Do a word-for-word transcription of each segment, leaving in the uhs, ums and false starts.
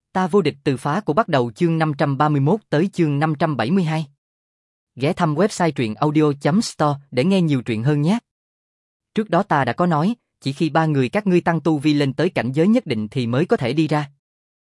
Ta vô địch từ phá của bắt đầu chương năm trăm ba mươi mốt tới chương năm trăm bảy mươi hai. Ghé thăm website truyện audio chấm store để nghe nhiều truyện hơn nhé. Trước đó ta đã có nói, chỉ khi ba người các ngươi tăng tu vi lên tới cảnh giới nhất định thì mới có thể đi ra.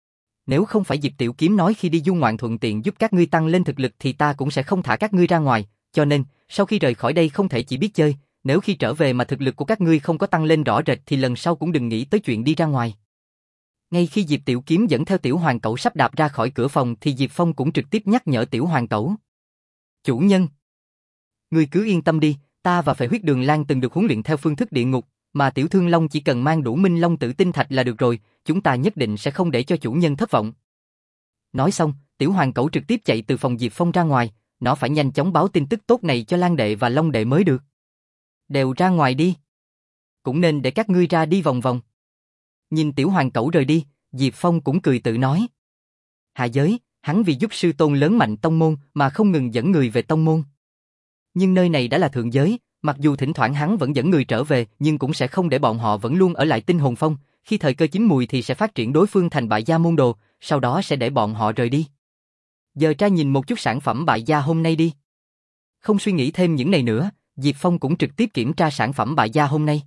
Nếu không phải Diệp Tiểu Kiếm nói khi đi du ngoạn thuận tiện giúp các ngươi tăng lên thực lực thì ta cũng sẽ không thả các ngươi ra ngoài, cho nên, sau khi rời khỏi đây không thể chỉ biết chơi, nếu khi trở về mà thực lực của các ngươi không có tăng lên rõ rệt thì lần sau cũng đừng nghĩ tới chuyện đi ra ngoài. Ngay khi Diệp Tiểu Kiếm dẫn theo Tiểu Hoàng Cẩu sắp đạp ra khỏi cửa phòng thì Diệp Phong cũng trực tiếp nhắc nhở Tiểu Hoàng Cẩu. Chủ nhân, ngươi cứ yên tâm đi, ta và Phệ Huyết Đường Lang từng được huấn luyện theo phương thức địa ngục, mà Tiểu Thương Long chỉ cần mang đủ Minh Long Tử Tinh Thạch là được rồi, chúng ta nhất định sẽ không để cho chủ nhân thất vọng. Nói xong, Tiểu Hoàng Cẩu trực tiếp chạy từ phòng Diệp Phong ra ngoài, nó phải nhanh chóng báo tin tức tốt này cho Lang Đệ và Long Đệ mới được. Đều ra ngoài đi. Cũng nên để các ngươi ra đi vòng vòng. Nhìn Tiểu Hoàng Cẩu rời đi, Diệp Phong cũng cười tự nói. Hạ giới, hắn vì giúp sư tôn lớn mạnh tông môn mà không ngừng dẫn người về tông môn. Nhưng nơi này đã là thượng giới, mặc dù thỉnh thoảng hắn vẫn dẫn người trở về nhưng cũng sẽ không để bọn họ vẫn luôn ở lại Tinh Hồn Phong, khi thời cơ chín mùi thì sẽ phát triển đối phương thành bại gia môn đồ, sau đó sẽ để bọn họ rời đi. Giờ tra nhìn một chút sản phẩm bại gia hôm nay đi. Không suy nghĩ thêm những này nữa, Diệp Phong cũng trực tiếp kiểm tra sản phẩm bại gia hôm nay.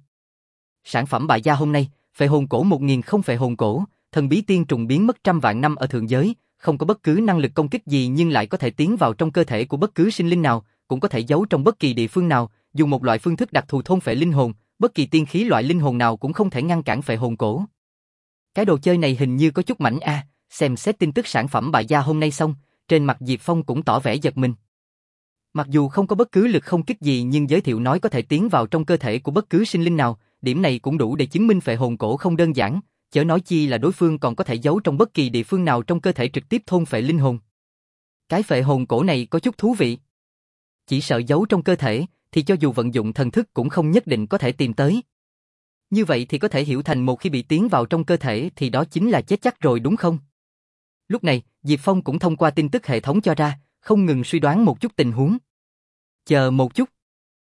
Sản phẩm bại gia hôm nay, phệ hồn cổ một nghìn không phệ hồn cổ, thần bí tiên trùng biến mất trăm vạn năm ở thượng giới, không có bất cứ năng lực công kích gì nhưng lại có thể tiến vào trong cơ thể của bất cứ sinh linh nào, cũng có thể giấu trong bất kỳ địa phương nào, dùng một loại phương thức đặc thù thôn phệ linh hồn, bất kỳ tiên khí loại linh hồn nào cũng không thể ngăn cản phệ hồn cổ. Cái đồ chơi này hình như có chút mảnh a, à. Xem xét tin tức sản phẩm bại gia hôm nay xong, trên mặt Diệp Phong cũng tỏ vẻ giật mình. Mặc dù không có bất cứ lực không kích gì nhưng giới thiệu nói có thể tiến vào trong cơ thể của bất cứ sinh linh nào, điểm này cũng đủ để chứng minh phệ hồn cổ không đơn giản, chớ nói chi là đối phương còn có thể giấu trong bất kỳ địa phương nào trong cơ thể trực tiếp thôn phệ linh hồn. Cái phệ hồn cổ này có chút thú vị. Chỉ sợ giấu trong cơ thể, thì cho dù vận dụng thần thức cũng không nhất định có thể tìm tới. Như vậy thì có thể hiểu thành một khi bị tiến vào trong cơ thể thì đó chính là chết chắc rồi đúng không? Lúc này, Diệp Phong cũng thông qua tin tức hệ thống cho ra, không ngừng suy đoán một chút tình huống. Chờ một chút.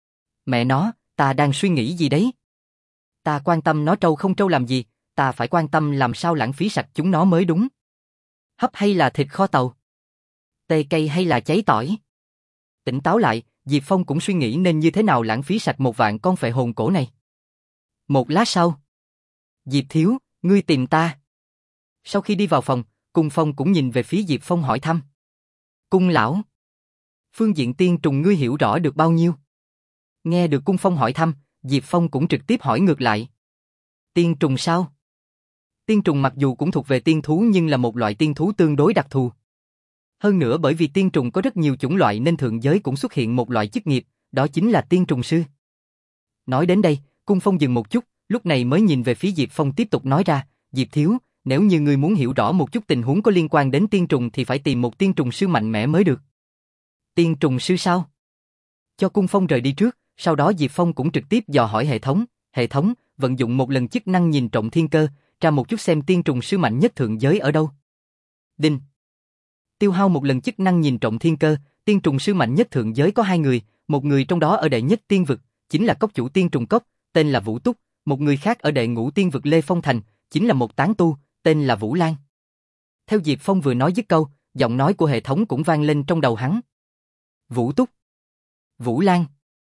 Mẹ nó, ta đang suy nghĩ gì đấy? Ta quan tâm nó trâu không trâu làm gì, ta phải quan tâm làm sao lãng phí sạch chúng nó mới đúng. Hấp hay là thịt kho tàu? Tê cây hay là cháy tỏi? Tỉnh táo lại, Diệp Phong cũng suy nghĩ nên như thế nào lãng phí sạch một vạn con phệ hồn cổ này. Một lát sau. Diệp Thiếu, ngươi tìm ta. Sau khi đi vào phòng, Cung Phong cũng nhìn về phía Diệp Phong hỏi thăm. Cung lão, phương diện tiên trùng ngươi hiểu rõ được bao nhiêu? Nghe được Cung Phong hỏi thăm, Diệp Phong cũng trực tiếp hỏi ngược lại. Tiên trùng sao? Tiên trùng mặc dù cũng thuộc về tiên thú nhưng là một loại tiên thú tương đối đặc thù. Hơn nữa bởi vì tiên trùng có rất nhiều chủng loại nên thượng giới cũng xuất hiện một loại chức nghiệp, đó chính là tiên trùng sư. Nói đến đây, Cung Phong dừng một chút, lúc này mới nhìn về phía Diệp Phong tiếp tục nói ra, Diệp Thiếu, nếu như ngươi muốn hiểu rõ một chút tình huống có liên quan đến tiên trùng thì phải tìm một tiên trùng sư mạnh mẽ mới được. Tiên trùng sư sao? Cho Cung Phong rời đi trước, sau đó Diệp Phong cũng trực tiếp dò hỏi hệ thống, hệ thống, vận dụng một lần chức năng nhìn trộm thiên cơ, tra một chút xem tiên trùng sư mạnh nhất thượng giới ở đâu. Đinh. Tiêu hao một lần chức năng nhìn trộm thiên cơ, tiên trùng sư mạnh nhất thượng giới có hai người, một người trong đó ở đệ nhất tiên vực, chính là cốc chủ tiên trùng cốc, tên là Vũ Túc, một người khác ở đệ ngũ tiên vực Lê Phong Thành, chính là một tán tu, tên là Vũ Lan. Theo Diệp Phong vừa nói dứt câu, giọng nói của hệ thống cũng vang lên trong đầu hắn. Vũ Túc, Vũ Lan.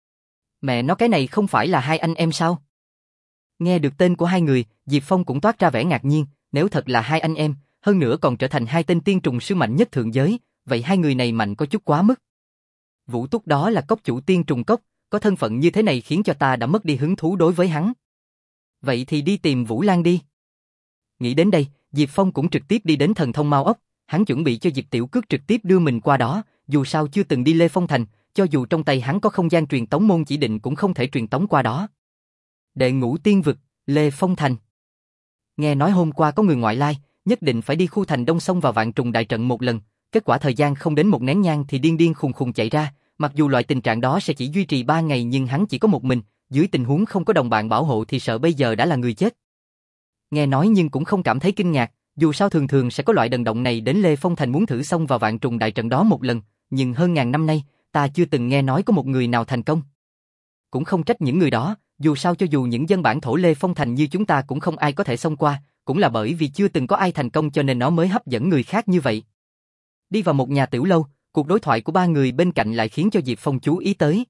Mẹ nó cái này không phải là hai anh em sao? Nghe được tên của hai người, Diệp Phong cũng toát ra vẻ ngạc nhiên, nếu thật là hai anh em, hơn nữa còn trở thành hai tên tiên trùng sư mạnh nhất thượng giới, vậy hai người này mạnh có chút quá mức. Vũ Túc đó là cốc chủ tiên trùng cốc, có thân phận như thế này khiến cho ta đã mất đi hứng thú đối với hắn. Vậy thì đi tìm Vũ Lan đi. Nghĩ đến đây, Diệp Phong cũng trực tiếp đi đến Thần Thông Mao Ốc, hắn chuẩn bị cho Diệp Tiểu Cước trực tiếp đưa mình qua đó, dù sao chưa từng đi Lê Phong Thành, cho dù trong tay hắn có không gian truyền tống môn chỉ định cũng không thể truyền tống qua đó. Đệ ngũ tiên vực, Lê Phong Thành. Nghe nói hôm qua có người ngoại lai, nhất định phải đi khu thành Đông xông vào Vạn Trùng đại trận một lần, kết quả thời gian không đến một nén nhang thì điên điên khùng khùng chạy ra, mặc dù loại tình trạng đó sẽ chỉ duy trì ba ngày nhưng hắn chỉ có một mình, dưới tình huống không có đồng bạn bảo hộ thì sợ bây giờ đã là người chết. Nghe nói nhưng cũng không cảm thấy kinh ngạc, dù sao thường thường sẽ có loại đần động này đến Lê Phong Thành muốn thử xông vào Vạn Trùng đại trận đó một lần, nhưng hơn ngàn năm nay, ta chưa từng nghe nói có một người nào thành công. Cũng không trách những người đó, dù sao cho dù những dân bản thổ Lê Phong Thành như chúng ta cũng không ai có thể xông qua, cũng là bởi vì chưa từng có ai thành công cho nên nó mới hấp dẫn người khác như vậy. Đi vào một nhà tiểu lâu, cuộc đối thoại của ba người bên cạnh lại khiến cho Diệp Phong chú ý tới.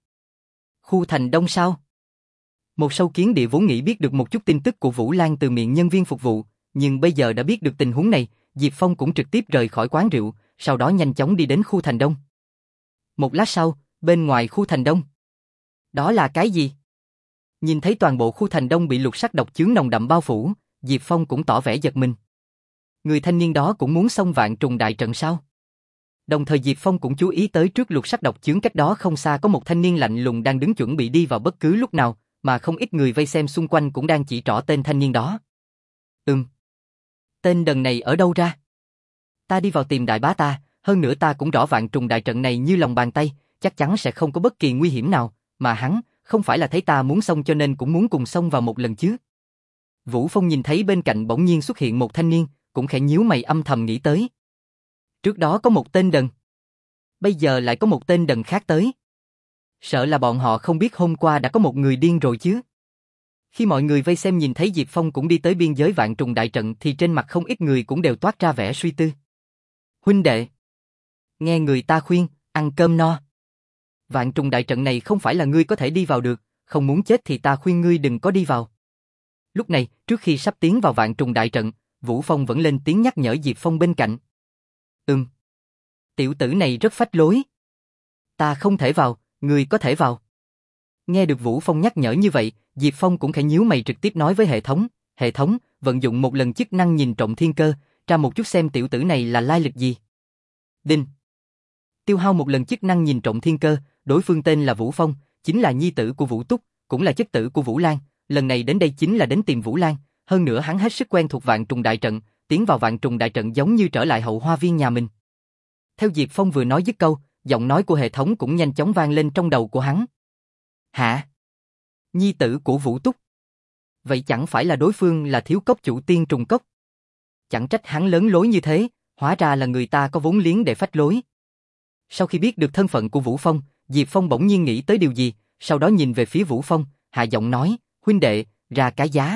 Khu thành Đông sao? Một sâu kiến địa vốn nghĩ biết được một chút tin tức của Vũ Lan từ miệng nhân viên phục vụ, nhưng bây giờ đã biết được tình huống này, Diệp Phong cũng trực tiếp rời khỏi quán rượu, sau đó nhanh chóng đi đến khu thành Đông. Một lát sau, bên ngoài khu thành Đông. Đó là cái gì? Nhìn thấy toàn bộ khu thành Đông bị lục sắc độc chướng nồng đậm bao phủ, Diệp Phong cũng tỏ vẻ giật mình. Người thanh niên đó cũng muốn xông Vạn Trùng Đại Trận sao? Đồng thời Diệp Phong cũng chú ý tới trước lục sắc độc chướng cách đó không xa có một thanh niên lạnh lùng đang đứng chuẩn bị đi vào bất cứ lúc nào, mà không ít người vây xem xung quanh cũng đang chỉ trỏ tên thanh niên đó. Ừm. Tên đần này ở đâu ra? Ta đi vào tìm đại bá ta, hơn nữa ta cũng rõ Vạn Trùng Đại Trận này như lòng bàn tay, chắc chắn sẽ không có bất kỳ nguy hiểm nào, mà hắn, không phải là thấy ta muốn xông cho nên cũng muốn cùng xông vào một lần chứ. Vũ Phong nhìn thấy bên cạnh bỗng nhiên xuất hiện một thanh niên, cũng khẽ nhíu mày âm thầm nghĩ tới. Trước đó có một tên đần, bây giờ lại có một tên đần khác tới. Sợ là bọn họ không biết hôm qua đã có một người điên rồi chứ. Khi mọi người vây xem nhìn thấy Diệp Phong cũng đi tới biên giới Vạn Trùng Đại Trận thì trên mặt không ít người cũng đều toát ra vẻ suy tư. Huynh đệ, nghe người ta khuyên, ăn cơm no. Vạn Trùng Đại Trận này không phải là ngươi có thể đi vào được, không muốn chết thì ta khuyên ngươi đừng có đi vào. Lúc này, trước khi sắp tiến vào Vạn Trùng Đại Trận, Vũ Phong vẫn lên tiếng nhắc nhở Diệp Phong bên cạnh. Ừm. Tiểu tử này rất phách lối. Ta không thể vào, ngươi có thể vào. Nghe được Vũ Phong nhắc nhở như vậy, Diệp Phong cũng khẽ nhíu mày trực tiếp nói với hệ thống, hệ thống, vận dụng một lần chức năng nhìn trộm thiên cơ, tra một chút xem tiểu tử này là lai lịch gì. Đinh. Tiêu hao một lần chức năng nhìn trộm thiên cơ, đối phương tên là Vũ Phong, chính là nhi tử của Vũ Túc, cũng là chất tử của Vũ Lan, lần này đến đây chính là đến tìm Vũ Lan, hơn nữa hắn hết sức quen thuộc Vạn Trùng Đại Trận, tiến vào Vạn Trùng Đại Trận giống như trở lại hậu hoa viên nhà mình. Theo Diệp Phong vừa nói dứt câu, giọng nói của hệ thống cũng nhanh chóng vang lên trong đầu của hắn. Hả? Nhi tử của Vũ Túc? Vậy chẳng phải là đối phương là thiếu cốc chủ Tiên Trùng Cốc? Chẳng trách hắn lớn lối như thế, hóa ra là người ta có vốn liếng để phách lối. Sau khi biết được thân phận của Vũ Phong, Diệp Phong bỗng nhiên nghĩ tới điều gì, sau đó nhìn về phía Vũ Phong, hạ giọng nói, huynh đệ, ra cái giá.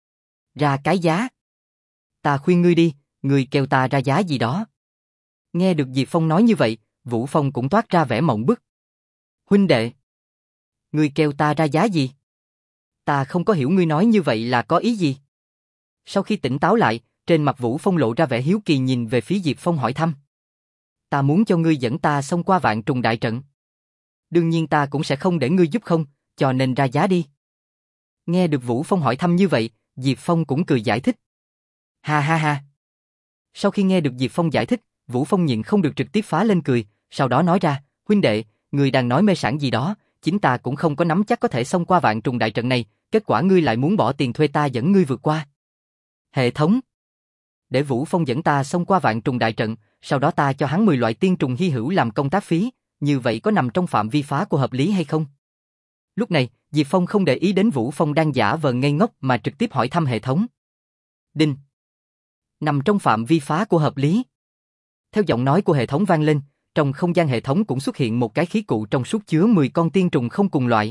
Ra cái giá? Ta khuyên ngươi đi, ngươi kêu ta ra giá gì đó. Nghe được Diệp Phong nói như vậy, Vũ Phong cũng toát ra vẻ mộng bức. Huynh đệ, ngươi kêu ta ra giá gì? Ta không có hiểu ngươi nói như vậy là có ý gì? Sau khi tỉnh táo lại, trên mặt Vũ Phong lộ ra vẻ hiếu kỳ nhìn về phía Diệp Phong hỏi thăm. Ta muốn cho ngươi dẫn ta xông qua Vạn Trùng Đại Trận. Đương nhiên ta cũng sẽ không để ngươi giúp không, cho nên ra giá đi. Nghe được Vũ Phong hỏi thăm như vậy, Diệp Phong cũng cười giải thích. Ha ha ha. Sau khi nghe được Diệp Phong giải thích, Vũ Phong nhịn không được trực tiếp phá lên cười, sau đó nói ra, huynh đệ, ngươi đang nói mê sảng gì đó, chính ta cũng không có nắm chắc có thể xông qua Vạn Trùng Đại Trận này, kết quả ngươi lại muốn bỏ tiền thuê ta dẫn ngươi vượt qua. Hệ thống. Để Vũ Phong dẫn ta xông qua Vạn Trùng Đại Trận, sau đó ta cho hắn mười loại tiên trùng hy hữu làm công tác phí, như vậy có nằm trong phạm vi phá của hợp lý hay không? Lúc này, Diệp Phong không để ý đến Vũ Phong đang giả vờ ngây ngốc mà trực tiếp hỏi thăm hệ thống. Đinh. Nằm trong phạm vi phá của hợp lý. Theo giọng nói của hệ thống vang lên, trong không gian hệ thống cũng xuất hiện một cái khí cụ trong suốt chứa mười con tiên trùng không cùng loại.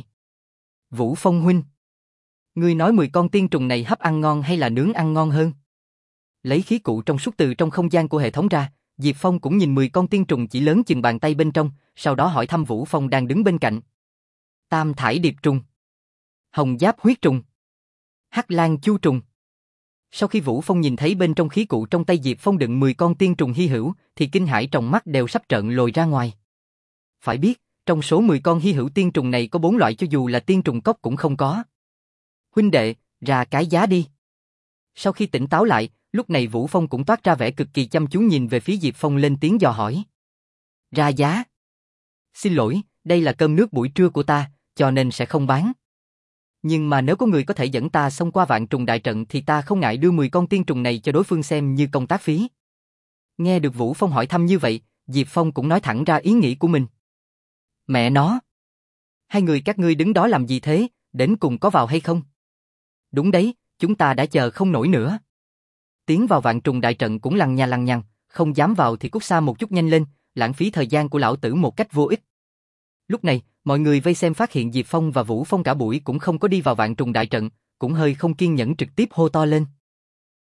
Vũ Phong huynh, ngươi nói mười con tiên trùng này hấp ăn ngon hay là nướng ăn ngon hơn? Lấy khí cụ trong suốt từ trong không gian của hệ thống ra, Diệp Phong cũng nhìn mười con tiên trùng chỉ lớn chừng bàn tay bên trong, sau đó hỏi thăm Vũ Phong đang đứng bên cạnh. Tam thải điệp trùng, hồng giáp huyết trùng, hắc lan chu trùng. Sau khi Vũ Phong nhìn thấy bên trong khí cụ trong tay Diệp Phong đựng mười con tiên trùng hy hữu, thì kinh hãi trong mắt đều sắp trợn lồi ra ngoài. Phải biết, trong số mười con hy hữu tiên trùng này có bốn loại cho dù là tiên trùng cốc cũng không có. Huynh đệ, ra cái giá đi. Sau khi tỉnh táo lại, lúc này Vũ Phong cũng toát ra vẻ cực kỳ chăm chú nhìn về phía Diệp Phong lên tiếng dò hỏi. Ra giá. Xin lỗi, đây là cơm nước buổi trưa của ta, cho nên sẽ không bán. Nhưng mà nếu có người có thể dẫn ta xông qua Vạn Trùng Đại Trận thì ta không ngại đưa mười con tiên trùng này cho đối phương xem như công tác phí. Nghe được Vũ Phong hỏi thăm như vậy, Diệp Phong cũng nói thẳng ra ý nghĩ của mình. Mẹ nó! Hai người các ngươi đứng đó làm gì thế, đến cùng có vào hay không? Đúng đấy, chúng ta đã chờ không nổi nữa. Tiến vào Vạn Trùng Đại Trận cũng lằng nhà lằng nhằng, không dám vào thì cút xa một chút nhanh lên, lãng phí thời gian của lão tử một cách vô ích. Lúc này, mọi người vây xem phát hiện Diệp Phong và Vũ Phong cả buổi cũng không có đi vào Vạn Trùng Đại Trận, cũng hơi không kiên nhẫn trực tiếp hô to lên.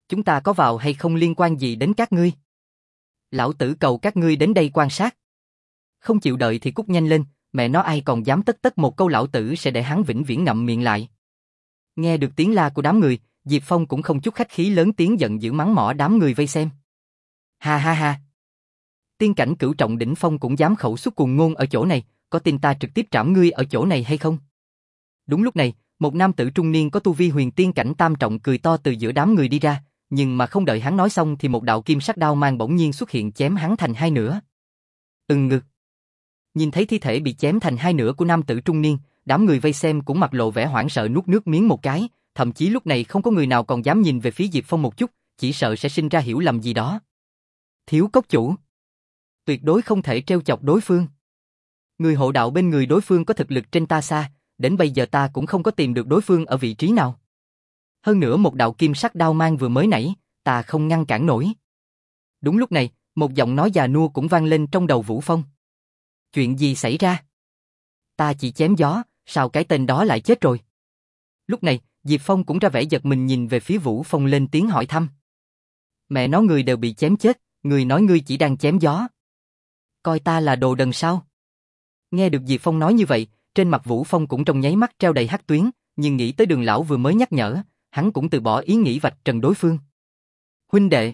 chúng ta có vào hay không liên quan gì đến các ngươi. Lão tử cầu các ngươi đến đây quan sát. Không chịu đợi thì cút nhanh lên, mẹ nó ai còn dám tất tất một câu lão tử sẽ để hắn vĩnh viễn ngậm miệng lại. Nghe được tiếng la của đám người, Diệp Phong cũng không chút khách khí lớn tiếng giận dữ mắng mỏ đám người vây xem. Ha ha ha. Tiên cảnh cửu trọng đỉnh phong cũng dám khẩu xuất cuồng ngôn ở chỗ này, có tin ta trực tiếp trảm ngươi ở chỗ này hay không? Đúng lúc này, một nam tử trung niên có tu vi huyền tiên cảnh tam trọng cười to từ giữa đám người đi ra, nhưng mà không đợi hắn nói xong thì một đạo kim sắc đao mang bỗng nhiên xuất hiện chém hắn thành hai nửa. Ừng ngực. Nhìn thấy thi thể bị chém thành hai nửa của nam tử trung niên, đám người vây xem cũng mặt lộ vẻ hoảng sợ nuốt nước miếng một cái, thậm chí lúc này không có người nào còn dám nhìn về phía Diệp Phong một chút, chỉ sợ sẽ sinh ra hiểu lầm gì đó. Thiếu cốc chủ. Tuyệt đối không thể trêu chọc đối phương. Người hộ đạo bên người đối phương có thực lực trên ta xa, đến bây giờ ta cũng không có tìm được đối phương ở vị trí nào. Hơn nữa một đạo kim sắc đao mang vừa mới nãy, ta không ngăn cản nổi. Đúng lúc này, một giọng nói già nua cũng vang lên trong đầu Vũ Phong. Chuyện gì xảy ra? Ta chỉ chém gió, sao cái tên đó lại chết rồi? Lúc này, Diệp Phong cũng ra vẻ giật mình nhìn về phía Vũ Phong lên tiếng hỏi thăm. Mẹ nó người đều bị chém chết, người nói ngươi chỉ đang chém gió. Coi ta là đồ đần sao? Nghe được Diệp Phong nói như vậy, trên mặt Vũ Phong cũng trong nháy mắt treo đầy hắc tuyến, nhưng nghĩ tới Đường lão vừa mới nhắc nhở, hắn cũng từ bỏ ý nghĩ vạch trần đối phương. Huynh đệ,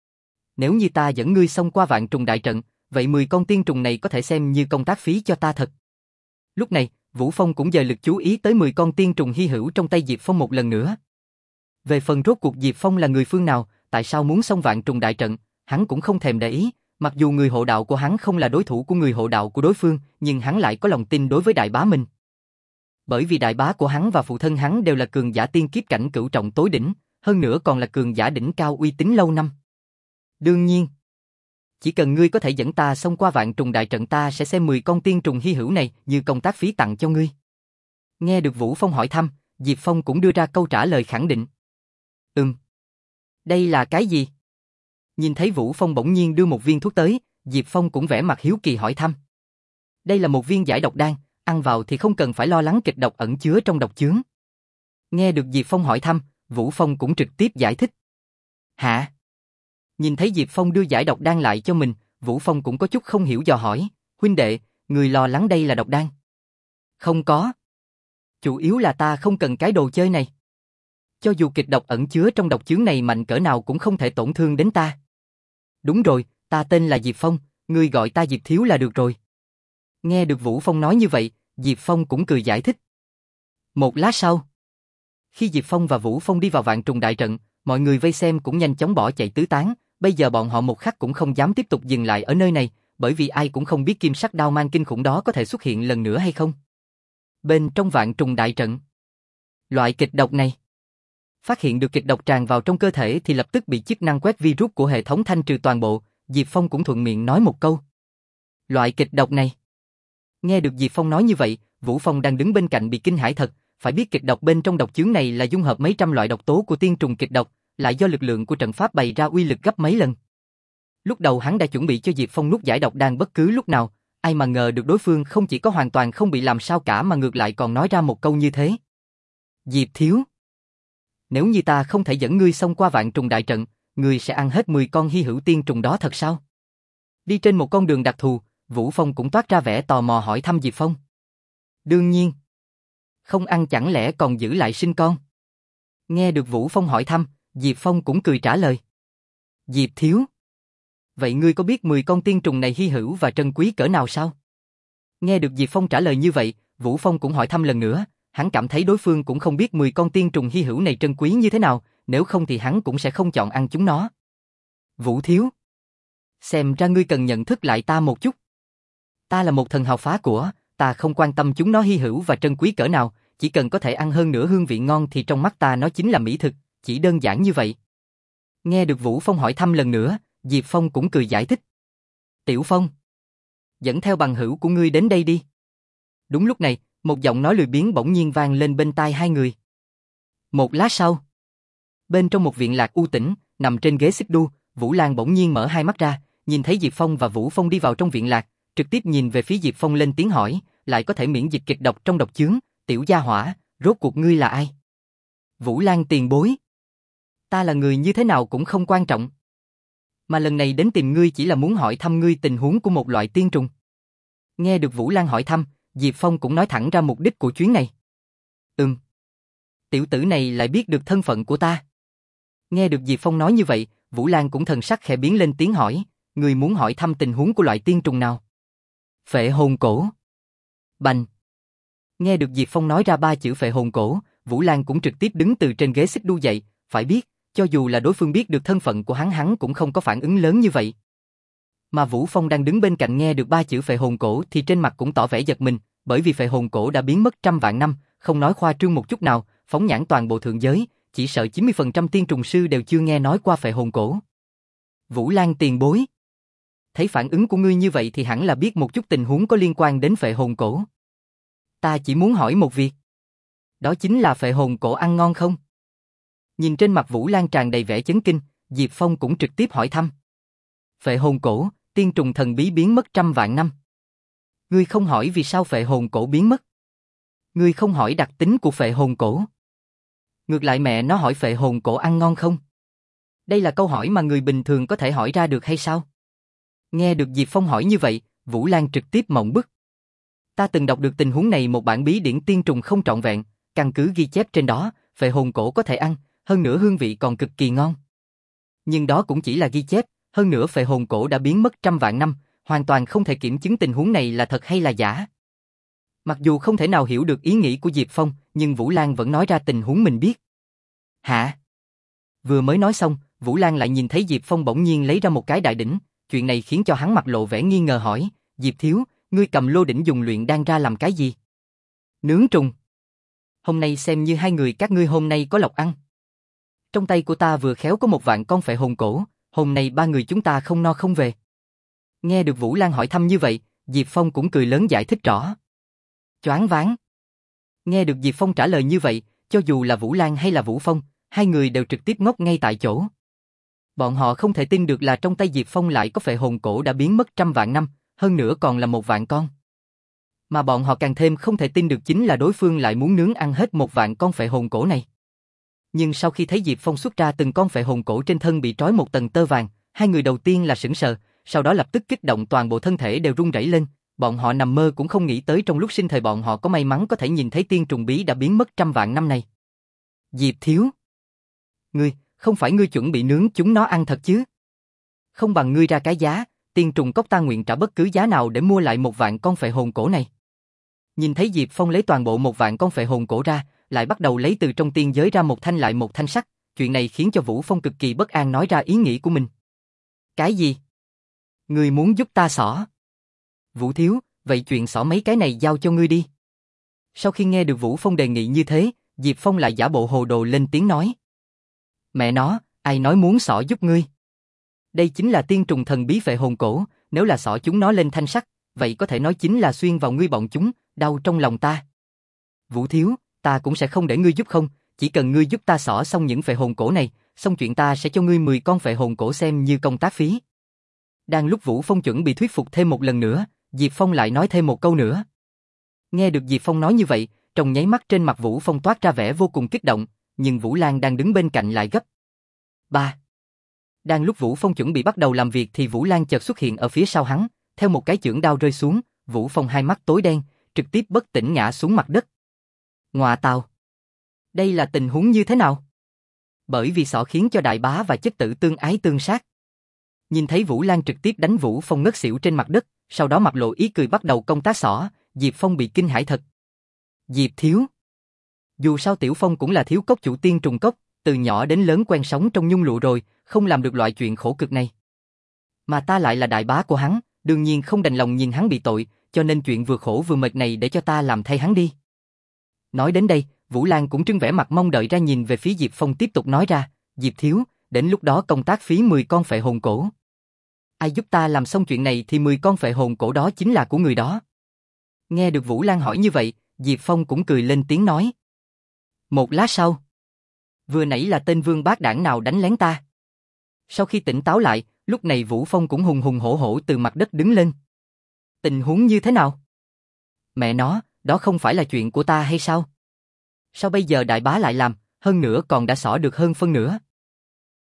nếu như ta dẫn ngươi xông qua vạn trùng đại trận, vậy mười con tiên trùng này có thể xem như công tác phí cho ta thật. Lúc này, Vũ Phong cũng dời lực chú ý tới mười con tiên trùng hy hữu trong tay Diệp Phong một lần nữa. Về phần rốt cuộc Diệp Phong là người phương nào, tại sao muốn xông vạn trùng đại trận, hắn cũng không thèm để ý, mặc dù người hộ đạo của hắn không là đối thủ của người hộ đạo của đối phương, nhưng hắn lại có lòng tin đối với đại bá mình. Bởi vì đại bá của hắn và phụ thân hắn đều là cường giả tiên kiếp cảnh cửu trọng tối đỉnh, hơn nữa còn là cường giả đỉnh cao uy tín lâu năm. Đương nhiên, chỉ cần ngươi có thể dẫn ta xông qua vạn trùng đại trận ta sẽ xem mười con tiên trùng hy hữu này như công tác phí tặng cho ngươi. Nghe được Vũ Phong hỏi thăm, Diệp Phong cũng đưa ra câu trả lời khẳng định. Ừm. Đây là cái gì? Nhìn thấy Vũ Phong bỗng nhiên đưa một viên thuốc tới, Diệp Phong cũng vẻ mặt hiếu kỳ hỏi thăm. Đây là một viên giải độc đan, ăn vào thì không cần phải lo lắng kịch độc ẩn chứa trong độc chướng. Nghe được Diệp Phong hỏi thăm, Vũ Phong cũng trực tiếp giải thích. Hả? Nhìn thấy Diệp Phong đưa giải độc đan lại cho mình, Vũ Phong cũng có chút không hiểu dò hỏi, huynh đệ, người lo lắng đây là độc đan? Không có. Chủ yếu là ta không cần cái đồ chơi này. Cho dù kịch độc ẩn chứa trong độc chướng này mạnh cỡ nào cũng không thể tổn thương đến ta. Đúng rồi, ta tên là Diệp Phong, ngươi gọi ta Diệp Thiếu là được rồi. Nghe được Vũ Phong nói như vậy, Diệp Phong cũng cười giải thích. Một lát sau, khi Diệp Phong và Vũ Phong đi vào vạn trùng đại trận, mọi người vây xem cũng nhanh chóng bỏ chạy tứ tán, bây giờ bọn họ một khắc cũng không dám tiếp tục dừng lại ở nơi này, bởi vì ai cũng không biết kim sắc đao mang kinh khủng đó có thể xuất hiện lần nữa hay không. Bên trong vạn trùng đại trận, loại kịch độc này, phát hiện được kịch độc tràn vào trong cơ thể thì lập tức bị chức năng quét virus của hệ thống thanh trừ toàn bộ, Diệp Phong cũng thuận miệng nói một câu. Loại kịch độc này. Nghe được Diệp Phong nói như vậy, Vũ Phong đang đứng bên cạnh bị kinh hãi thật, phải biết kịch độc bên trong độc chướng này là dung hợp mấy trăm loại độc tố của tiên trùng kịch độc, lại do lực lượng của trận pháp bày ra uy lực gấp mấy lần. Lúc đầu hắn đã chuẩn bị cho Diệp Phong nuốt giải độc đan bất cứ lúc nào, ai mà ngờ được đối phương không chỉ có hoàn toàn không bị làm sao cả mà ngược lại còn nói ra một câu như thế. Diệp Thiếu, nếu như ta không thể dẫn ngươi xông qua vạn trùng đại trận, ngươi sẽ ăn hết mười con hy hữu tiên trùng đó thật sao? Đi trên một con đường đặc thù, Vũ Phong cũng toát ra vẻ tò mò hỏi thăm Diệp Phong. Đương nhiên. Không ăn chẳng lẽ còn giữ lại sinh con? Nghe được Vũ Phong hỏi thăm, Diệp Phong cũng cười trả lời. Diệp Thiếu, vậy ngươi có biết mười con tiên trùng này hy hữu và trân quý cỡ nào sao? Nghe được Diệp Phong trả lời như vậy, Vũ Phong cũng hỏi thăm lần nữa, hắn cảm thấy đối phương cũng không biết mười con tiên trùng hy hữu này trân quý như thế nào, nếu không thì hắn cũng sẽ không chọn ăn chúng nó. Vũ Thiếu, xem ra ngươi cần nhận thức lại ta một chút. Ta là một thần hào phá của, ta không quan tâm chúng nó hy hữu và trân quý cỡ nào, chỉ cần có thể ăn hơn nữa hương vị ngon thì trong mắt ta nó chính là mỹ thực, chỉ đơn giản như vậy. Nghe được Vũ Phong hỏi thăm lần nữa, Diệp Phong cũng cười giải thích. Tiểu Phong, dẫn theo bằng hữu của ngươi đến đây đi. Đúng lúc này, một giọng nói lười biếng bỗng nhiên vang lên bên tai hai người. Một lát sau, bên trong một viện lạc u tĩnh, nằm trên ghế xích đu, Vũ Lan bỗng nhiên mở hai mắt ra, nhìn thấy Diệp Phong và Vũ Phong đi vào trong viện lạc, trực tiếp nhìn về phía Diệp Phong lên tiếng hỏi, lại có thể miễn dịch kịch độc trong độc chướng, tiểu gia hỏa, rốt cuộc ngươi là ai? Vũ Lan tiền bối. Ta là người như thế nào cũng không quan trọng. Mà lần này đến tìm ngươi chỉ là muốn hỏi thăm ngươi tình huống của một loại tiên trùng. Nghe được Vũ Lan hỏi thăm, Diệp Phong cũng nói thẳng ra mục đích của chuyến này. Ừm. Tiểu tử này lại biết được thân phận của ta. Nghe được Diệp Phong nói như vậy, Vũ Lan cũng thần sắc khẽ biến lên tiếng hỏi, ngươi muốn hỏi thăm tình huống của loại tiên trùng nào? Phệ hồn cổ. Bành. Nghe được Diệp Phong nói ra ba chữ phệ hồn cổ, Vũ Lan cũng trực tiếp đứng từ trên ghế xích đu dậy, phải biết, cho dù là đối phương biết được thân phận của hắn hắn cũng không có phản ứng lớn như vậy. Mà Vũ Phong đang đứng bên cạnh nghe được ba chữ phệ hồn cổ thì trên mặt cũng tỏ vẻ giật mình, bởi vì phệ hồn cổ đã biến mất trăm vạn năm, không nói khoa trương một chút nào, phóng nhãn toàn bộ thượng giới, chỉ sợ chín mươi phần trăm tiên trùng sư đều chưa nghe nói qua phệ hồn cổ. Vũ Lan tiền bối. Thấy phản ứng của ngươi như vậy thì hẳn là biết một chút tình huống có liên quan đến phệ hồn cổ. Ta chỉ muốn hỏi một việc. Đó chính là phệ hồn cổ ăn ngon không? Nhìn trên mặt Vũ Lan tràn đầy vẻ chấn kinh, Diệp Phong cũng trực tiếp hỏi thăm. Phệ hồn cổ, tiên trùng thần bí biến mất trăm vạn năm. Ngươi không hỏi vì sao phệ hồn cổ biến mất. Ngươi không hỏi đặc tính của phệ hồn cổ. Ngược lại mẹ nó hỏi phệ hồn cổ ăn ngon không? Đây là câu hỏi mà người bình thường có thể hỏi ra được hay sao? Nghe được Diệp Phong hỏi như vậy, Vũ Lan trực tiếp mộng bức. Ta từng đọc được tình huống này một bản bí điển tiên trùng không trọn vẹn, căn cứ ghi chép trên đó, phệ hồn cổ có thể ăn, hơn nữa hương vị còn cực kỳ ngon. Nhưng đó cũng chỉ là ghi chép, hơn nữa phệ hồn cổ đã biến mất trăm vạn năm, hoàn toàn không thể kiểm chứng tình huống này là thật hay là giả. Mặc dù không thể nào hiểu được ý nghĩ của Diệp Phong, nhưng Vũ Lan vẫn nói ra tình huống mình biết. Hả? Vừa mới nói xong, Vũ Lan lại nhìn thấy Diệp Phong bỗng nhiên lấy ra một cái đại đỉnh, chuyện này khiến cho hắn mặt lộ vẻ nghi ngờ hỏi, Diệp thiếu, ngươi cầm lô đỉnh dùng luyện đan ra làm cái gì? Nướng trùng. Hôm nay xem như hai người các ngươi hôm nay có lộc ăn. Trong tay của ta vừa khéo có một vạn con phệ hồn cổ, hôm nay ba người chúng ta không no không về. Nghe được Vũ Lan hỏi thăm như vậy, Diệp Phong cũng cười lớn giải thích rõ. Choáng váng. Nghe được Diệp Phong trả lời như vậy, cho dù là Vũ Lan hay là Vũ Phong, hai người đều trực tiếp ngốc ngay tại chỗ. Bọn họ không thể tin được là trong tay Diệp Phong lại có phệ hồn cổ đã biến mất trăm vạn năm, hơn nữa còn là một vạn con. Mà bọn họ càng thêm không thể tin được chính là đối phương lại muốn nướng ăn hết một vạn con phệ hồn cổ này. Nhưng sau khi thấy Diệp Phong xuất ra từng con phệ hồn cổ trên thân bị trói một tầng tơ vàng, hai người đầu tiên là sững sờ, sau đó lập tức kích động toàn bộ thân thể đều run rẩy lên. Bọn họ nằm mơ cũng không nghĩ tới trong lúc sinh thời bọn họ có may mắn có thể nhìn thấy tiên trùng bí đã biến mất trăm vạn năm này. Diệp thiếu. Ngươi, không phải ngươi chuẩn bị nướng chúng nó ăn thật chứ? Không bằng ngươi ra cái giá, tiên trùng cốc ta nguyện trả bất cứ giá nào để mua lại một vạn con phệ hồn cổ này. Nhìn thấy Diệp Phong lấy toàn bộ một vạn con phệ hồn cổ ra, lại bắt đầu lấy từ trong tiên giới ra một thanh lại một thanh sắt, chuyện này khiến cho Vũ Phong cực kỳ bất an nói ra ý nghĩ của mình. Cái gì? Ngươi muốn giúp ta xỏ? Vũ thiếu, vậy chuyện xỏ mấy cái này giao cho ngươi đi. Sau khi nghe được Vũ Phong đề nghị như thế, Diệp Phong lại giả bộ hồ đồ lên tiếng nói. Mẹ nó, ai nói muốn xỏ giúp ngươi? Đây chính là tiên trùng thần bí phệ hồn cổ, nếu là xỏ chúng nó lên thanh sắt, vậy có thể nói chính là xuyên vào ngươi bọn chúng, đau trong lòng ta. Vũ thiếu, ta cũng sẽ không để ngươi giúp không, chỉ cần ngươi giúp ta xỏ xong những phệ hồn cổ này, xong chuyện ta sẽ cho ngươi mười con phệ hồn cổ xem như công tác phí. Đang lúc Vũ Phong chuẩn bị thuyết phục thêm một lần nữa, Diệp Phong lại nói thêm một câu nữa. Nghe được Diệp Phong nói như vậy, trong nháy mắt trên mặt Vũ Phong toát ra vẻ vô cùng kích động, nhưng Vũ Lan đang đứng bên cạnh lại gấp. Ba. Đang lúc Vũ Phong chuẩn bị bắt đầu làm việc thì Vũ Lan chợt xuất hiện ở phía sau hắn, theo một cái chưởng đao rơi xuống, Vũ Phong hai mắt tối đen, trực tiếp bất tỉnh ngã xuống mặt đất. Ngọa tào. Đây là tình huống như thế nào? Bởi vì sọ khiến cho đại bá và chất tử tương ái tương sát. Nhìn thấy Vũ Lan trực tiếp đánh Vũ Phong ngất xỉu trên mặt đất, sau đó mặt lộ ý cười bắt đầu công tác xỏ, Diệp Phong bị kinh hãi thật. Diệp thiếu. Dù sao Tiểu Phong cũng là thiếu cốc chủ tiên trùng cốc, từ nhỏ đến lớn quen sống trong nhung lụa rồi, không làm được loại chuyện khổ cực này. Mà ta lại là đại bá của hắn, đương nhiên không đành lòng nhìn hắn bị tội, cho nên chuyện vừa khổ vừa mệt này để cho ta làm thay hắn đi. Nói đến đây, Vũ Lan cũng trưng vẻ mặt mong đợi ra nhìn về phía Diệp Phong tiếp tục nói ra, Diệp thiếu, đến lúc đó công tác phí mười con phệ hồn cổ. Ai giúp ta làm xong chuyện này thì mười con phệ hồn cổ đó chính là của người đó. Nghe được Vũ Lan hỏi như vậy, Diệp Phong cũng cười lên tiếng nói. Một lát sau, vừa nãy là tên vương bát đảng nào đánh lén ta. Sau khi tỉnh táo lại, lúc này Vũ Phong cũng hùng hùng hổ hổ từ mặt đất đứng lên. Tình huống như thế nào? Mẹ nó, đó không phải là chuyện của ta hay sao? Sao bây giờ đại bá lại làm, hơn nữa còn đã xỏ được hơn phân nửa?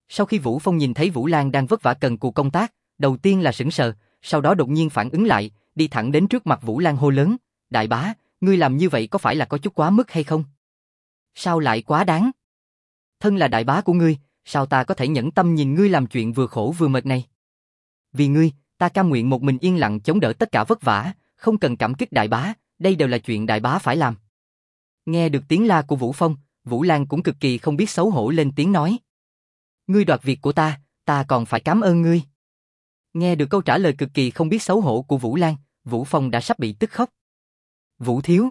Sau khi Vũ Phong nhìn thấy Vũ Lan đang vất vả cần cù công tác, đầu tiên là sững sờ, sau đó đột nhiên phản ứng lại, đi thẳng đến trước mặt Vũ Lan hô lớn, đại bá, ngươi làm như vậy có phải là có chút quá mức hay không? Sao lại quá đáng? Thân là đại bá của ngươi, sao ta có thể nhẫn tâm nhìn ngươi làm chuyện vừa khổ vừa mệt này? Vì ngươi, ta cam nguyện một mình yên lặng chống đỡ tất cả vất vả, không cần cảm kích đại bá, đây đều là chuyện đại bá phải làm. Nghe được tiếng la của Vũ Phong, Vũ Lan cũng cực kỳ không biết xấu hổ lên tiếng nói. Ngươi đoạt việc của ta, ta còn phải cảm ơn ngươi. Nghe được câu trả lời cực kỳ không biết xấu hổ của Vũ Lan, Vũ Phong đã sắp bị tức khóc. Vũ thiếu,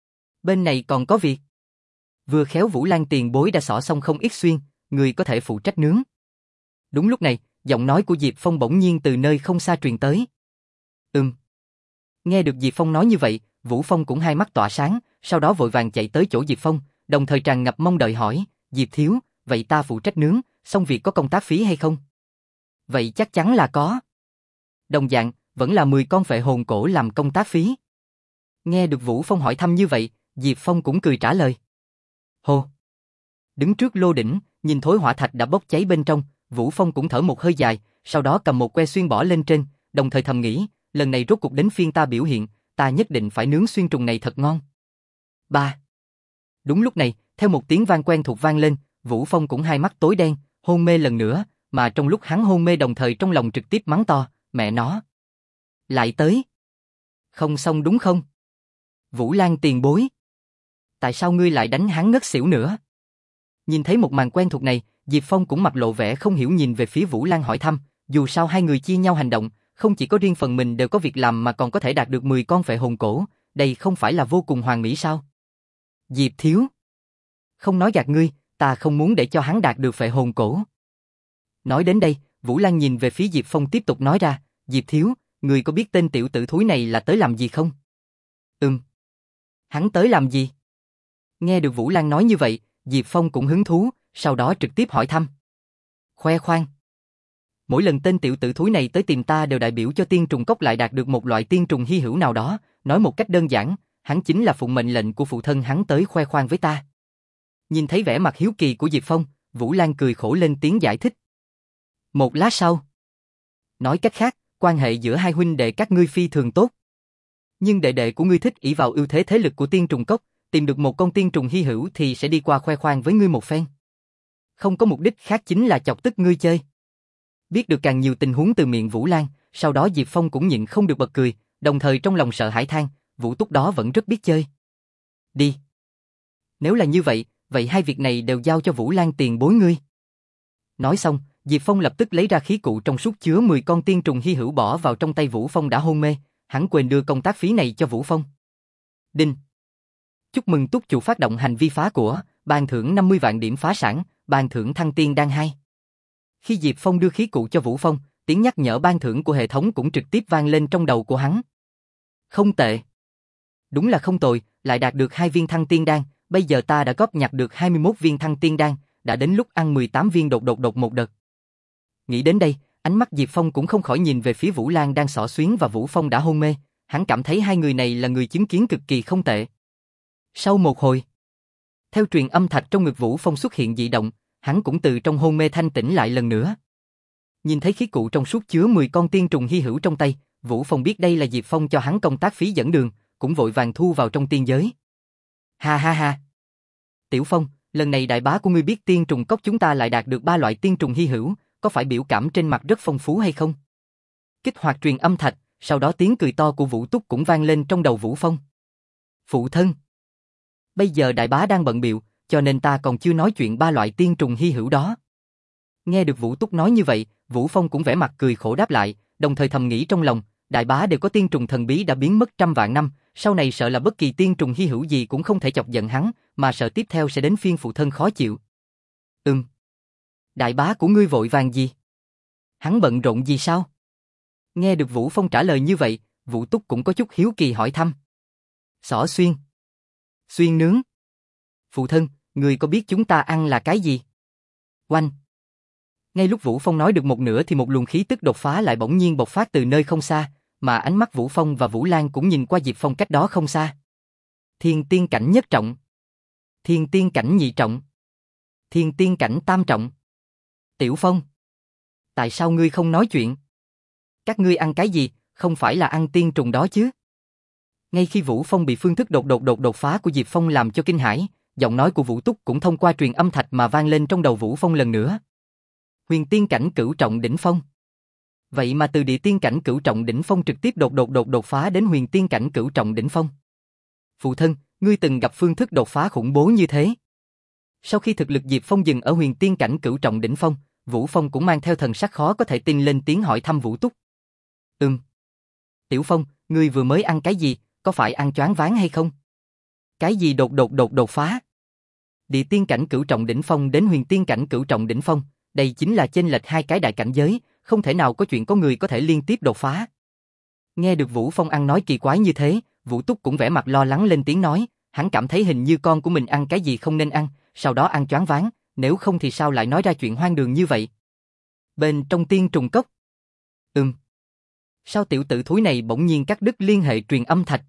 bên này còn có việc. Vừa khéo Vũ Lan tiền bối đã xỏ xong không ít xuyên, người có thể phụ trách nướng. Đúng lúc này, giọng nói của Diệp Phong bỗng nhiên từ nơi không xa truyền tới. Ừm. Nghe được Diệp Phong nói như vậy, Vũ Phong cũng hai mắt tỏa sáng, sau đó vội vàng chạy tới chỗ Diệp Phong, đồng thời tràn ngập mong đợi hỏi, Diệp thiếu, vậy ta phụ trách nướng, xong việc có công tác phí hay không? Vậy chắc chắn là có. Đồng dạng, vẫn là mười con phệ hồn cổ làm công tác phí. Nghe được Vũ Phong hỏi thăm như vậy, Diệp Phong cũng cười trả lời. Hồ. Đứng trước lô đỉnh, nhìn thối hỏa thạch đã bốc cháy bên trong, Vũ Phong cũng thở một hơi dài, sau đó cầm một que xuyên bỏ lên trên, đồng thời thầm nghĩ, lần này rốt cục đến phiên ta biểu hiện, ta nhất định phải nướng xuyên trùng này thật ngon. Ba. Đúng lúc này, theo một tiếng vang quen thuộc vang lên, Vũ Phong cũng hai mắt tối đen, hôn mê lần nữa, mà trong lúc hắn hôn mê đồng thời trong lòng trực tiếp mắng to, mẹ nó. Lại tới. Không xong đúng không? Vũ Lan tiền bối. Tại sao ngươi lại đánh hắn ngất xỉu nữa? Nhìn thấy một màn quen thuộc này, Diệp Phong cũng mặt lộ vẻ không hiểu nhìn về phía Vũ Lan hỏi thăm, dù sao hai người chia nhau hành động, không chỉ có riêng phần mình đều có việc làm mà còn có thể đạt được mười con phệ hồn cổ, đây không phải là vô cùng hoàn mỹ sao? Diệp thiếu. Không nói gạt ngươi, ta không muốn để cho hắn đạt được phệ hồn cổ. Nói đến đây, Vũ Lan nhìn về phía Diệp Phong tiếp tục nói ra, Diệp thiếu, ngươi có biết tên tiểu tử thúi này là tới làm gì không? Ừm. Hắn tới làm gì? Nghe được Vũ Lan nói như vậy, Diệp Phong cũng hứng thú, sau đó trực tiếp hỏi thăm. Khoe khoang. Mỗi lần tên tiểu tử thúi này tới tìm ta đều đại biểu cho tiên trùng cốc lại đạt được một loại tiên trùng hy hữu nào đó, nói một cách đơn giản, hắn chính là phụng mệnh lệnh của phụ thân hắn tới khoe khoang với ta. Nhìn thấy vẻ mặt hiếu kỳ của Diệp Phong, Vũ Lan cười khổ lên tiếng giải thích. Một lát sau. Nói cách khác, quan hệ giữa hai huynh đệ các ngươi phi thường tốt. Nhưng đệ đệ của ngươi thích ỷ vào ưu thế thế lực của tiên trùng cốc, tìm được một con tiên trùng hy hữu thì sẽ đi qua khoe khoang với ngươi một phen. Không có mục đích khác chính là chọc tức ngươi chơi. Biết được càng nhiều tình huống từ miệng Vũ Lan, sau đó Diệp Phong cũng nhịn không được bật cười, đồng thời trong lòng sợ hãi than, Vũ Túc đó vẫn rất biết chơi. Đi. Nếu là như vậy, vậy hai việc này đều giao cho Vũ Lan tiền bối ngươi. Nói xong, Diệp Phong lập tức lấy ra khí cụ trong suốt chứa mười con tiên trùng hy hữu bỏ vào trong tay Vũ Phong đã hôn mê, hắn quên đưa công tác phí này cho Vũ Phong. Đinh. Chúc mừng túc chủ phát động hành vi phá của, ban thưởng năm mươi vạn điểm phá sản, ban thưởng thăng tiên đan hai. Khi Diệp Phong đưa khí cụ cho Vũ Phong, tiếng nhắc nhở ban thưởng của hệ thống cũng trực tiếp vang lên trong đầu của hắn. Không tệ. Đúng là không tồi, lại đạt được hai viên thăng tiên đan, bây giờ ta đã góp nhặt được hai mươi mốt viên thăng tiên đan, đã đến lúc ăn mười tám viên đột đột đột một đợt. Nghĩ đến đây, ánh mắt Diệp Phong cũng không khỏi nhìn về phía Vũ Lan đang xỏ xuyến và Vũ Phong đã hôn mê, hắn cảm thấy hai người này là người chứng kiến cực kỳ không tệ. Sau một hồi, theo truyền âm thạch trong ngực Vũ Phong xuất hiện dị động, hắn cũng từ trong hôn mê thanh tỉnh lại lần nữa. Nhìn thấy khí cụ trong suốt chứa mười con tiên trùng hy hữu trong tay, Vũ Phong biết đây là Diệp Phong cho hắn công tác phí dẫn đường, cũng vội vàng thu vào trong tiên giới. Ha ha ha. Tiểu Phong, lần này đại bá của ngươi biết tiên trùng cốc chúng ta lại đạt được ba loại tiên trùng hy hữu, có phải biểu cảm trên mặt rất phong phú hay không? Kích hoạt truyền âm thạch, sau đó tiếng cười to của Vũ Túc cũng vang lên trong đầu Vũ Phong. Phụ thân. Bây giờ đại bá đang bận bịu, cho nên ta còn chưa nói chuyện ba loại tiên trùng hy hữu đó. Nghe được Vũ Túc nói như vậy, Vũ Phong cũng vẻ mặt cười khổ đáp lại, đồng thời thầm nghĩ trong lòng, đại bá đều có tiên trùng thần bí đã biến mất trăm vạn năm, sau này sợ là bất kỳ tiên trùng hy hữu gì cũng không thể chọc giận hắn, mà sợ tiếp theo sẽ đến phiên phụ thân khó chịu. Ừm. Đại bá của ngươi vội vàng gì? Hắn bận rộn gì sao? Nghe được Vũ Phong trả lời như vậy, Vũ Túc cũng có chút hiếu kỳ hỏi thăm. Xỏ xuyên. Xuyên nướng. Phụ thân, người có biết chúng ta ăn là cái gì? Oanh. Ngay lúc Vũ Phong nói được một nửa thì một luồng khí tức đột phá lại bỗng nhiên bộc phát từ nơi không xa, mà ánh mắt Vũ Phong và Vũ Lan cũng nhìn qua Diệp Phong cách đó không xa. Thiên tiên cảnh nhất trọng. Thiên tiên cảnh nhị trọng. Thiên tiên cảnh tam trọng. Tiểu Phong, tại sao ngươi không nói chuyện? Các ngươi ăn cái gì, không phải là ăn tiên trùng đó chứ? Ngay khi Vũ Phong bị phương thức đột đột đột đột phá của Diệp Phong làm cho kinh hãi, giọng nói của Vũ Túc cũng thông qua truyền âm thạch mà vang lên trong đầu Vũ Phong lần nữa. Huyền tiên cảnh cửu trọng đỉnh phong. Vậy mà từ địa tiên cảnh cửu trọng đỉnh phong trực tiếp đột đột đột đột phá đến huyền tiên cảnh cửu trọng đỉnh phong. Phụ thân, ngươi từng gặp phương thức đột phá khủng bố như thế. Sau khi thực lực Diệp Phong dừng ở huyền tiên cảnh cửu trọng đỉnh phong, Vũ Phong cũng mang theo thần sắc khó có thể tin lên tiếng hỏi thăm Vũ Túc. Ừm. Tiểu Phong, ngươi vừa mới ăn cái gì, có phải ăn choáng váng hay không? Cái gì đột đột đột đột phá? Địa tiên cảnh cửu trọng đỉnh phong đến huyền tiên cảnh cửu trọng đỉnh phong, đây chính là chênh lệch hai cái đại cảnh giới, không thể nào có chuyện có người có thể liên tiếp đột phá. Nghe được Vũ Phong ăn nói kỳ quái như thế, Vũ Túc cũng vẻ mặt lo lắng lên tiếng nói, hắn cảm thấy hình như con của mình ăn cái gì không nên ăn, sau đó ăn choáng váng, nếu không thì sao lại nói ra chuyện hoang đường như vậy? Bên trong tiên trùng cốc. Ừm. Sao tiểu tử thúi này bỗng nhiên cắt đứt liên hệ truyền âm thạch?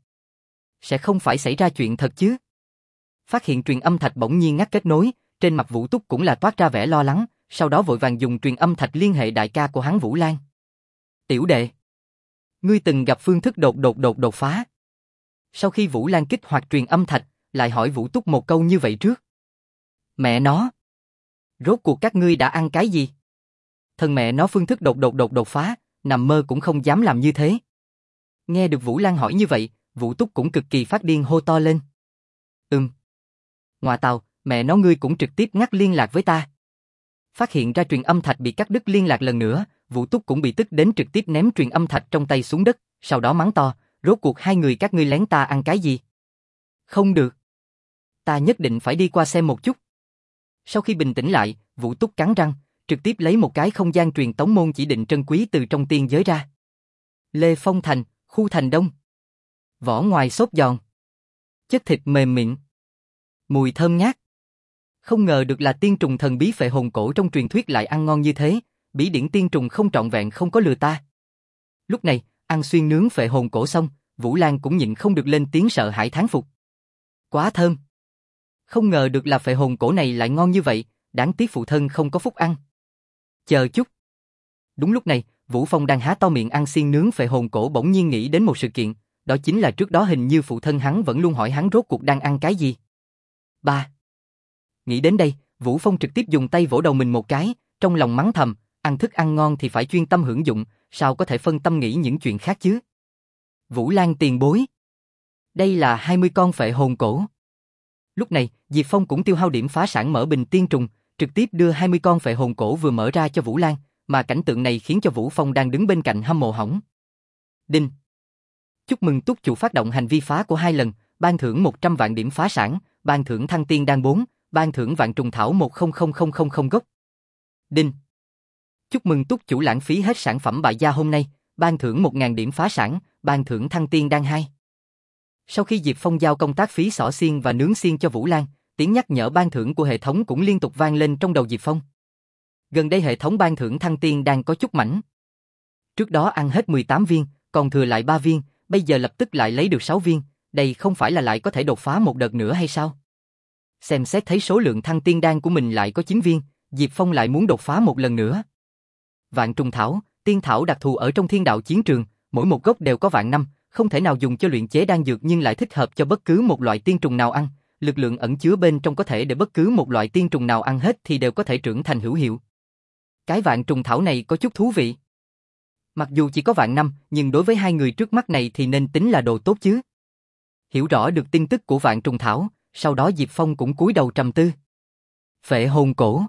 Sẽ không phải xảy ra chuyện thật chứ? Phát hiện truyền âm thạch bỗng nhiên ngắt kết nối, trên mặt Vũ Túc cũng là toát ra vẻ lo lắng, sau đó vội vàng dùng truyền âm thạch liên hệ đại ca của hắn Vũ Lan. Tiểu đệ, ngươi từng gặp phương thức đột đột đột đột phá. Sau khi Vũ Lan kích hoạt truyền âm thạch, lại hỏi Vũ Túc một câu như vậy trước. Mẹ nó, rốt cuộc các ngươi đã ăn cái gì? Thân mẹ nó phương thức đột đột đột đột phá, nằm mơ cũng không dám làm như thế. Nghe được Vũ Lan hỏi như vậy, Vũ Túc cũng cực kỳ phát điên hô to lên. Ừm. Ngoà tào, mẹ nó ngươi cũng trực tiếp ngắt liên lạc với ta. Phát hiện ra truyền âm thạch bị cắt đứt liên lạc lần nữa, Vũ Túc cũng bị tức đến trực tiếp ném truyền âm thạch trong tay xuống đất, sau đó mắng to, rốt cuộc hai người các ngươi lén ta ăn cái gì? Không được. Ta nhất định phải đi qua xem một chút. Sau khi bình tĩnh lại, Vũ Túc cắn răng, trực tiếp lấy một cái không gian truyền tống môn chỉ định trân quý từ trong tiên giới ra. Lê Phong Thành, khu thành Đông. Vỏ ngoài xốp giòn. Chất thịt mềm mịn. Mùi thơm ngát. Không ngờ được là tiên trùng thần bí phệ hồn cổ trong truyền thuyết lại ăn ngon như thế, bí điển tiên trùng không trọn vẹn không có lừa ta. Lúc này, ăn xuyên nướng phệ hồn cổ xong, Vũ Lan cũng nhịn không được lên tiếng sợ hãi thán phục. Quá thơm. Không ngờ được là phệ hồn cổ này lại ngon như vậy, đáng tiếc phụ thân không có phúc ăn. Chờ chút. Đúng lúc này, Vũ Phong đang há to miệng ăn xiên nướng phệ hồn cổ bỗng nhiên nghĩ đến một sự kiện, đó chính là trước đó hình như phụ thân hắn vẫn luôn hỏi hắn rốt cuộc đang ăn cái gì. Ba. Nghĩ đến đây, Vũ Phong trực tiếp dùng tay vỗ đầu mình một cái, trong lòng mắng thầm, ăn thức ăn ngon thì phải chuyên tâm hưởng dụng, sao có thể phân tâm nghĩ những chuyện khác chứ. Vũ Lan tiền bối. Đây là hai mươi con phệ hồn cổ. Lúc này, Diệp Phong cũng tiêu hao điểm phá sản mở bình tiên trùng, trực tiếp đưa hai mươi con phệ hồn cổ vừa mở ra cho Vũ Lan, mà cảnh tượng này khiến cho Vũ Phong đang đứng bên cạnh hâm mộ hỏng. Đinh. Chúc mừng túc chủ phát động hành vi phá của hai lần, ban thưởng một trăm vạn điểm phá sản, ban thưởng thăng tiên đan bốn, ban thưởng vạn trùng thảo một không không không không không gốc. Đinh. Chúc mừng túc chủ lãng phí hết sản phẩm bại gia hôm nay, ban thưởng một nghìn điểm phá sản, ban thưởng thăng tiên đan hai. Sau khi Diệp Phong giao công tác phí xỏ xiên và nướng xiên cho Vũ Lan, tiếng nhắc nhở ban thưởng của hệ thống cũng liên tục vang lên trong đầu Diệp Phong. Gần đây hệ thống ban thưởng thăng tiên đang có chút mảnh. Trước đó ăn hết mười tám viên, còn thừa lại ba viên, bây giờ lập tức lại lấy được sáu viên, đây không phải là lại có thể đột phá một đợt nữa hay sao? Xem xét thấy số lượng thăng tiên đan của mình lại có chín viên, Diệp Phong lại muốn đột phá một lần nữa. Vạn trùng thảo, tiên thảo đặc thù ở trong thiên đạo chiến trường, mỗi một gốc đều có vạn năm, không thể nào dùng cho luyện chế đan dược nhưng lại thích hợp cho bất cứ một loại tiên trùng nào ăn, lực lượng ẩn chứa bên trong có thể để bất cứ một loại tiên trùng nào ăn hết thì đều có thể trưởng thành hữu hiệu. Cái vạn trùng thảo này có chút thú vị. Mặc dù chỉ có vạn năm, nhưng đối với hai người trước mắt này thì nên tính là đồ tốt chứ. Hiểu rõ được tin tức của vạn trùng thảo, sau đó Diệp Phong cũng cúi đầu trầm tư. Phệ hồn cổ.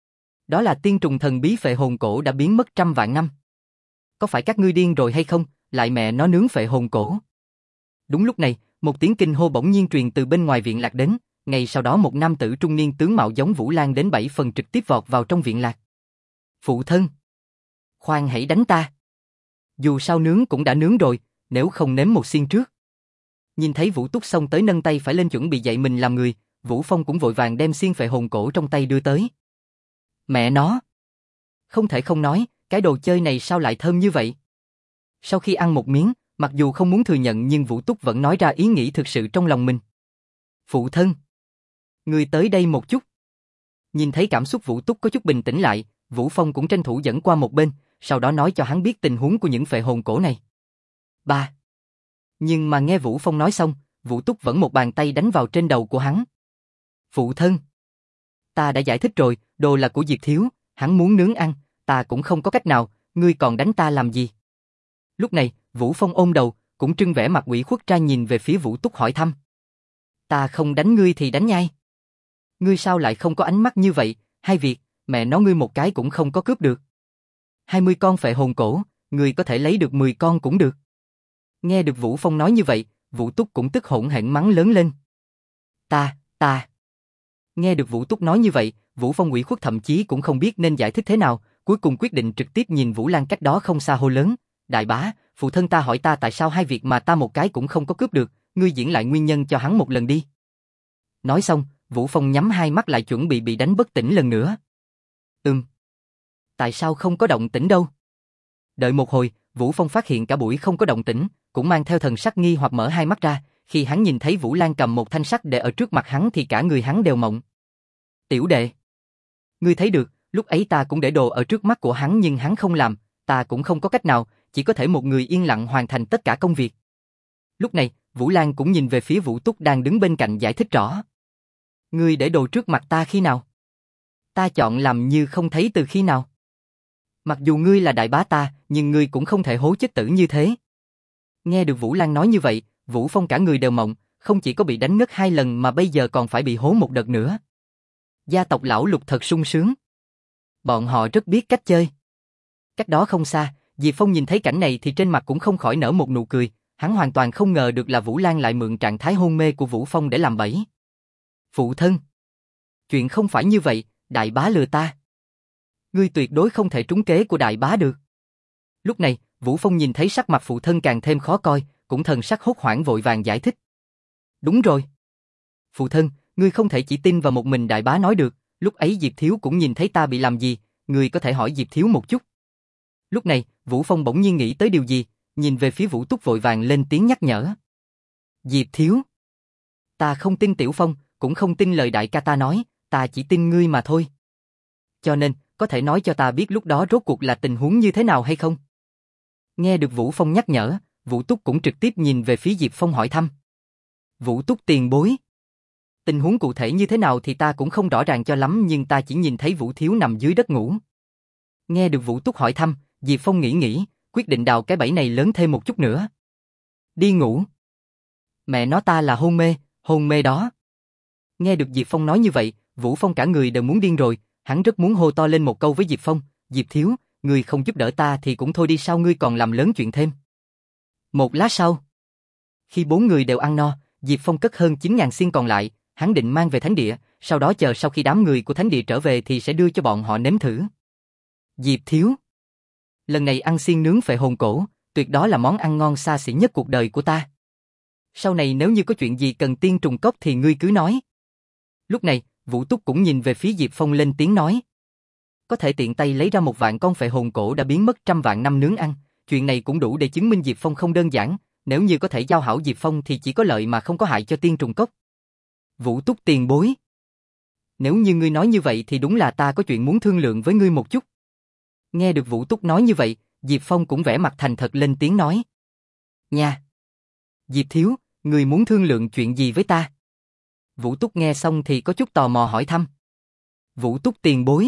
Đó là tiên trùng thần bí phệ hồn cổ đã biến mất trăm vạn năm. Có phải các ngươi điên rồi hay không, lại mẹ nó nướng phệ hồn cổ. Đúng lúc này, một tiếng kinh hô bỗng nhiên truyền từ bên ngoài viện lạc đến, ngay sau đó một nam tử trung niên tướng mạo giống Vũ Lan đến bảy phần trực tiếp vọt vào trong viện lạc. Phụ thân! Khoan hãy đánh ta! Dù sao nướng cũng đã nướng rồi, nếu không nếm một xiên trước. Nhìn thấy Vũ Túc xông tới nâng tay phải lên chuẩn bị dạy mình làm người, Vũ Phong cũng vội vàng đem xiên phệ hồn cổ trong tay đưa tới. Mẹ nó! Không thể không nói, cái đồ chơi này sao lại thơm như vậy? Sau khi ăn một miếng, mặc dù không muốn thừa nhận nhưng Vũ Túc vẫn nói ra ý nghĩ thực sự trong lòng mình. Phụ thân! Người tới đây một chút. Nhìn thấy cảm xúc Vũ Túc có chút bình tĩnh lại, Vũ Phong cũng tranh thủ dẫn qua một bên, sau đó nói cho hắn biết tình huống của những phệ hồn cổ này. Ba. Nhưng mà nghe Vũ Phong nói xong, Vũ Túc vẫn một bàn tay đánh vào trên đầu của hắn. Phụ thân. Ta đã giải thích rồi, đồ là của Diệp Thiếu, hắn muốn nướng ăn, ta cũng không có cách nào, ngươi còn đánh ta làm gì? Lúc này, Vũ Phong ôm đầu, cũng trưng vẻ mặt ủy khuất ra nhìn về phía Vũ Túc hỏi thăm. Ta không đánh ngươi thì đánh nhai. Ngươi sao lại không có ánh mắt như vậy, hai việc, mẹ nó ngươi một cái cũng không có cướp được. Hai mươi con phệ hồn cổ, ngươi có thể lấy được mười con cũng được. Nghe được Vũ Phong nói như vậy, Vũ Túc cũng tức hổn hển mắng lớn lên. Ta, ta. Nghe được Vũ Túc nói như vậy, Vũ Phong ủy khuất thậm chí cũng không biết nên giải thích thế nào, cuối cùng quyết định trực tiếp nhìn Vũ Lan cách đó không xa hô lớn. Đại bá, phụ thân ta hỏi ta tại sao hai việc mà ta một cái cũng không có cướp được, ngươi diễn lại nguyên nhân cho hắn một lần đi. Nói xong, Vũ Phong nhắm hai mắt lại chuẩn bị bị đánh bất tỉnh lần nữa. Ừm. Tại sao không có động tĩnh đâu? Đợi một hồi, Vũ Phong phát hiện cả buổi không có động tĩnh, cũng mang theo thần sắc nghi hoặc mở hai mắt ra, khi hắn nhìn thấy Vũ Lan cầm một thanh sắt để ở trước mặt hắn thì cả người hắn đều mộng. Tiểu đệ. Ngươi thấy được, lúc ấy ta cũng để đồ ở trước mắt của hắn nhưng hắn không làm, ta cũng không có cách nào, chỉ có thể một người yên lặng hoàn thành tất cả công việc. Lúc này, Vũ Lan cũng nhìn về phía Vũ Túc đang đứng bên cạnh giải thích rõ. Ngươi để đồ trước mặt ta khi nào? Ta chọn làm như không thấy từ khi nào? Mặc dù ngươi là đại bá ta, nhưng ngươi cũng không thể hố chết tử như thế. Nghe được Vũ Lan nói như vậy, Vũ Phong cả người đều mộng, không chỉ có bị đánh ngất hai lần mà bây giờ còn phải bị hố một đợt nữa. Gia tộc lão Lục thật sung sướng. Bọn họ rất biết cách chơi. Cách đó không xa, Diệp Phong nhìn thấy cảnh này thì trên mặt cũng không khỏi nở một nụ cười, hắn hoàn toàn không ngờ được là Vũ Lan lại mượn trạng thái hôn mê của Vũ Phong để làm bẫy. Phụ thân. Chuyện không phải như vậy, đại bá lừa ta. Ngươi tuyệt đối không thể trúng kế của đại bá được. Lúc này, Vũ Phong nhìn thấy sắc mặt phụ thân càng thêm khó coi, cũng thần sắc hốt hoảng vội vàng giải thích. Đúng rồi. Phụ thân, ngươi không thể chỉ tin vào một mình đại bá nói được, lúc ấy Diệp Thiếu cũng nhìn thấy ta bị làm gì, ngươi có thể hỏi Diệp Thiếu một chút. Lúc này, Vũ Phong bỗng nhiên nghĩ tới điều gì, nhìn về phía Vũ Túc vội vàng lên tiếng nhắc nhở. Diệp Thiếu. Ta không tin Tiểu Phong, cũng không tin lời đại ca ta nói, ta chỉ tin ngươi mà thôi. Cho nên, có thể nói cho ta biết lúc đó rốt cuộc là tình huống như thế nào hay không? Nghe được Vũ Phong nhắc nhở, Vũ Túc cũng trực tiếp nhìn về phía Diệp Phong hỏi thăm. Vũ Túc tiền bối. Tình huống cụ thể như thế nào thì ta cũng không rõ ràng cho lắm nhưng ta chỉ nhìn thấy Vũ Thiếu nằm dưới đất ngủ. Nghe được Vũ Túc hỏi thăm, Diệp Phong nghĩ nghĩ, quyết định đào cái bẫy này lớn thêm một chút nữa. Đi ngủ. Mẹ nó ta là hôn mê, hôn mê đó. Nghe được Diệp Phong nói như vậy, Vũ Phong cả người đều muốn điên rồi, hắn rất muốn hô to lên một câu với Diệp Phong, Diệp Thiếu, ngươi không giúp đỡ ta thì cũng thôi đi sao ngươi còn làm lớn chuyện thêm. Một lát sau, khi bốn người đều ăn no, Diệp Phong cất hơn chín nghìn xiên còn lại, hắn định mang về thánh địa, sau đó chờ sau khi đám người của thánh địa trở về thì sẽ đưa cho bọn họ nếm thử. Diệp Thiếu, lần này ăn xiên nướng phệ hồn cổ, tuyệt đó là món ăn ngon xa xỉ nhất cuộc đời của ta. Sau này nếu như có chuyện gì cần tiên trùng cốc thì ngươi cứ nói. Lúc này, Vũ Túc cũng nhìn về phía Diệp Phong lên tiếng nói. Có thể tiện tay lấy ra một vạn con phệ hồn cổ đã biến mất trăm vạn năm nướng ăn, chuyện này cũng đủ để chứng minh Diệp Phong không đơn giản, nếu như có thể giao hảo Diệp Phong thì chỉ có lợi mà không có hại cho tiên trùng cốc. Vũ Túc tiền bối. Nếu như ngươi nói như vậy thì đúng là ta có chuyện muốn thương lượng với ngươi một chút. Nghe được Vũ Túc nói như vậy, Diệp Phong cũng vẻ mặt thành thật lên tiếng nói. Nha. Diệp Thiếu, ngươi muốn thương lượng chuyện gì với ta? Vũ Túc nghe xong thì có chút tò mò hỏi thăm. Vũ Túc tiền bối.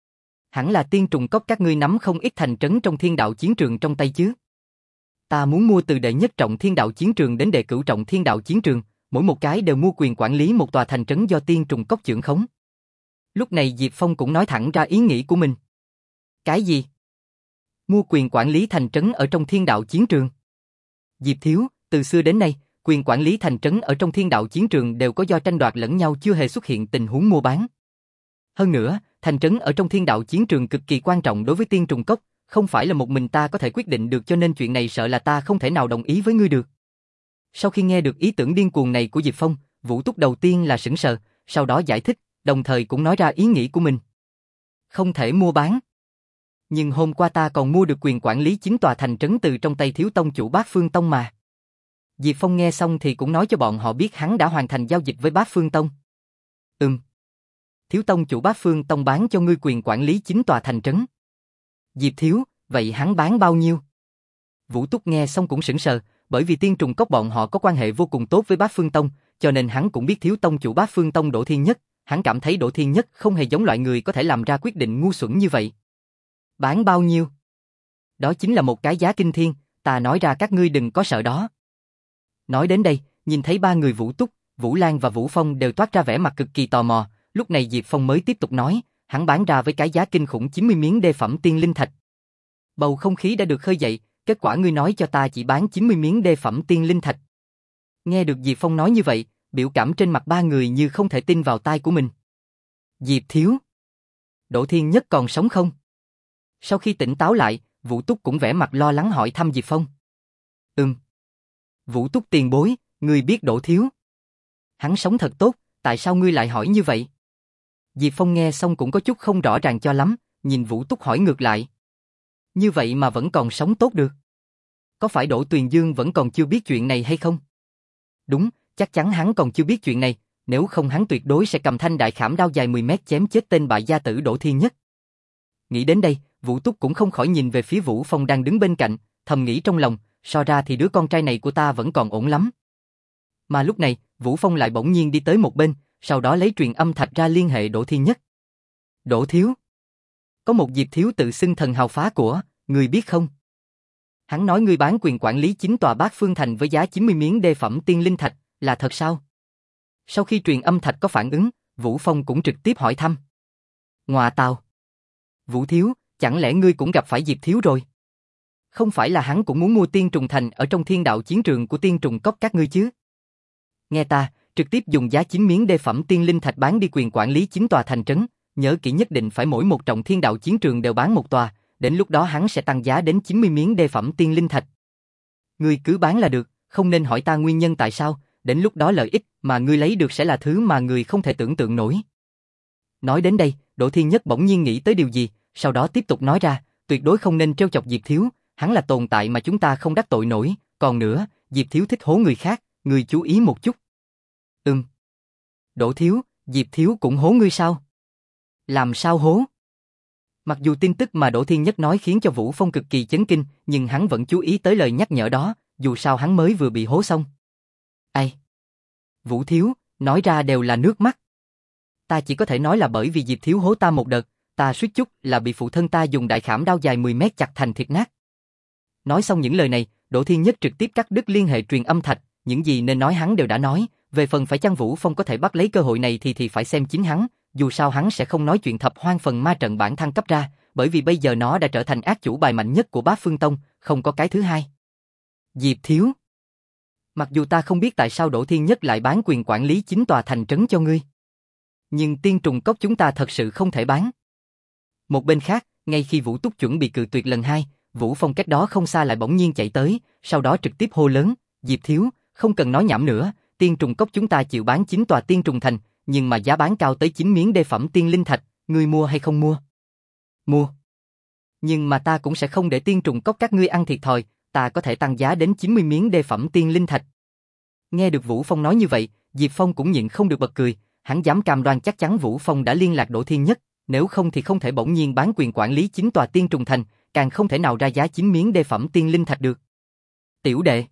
Hẳn là tiên trùng cốc các ngươi nắm không ít thành trấn trong thiên đạo chiến trường trong tay chứ. Ta muốn mua từ đệ nhất trọng thiên đạo chiến trường đến đệ cửu trọng thiên đạo chiến trường, mỗi một cái đều mua quyền quản lý một tòa thành trấn do tiên trùng cốc trưởng khống. Lúc này Diệp Phong cũng nói thẳng ra ý nghĩ của mình. Cái gì? Mua quyền quản lý thành trấn ở trong thiên đạo chiến trường. Diệp Thiếu, từ xưa đến nay, quyền quản lý thành trấn ở trong thiên đạo chiến trường đều có do tranh đoạt lẫn nhau chưa hề xuất hiện tình huống mua bán. Hơn nữa, thành trấn ở trong thiên đạo chiến trường cực kỳ quan trọng đối với tiên trùng cốc, không phải là một mình ta có thể quyết định được cho nên chuyện này sợ là ta không thể nào đồng ý với ngươi được. Sau khi nghe được ý tưởng điên cuồng này của Diệp Phong, Vũ Túc đầu tiên là sững sờ, sau đó giải thích, đồng thời cũng nói ra ý nghĩ của mình. Không thể mua bán. Nhưng hôm qua ta còn mua được quyền quản lý chín tòa thành trấn từ trong tay thiếu tông chủ Bát Phương Tông mà. Diệp Phong nghe xong thì cũng nói cho bọn họ biết hắn đã hoàn thành giao dịch với Bát Phương Tông. Ừm. thiếu tông chủ Bát Phương Tông bán cho ngươi quyền quản lý chín tòa thành trấn. Diệp Thiếu, vậy hắn bán bao nhiêu? Vũ Túc nghe xong cũng sững sờ, bởi vì Tiên Trùng Cốc bọn họ có quan hệ vô cùng tốt với Bát Phương Tông, cho nên hắn cũng biết thiếu tông chủ Bát Phương Tông Đỗ Thiên Nhất, hắn cảm thấy Đỗ Thiên Nhất không hề giống loại người có thể làm ra quyết định ngu xuẩn như vậy. Bán bao nhiêu? Đó chính là một cái giá kinh thiên, ta nói ra các ngươi đừng có sợ đó. Nói đến đây, nhìn thấy ba người Vũ Túc, Vũ Lan và Vũ Phong đều toát ra vẻ mặt cực kỳ tò mò, lúc này Diệp Phong mới tiếp tục nói, hắn bán ra với cái giá kinh khủng chín mươi miếng đê phẩm tiên linh thạch. Bầu không khí đã được khơi dậy, kết quả ngươi nói cho ta chỉ bán chín mươi miếng đê phẩm tiên linh thạch. Nghe được Diệp Phong nói như vậy, biểu cảm trên mặt ba người như không thể tin vào tai của mình. Diệp Thiếu, Đỗ Thiên Nhất còn sống không? Sau khi tỉnh táo lại, Vũ Túc cũng vẻ mặt lo lắng hỏi thăm Diệp Phong. Ừm. Vũ Túc tiền bối, ngươi biết Đỗ Thiếu. Hắn sống thật tốt, tại sao ngươi lại hỏi như vậy? Diệp Phong nghe xong cũng có chút không rõ ràng cho lắm, nhìn Vũ Túc hỏi ngược lại. Như vậy mà vẫn còn sống tốt được. Có phải Đỗ Tuyền Dương vẫn còn chưa biết chuyện này hay không? Đúng, chắc chắn hắn còn chưa biết chuyện này, nếu không hắn tuyệt đối sẽ cầm thanh đại khảm đao dài mười mét chém chết tên bại gia tử Đỗ Thiên Nhất. Nghĩ đến đây, Vũ Túc cũng không khỏi nhìn về phía Vũ Phong đang đứng bên cạnh, thầm nghĩ trong lòng, so ra thì đứa con trai này của ta vẫn còn ổn lắm. Mà lúc này, Vũ Phong lại bỗng nhiên đi tới một bên, sau đó lấy truyền âm thạch ra liên hệ Đỗ Thiên Nhất. Đỗ Thiếu, có một Diệp Thiếu tự xưng thần hào phá của, người biết không? Hắn nói ngươi bán quyền quản lý chín tòa Bát Phương Thành với giá chín mươi miếng đê phẩm tiên linh thạch, là thật sao? Sau khi truyền âm thạch có phản ứng, Vũ Phong cũng trực tiếp hỏi thăm. Ngoà tào! Vũ Thiếu, chẳng lẽ ngươi cũng gặp phải Diệp Thiếu rồi? Không phải là hắn cũng muốn mua Tiên Trùng Thành ở trong thiên đạo chiến trường của Tiên Trùng Cốc các ngươi chứ? Nghe ta, trực tiếp dùng giá chín miếng đê phẩm tiên linh thạch bán đi quyền quản lý chín tòa thành trấn, nhớ kỹ nhất định phải mỗi một trọng thiên đạo chiến trường đều bán một tòa, đến lúc đó hắn sẽ tăng giá đến chín mươi miếng đê phẩm tiên linh thạch. Ngươi cứ bán là được, không nên hỏi ta nguyên nhân tại sao, đến lúc đó lợi ích mà ngươi lấy được sẽ là thứ mà ngươi không thể tưởng tượng nổi. Nói đến đây, Đỗ Thiên Nhất bỗng nhiên nghĩ tới điều gì, sau đó tiếp tục nói ra, tuyệt đối không nên trêu chọc Diệp Thiếu, hắn là tồn tại mà chúng ta không đắc tội nổi, còn nữa, Diệp Thiếu thích hố người khác, ngươi chú ý một chút. Ừm. Đỗ Thiếu, Diệp Thiếu cũng hố ngươi sao? Làm sao hố? Mặc dù tin tức mà Đỗ Thiên Nhất nói khiến cho Vũ Phong cực kỳ chấn kinh, nhưng hắn vẫn chú ý tới lời nhắc nhở đó, dù sao hắn mới vừa bị hố xong. Ai? Vũ Thiếu, nói ra đều là nước mắt. Ta chỉ có thể nói là bởi vì Diệp Thiếu hố ta một đợt, ta suýt chút là bị phụ thân ta dùng đại khảm đao dài mười mét chặt thành thịt nát. Nói xong những lời này, Đỗ Thiên Nhất trực tiếp cắt đứt liên hệ truyền âm thạch, những gì nên nói hắn đều đã nói, về phần phải chăng Vũ Phong có thể bắt lấy cơ hội này thì thì phải xem chính hắn, dù sao hắn sẽ không nói chuyện thập hoang phần ma trận bản thăng cấp ra, bởi vì bây giờ nó đã trở thành ác chủ bài mạnh nhất của Bát Phương Tông, không có cái thứ hai. Diệp Thiếu, mặc dù ta không biết tại sao Đỗ Thiên Nhất lại bán quyền quản lý chín tòa thành trấn cho ngươi, nhưng Tiên Trùng Cốc chúng ta thật sự không thể bán. Một bên khác, ngay khi Vũ Túc chuẩn bị cự tuyệt lần hai, Vũ Phong cách đó không xa lại bỗng nhiên chạy tới, sau đó trực tiếp hô lớn, Diệp Thiếu, không cần nói nhảm nữa, Tiên Trùng Cốc chúng ta chịu bán chín tòa Tiên Trùng Thành, nhưng mà giá bán cao tới chín miếng đê phẩm tiên linh thạch, ngươi mua hay không mua? Mua. Nhưng mà ta cũng sẽ không để Tiên Trùng Cốc các ngươi ăn thiệt thòi, ta có thể tăng giá đến chín mươi miếng đê phẩm tiên linh thạch. Nghe được Vũ Phong nói như vậy, Diệp Phong cũng nhịn không được bật cười, hắn dám cam đoan chắc chắn Vũ Phong đã liên lạc Đỗ Thiên Nhất, nếu không thì không thể bỗng nhiên bán quyền quản lý chín tòa Tiên Trùng Thành, càng không thể nào ra giá chín miếng đê phẩm tiên linh thạch được. Tiểu đệ,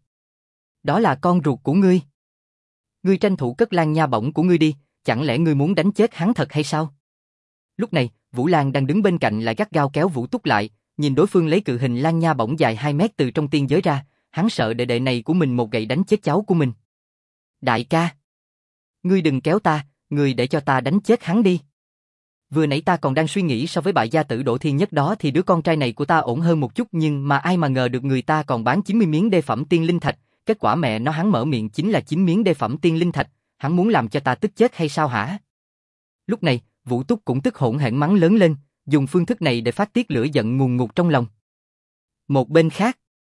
đó là con ruột của ngươi. Ngươi tranh thủ cất Lan Nha bổng của ngươi đi, chẳng lẽ ngươi muốn đánh chết hắn thật hay sao? Lúc này, Vũ Lan đang đứng bên cạnh lại gắt gao kéo Vũ Túc lại, nhìn đối phương lấy cự hình Lan Nha bổng dài hai mét từ trong tiên giới ra, hắn sợ đệ đệ này của mình một gậy đánh chết cháu của mình. Đại ca, ngươi đừng kéo ta, ngươi để cho ta đánh chết hắn đi. Vừa nãy ta còn đang suy nghĩ so với bại gia tử Đỗ Thiên Nhất đó thì đứa con trai này của ta ổn hơn một chút, nhưng mà ai mà ngờ được người ta còn bán chín mươi miếng đê phẩm tiên linh thạch, kết quả mẹ nó hắn mở miệng chính là chín miếng đê phẩm tiên linh thạch, hắn muốn làm cho ta tức chết hay sao hả? Lúc này, Vũ Túc cũng tức hỗn hển mắng lớn lên, dùng phương thức này để phát tiết lửa giận ngùn ngụt trong lòng. Một bên khác,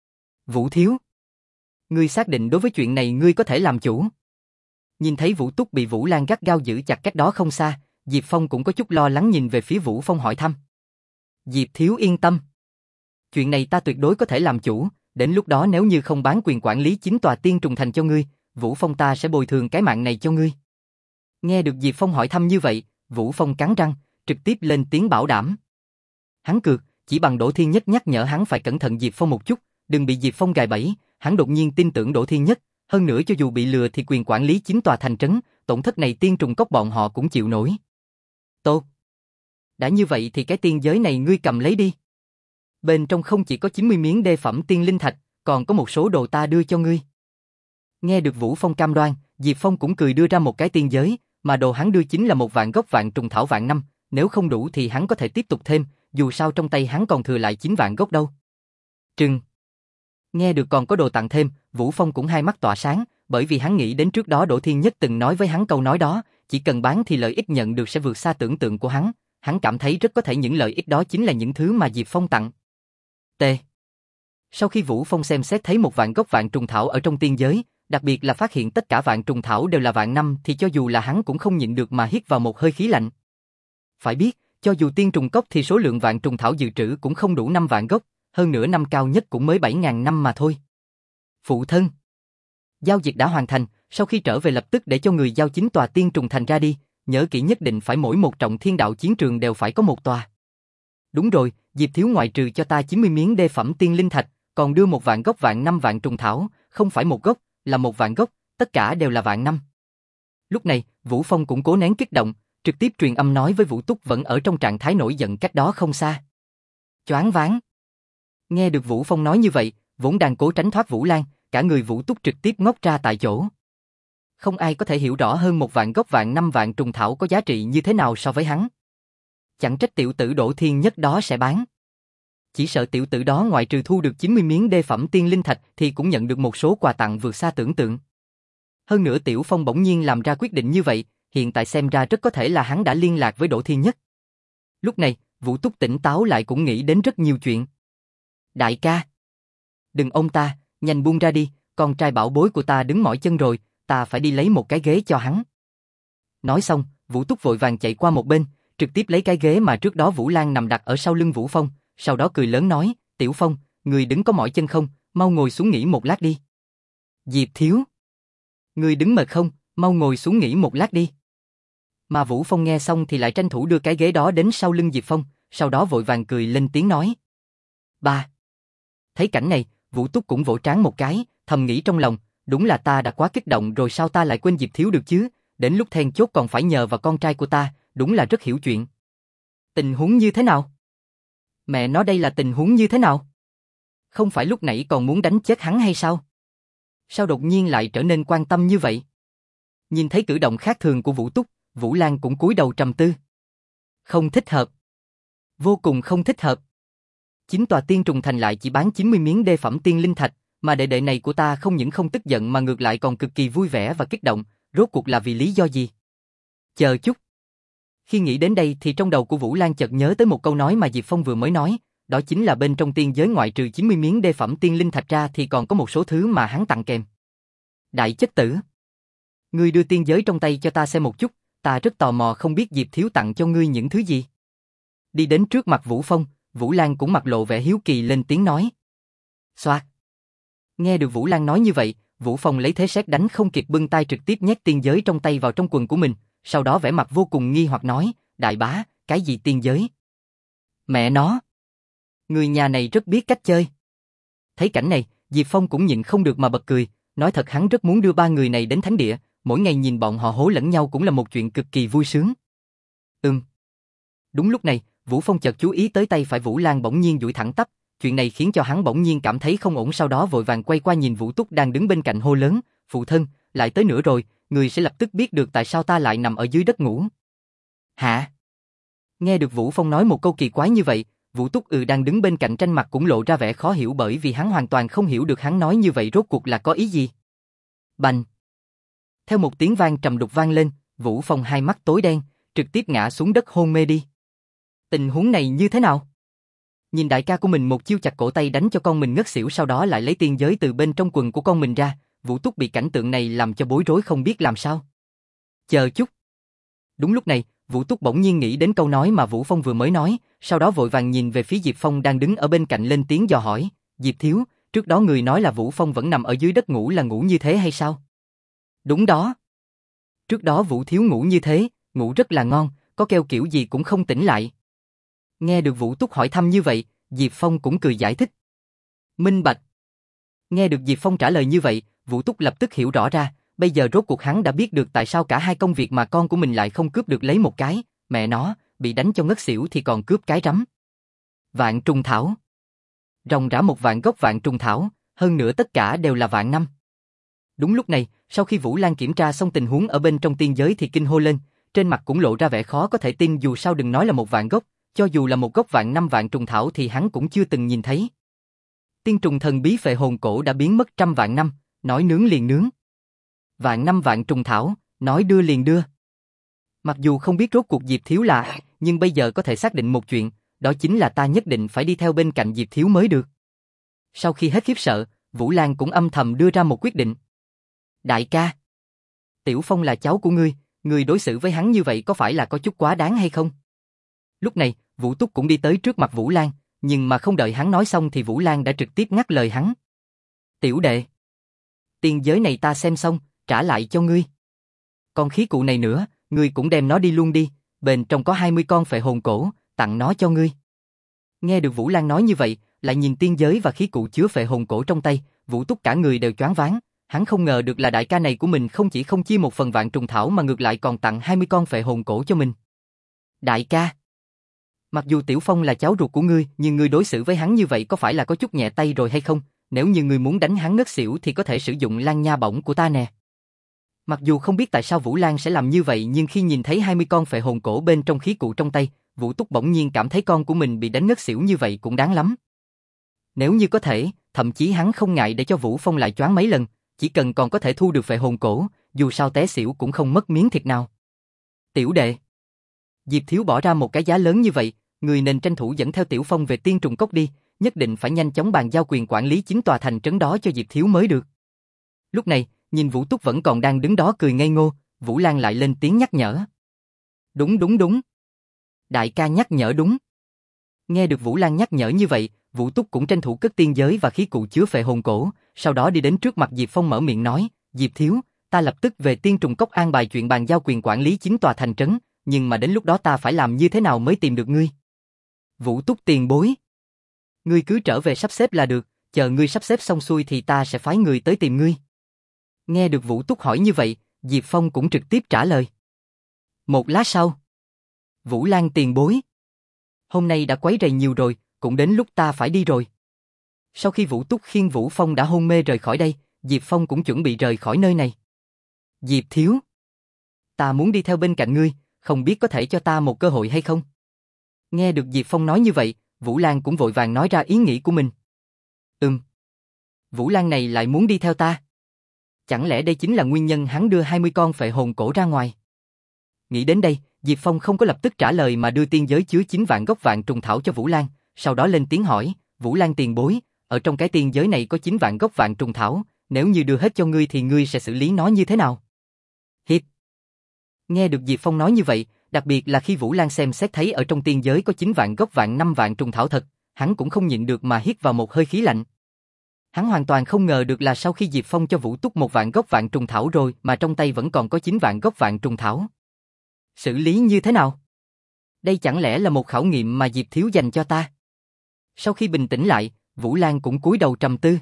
Vũ Thiếu, ngươi xác định đối với chuyện này ngươi có thể làm chủ? Nhìn thấy Vũ Túc bị Vũ Lan gắt gao giữ chặt cách đó không xa, Diệp Phong cũng có chút lo lắng nhìn về phía Vũ Phong hỏi thăm. Diệp Thiếu yên tâm. Chuyện này ta tuyệt đối có thể làm chủ, đến lúc đó nếu như không bán quyền quản lý chín tòa Tiên Trùng Thành cho ngươi, Vũ Phong ta sẽ bồi thường cái mạng này cho ngươi. Nghe được Diệp Phong hỏi thăm như vậy, Vũ Phong cắn răng, trực tiếp lên tiếng bảo đảm. Hắn cược, chỉ bằng Đỗ Thiên Nhất nhắc nhở hắn phải cẩn thận Diệp Phong một chút, đừng bị Diệp Phong gài bẫy, hắn đột nhiên tin tưởng Đỗ Thiên Nhất, hơn nữa cho dù bị lừa thì quyền quản lý chín tòa thành trấn, tổn thất này Tiên Trùng Cốc bọn họ cũng chịu nổi. Tốt. Đã như vậy thì cái tiên giới này ngươi cầm lấy đi. Bên trong không chỉ có chín mươi miếng đê phẩm tiên linh thạch, còn có một số đồ ta đưa cho ngươi. Nghe được Vũ Phong cam đoan, Diệp Phong cũng cười đưa ra một cái tiên giới, mà đồ hắn đưa chính là một vạn gốc vạn trùng thảo vạn năm, nếu không đủ thì hắn có thể tiếp tục thêm, dù sao trong tay hắn còn thừa lại chín vạn gốc đâu. Trừng. Nghe được còn có đồ tặng thêm, Vũ Phong cũng hai mắt tỏa sáng, bởi vì hắn nghĩ đến trước đó Đỗ Thiên Nhất từng nói với hắn câu nói đó, chỉ cần bán thì lợi ích nhận được sẽ vượt xa tưởng tượng của hắn, hắn cảm thấy rất có thể những lợi ích đó chính là những thứ mà Diệp Phong tặng. T. Sau khi Vũ Phong xem xét thấy một vạn gốc vạn trùng thảo ở trong tiên giới, đặc biệt là phát hiện tất cả vạn trùng thảo đều là vạn năm thì cho dù là hắn cũng không nhịn được mà hít vào một hơi khí lạnh. Phải biết, cho dù tiên trùng cốc thì số lượng vạn trùng thảo dự trữ cũng không đủ năm vạn gốc, hơn nữa năm cao nhất cũng mới bảy ngàn năm mà thôi. Phụ thân. Giao dịch đã hoàn thành, sau khi trở về lập tức để cho người giao chính tòa tiên trùng thành ra đi, nhớ kỹ nhất định phải mỗi một trọng thiên đạo chiến trường đều phải có một tòa. Đúng rồi, Diệp thiếu ngoại trừ cho ta chín mươi miếng đê phẩm tiên linh thạch, còn đưa một vạn gốc vạn năm vạn trùng thảo, không phải một gốc, là một vạn gốc, tất cả đều là vạn năm. Lúc này, Vũ Phong cũng cố nén kích động, trực tiếp truyền âm nói với Vũ Túc vẫn ở trong trạng thái nổi giận cách đó không xa. Choáng váng. Nghe được Vũ Phong nói như vậy, vốn đang cố tránh thoát Vũ Lan, cả người Vũ Túc trực tiếp ngốc ra tại chỗ. Không ai có thể hiểu rõ hơn một vạn gốc vạn năm vạn trùng thảo có giá trị như thế nào so với hắn. Chẳng trách tiểu tử Đỗ Thiên Nhất đó sẽ bán. Chỉ sợ tiểu tử đó ngoại trừ thu được chín mươi miếng đê phẩm tiên linh thạch thì cũng nhận được một số quà tặng vượt xa tưởng tượng. Hơn nữa Tiểu Phong bỗng nhiên làm ra quyết định như vậy, hiện tại xem ra rất có thể là hắn đã liên lạc với Đỗ Thiên Nhất. Lúc này, Vũ Túc tỉnh táo lại cũng nghĩ đến rất nhiều chuyện. Đại ca, đừng ôm ta, nhanh buông ra đi, con trai bảo bối của ta đứng mỏi chân rồi, ta phải đi lấy một cái ghế cho hắn. Nói xong, Vũ Túc vội vàng chạy qua một bên, trực tiếp lấy cái ghế mà trước đó Vũ Lan nằm đặt ở sau lưng Vũ Phong, sau đó cười lớn nói, Tiểu Phong, người đứng có mỏi chân không, mau ngồi xuống nghỉ một lát đi. Diệp thiếu, người đứng mệt không, mau ngồi xuống nghỉ một lát đi. Mà Vũ Phong nghe xong thì lại tranh thủ đưa cái ghế đó đến sau lưng Diệp Phong, sau đó vội vàng cười lên tiếng nói. Ba. Thấy cảnh này, Vũ Túc cũng vỗ trán một cái, thầm nghĩ trong lòng, đúng là ta đã quá kích động rồi sao ta lại quên Diệp thiếu được chứ, đến lúc then chốt còn phải nhờ vào con trai của ta, đúng là rất hiểu chuyện. Tình huống như thế nào? Mẹ nói đây là tình huống như thế nào? Không phải lúc nãy còn muốn đánh chết hắn hay sao? Sao đột nhiên lại trở nên quan tâm như vậy? Nhìn thấy cử động khác thường của Vũ Túc, Vũ Lan cũng cúi đầu trầm tư. Không thích hợp. Vô cùng không thích hợp. Chính tòa tiên trùng thành lại chỉ bán chín mươi miếng đê phẩm tiên linh thạch, mà đệ đệ này của ta không những không tức giận mà ngược lại còn cực kỳ vui vẻ và kích động, rốt cuộc là vì lý do gì? Chờ chút. Khi nghĩ đến đây thì trong đầu của Vũ Lan chợt nhớ tới một câu nói mà Diệp Phong vừa mới nói, đó chính là bên trong tiên giới ngoại trừ chín mươi miếng đê phẩm tiên linh thạch ra thì còn có một số thứ mà hắn tặng kèm. Đại chất tử, ngươi đưa tiên giới trong tay cho ta xem một chút, ta rất tò mò không biết Diệp thiếu tặng cho ngươi những thứ gì. Đi đến trước mặt Vũ Phong, Vũ Lan cũng mặt lộ vẻ hiếu kỳ lên tiếng nói. Xoạt. Nghe được Vũ Lan nói như vậy, Vũ Phong lấy thế sét đánh không kịp bưng tay trực tiếp nhét tiên giới trong tay vào trong quần của mình, sau đó vẻ mặt vô cùng nghi hoặc nói, đại bá, cái gì tiên giới? Mẹ nó! Người nhà này rất biết cách chơi. Thấy cảnh này, Diệp Phong cũng nhịn không được mà bật cười, nói thật hắn rất muốn đưa ba người này đến thánh địa, mỗi ngày nhìn bọn họ hố lẫn nhau cũng là một chuyện cực kỳ vui sướng. Ừm. Đúng lúc này, Vũ Phong chợt chú ý tới tay phải Vũ Lan bỗng nhiên duỗi thẳng tắp, chuyện này khiến cho hắn bỗng nhiên cảm thấy không ổn, sau đó vội vàng quay qua nhìn Vũ Túc đang đứng bên cạnh hô lớn, phụ thân, lại tới nữa rồi, người sẽ lập tức biết được tại sao ta lại nằm ở dưới đất ngủ. Hả? Nghe được Vũ Phong nói một câu kỳ quái như vậy, Vũ Túc ừ đang đứng bên cạnh tranh mặt cũng lộ ra vẻ khó hiểu bởi vì hắn hoàn toàn không hiểu được hắn nói như vậy rốt cuộc là có ý gì. Bành! Theo một tiếng vang trầm đục vang lên, Vũ Phong hai mắt tối đen, trực tiếp ngã xuống đất hôn mê đi. Tình huống này như thế nào? Nhìn đại ca của mình một chiêu chặt cổ tay đánh cho con mình ngất xỉu, sau đó lại lấy tiên giới từ bên trong quần của con mình ra, Vũ Túc bị cảnh tượng này làm cho bối rối không biết làm sao. Chờ chút. Đúng lúc này, Vũ Túc bỗng nhiên nghĩ đến câu nói mà Vũ Phong vừa mới nói, sau đó vội vàng nhìn về phía Diệp Phong đang đứng ở bên cạnh lên tiếng dò hỏi, Diệp thiếu, trước đó người nói là Vũ Phong vẫn nằm ở dưới đất ngủ là ngủ như thế hay sao? Đúng đó. Trước đó Vũ thiếu ngủ như thế, ngủ rất là ngon, có kêu kiểu gì cũng không tỉnh lại. Nghe được Vũ Túc hỏi thăm như vậy, Diệp Phong cũng cười giải thích. Minh bạch. Nghe được Diệp Phong trả lời như vậy, Vũ Túc lập tức hiểu rõ ra, bây giờ rốt cuộc hắn đã biết được tại sao cả hai công việc mà con của mình lại không cướp được lấy một cái, mẹ nó, bị đánh cho ngất xỉu thì còn cướp cái rắm. Vạn trùng thảo. Ròng rã một vạn gốc vạn trùng thảo, hơn nữa tất cả đều là vạn năm. Đúng lúc này, sau khi Vũ Lan kiểm tra xong tình huống ở bên trong tiên giới thì kinh hô lên, trên mặt cũng lộ ra vẻ khó có thể tin, dù sao đừng nói là một vạn gốc, cho dù là một gốc vạn năm vạn trùng thảo thì hắn cũng chưa từng nhìn thấy. Tiên trùng thần bí phệ hồn cổ đã biến mất trăm vạn năm, nói nướng liền nướng. Vạn năm vạn trùng thảo, nói đưa liền đưa. Mặc dù không biết rốt cuộc Diệp Thiếu là ai, nhưng bây giờ có thể xác định một chuyện, đó chính là ta nhất định phải đi theo bên cạnh Diệp Thiếu mới được. Sau khi hết khiếp sợ, Vũ Lan cũng âm thầm đưa ra một quyết định. Đại ca, Tiểu Phong là cháu của ngươi, ngươi đối xử với hắn như vậy có phải là có chút quá đáng hay không? Lúc này, Vũ Túc cũng đi tới trước mặt Vũ Lan, nhưng mà không đợi hắn nói xong thì Vũ Lan đã trực tiếp ngắt lời hắn. Tiểu đệ, tiên giới này ta xem xong, trả lại cho ngươi. Còn khí cụ này nữa, ngươi cũng đem nó đi luôn đi, bên trong có hai mươi con phệ hồn cổ, tặng nó cho ngươi. Nghe được Vũ Lan nói như vậy, lại nhìn tiên giới và khí cụ chứa phệ hồn cổ trong tay, Vũ Túc cả người đều choáng váng. Hắn không ngờ được là đại ca này của mình không chỉ không chia một phần vạn trùng thảo mà ngược lại còn tặng hai mươi con phệ hồn cổ cho mình. Đại ca, mặc dù Tiểu Phong là cháu ruột của ngươi, nhưng ngươi đối xử với hắn như vậy có phải là có chút nhẹ tay rồi hay không? Nếu như ngươi muốn đánh hắn ngất xỉu thì có thể sử dụng lan nha bổng của ta nè. Mặc dù không biết tại sao Vũ Lan sẽ làm như vậy, nhưng khi nhìn thấy hai mươi con phệ hồn cổ bên trong khí cụ trong tay, Vũ Túc bỗng nhiên cảm thấy con của mình bị đánh ngất xỉu như vậy cũng đáng lắm. Nếu như có thể, thậm chí hắn không ngại để cho Vũ Phong lại choáng mấy lần, chỉ cần còn có thể thu được phệ hồn cổ, dù sao té xỉu cũng không mất miếng thịt nào. Tiểu đệ, Diệp Thiếu bỏ ra một cái giá lớn như vậy, người nên tranh thủ dẫn theo Tiểu Phong về Tiên Trùng Cốc đi, nhất định phải nhanh chóng bàn giao quyền quản lý chính tòa thành trấn đó cho Diệp Thiếu mới được. Lúc này, nhìn Vũ Túc vẫn còn đang đứng đó cười ngây ngô, Vũ Lan lại lên tiếng nhắc nhở. Đúng đúng đúng. Đại ca nhắc nhở đúng. Nghe được Vũ Lan nhắc nhở như vậy, Vũ Túc cũng tranh thủ cất tiên giới và khí cụ chứa phệ hồn cổ, sau đó đi đến trước mặt Diệp Phong mở miệng nói, Diệp Thiếu, ta lập tức về Tiên Trùng Cốc an bài chuyện bàn giao quyền quản lý chính tòa thành trấn, nhưng mà đến lúc đó ta phải làm như thế nào mới tìm được ngươi? Vũ Túc tiền bối. Ngươi cứ trở về sắp xếp là được, chờ ngươi sắp xếp xong xuôi thì ta sẽ phái người tới tìm ngươi. Nghe được Vũ Túc hỏi như vậy, Diệp Phong cũng trực tiếp trả lời. Một lát sau. Vũ Lan tiền bối. Hôm nay đã quấy rầy nhiều rồi, cũng đến lúc ta phải đi rồi. Sau khi Vũ Túc khiêng Vũ Phong đã hôn mê rời khỏi đây, Diệp Phong cũng chuẩn bị rời khỏi nơi này. Diệp Thiếu. Ta muốn đi theo bên cạnh ngươi, không biết có thể cho ta một cơ hội hay không? Nghe được Diệp Phong nói như vậy, Vũ Lan cũng vội vàng nói ra ý nghĩ của mình. Ừm. Vũ Lan này lại muốn đi theo ta. Chẳng lẽ đây chính là nguyên nhân hắn đưa hai mươi con phệ hồn cổ ra ngoài? Nghĩ đến đây, Diệp Phong không có lập tức trả lời mà đưa tiên giới chứa chín vạn gốc vạn trùng thảo cho Vũ Lan, sau đó lên tiếng hỏi, Vũ Lan tiền bối, ở trong cái tiên giới này có chín vạn gốc vạn trùng thảo, nếu như đưa hết cho ngươi thì ngươi sẽ xử lý nó như thế nào? Hiệp. Nghe được Diệp Phong nói như vậy, đặc biệt là khi Vũ Lan xem xét thấy ở trong tiên giới có chín vạn gốc vạn năm vạn trùng thảo thật, hắn cũng không nhịn được mà hít vào một hơi khí lạnh. Hắn hoàn toàn không ngờ được là sau khi Diệp Phong cho Vũ Túc một vạn gốc vạn trùng thảo rồi mà trong tay vẫn còn có chín vạn gốc vạn trùng thảo. Xử lý như thế nào? Đây chẳng lẽ là một khảo nghiệm mà Diệp Thiếu dành cho ta? Sau khi bình tĩnh lại, Vũ Lan cũng cúi đầu trầm tư.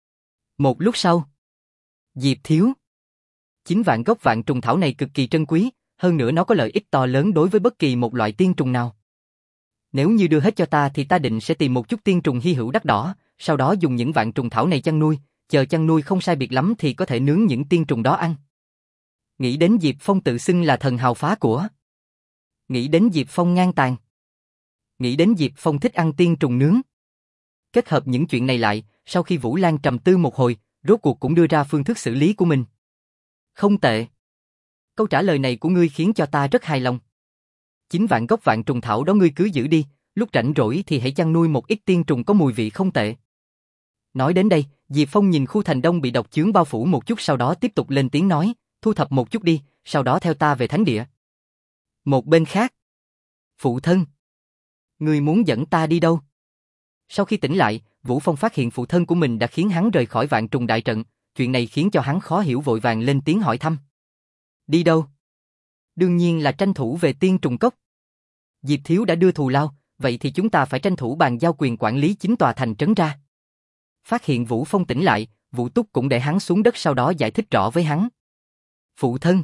Một lúc sau, Diệp Thiếu, chín vạn gốc vạn trùng thảo này cực kỳ trân quý, hơn nữa nó có lợi ích to lớn đối với bất kỳ một loại tiên trùng nào. Nếu như đưa hết cho ta thì ta định sẽ tìm một chút tiên trùng hy hữu đắt đỏ, sau đó dùng những vạn trùng thảo này chăn nuôi, chờ chăn nuôi không sai biệt lắm thì có thể nướng những tiên trùng đó ăn. Nghĩ đến Diệp Phong tự xưng là thần hào phá của. Nghĩ đến Diệp Phong ngang tàn. Nghĩ đến Diệp Phong thích ăn tiên trùng nướng. Kết hợp những chuyện này lại, sau khi Vũ Lan trầm tư một hồi, rốt cuộc cũng đưa ra phương thức xử lý của mình. Không tệ. Câu trả lời này của ngươi khiến cho ta rất hài lòng. Chín vạn gốc vạn trùng thảo đó ngươi cứ giữ đi, lúc rảnh rỗi thì hãy chăn nuôi một ít tiên trùng có mùi vị không tệ. Nói đến đây, Diệp Phong nhìn khu thành đông bị độc chướng bao phủ một chút, sau đó tiếp tục lên tiếng nói, thu thập một chút đi, sau đó theo ta về thánh địa. Một bên khác. Phụ thân. Ngươi muốn dẫn ta đi đâu? Sau khi tỉnh lại, Vũ Phong phát hiện phụ thân của mình đã khiến hắn rời khỏi vạn trùng đại trận, chuyện này khiến cho hắn khó hiểu, vội vàng lên tiếng hỏi thăm. Đi đâu? Đương nhiên là tranh thủ về Tiên Trùng Cốc. Diệp Thiếu đã đưa thù lao, vậy thì chúng ta phải tranh thủ bàn giao quyền quản lý chính tòa thành trấn ra. Phát hiện Vũ Phong tỉnh lại, Vũ Túc cũng để hắn xuống đất sau đó giải thích rõ với hắn. Phụ thân.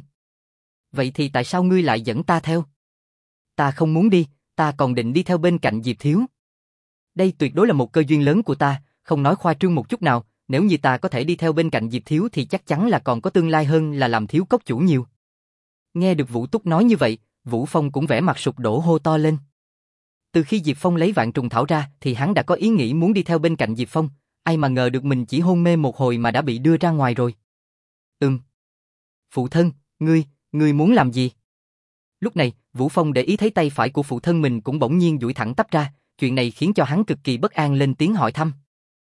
Vậy thì tại sao ngươi lại dẫn ta theo? Ta không muốn đi, ta còn định đi theo bên cạnh Diệp Thiếu. Đây tuyệt đối là một cơ duyên lớn của ta, không nói khoa trương một chút nào, nếu như ta có thể đi theo bên cạnh Diệp Thiếu thì chắc chắn là còn có tương lai hơn là làm thiếu cốc chủ nhiều. Nghe được Vũ Túc nói như vậy, Vũ Phong cũng vẻ mặt sụp đổ hô to lên. Từ khi Diệp Phong lấy vạn trùng thảo ra thì hắn đã có ý nghĩ muốn đi theo bên cạnh Diệp Phong, ai mà ngờ được mình chỉ hôn mê một hồi mà đã bị đưa ra ngoài rồi. Ừm. Phụ thân, ngươi, ngươi muốn làm gì? Lúc này, Vũ Phong để ý thấy tay phải của phụ thân mình cũng bỗng nhiên duỗi thẳng tắp ra, chuyện này khiến cho hắn cực kỳ bất an lên tiếng hỏi thăm.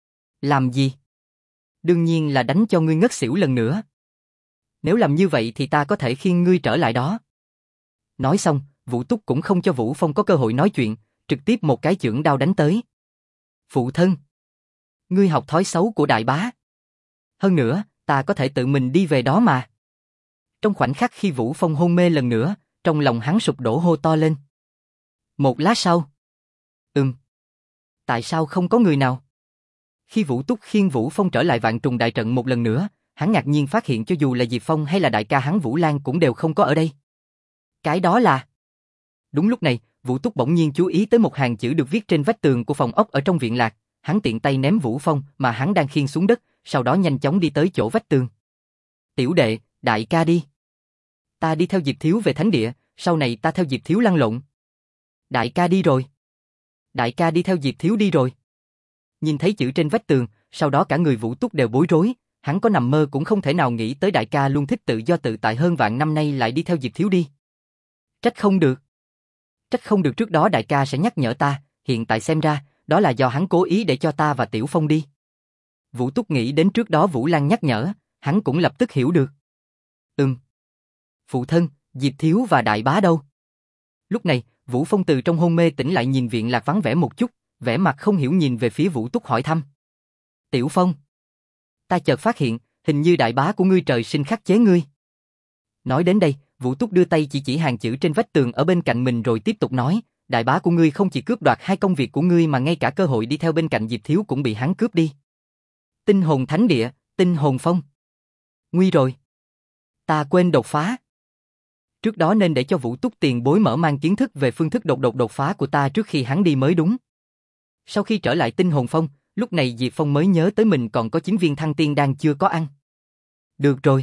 Làm gì? Đương nhiên là đánh cho ngươi ngất xỉu lần nữa. Nếu làm như vậy thì ta có thể khiêng ngươi trở lại đó. Nói xong, Vũ Túc cũng không cho Vũ Phong có cơ hội nói chuyện, trực tiếp một cái chưởng đao đánh tới. Phụ thân! Ngươi học thói xấu của đại bá. Hơn nữa, ta có thể tự mình đi về đó mà. Trong khoảnh khắc khi Vũ Phong hôn mê lần nữa, trong lòng hắn sụp đổ hô to lên. Một lát sau. Ừm. Tại sao không có người nào? Khi Vũ Túc khiêng Vũ Phong trở lại vạn trùng đại trận một lần nữa, hắn ngạc nhiên phát hiện cho dù là Diệp Phong hay là đại ca hắn Vũ Lan cũng đều không có ở đây. Cái đó là... Đúng lúc này, Vũ Túc bỗng nhiên chú ý tới một hàng chữ được viết trên vách tường của phòng ốc ở trong viện lạc, hắn tiện tay ném Vũ Phong mà hắn đang khiêng xuống đất, sau đó nhanh chóng đi tới chỗ vách tường. Tiểu đệ, đại ca đi. Ta đi theo Diệp Thiếu về thánh địa, sau này ta theo Diệp Thiếu lăn lộn. Đại ca đi rồi. Đại ca đi theo Diệp Thiếu đi rồi. Nhìn thấy chữ trên vách tường, sau đó cả người Vũ Túc đều bối rối, hắn có nằm mơ cũng không thể nào nghĩ tới đại ca luôn thích tự do tự tại hơn vạn năm nay lại đi theo Diệp Thiếu đi. Trách không được. Trách không được trước đó đại ca sẽ nhắc nhở ta, hiện tại xem ra, đó là do hắn cố ý để cho ta và Tiểu Phong đi. Vũ Túc nghĩ đến trước đó Vũ Lan nhắc nhở, hắn cũng lập tức hiểu được. Ừm. Phụ thân, Diệp Thiếu và đại bá đâu? Lúc này, Vũ Phong từ trong hôn mê tỉnh lại nhìn viện lạc vắng vẻ một chút, vẻ mặt không hiểu nhìn về phía Vũ Túc hỏi thăm. Tiểu Phong. Ta chợt phát hiện, hình như đại bá của ngươi trời sinh khắc chế ngươi. Nói đến đây, Vũ Túc đưa tay chỉ chỉ hàng chữ trên vách tường ở bên cạnh mình rồi tiếp tục nói, đại bá của ngươi không chỉ cướp đoạt hai công việc của ngươi mà ngay cả cơ hội đi theo bên cạnh Diệp Thiếu cũng bị hắn cướp đi. Tinh hồn thánh địa, tinh hồn phong. Nguy rồi. Ta quên đột phá. Trước đó nên để cho Vũ Túc tiền bối mở mang kiến thức về phương thức đột đột đột phá của ta trước khi hắn đi mới đúng. Sau khi trở lại tinh hồn phong, lúc này Diệp Phong mới nhớ tới mình còn có chín viên thăng tiên đan chưa có ăn. Được rồi.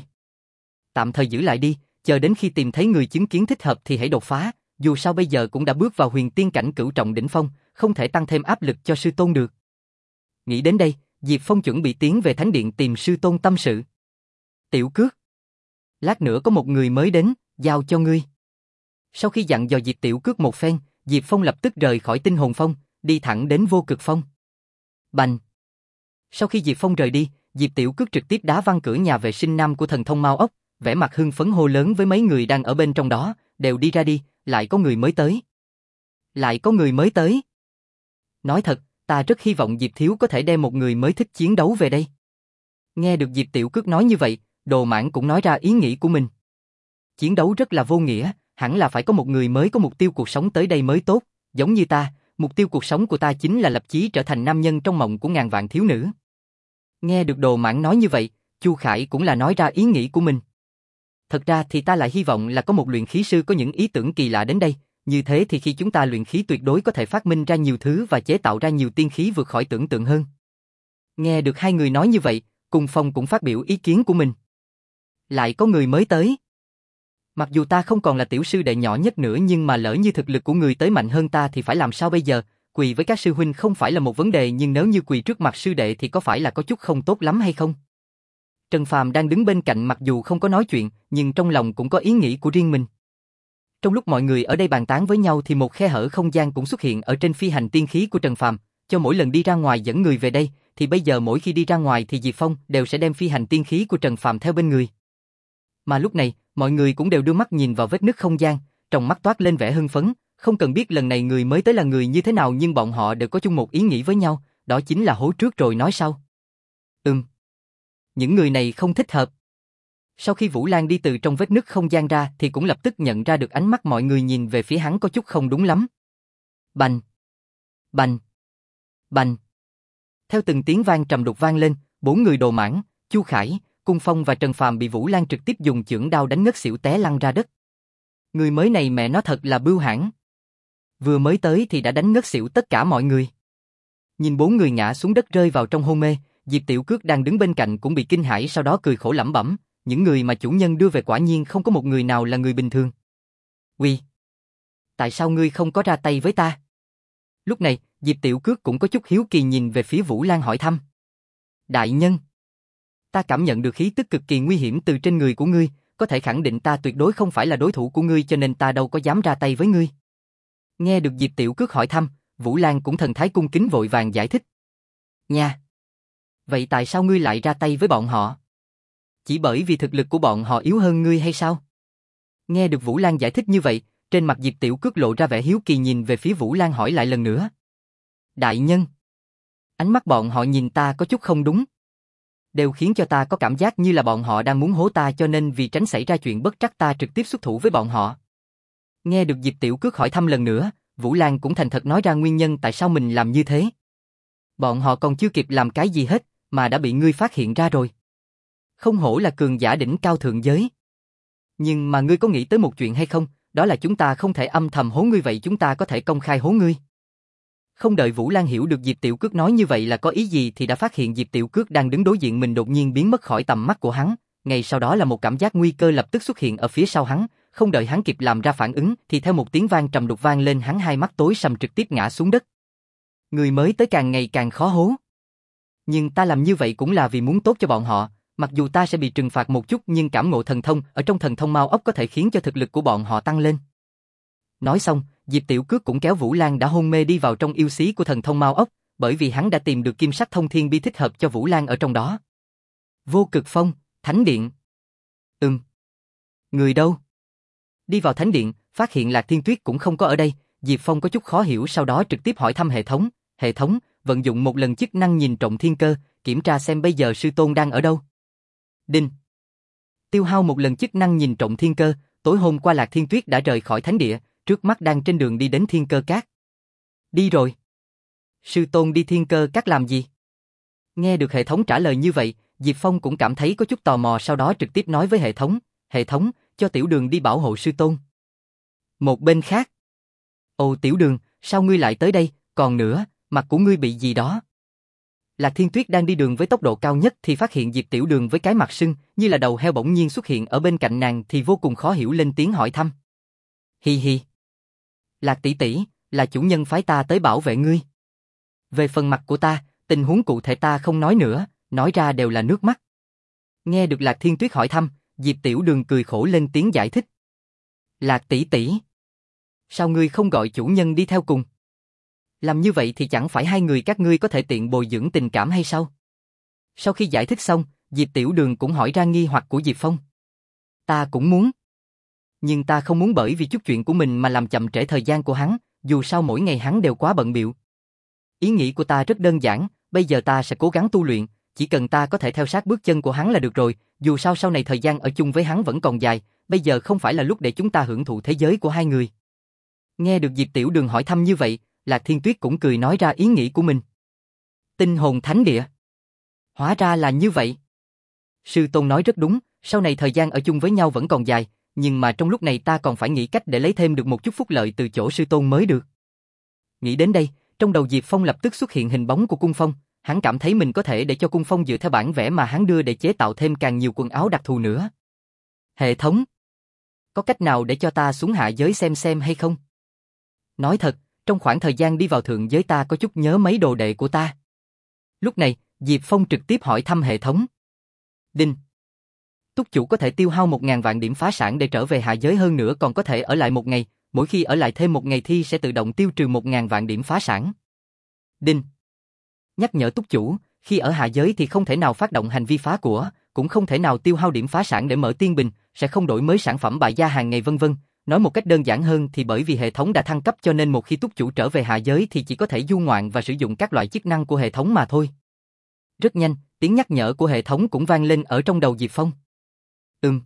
Tạm thời giữ lại đi, chờ đến khi tìm thấy người chứng kiến thích hợp thì hãy đột phá, dù sao bây giờ cũng đã bước vào huyền tiên cảnh cửu trọng đỉnh phong, không thể tăng thêm áp lực cho sư tôn được. Nghĩ đến đây, Diệp Phong chuẩn bị tiến về thánh điện tìm sư tôn tâm sự. Tiểu Cước. Lát nữa có một người mới đến, giao cho ngươi. Sau khi dặn dò Diệp Tiểu Cước một phen, Diệp Phong lập tức rời khỏi tinh hồn phong, đi thẳng đến vô cực phong. Bành. Sau khi Diệp Phong rời đi, Diệp Tiểu Cước trực tiếp đá văng cửa nhà vệ sinh nam của thần thông Mao Ốc, vẻ mặt hưng phấn hô lớn với mấy người đang ở bên trong đó, đều đi ra đi, lại có người mới tới. Lại có người mới tới. Nói thật, ta rất hy vọng Diệp Thiếu có thể đem một người mới thích chiến đấu về đây. Nghe được Diệp Tiểu Cước nói như vậy, Đồ Mãn cũng nói ra ý nghĩ của mình. Chiến đấu rất là vô nghĩa, hẳn là phải có một người mới có mục tiêu cuộc sống tới đây mới tốt, giống như ta, mục tiêu cuộc sống của ta chính là lập chí trở thành nam nhân trong mộng của ngàn vạn thiếu nữ. Nghe được Đồ Mãn nói như vậy, Chu Khải cũng là nói ra ý nghĩ của mình. Thật ra thì ta lại hy vọng là có một luyện khí sư có những ý tưởng kỳ lạ đến đây, như thế thì khi chúng ta luyện khí tuyệt đối có thể phát minh ra nhiều thứ và chế tạo ra nhiều tiên khí vượt khỏi tưởng tượng hơn. Nghe được hai người nói như vậy, Cung Phong cũng phát biểu ý kiến của mình. Lại có người mới tới. Mặc dù ta không còn là tiểu sư đệ nhỏ nhất nữa nhưng mà lỡ như thực lực của người tới mạnh hơn ta thì phải làm sao bây giờ, quỳ với các sư huynh không phải là một vấn đề nhưng nếu như quỳ trước mặt sư đệ thì có phải là có chút không tốt lắm hay không? Trần Phàm đang đứng bên cạnh mặc dù không có nói chuyện nhưng trong lòng cũng có ý nghĩ của riêng mình. Trong lúc mọi người ở đây bàn tán với nhau thì một khe hở không gian cũng xuất hiện ở trên phi hành tiên khí của Trần Phàm, cho mỗi lần đi ra ngoài dẫn người về đây thì bây giờ mỗi khi đi ra ngoài thì Diệp Phong đều sẽ đem phi hành tiên khí của Trần Phàm theo bên người. Mà lúc này, mọi người cũng đều đưa mắt nhìn vào vết nứt không gian, trong mắt toát lên vẻ hưng phấn, không cần biết lần này người mới tới là người như thế nào nhưng bọn họ đều có chung một ý nghĩ với nhau, đó chính là hố trước rồi nói sau. Ừm. Những người này không thích hợp. Sau khi Vũ Lan đi từ trong vết nứt không gian ra thì cũng lập tức nhận ra được ánh mắt mọi người nhìn về phía hắn có chút không đúng lắm. Bành! Bành! Bành! Theo từng tiếng vang trầm đục vang lên, bốn người Đồ Mãn, Chu Khải, Cung Phong và Trần Phàm bị Vũ Lan trực tiếp dùng chưởng đao đánh ngất xỉu té lăn ra đất. Người mới này mẹ nó thật là bưu hãn. Vừa mới tới thì đã đánh ngất xỉu tất cả mọi người. Nhìn bốn người ngã xuống đất rơi vào trong hôn mê, Diệp Tiểu Cước đang đứng bên cạnh cũng bị kinh hãi, sau đó cười khổ lẩm bẩm, những người mà chủ nhân đưa về quả nhiên không có một người nào là người bình thường. Uy, tại sao ngươi không có ra tay với ta? Lúc này, Diệp Tiểu Cước cũng có chút hiếu kỳ nhìn về phía Vũ Lan hỏi thăm. Đại nhân, ta cảm nhận được khí tức cực kỳ nguy hiểm từ trên người của ngươi, có thể khẳng định ta tuyệt đối không phải là đối thủ của ngươi, cho nên ta đâu có dám ra tay với ngươi. Nghe được Diệp Tiểu Cước hỏi thăm, Vũ Lan cũng thần thái cung kính vội vàng giải thích. Nha! Vậy tại sao ngươi lại ra tay với bọn họ? Chỉ bởi vì thực lực của bọn họ yếu hơn ngươi hay sao? Nghe được Vũ Lan giải thích như vậy, trên mặt Diệp Tiểu Cước lộ ra vẻ hiếu kỳ nhìn về phía Vũ Lan hỏi lại lần nữa. Đại nhân! Ánh mắt bọn họ nhìn ta có chút không đúng. Đều khiến cho ta có cảm giác như là bọn họ đang muốn hố ta, cho nên vì tránh xảy ra chuyện bất trắc ta trực tiếp xuất thủ với bọn họ. Nghe được Diệp Tiểu Cước hỏi thăm lần nữa, Vũ Lan cũng thành thật nói ra nguyên nhân tại sao mình làm như thế. Bọn họ còn chưa kịp làm cái gì hết, mà đã bị ngươi phát hiện ra rồi. Không hổ là cường giả đỉnh cao thượng giới. Nhưng mà ngươi có nghĩ tới một chuyện hay không, đó là chúng ta không thể âm thầm hố ngươi, vậy chúng ta có thể công khai hố ngươi. Không đợi Vũ Lan hiểu được Diệp Tiểu Cước nói như vậy là có ý gì thì đã phát hiện Diệp Tiểu Cước đang đứng đối diện mình đột nhiên biến mất khỏi tầm mắt của hắn, ngay sau đó là một cảm giác nguy cơ lập tức xuất hiện ở phía sau hắn, không đợi hắn kịp làm ra phản ứng thì theo một tiếng vang trầm đục vang lên, hắn hai mắt tối sầm trực tiếp ngã xuống đất. Người mới tới càng ngày càng khó hố. Nhưng ta làm như vậy cũng là vì muốn tốt cho bọn họ, mặc dù ta sẽ bị trừng phạt một chút nhưng cảm ngộ thần thông ở trong thần thông Mao Ốc có thể khiến cho thực lực của bọn họ tăng lên. Nói xong, Diệp Tiểu Cước cũng kéo Vũ Lan đã hôn mê đi vào trong yêu xí của thần thông Mao Ốc, bởi vì hắn đã tìm được kim sắc thông thiên bi thích hợp cho Vũ Lan ở trong đó. Vô Cực Phong, Thánh Điện. Ừm. Người đâu? Đi vào Thánh Điện, phát hiện Lạc Thiên Tuyết cũng không có ở đây, Diệp Phong có chút khó hiểu, sau đó trực tiếp hỏi thăm hệ thống. Hệ thống, vận dụng một lần chức năng nhìn trộm thiên cơ, kiểm tra xem bây giờ sư tôn đang ở đâu. Đinh. Tiêu hao một lần chức năng nhìn trộm thiên cơ, tối hôm qua Lạc Thiên Tuyết đã rời khỏi Thánh Địa, trước mắt đang trên đường đi đến Thiên Cơ Các. Đi rồi. Sư tôn đi Thiên Cơ Các làm gì? Nghe được hệ thống trả lời như vậy, Diệp Phong cũng cảm thấy có chút tò mò, sau đó trực tiếp nói với hệ thống, hệ thống, cho Tiểu Đường đi bảo hộ sư tôn. Một bên khác. Ồ Tiểu Đường, sao ngươi lại tới đây, còn nữa, mặt của ngươi bị gì đó? Lạc Thiên Tuyết đang đi đường với tốc độ cao nhất thì phát hiện Diệp Tiểu Đường với cái mặt sưng, như là đầu heo bỗng nhiên xuất hiện ở bên cạnh nàng thì vô cùng khó hiểu lên tiếng hỏi thăm. Hi hi. Lạc tỷ tỷ, là chủ nhân phái ta tới bảo vệ ngươi. Về phần mặt của ta, tình huống cụ thể ta không nói nữa, nói ra đều là nước mắt. Nghe được Lạc Thiên Tuyết hỏi thăm, Diệp Tiểu Đường cười khổ lên tiếng giải thích. Lạc tỷ tỷ, sao ngươi không gọi chủ nhân đi theo cùng? Làm như vậy thì chẳng phải hai người các ngươi có thể tiện bồi dưỡng tình cảm hay sao? Sau khi giải thích xong, Diệp Tiểu Đường cũng hỏi ra nghi hoặc của Diệp Phong. Ta cũng muốn. Nhưng ta không muốn bởi vì chút chuyện của mình mà làm chậm trễ thời gian của hắn, dù sao mỗi ngày hắn đều quá bận bịu. Ý nghĩ của ta rất đơn giản, bây giờ ta sẽ cố gắng tu luyện, chỉ cần ta có thể theo sát bước chân của hắn là được rồi, dù sao sau này thời gian ở chung với hắn vẫn còn dài, bây giờ không phải là lúc để chúng ta hưởng thụ thế giới của hai người. Nghe được Diệp Tiểu Đường hỏi thăm như vậy, Lạc Thiên Tuyết cũng cười nói ra ý nghĩ của mình. Tinh hồn thánh địa. Hóa ra là như vậy. Sư tôn nói rất đúng, sau này thời gian ở chung với nhau vẫn còn dài, nhưng mà trong lúc này ta còn phải nghĩ cách để lấy thêm được một chút phúc lợi từ chỗ sư tôn mới được. Nghĩ đến đây, trong đầu Diệp Phong lập tức xuất hiện hình bóng của Cung Phong, hắn cảm thấy mình có thể để cho Cung Phong dựa theo bản vẽ mà hắn đưa để chế tạo thêm càng nhiều quần áo đặc thù nữa. Hệ thống, có cách nào để cho ta xuống hạ giới xem xem hay không? Nói thật, trong khoảng thời gian đi vào thượng giới ta có chút nhớ mấy đồ đệ của ta. Lúc này, Diệp Phong trực tiếp hỏi thăm hệ thống. Đinh. Túc chủ có thể tiêu hao một ngàn vạn điểm phá sản để trở về hạ giới, hơn nữa còn có thể ở lại một ngày, mỗi khi ở lại thêm một ngày thì sẽ tự động tiêu trừ một ngàn vạn điểm phá sản. Đinh. Nhắc nhở túc chủ, khi ở hạ giới thì không thể nào phát động hành vi phá của, cũng không thể nào tiêu hao điểm phá sản để mở tiên bình, sẽ không đổi mới sản phẩm bại gia hàng ngày vân vân. Nói một cách đơn giản hơn thì bởi vì hệ thống đã thăng cấp cho nên một khi túc chủ trở về hạ giới thì chỉ có thể du ngoạn và sử dụng các loại chức năng của hệ thống mà thôi. Rất nhanh, tiếng nhắc nhở của hệ thống cũng vang lên ở trong đầu Diệp Phong. Ừm.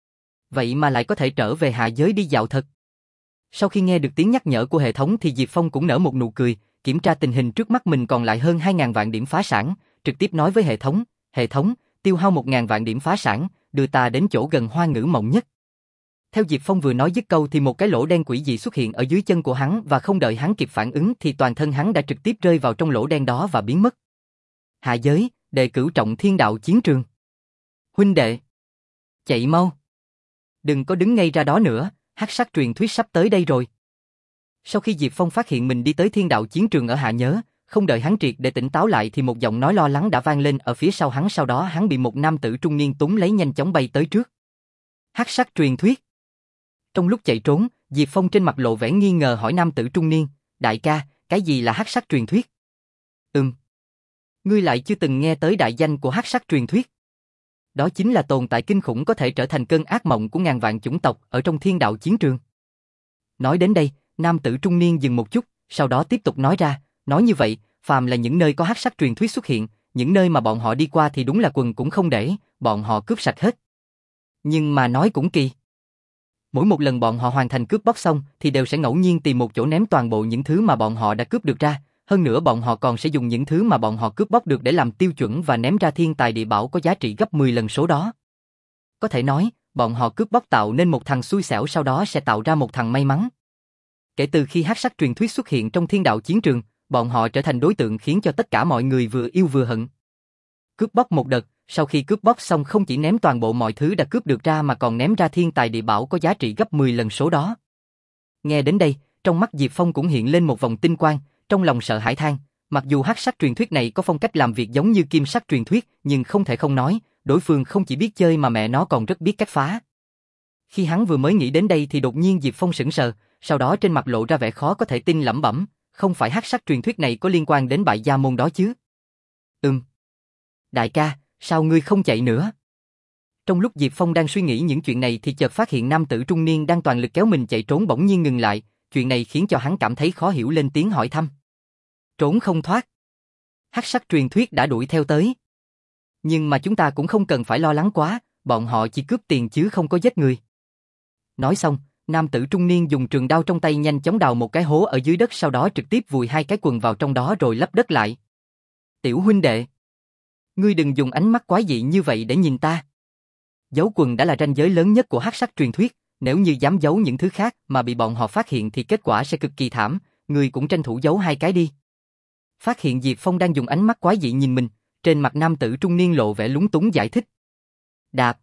Vậy mà lại có thể trở về hạ giới đi dạo thật. Sau khi nghe được tiếng nhắc nhở của hệ thống thì Diệp Phong cũng nở một nụ cười, kiểm tra tình hình trước mắt mình còn lại hơn hai nghìn vạn điểm phá sản, trực tiếp nói với hệ thống, hệ thống, tiêu hao một nghìn vạn điểm phá sản, đưa ta đến chỗ gần Hoa Ngữ Mộng nhất. Theo Diệp Phong vừa nói dứt câu thì một cái lỗ đen quỷ dị xuất hiện ở dưới chân của hắn và không đợi hắn kịp phản ứng thì toàn thân hắn đã trực tiếp rơi vào trong lỗ đen đó và biến mất. Hạ giới, đệ cửu trọng thiên đạo chiến trường. Huynh đệ, chạy mau. Đừng có đứng ngay ra đó nữa, hắc sắc truyền thuyết sắp tới đây rồi. Sau khi Diệp Phong phát hiện mình đi tới thiên đạo chiến trường ở Hạ Nhớ, không đợi hắn triệt để tỉnh táo lại thì một giọng nói lo lắng đã vang lên ở phía sau hắn, sau đó hắn bị một nam tử trung niên túm lấy nhanh chóng bay tới trước. Hắc sắc truyền thuyết. Trong lúc chạy trốn, Diệp Phong trên mặt lộ vẻ nghi ngờ hỏi nam tử trung niên, đại ca, cái gì là hắc sắc truyền thuyết? Ừm. Ngươi lại chưa từng nghe tới đại danh của hắc sắc truyền thuyết. Đó chính là tồn tại kinh khủng có thể trở thành cơn ác mộng của ngàn vạn chủng tộc ở trong thiên đạo chiến trường. Nói đến đây, nam tử trung niên dừng một chút, sau đó tiếp tục nói ra, nói như vậy, phàm là những nơi có hắc sắc truyền thuyết xuất hiện, những nơi mà bọn họ đi qua thì đúng là quần cũng không để, bọn họ cướp sạch hết. Nhưng mà nói cũng kỳ. Mỗi một lần bọn họ hoàn thành cướp bóc xong thì đều sẽ ngẫu nhiên tìm một chỗ ném toàn bộ những thứ mà bọn họ đã cướp được ra, hơn nữa bọn họ còn sẽ dùng những thứ mà bọn họ cướp bóc được để làm tiêu chuẩn và ném ra thiên tài địa bảo có giá trị gấp mười lần số đó. Có thể nói, bọn họ cướp bóc tạo nên một thằng xui xẻo, sau đó sẽ tạo ra một thằng may mắn. Kể từ khi hắc sắc truyền thuyết xuất hiện trong thiên đạo chiến trường, bọn họ trở thành đối tượng khiến cho tất cả mọi người vừa yêu vừa hận. Cướp bóc một đợt, sau khi cướp bóc xong không chỉ ném toàn bộ mọi thứ đã cướp được ra mà còn ném ra thiên tài địa bảo có giá trị gấp mười lần số đó. Nghe đến đây, trong mắt Diệp Phong cũng hiện lên một vòng tinh quang, trong lòng sợ hãi than, mặc dù hắc sắc truyền thuyết này có phong cách làm việc giống như kim sắc truyền thuyết, nhưng không thể không nói, đối phương không chỉ biết chơi mà mẹ nó còn rất biết cách phá. Khi hắn vừa mới nghĩ đến đây thì đột nhiên Diệp Phong sững sờ, sau đó trên mặt lộ ra vẻ khó có thể tin lẩm bẩm, không phải hắc sắc truyền thuyết này có liên quan đến Bại Gia Môn đó chứ? Ừm. Đại ca, sao ngươi không chạy nữa? Trong lúc Diệp Phong đang suy nghĩ những chuyện này thì chợt phát hiện nam tử trung niên đang toàn lực kéo mình chạy trốn bỗng nhiên ngừng lại, chuyện này khiến cho hắn cảm thấy khó hiểu, lên tiếng hỏi thăm. Trốn không thoát. Hắc sắc truyền thuyết đã đuổi theo tới. Nhưng mà chúng ta cũng không cần phải lo lắng quá, bọn họ chỉ cướp tiền chứ không có giết người. Nói xong, nam tử trung niên dùng trường đao trong tay nhanh chóng đào một cái hố ở dưới đất, sau đó trực tiếp vùi hai cái quần vào trong đó rồi lấp đất lại. Tiểu huynh đệ, ngươi đừng dùng ánh mắt quái dị như vậy để nhìn ta. Giấu quần đã là ranh giới lớn nhất của hắc sắc truyền thuyết, nếu như dám giấu những thứ khác mà bị bọn họ phát hiện thì kết quả sẽ cực kỳ thảm, ngươi cũng tranh thủ giấu hai cái đi. Phát hiện Diệp Phong đang dùng ánh mắt quái dị nhìn mình, trên mặt nam tử trung niên lộ vẻ lúng túng giải thích. Đạp,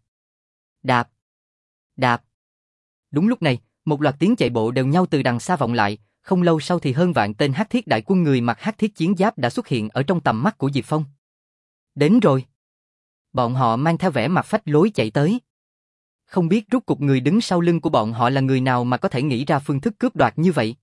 đạp, đạp. Đúng lúc này, một loạt tiếng chạy bộ đều nhau từ đằng xa vọng lại, không lâu sau thì hơn vạn tên hắc thiết đại quân người mặc hắc thiết chiến giáp đã xuất hiện ở trong tầm mắt của Diệp Phong. Đến rồi. Bọn họ mang theo vẻ mặt phách lối chạy tới. Không biết rốt cục người đứng sau lưng của bọn họ là người nào mà có thể nghĩ ra phương thức cướp đoạt như vậy.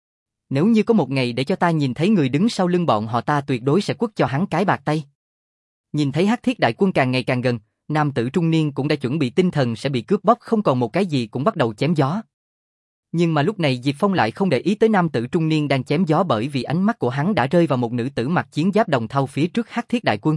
Nếu như có một ngày để cho ta nhìn thấy người đứng sau lưng bọn họ, ta tuyệt đối sẽ quất cho hắn cái bạc tay. Nhìn thấy hắc thiết đại quân càng ngày càng gần, nam tử trung niên cũng đã chuẩn bị tinh thần sẽ bị cướp bóc, không còn một cái gì cũng bắt đầu chém gió. Nhưng mà lúc này Diệp Phong lại không để ý tới nam tử trung niên đang chém gió, bởi vì ánh mắt của hắn đã rơi vào một nữ tử mặc chiến giáp đồng thau phía trước hắc thiết đại quân.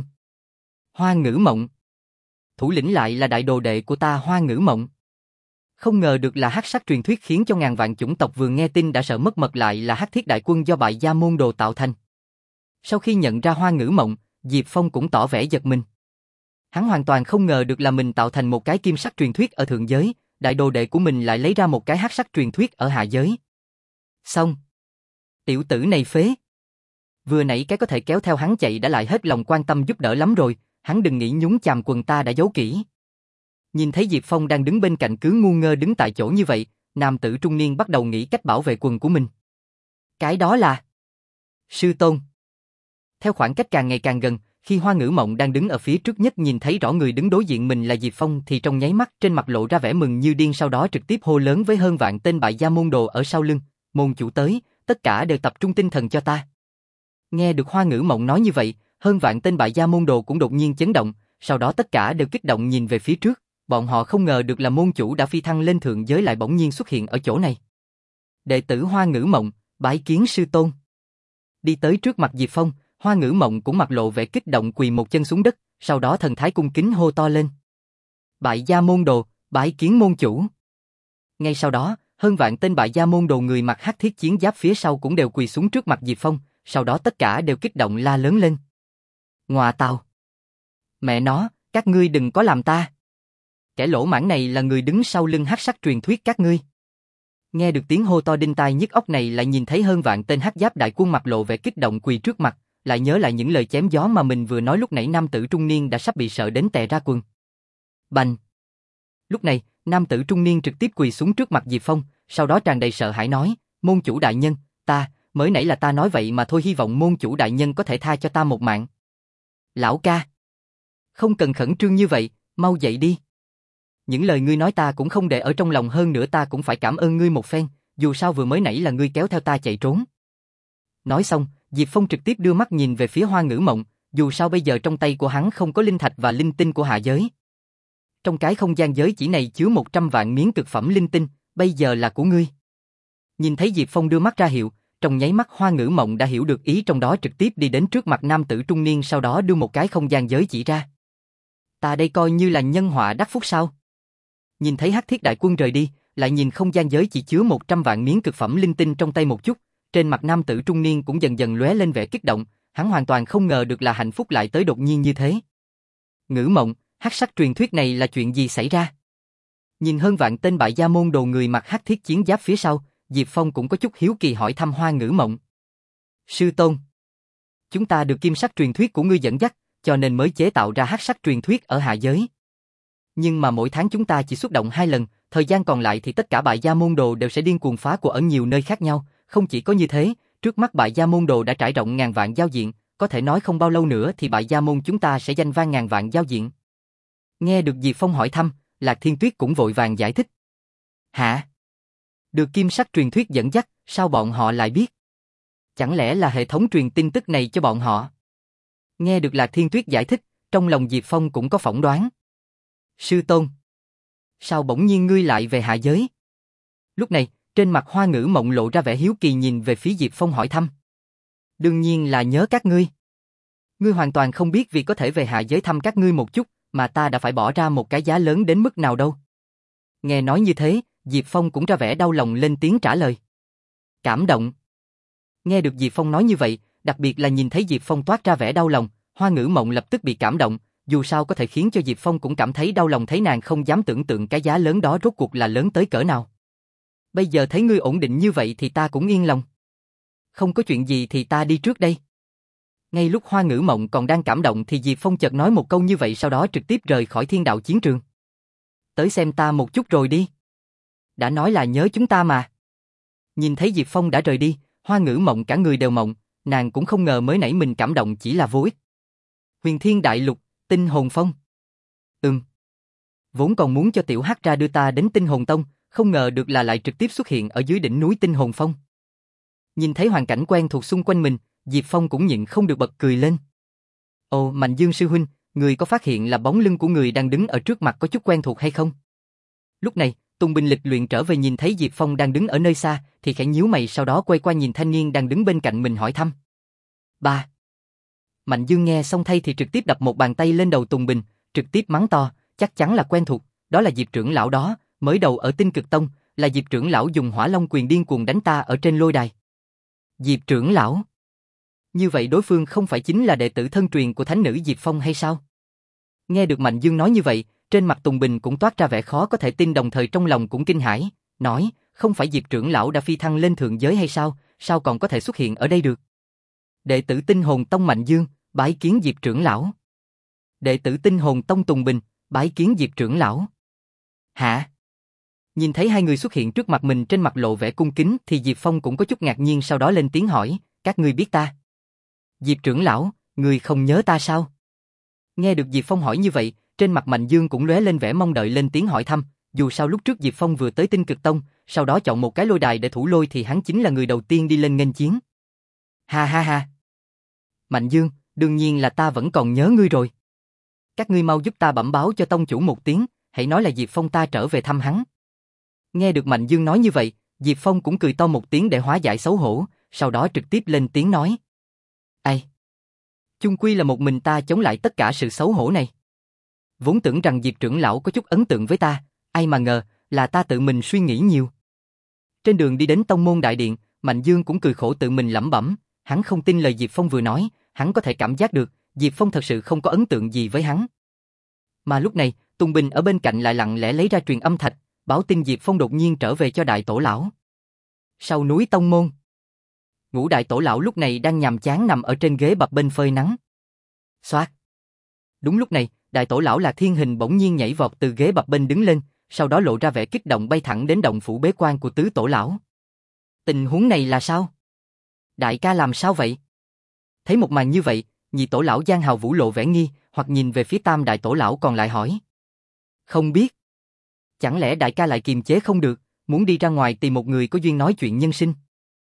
Hoa Ngữ Mộng. Thủ lĩnh lại là đại đồ đệ của ta, Hoa Ngữ Mộng. Không ngờ được là hắc sắc truyền thuyết khiến cho ngàn vạn chủng tộc vừa nghe tin đã sợ mất mật, lại là hắc thiết đại quân do Bại Gia Môn Đồ tạo thành. Sau khi nhận ra Hoa Ngữ Mộng, Diệp Phong cũng tỏ vẻ giật mình. Hắn hoàn toàn không ngờ được là mình tạo thành một cái kim sắc truyền thuyết ở thượng giới, đại đồ đệ của mình lại lấy ra một cái hắc sắc truyền thuyết ở hạ giới. Xong. Tiểu tử này phế. Vừa nãy cái có thể kéo theo hắn chạy đã lại hết lòng quan tâm giúp đỡ lắm rồi, hắn đừng nghĩ nhúng chàm quần ta đã giấu kỹ. Nhìn thấy Diệp Phong đang đứng bên cạnh cứ ngu ngơ đứng tại chỗ như vậy, nam tử trung niên bắt đầu nghĩ cách bảo vệ quần của mình. Cái đó là sư tôn. Theo khoảng cách càng ngày càng gần, khi Hoa Ngữ Mộng đang đứng ở phía trước nhất nhìn thấy rõ người đứng đối diện mình là Diệp Phong thì trong nháy mắt trên mặt lộ ra vẻ mừng như điên, sau đó trực tiếp hô lớn với hơn vạn tên Bại Gia Môn Đồ ở sau lưng, môn chủ tới, tất cả đều tập trung tinh thần cho ta. Nghe được Hoa Ngữ Mộng nói như vậy, hơn vạn tên Bại Gia Môn Đồ cũng đột nhiên chấn động, sau đó tất cả đều kích động nhìn về phía trước, bọn họ không ngờ được là môn chủ đã phi thăng lên thượng giới lại bỗng nhiên xuất hiện ở chỗ này. Đệ tử Hoa Ngữ Mộng, bái kiến sư tôn. Đi tới trước mặt Diệp Phong, Hoa Ngữ Mộng cũng mặt lộ vẻ kích động quỳ một chân xuống đất, sau đó thần thái cung kính hô to lên. Bại gia môn đồ, bái kiến môn chủ. Ngay sau đó, hơn vạn tên bại gia môn đồ người mặc hắc thiết chiến giáp phía sau cũng đều quỳ xuống trước mặt Diệp Phong, sau đó tất cả đều kích động la lớn lên. Ngọa tào! Mẹ nó, các ngươi đừng có làm ta! Kẻ lỗ mãng này là người đứng sau lưng hắc sắc truyền thuyết các ngươi. Nghe được tiếng hô to đinh tai nhức óc này, lại nhìn thấy hơn vạn tên hắc giáp đại quân mặt lộ vẻ kích động quỳ trước mặt, lại nhớ lại những lời chém gió mà mình vừa nói lúc nãy, nam tử trung niên đã sắp bị sợ đến tè ra quần. Bành! Lúc này, nam tử trung niên trực tiếp quỳ xuống trước mặt Diệp Phong, sau đó tràn đầy sợ hãi nói, môn chủ đại nhân, ta, mới nãy là ta nói vậy mà thôi, hy vọng môn chủ đại nhân có thể tha cho ta một mạng. Lão ca! Không cần khẩn trương như vậy, mau dậy đi. Những lời ngươi nói ta cũng không để ở trong lòng, hơn nữa ta cũng phải cảm ơn ngươi một phen, dù sao vừa mới nãy là ngươi kéo theo ta chạy trốn. Nói xong, Diệp Phong trực tiếp đưa mắt nhìn về phía Hoa Ngữ Mộng, dù sao bây giờ trong tay của hắn không có linh thạch và linh tinh của hạ giới. Trong cái không gian giới chỉ này chứa một trăm vạn miếng cực phẩm linh tinh, bây giờ là của ngươi. Nhìn thấy Diệp Phong đưa mắt ra hiệu, trong nháy mắt Hoa Ngữ Mộng đã hiểu được ý trong đó, trực tiếp đi đến trước mặt nam tử trung niên, sau đó đưa một cái không gian giới chỉ ra. Ta đây coi như là nhân họa đắc phúc sao? Nhìn thấy hắc thiết đại quân rời đi, lại nhìn không gian giới chỉ chứa một trăm vạn miếng cực phẩm linh tinh trong tay một chút, trên mặt nam tử trung niên cũng dần dần lóe lên vẻ kích động, hắn hoàn toàn không ngờ được là hạnh phúc lại tới đột nhiên như thế. Ngữ Mộng, hắc sắc truyền thuyết này là chuyện gì xảy ra? Nhìn hơn vạn tên bại gia môn đồ người mặc hắc thiết chiến giáp phía sau, Diệp Phong cũng có chút hiếu kỳ hỏi thăm Hoa Ngữ Mộng. Sư tôn, chúng ta được kim sắc truyền thuyết của ngươi dẫn dắt, cho nên mới chế tạo ra hắc sắc truyền thuyết ở hạ giới. Nhưng mà mỗi tháng chúng ta chỉ xuất động hai lần, thời gian còn lại thì tất cả bại gia môn đồ đều sẽ điên cuồng phá của ở nhiều nơi khác nhau. Không chỉ có như thế, trước mắt bại gia môn đồ đã trải rộng ngàn vạn giao diện, có thể nói không bao lâu nữa thì bại gia môn chúng ta sẽ danh vang ngàn vạn giao diện. Nghe được Diệp Phong hỏi thăm, Lạc Thiên Tuyết cũng vội vàng giải thích. Hả? Được kim sắc truyền thuyết dẫn dắt, sao bọn họ lại biết? Chẳng lẽ là hệ thống truyền tin tức này cho bọn họ? Nghe được Lạc Thiên Tuyết giải thích, trong lòng Diệp Phong cũng có phỏng đoán. Sư tôn, sao bỗng nhiên ngươi lại về hạ giới? Lúc này, trên mặt Hoa Ngữ Mộng lộ ra vẻ hiếu kỳ nhìn về phía Diệp Phong hỏi thăm. Đương nhiên là nhớ các ngươi. Ngươi hoàn toàn không biết vì có thể về hạ giới thăm các ngươi một chút, mà ta đã phải bỏ ra một cái giá lớn đến mức nào đâu. Nghe nói như thế, Diệp Phong cũng ra vẻ đau lòng lên tiếng trả lời. Cảm động. Nghe được Diệp Phong nói như vậy, đặc biệt là nhìn thấy Diệp Phong toát ra vẻ đau lòng, Hoa Ngữ Mộng lập tức bị cảm động, dù sao có thể khiến cho Diệp Phong cũng cảm thấy đau lòng, thấy nàng không dám tưởng tượng cái giá lớn đó rốt cuộc là lớn tới cỡ nào. Bây giờ thấy ngươi ổn định như vậy thì ta cũng yên lòng. Không có chuyện gì thì ta đi trước đây. Ngay lúc Hoa Ngữ Mộng còn đang cảm động thì Diệp Phong chợt nói một câu như vậy, sau đó trực tiếp rời khỏi thiên đạo chiến trường. Tới xem ta một chút rồi đi. Đã nói là nhớ chúng ta mà. Nhìn thấy Diệp Phong đã rời đi, Hoa Ngữ Mộng cả người đều mộng, nàng cũng không ngờ mới nãy mình cảm động chỉ là vô ích. Huyền Thiên Đại Lục, Tinh Hồn Phong. Ừm. Vốn còn muốn cho tiểu hắc ra đưa ta đến Tinh Hồn Tông, không ngờ được là lại trực tiếp xuất hiện ở dưới đỉnh núi Tinh Hồn Phong. Nhìn thấy hoàn cảnh quen thuộc xung quanh mình, Diệp Phong cũng nhịn không được bật cười lên. Ồ, Mạnh Dương sư huynh, người có phát hiện là bóng lưng của người đang đứng ở trước mặt có chút quen thuộc hay không? Lúc này, Tùng Bình lịch luyện trở về nhìn thấy Diệp Phong đang đứng ở nơi xa, thì khẽ nhíu mày, sau đó quay qua nhìn thanh niên đang đứng bên cạnh mình hỏi thăm. Ba. Mạnh Dương nghe xong thay thì trực tiếp đập một bàn tay lên đầu Tùng Bình, trực tiếp mắng to, chắc chắn là quen thuộc, đó là Diệp trưởng lão đó, mới đầu ở Tinh Cực Tông, là Diệp trưởng lão dùng Hỏa Long quyền điên cuồng đánh ta ở trên lôi đài. Diệp trưởng lão? Như vậy đối phương không phải chính là đệ tử thân truyền của thánh nữ Diệp Phong hay sao? Nghe được Mạnh Dương nói như vậy, trên mặt Tùng Bình cũng toát ra vẻ khó có thể tin, đồng thời trong lòng cũng kinh hãi, nói, không phải Diệp trưởng lão đã phi thăng lên thượng giới hay sao, sao còn có thể xuất hiện ở đây được? Đệ tử Tinh Hồn Tông Mạnh Dương, bái kiến Diệp trưởng lão. Đệ tử Tinh Hồn Tông Tùng Bình, bái kiến Diệp trưởng lão. Hả? Nhìn thấy hai người xuất hiện trước mặt mình trên mặt lộ vẻ cung kính thì Diệp Phong cũng có chút ngạc nhiên, sau đó lên tiếng hỏi, các ngươi biết ta? Diệp trưởng lão, người không nhớ ta sao? Nghe được Diệp Phong hỏi như vậy, trên mặt Mạnh Dương cũng lóe lên vẻ mong đợi, lên tiếng hỏi thăm, dù sao lúc trước Diệp Phong vừa tới Tinh Cực Tông, sau đó chọn một cái lôi đài để thủ lôi thì hắn chính là người đầu tiên đi lên nghênh chiến. Ha ha ha. Mạnh Dương, đương nhiên là ta vẫn còn nhớ ngươi rồi. Các ngươi mau giúp ta bẩm báo cho tông chủ một tiếng, hãy nói là Diệp Phong ta trở về thăm hắn. Nghe được Mạnh Dương nói như vậy, Diệp Phong cũng cười to một tiếng để hóa giải xấu hổ, sau đó trực tiếp lên tiếng nói. Ai? Chung quy là một mình ta chống lại tất cả sự xấu hổ này. Vốn tưởng rằng Diệp trưởng lão có chút ấn tượng với ta, ai mà ngờ, là ta tự mình suy nghĩ nhiều. Trên đường đi đến Tông Môn Đại Điện, Mạnh Dương cũng cười khổ tự mình lẩm bẩm, hắn không tin lời Diệp Phong vừa nói, hắn có thể cảm giác được, Diệp Phong thật sự không có ấn tượng gì với hắn. Mà lúc này, Tùng Bình ở bên cạnh lại lặng lẽ lấy ra truyền âm thạch, báo tin Diệp Phong đột nhiên trở về cho đại tổ lão. Sau núi Tông Môn, Ngũ đại tổ lão lúc này đang nhàm chán nằm ở trên ghế bập bênh phơi nắng. Xoát. Đúng lúc này, đại tổ lão Lạc Thiên Hình bỗng nhiên nhảy vọt từ ghế bập bênh đứng lên, sau đó lộ ra vẻ kích động bay thẳng đến động phủ bế quan của tứ tổ lão. Tình huống này là sao? Đại ca làm sao vậy? Thấy một màn như vậy, nhị tổ lão Giang Hào Vũ lộ vẻ nghi, hoặc nhìn về phía tam đại tổ lão còn lại hỏi. Không biết. Chẳng lẽ đại ca lại kiềm chế không được, muốn đi ra ngoài tìm một người có duyên nói chuyện nhân sinh?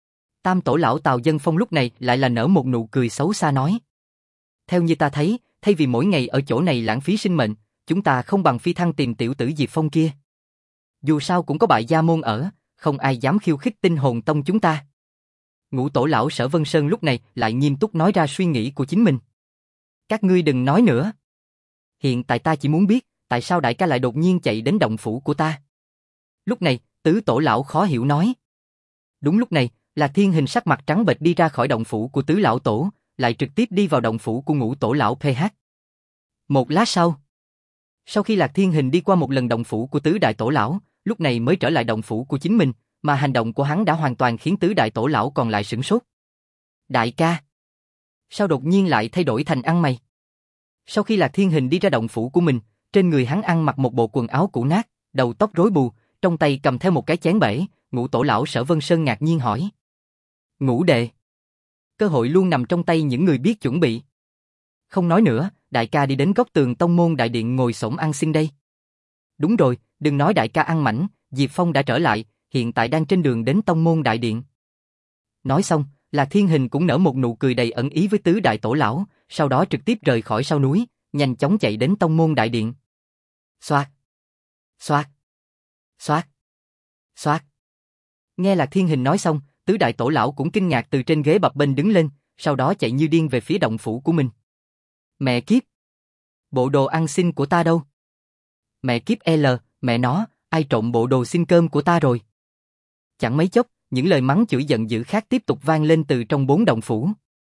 Tam tổ lão Tào Dân Phong lúc này lại là nở một nụ cười xấu xa nói. Theo như ta thấy, thay vì mỗi ngày ở chỗ này lãng phí sinh mệnh, chúng ta không bằng phi thăng tìm tiểu tử Diệp Phong kia. Dù sao cũng có bại gia môn ở, không ai dám khiêu khích tinh hồn tông chúng ta. Ngũ tổ lão Sở Vân Sơn lúc này lại nghiêm túc nói ra suy nghĩ của chính mình. Các ngươi đừng nói nữa. Hiện tại ta chỉ muốn biết, tại sao đại ca lại đột nhiên chạy đến động phủ của ta. Lúc này, tứ tổ lão khó hiểu nói. Đúng lúc này, Lạc Thiên Hình sắc mặt trắng bệch đi ra khỏi động phủ của tứ lão tổ, lại trực tiếp đi vào động phủ của ngũ tổ lão pê hát. Một lát sau, sau khi Lạc Thiên Hình đi qua một lần động phủ của tứ đại tổ lão, lúc này mới trở lại động phủ của chính mình, mà hành động của hắn đã hoàn toàn khiến tứ đại tổ lão còn lại sửng sốt. Đại ca, sao đột nhiên lại thay đổi thành ăn mày? Sau khi Lạc Thiên Hình đi ra động phủ của mình, trên người hắn ăn mặc một bộ quần áo cũ nát, đầu tóc rối bù, trong tay cầm theo một cái chén bể, ngũ tổ lão Sở Vân Sơn ngạc nhiên hỏi. Ngũ đệ, cơ hội luôn nằm trong tay những người biết chuẩn bị. Không nói nữa, đại ca đi đến góc tường Tông Môn Đại Điện ngồi xổm ăn xin đây. Đúng rồi, đừng nói đại ca ăn mảnh, Diệp Phong đã trở lại, hiện tại đang trên đường đến Tông Môn Đại Điện. Nói xong, Lạc Thiên Hình cũng nở một nụ cười đầy ẩn ý với tứ đại tổ lão, sau đó trực tiếp rời khỏi sau núi, nhanh chóng chạy đến Tông Môn Đại Điện. Xoát, xoát, xoát, xoát. Nghe Lạc Thiên Hình nói xong, tứ đại tổ lão cũng kinh ngạc từ trên ghế bập bênh đứng lên, sau đó chạy như điên về phía động phủ của mình. Mẹ kiếp! Bộ đồ ăn xin của ta đâu? Mẹ kiếp L, mẹ nó, ai trộm bộ đồ xin cơm của ta rồi? Chẳng mấy chốc, những lời mắng chửi giận dữ khác tiếp tục vang lên từ trong bốn động phủ.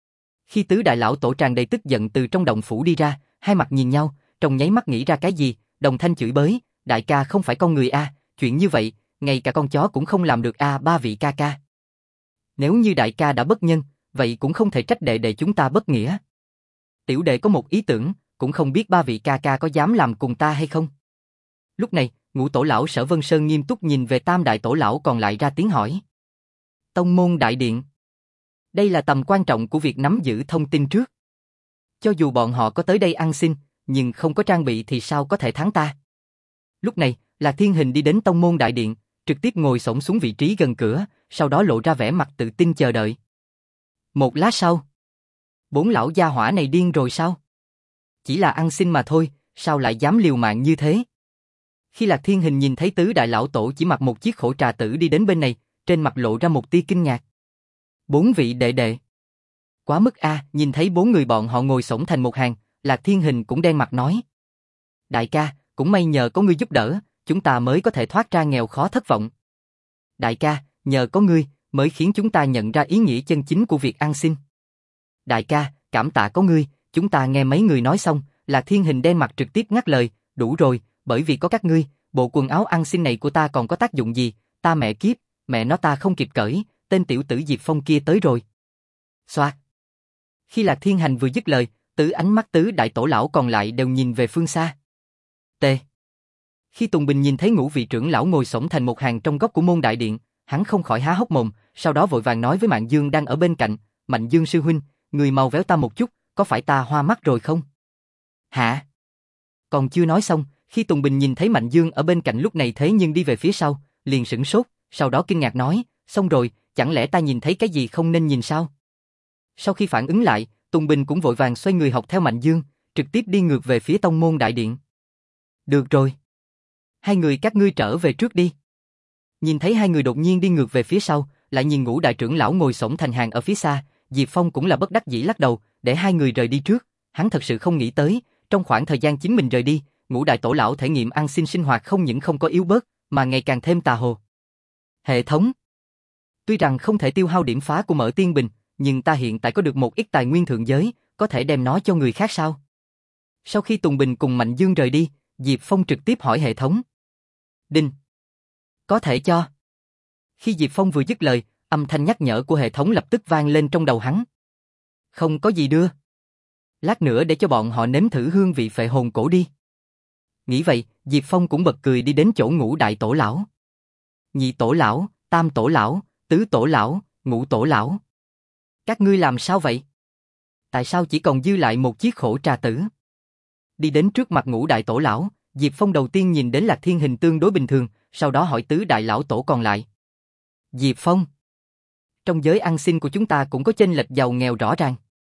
Khi tứ đại lão tổ tràn đầy tức giận từ trong động phủ đi ra, hai mặt nhìn nhau, trong nháy mắt nghĩ ra cái gì, đồng thanh chửi bới, đại ca không phải con người a, chuyện như vậy, ngay cả con chó cũng không làm được a, ba vị ca ca. Nếu như đại ca đã bất nhân, vậy cũng không thể trách đệ đệ chúng ta bất nghĩa. Tiểu đệ có một ý tưởng, cũng không biết ba vị ca ca có dám làm cùng ta hay không. Lúc này, ngũ tổ lão Sở Vân Sơn nghiêm túc nhìn về tam đại tổ lão còn lại ra tiếng hỏi. Tông Môn Đại Điện. Đây là tầm quan trọng của việc nắm giữ thông tin trước. Cho dù bọn họ có tới đây ăn xin, nhưng không có trang bị thì sao có thể thắng ta. Lúc này, Lạc Thiên Hình đi đến Tông Môn Đại Điện, trực tiếp ngồi xổm xuống vị trí gần cửa, sau đó lộ ra vẻ mặt tự tin chờ đợi. Một lát sau, bốn lão gia hỏa này điên rồi sao? Chỉ là ăn xin mà thôi, sao lại dám liều mạng như thế? Khi Lạc Thiên Hình nhìn thấy tứ đại lão tổ chỉ mặc một chiếc khổ trà tử đi đến bên này, trên mặt lộ ra một tia kinh ngạc. Bốn vị đệ đệ. Quá mức a, nhìn thấy bốn người bọn họ ngồi xổm thành một hàng, Lạc Thiên Hình cũng đen mặt nói. Đại ca, cũng may nhờ có ngươi giúp đỡ, chúng ta mới có thể thoát ra nghèo khó thất vọng. Đại ca, nhờ có ngươi, mới khiến chúng ta nhận ra ý nghĩa chân chính của việc ăn xin. Đại ca, cảm tạ có ngươi, chúng ta nghe mấy người nói xong, Lạc Thiên Hình đen mặt trực tiếp ngắt lời, đủ rồi, bởi vì có các ngươi, bộ quần áo ăn xin này của ta còn có tác dụng gì, ta mẹ kiếp, mẹ nó ta không kịp cởi, tên tiểu tử Diệp Phong kia tới rồi. Xoát. Khi Lạc Thiên Hành vừa dứt lời, tứ ánh mắt tứ đại tổ lão còn lại đều nhìn về phương xa. T. Khi Tùng Bình nhìn thấy ngũ vị trưởng lão ngồi xổm thành một hàng trong góc của môn đại điện, hắn không khỏi há hốc mồm, sau đó vội vàng nói với Mạnh Dương đang ở bên cạnh, Mạnh Dương sư huynh, người mau véo ta một chút, có phải ta hoa mắt rồi không? Hả? Còn chưa nói xong, khi Tùng Bình nhìn thấy Mạnh Dương ở bên cạnh lúc này thế nhưng đi về phía sau, liền sửng sốt, sau đó kinh ngạc nói, xong rồi, chẳng lẽ ta nhìn thấy cái gì không nên nhìn sao? Sau khi phản ứng lại, Tùng Bình cũng vội vàng xoay người học theo Mạnh Dương, trực tiếp đi ngược về phía tông môn đại điện. Được rồi. Hai người các ngươi trở về trước đi. Nhìn thấy hai người đột nhiên đi ngược về phía sau, lại nhìn ngũ đại trưởng lão ngồi xổm thành hàng ở phía xa, Diệp Phong cũng là bất đắc dĩ lắc đầu, để hai người rời đi trước, hắn thật sự không nghĩ tới, trong khoảng thời gian chính mình rời đi, ngũ đại tổ lão thể nghiệm ăn xin sinh hoạt không những không có yếu bớt, mà ngày càng thêm tà hồ. Hệ thống. Tuy rằng không thể tiêu hao điểm phá của Mở Tiên Bình, nhưng ta hiện tại có được một ít tài nguyên thượng giới, có thể đem nó cho người khác sao? Sau khi Tùng Bình cùng Mạnh Dương rời đi, Diệp Phong trực tiếp hỏi hệ thống. Đinh. Có thể cho. Khi Diệp Phong vừa dứt lời, âm thanh nhắc nhở của hệ thống lập tức vang lên trong đầu hắn. Không có gì đưa. Lát nữa để cho bọn họ nếm thử hương vị phệ hồn cổ đi. Nghĩ vậy, Diệp Phong cũng bật cười đi đến chỗ ngũ đại tổ lão. Nhị tổ lão, tam tổ lão, tứ tổ lão, ngũ tổ lão. Các ngươi làm sao vậy? Tại sao chỉ còn dư lại một chiếc khổ trà tử? Đi đến trước mặt ngũ đại tổ lão, Diệp Phong đầu tiên nhìn đến Lạc Thiên Hình tương đối bình thường, sau đó hỏi tứ đại lão tổ còn lại. Diệp Phong, trong giới ăn xin của chúng ta cũng có chênh lệch giàu nghèo rõ ràng.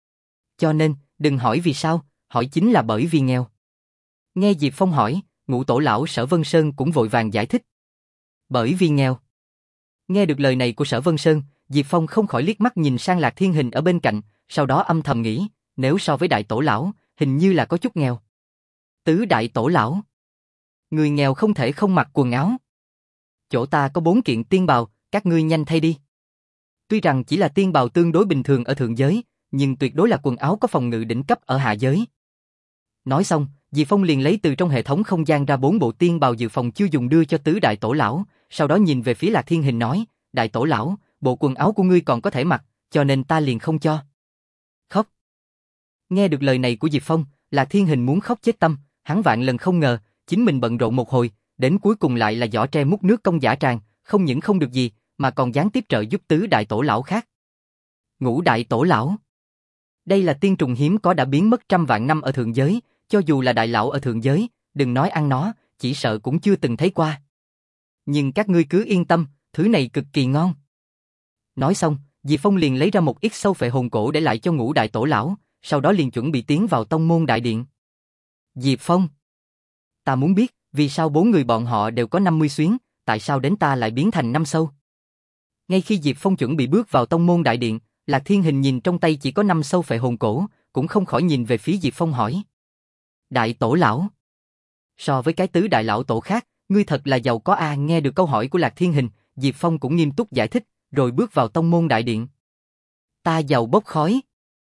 Cho nên, đừng hỏi vì sao, hỏi chính là bởi vì nghèo. Nghe Diệp Phong hỏi, ngũ tổ lão Sở Vân Sơn cũng vội vàng giải thích. Bởi vì nghèo. Nghe được lời này của Sở Vân Sơn, Diệp Phong không khỏi liếc mắt nhìn sang Lạc Thiên Hình ở bên cạnh, sau đó âm thầm nghĩ, nếu so với đại tổ lão, hình như là có chút nghèo. Tứ đại tổ lão. Người nghèo không thể không mặc quần áo. Chỗ ta có bốn kiện tiên bào, các ngươi nhanh thay đi. Tuy rằng chỉ là tiên bào tương đối bình thường ở thượng giới, nhưng tuyệt đối là quần áo có phòng ngự đỉnh cấp ở hạ giới. Nói xong, Diệp Phong liền lấy từ trong hệ thống không gian ra bốn bộ tiên bào dự phòng chưa dùng đưa cho tứ đại tổ lão, sau đó nhìn về phía Lạc Thiên Hình nói, đại tổ lão, bộ quần áo của ngươi còn có thể mặc, cho nên ta liền không cho. Khóc. Nghe được lời này của Diệp Phong, Lạc Thiên Hình muốn khóc chết tâm, hắn vạn lần không ngờ, chính mình bận rộn một hồi, đến cuối cùng lại là giỏ tre múc nước công giả tràng, không những không được gì, mà còn gián tiếp trợ giúp tứ đại tổ lão khác. Ngũ đại tổ lão. Đây là tiên trùng hiếm có đã biến mất trăm vạn năm ở thượng giới, cho dù là đại lão ở thượng giới, đừng nói ăn nó, chỉ sợ cũng chưa từng thấy qua. Nhưng các ngươi cứ yên tâm, thứ này cực kỳ ngon. Nói xong, Diệp Phong liền lấy ra một ít sâu phệ hồn cổ để lại cho ngũ đại tổ lão, sau đó liền chuẩn bị tiến vào tông môn đại điện. Diệp Phong, ta muốn biết, vì sao bốn người bọn họ đều có năm mươi xuyến, tại sao đến ta lại biến thành năm sâu? Ngay khi Diệp Phong chuẩn bị bước vào tông môn đại điện, Lạc Thiên Hình nhìn trong tay chỉ có năm sâu phệ hồn cổ, cũng không khỏi nhìn về phía Diệp Phong hỏi. Đại tổ lão, so với cái tứ đại lão tổ khác, ngươi thật là giàu có a. Nghe được câu hỏi của Lạc Thiên Hình, Diệp Phong cũng nghiêm túc giải thích, rồi bước vào tông môn đại điện. Ta giàu bốc khói.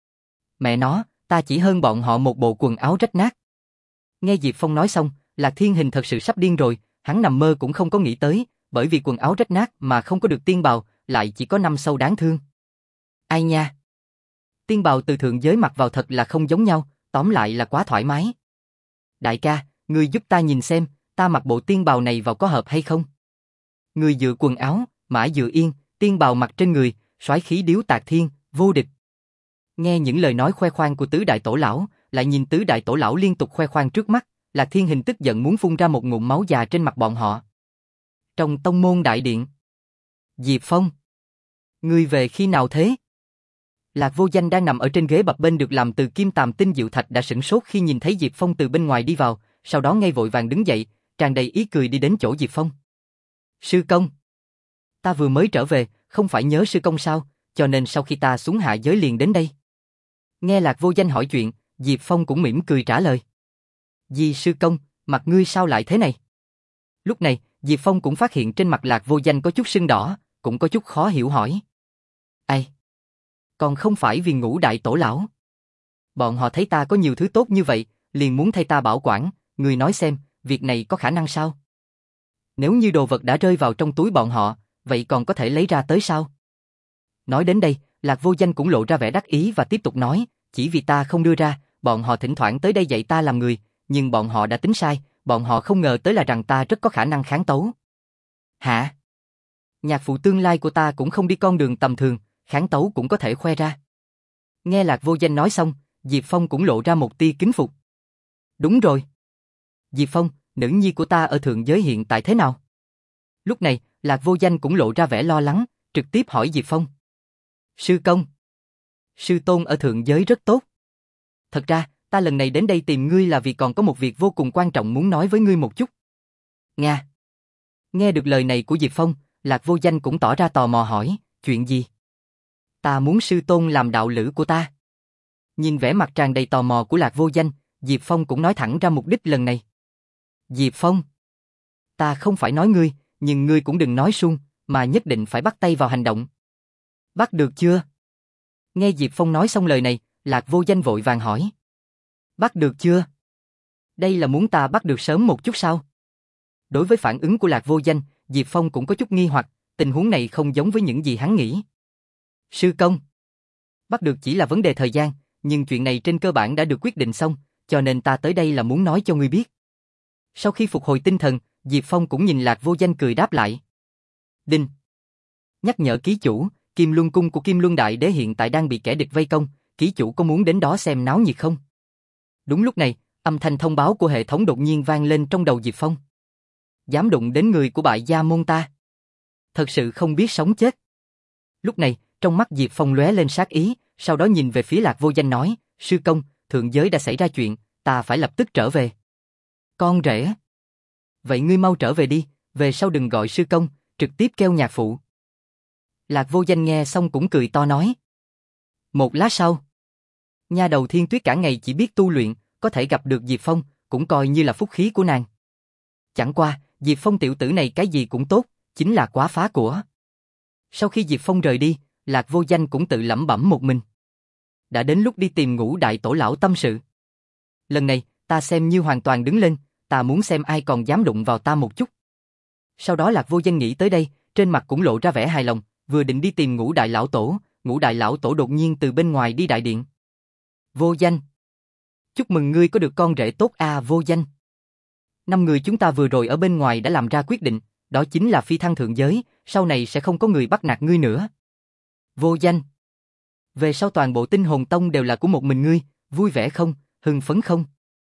Mẹ nó, ta chỉ hơn bọn họ một bộ quần áo rách nát. Nghe Diệp Phong nói xong, Lạc Thiên Hình thật sự sắp điên rồi, hắn nằm mơ cũng không có nghĩ tới, bởi vì quần áo rách nát mà không có được tiên bào, lại chỉ có năm sâu đáng thương. Ai nha? Tiên bào từ thượng giới mặc vào thật là không giống nhau, tóm lại là quá thoải mái. Đại ca, ngươi giúp ta nhìn xem, ta mặc bộ tiên bào này vào có hợp hay không? Người dựa quần áo, mã dựa yên, tiên bào mặc trên người, soái khí điếu tạc thiên, vô địch. Nghe những lời nói khoe khoang của tứ đại tổ lão, lại nhìn tứ đại tổ lão liên tục khoe khoang trước mắt, Lạc Thiên Hình tức giận muốn phun ra một ngụm máu già trên mặt bọn họ. Trong tông môn đại điện. Diệp Phong, ngươi về khi nào thế? Lạc Vô Danh đang nằm ở trên ghế bập bênh được làm từ kim tàm tinh diệu thạch đã sửng sốt khi nhìn thấy Diệp Phong từ bên ngoài đi vào, sau đó ngay vội vàng đứng dậy, tràn đầy ý cười đi đến chỗ Diệp Phong. Sư công, ta vừa mới trở về, không phải nhớ sư công sao, cho nên sau khi ta xuống hạ giới liền đến đây. Nghe Lạc Vô Danh hỏi chuyện, Diệp Phong cũng mỉm cười trả lời. Di sư công, mặt ngươi sao lại thế này? Lúc này, Diệp Phong cũng phát hiện trên mặt Lạc Vô Danh có chút sưng đỏ, cũng có chút khó hiểu hỏi. Ai? Còn không phải vì ngũ đại tổ lão. Bọn họ thấy ta có nhiều thứ tốt như vậy, liền muốn thay ta bảo quản, ngươi nói xem, việc này có khả năng sao? Nếu như đồ vật đã rơi vào trong túi bọn họ, vậy còn có thể lấy ra tới sao? Nói đến đây, Lạc Vô Danh cũng lộ ra vẻ đắc ý và tiếp tục nói, chỉ vì ta không đưa ra, bọn họ thỉnh thoảng tới đây dạy ta làm người, nhưng bọn họ đã tính sai, bọn họ không ngờ tới là rằng ta rất có khả năng kháng tấu. Hả? Nhạc phụ tương lai của ta cũng không đi con đường tầm thường, kháng tấu cũng có thể khoe ra. Nghe Lạc Vô Danh nói xong, Diệp Phong cũng lộ ra một tia kính phục. Đúng rồi. Diệp Phong, nữ nhi của ta ở thượng giới hiện tại thế nào? Lúc này, Lạc Vô Danh cũng lộ ra vẻ lo lắng, trực tiếp hỏi Diệp Phong. Sư công. Sư tôn ở thượng giới rất tốt. Thật ra, ta lần này đến đây tìm ngươi là vì còn có một việc vô cùng quan trọng muốn nói với ngươi một chút. Nga. Nghe được lời này của Diệp Phong, Lạc Vô Danh cũng tỏ ra tò mò hỏi, chuyện gì? Ta muốn sư tôn làm đạo lữ của ta. Nhìn vẻ mặt tràn đầy tò mò của Lạc Vô Danh, Diệp Phong cũng nói thẳng ra mục đích lần này. Diệp Phong. Ta không phải nói ngươi, nhưng ngươi cũng đừng nói suông, mà nhất định phải bắt tay vào hành động. Bắt được chưa? Nghe Diệp Phong nói xong lời này, Lạc Vô Danh vội vàng hỏi. Bắt được chưa? Đây là muốn ta bắt được sớm một chút sao? Đối với phản ứng của Lạc Vô Danh, Diệp Phong cũng có chút nghi hoặc, tình huống này không giống với những gì hắn nghĩ. Sư công. Bắt được chỉ là vấn đề thời gian, nhưng chuyện này trên cơ bản đã được quyết định xong, cho nên ta tới đây là muốn nói cho ngươi biết. Sau khi phục hồi tinh thần, Diệp Phong cũng nhìn Lạc Vô Danh cười đáp lại. Đinh. Nhắc nhở ký chủ, Kim Luân Cung của Kim Luân Đại Đế hiện tại đang bị kẻ địch vây công, ký chủ có muốn đến đó xem náo nhiệt không? Đúng lúc này, âm thanh thông báo của hệ thống đột nhiên vang lên trong đầu Diệp Phong. Dám đụng đến người của bại gia môn ta. Thật sự không biết sống chết. Lúc này, trong mắt Diệp Phong lóe lên sát ý, sau đó nhìn về phía Lạc Vô Danh nói, sư công, thượng giới đã xảy ra chuyện, ta phải lập tức trở về. Con rể. Vậy ngươi mau trở về đi, về sau đừng gọi sư công, trực tiếp kêu nhạc phụ. Lạc Vô Danh nghe xong cũng cười to nói. Một lát sau, nha đầu Thiên Tuyết cả ngày chỉ biết tu luyện, có thể gặp được Diệp Phong, cũng coi như là phúc khí của nàng. Chẳng qua, Diệp Phong tiểu tử này cái gì cũng tốt, chính là quá phá của. Sau khi Diệp Phong rời đi, Lạc Vô Danh cũng tự lẩm bẩm một mình. Đã đến lúc đi tìm Ngũ Đại Tổ lão tâm sự. Lần này, ta xem như hoàn toàn đứng lên, ta muốn xem ai còn dám đụng vào ta một chút. Sau đó Lạc Vô Danh nghĩ tới đây, trên mặt cũng lộ ra vẻ hài lòng, vừa định đi tìm Ngũ Đại Lão Tổ, Ngũ Đại Lão Tổ đột nhiên từ bên ngoài đi đại điện. Vô Danh. Chúc mừng ngươi có được con rể tốt a Vô Danh. Năm người chúng ta vừa rồi ở bên ngoài đã làm ra quyết định, đó chính là phi thăng thượng giới, sau này sẽ không có người bắt nạt ngươi nữa. Vô Danh. Về sau toàn bộ Tinh Hồn Tông đều là của một mình ngươi, vui vẻ không, hưng phấn không?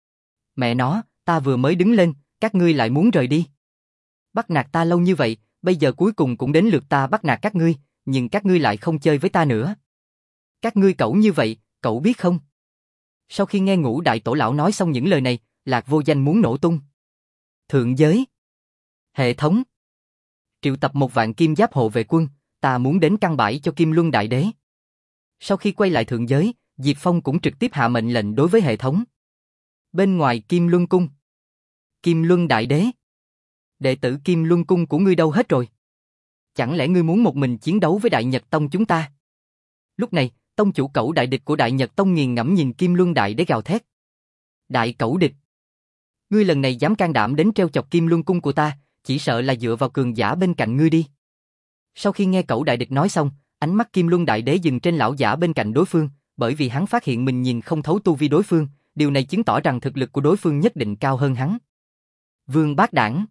Mẹ nó, ta vừa mới đứng lên, các ngươi lại muốn rời đi. Bắt nạt ta lâu như vậy, bây giờ cuối cùng cũng đến lượt ta bắt nạt các ngươi, nhưng các ngươi lại không chơi với ta nữa. Các ngươi cẩu như vậy, cậu biết không? Sau khi nghe Ngũ Đại Tổ lão nói xong những lời này, Lạc Vô Danh muốn nổ tung. Thượng giới. Hệ thống. Triệu tập một vạn kim giáp hộ vệ quân, ta muốn đến căn bãi cho Kim Luân Đại Đế. Sau khi quay lại thượng giới, Diệp Phong cũng trực tiếp hạ mệnh lệnh đối với hệ thống. Bên ngoài Kim Luân Cung. Kim Luân Đại Đế. Đệ tử Kim Luân Cung của ngươi đâu hết rồi? Chẳng lẽ ngươi muốn một mình chiến đấu với Đại Nhật Tông chúng ta? Lúc này, tông chủ Cẩu đại địch của Đại Nhật Tông nghiền ngẫm nhìn Kim Luân Đại Đế gào thét. Đại Cẩu địch. Ngươi lần này dám can đảm đến treo chọc Kim Luân Cung của ta, chỉ sợ là dựa vào cường giả bên cạnh ngươi đi. Sau khi nghe Cẩu đại địch nói xong, ánh mắt Kim Luân Đại Đế dừng trên lão giả bên cạnh đối phương, bởi vì hắn phát hiện mình nhìn không thấu tu vi đối phương, điều này chứng tỏ rằng thực lực của đối phương nhất định cao hơn hắn. Vương Bát Đảng.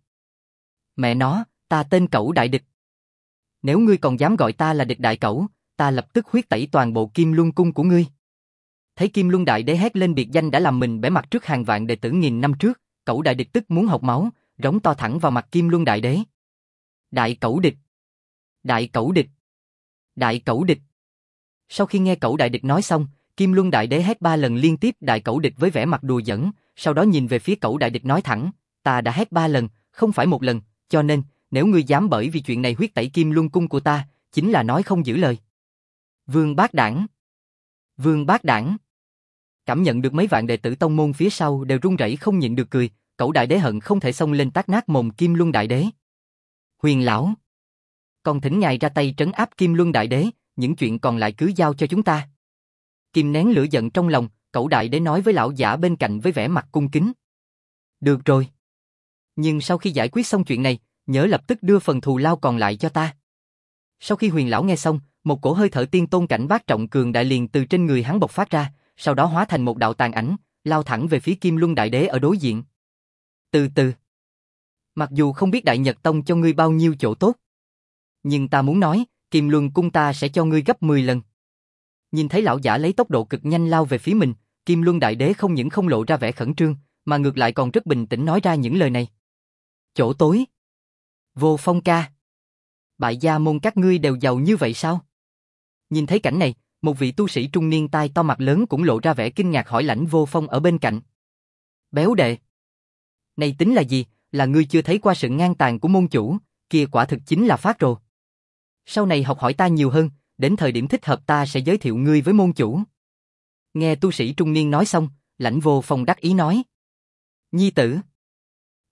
Mẹ nó, ta tên Cẩu đại địch. Nếu ngươi còn dám gọi ta là địch đại cẩu, ta lập tức huyết tẩy toàn bộ Kim Luân Cung của ngươi. Thấy Kim Luân Đại Đế hét lên biệt danh đã làm mình bẽ mặt trước hàng vạn đệ tử nghìn năm trước, Cẩu đại địch tức muốn học máu, rống to thẳng vào mặt Kim Luân Đại Đế. Đại Cẩu địch. Đại Cẩu địch. Đại Cẩu địch. Sau khi nghe Cẩu đại địch nói xong, Kim Luân Đại Đế hét ba lần liên tiếp Đại Cẩu địch với vẻ mặt đùa giỡn, sau đó nhìn về phía Cẩu đại địch nói thẳng, ta đã hét ba lần, không phải một lần, cho nên, nếu ngươi dám bởi vì chuyện này huyết tẩy Kim Luân Cung của ta, chính là nói không giữ lời. Vương Bát Đảng. Vương Bát Đảng. Cảm nhận được mấy vạn đệ tử tông môn phía sau đều run rẩy không nhịn được cười, Cẩu đại đế hận không thể xông lên tát nát mồm Kim Luân Đại Đế. Huyền lão, còn thỉnh ngài ra tay trấn áp Kim Luân Đại Đế, những chuyện còn lại cứ giao cho chúng ta. Kìm nén lửa giận trong lòng, Cẩu đại đế nói với lão giả bên cạnh với vẻ mặt cung kính. Được rồi. Nhưng sau khi giải quyết xong chuyện này, nhớ lập tức đưa phần thù lao còn lại cho ta. Sau khi Huyền lão nghe xong, một cổ hơi thở tiên tôn cảnh bát trọng cường đại liền từ trên người hắn bộc phát ra, sau đó hóa thành một đạo tàn ảnh, lao thẳng về phía Kim Luân Đại Đế ở đối diện. Từ từ. Mặc dù không biết Đại Nhật Tông cho ngươi bao nhiêu chỗ tốt, nhưng ta muốn nói, Kim Luân Cung ta sẽ cho ngươi gấp mười lần. Nhìn thấy lão giả lấy tốc độ cực nhanh lao về phía mình, Kim Luân Đại Đế không những không lộ ra vẻ khẩn trương, mà ngược lại còn rất bình tĩnh nói ra những lời này. Chỗ tối. Vô Phong ca. Bại gia môn các ngươi đều giàu như vậy sao? Nhìn thấy cảnh này, một vị tu sĩ trung niên tai to mặt lớn cũng lộ ra vẻ kinh ngạc hỏi Lãnh Vô Phong ở bên cạnh. Béo đệ. Này tính là gì, là ngươi chưa thấy qua sự ngang tàn của môn chủ, kia quả thực chính là phát rồ. Sau này học hỏi ta nhiều hơn, đến thời điểm thích hợp ta sẽ giới thiệu ngươi với môn chủ. Nghe tu sĩ trung niên nói xong, Lãnh Vô Phong đắc ý nói. Nhi tử.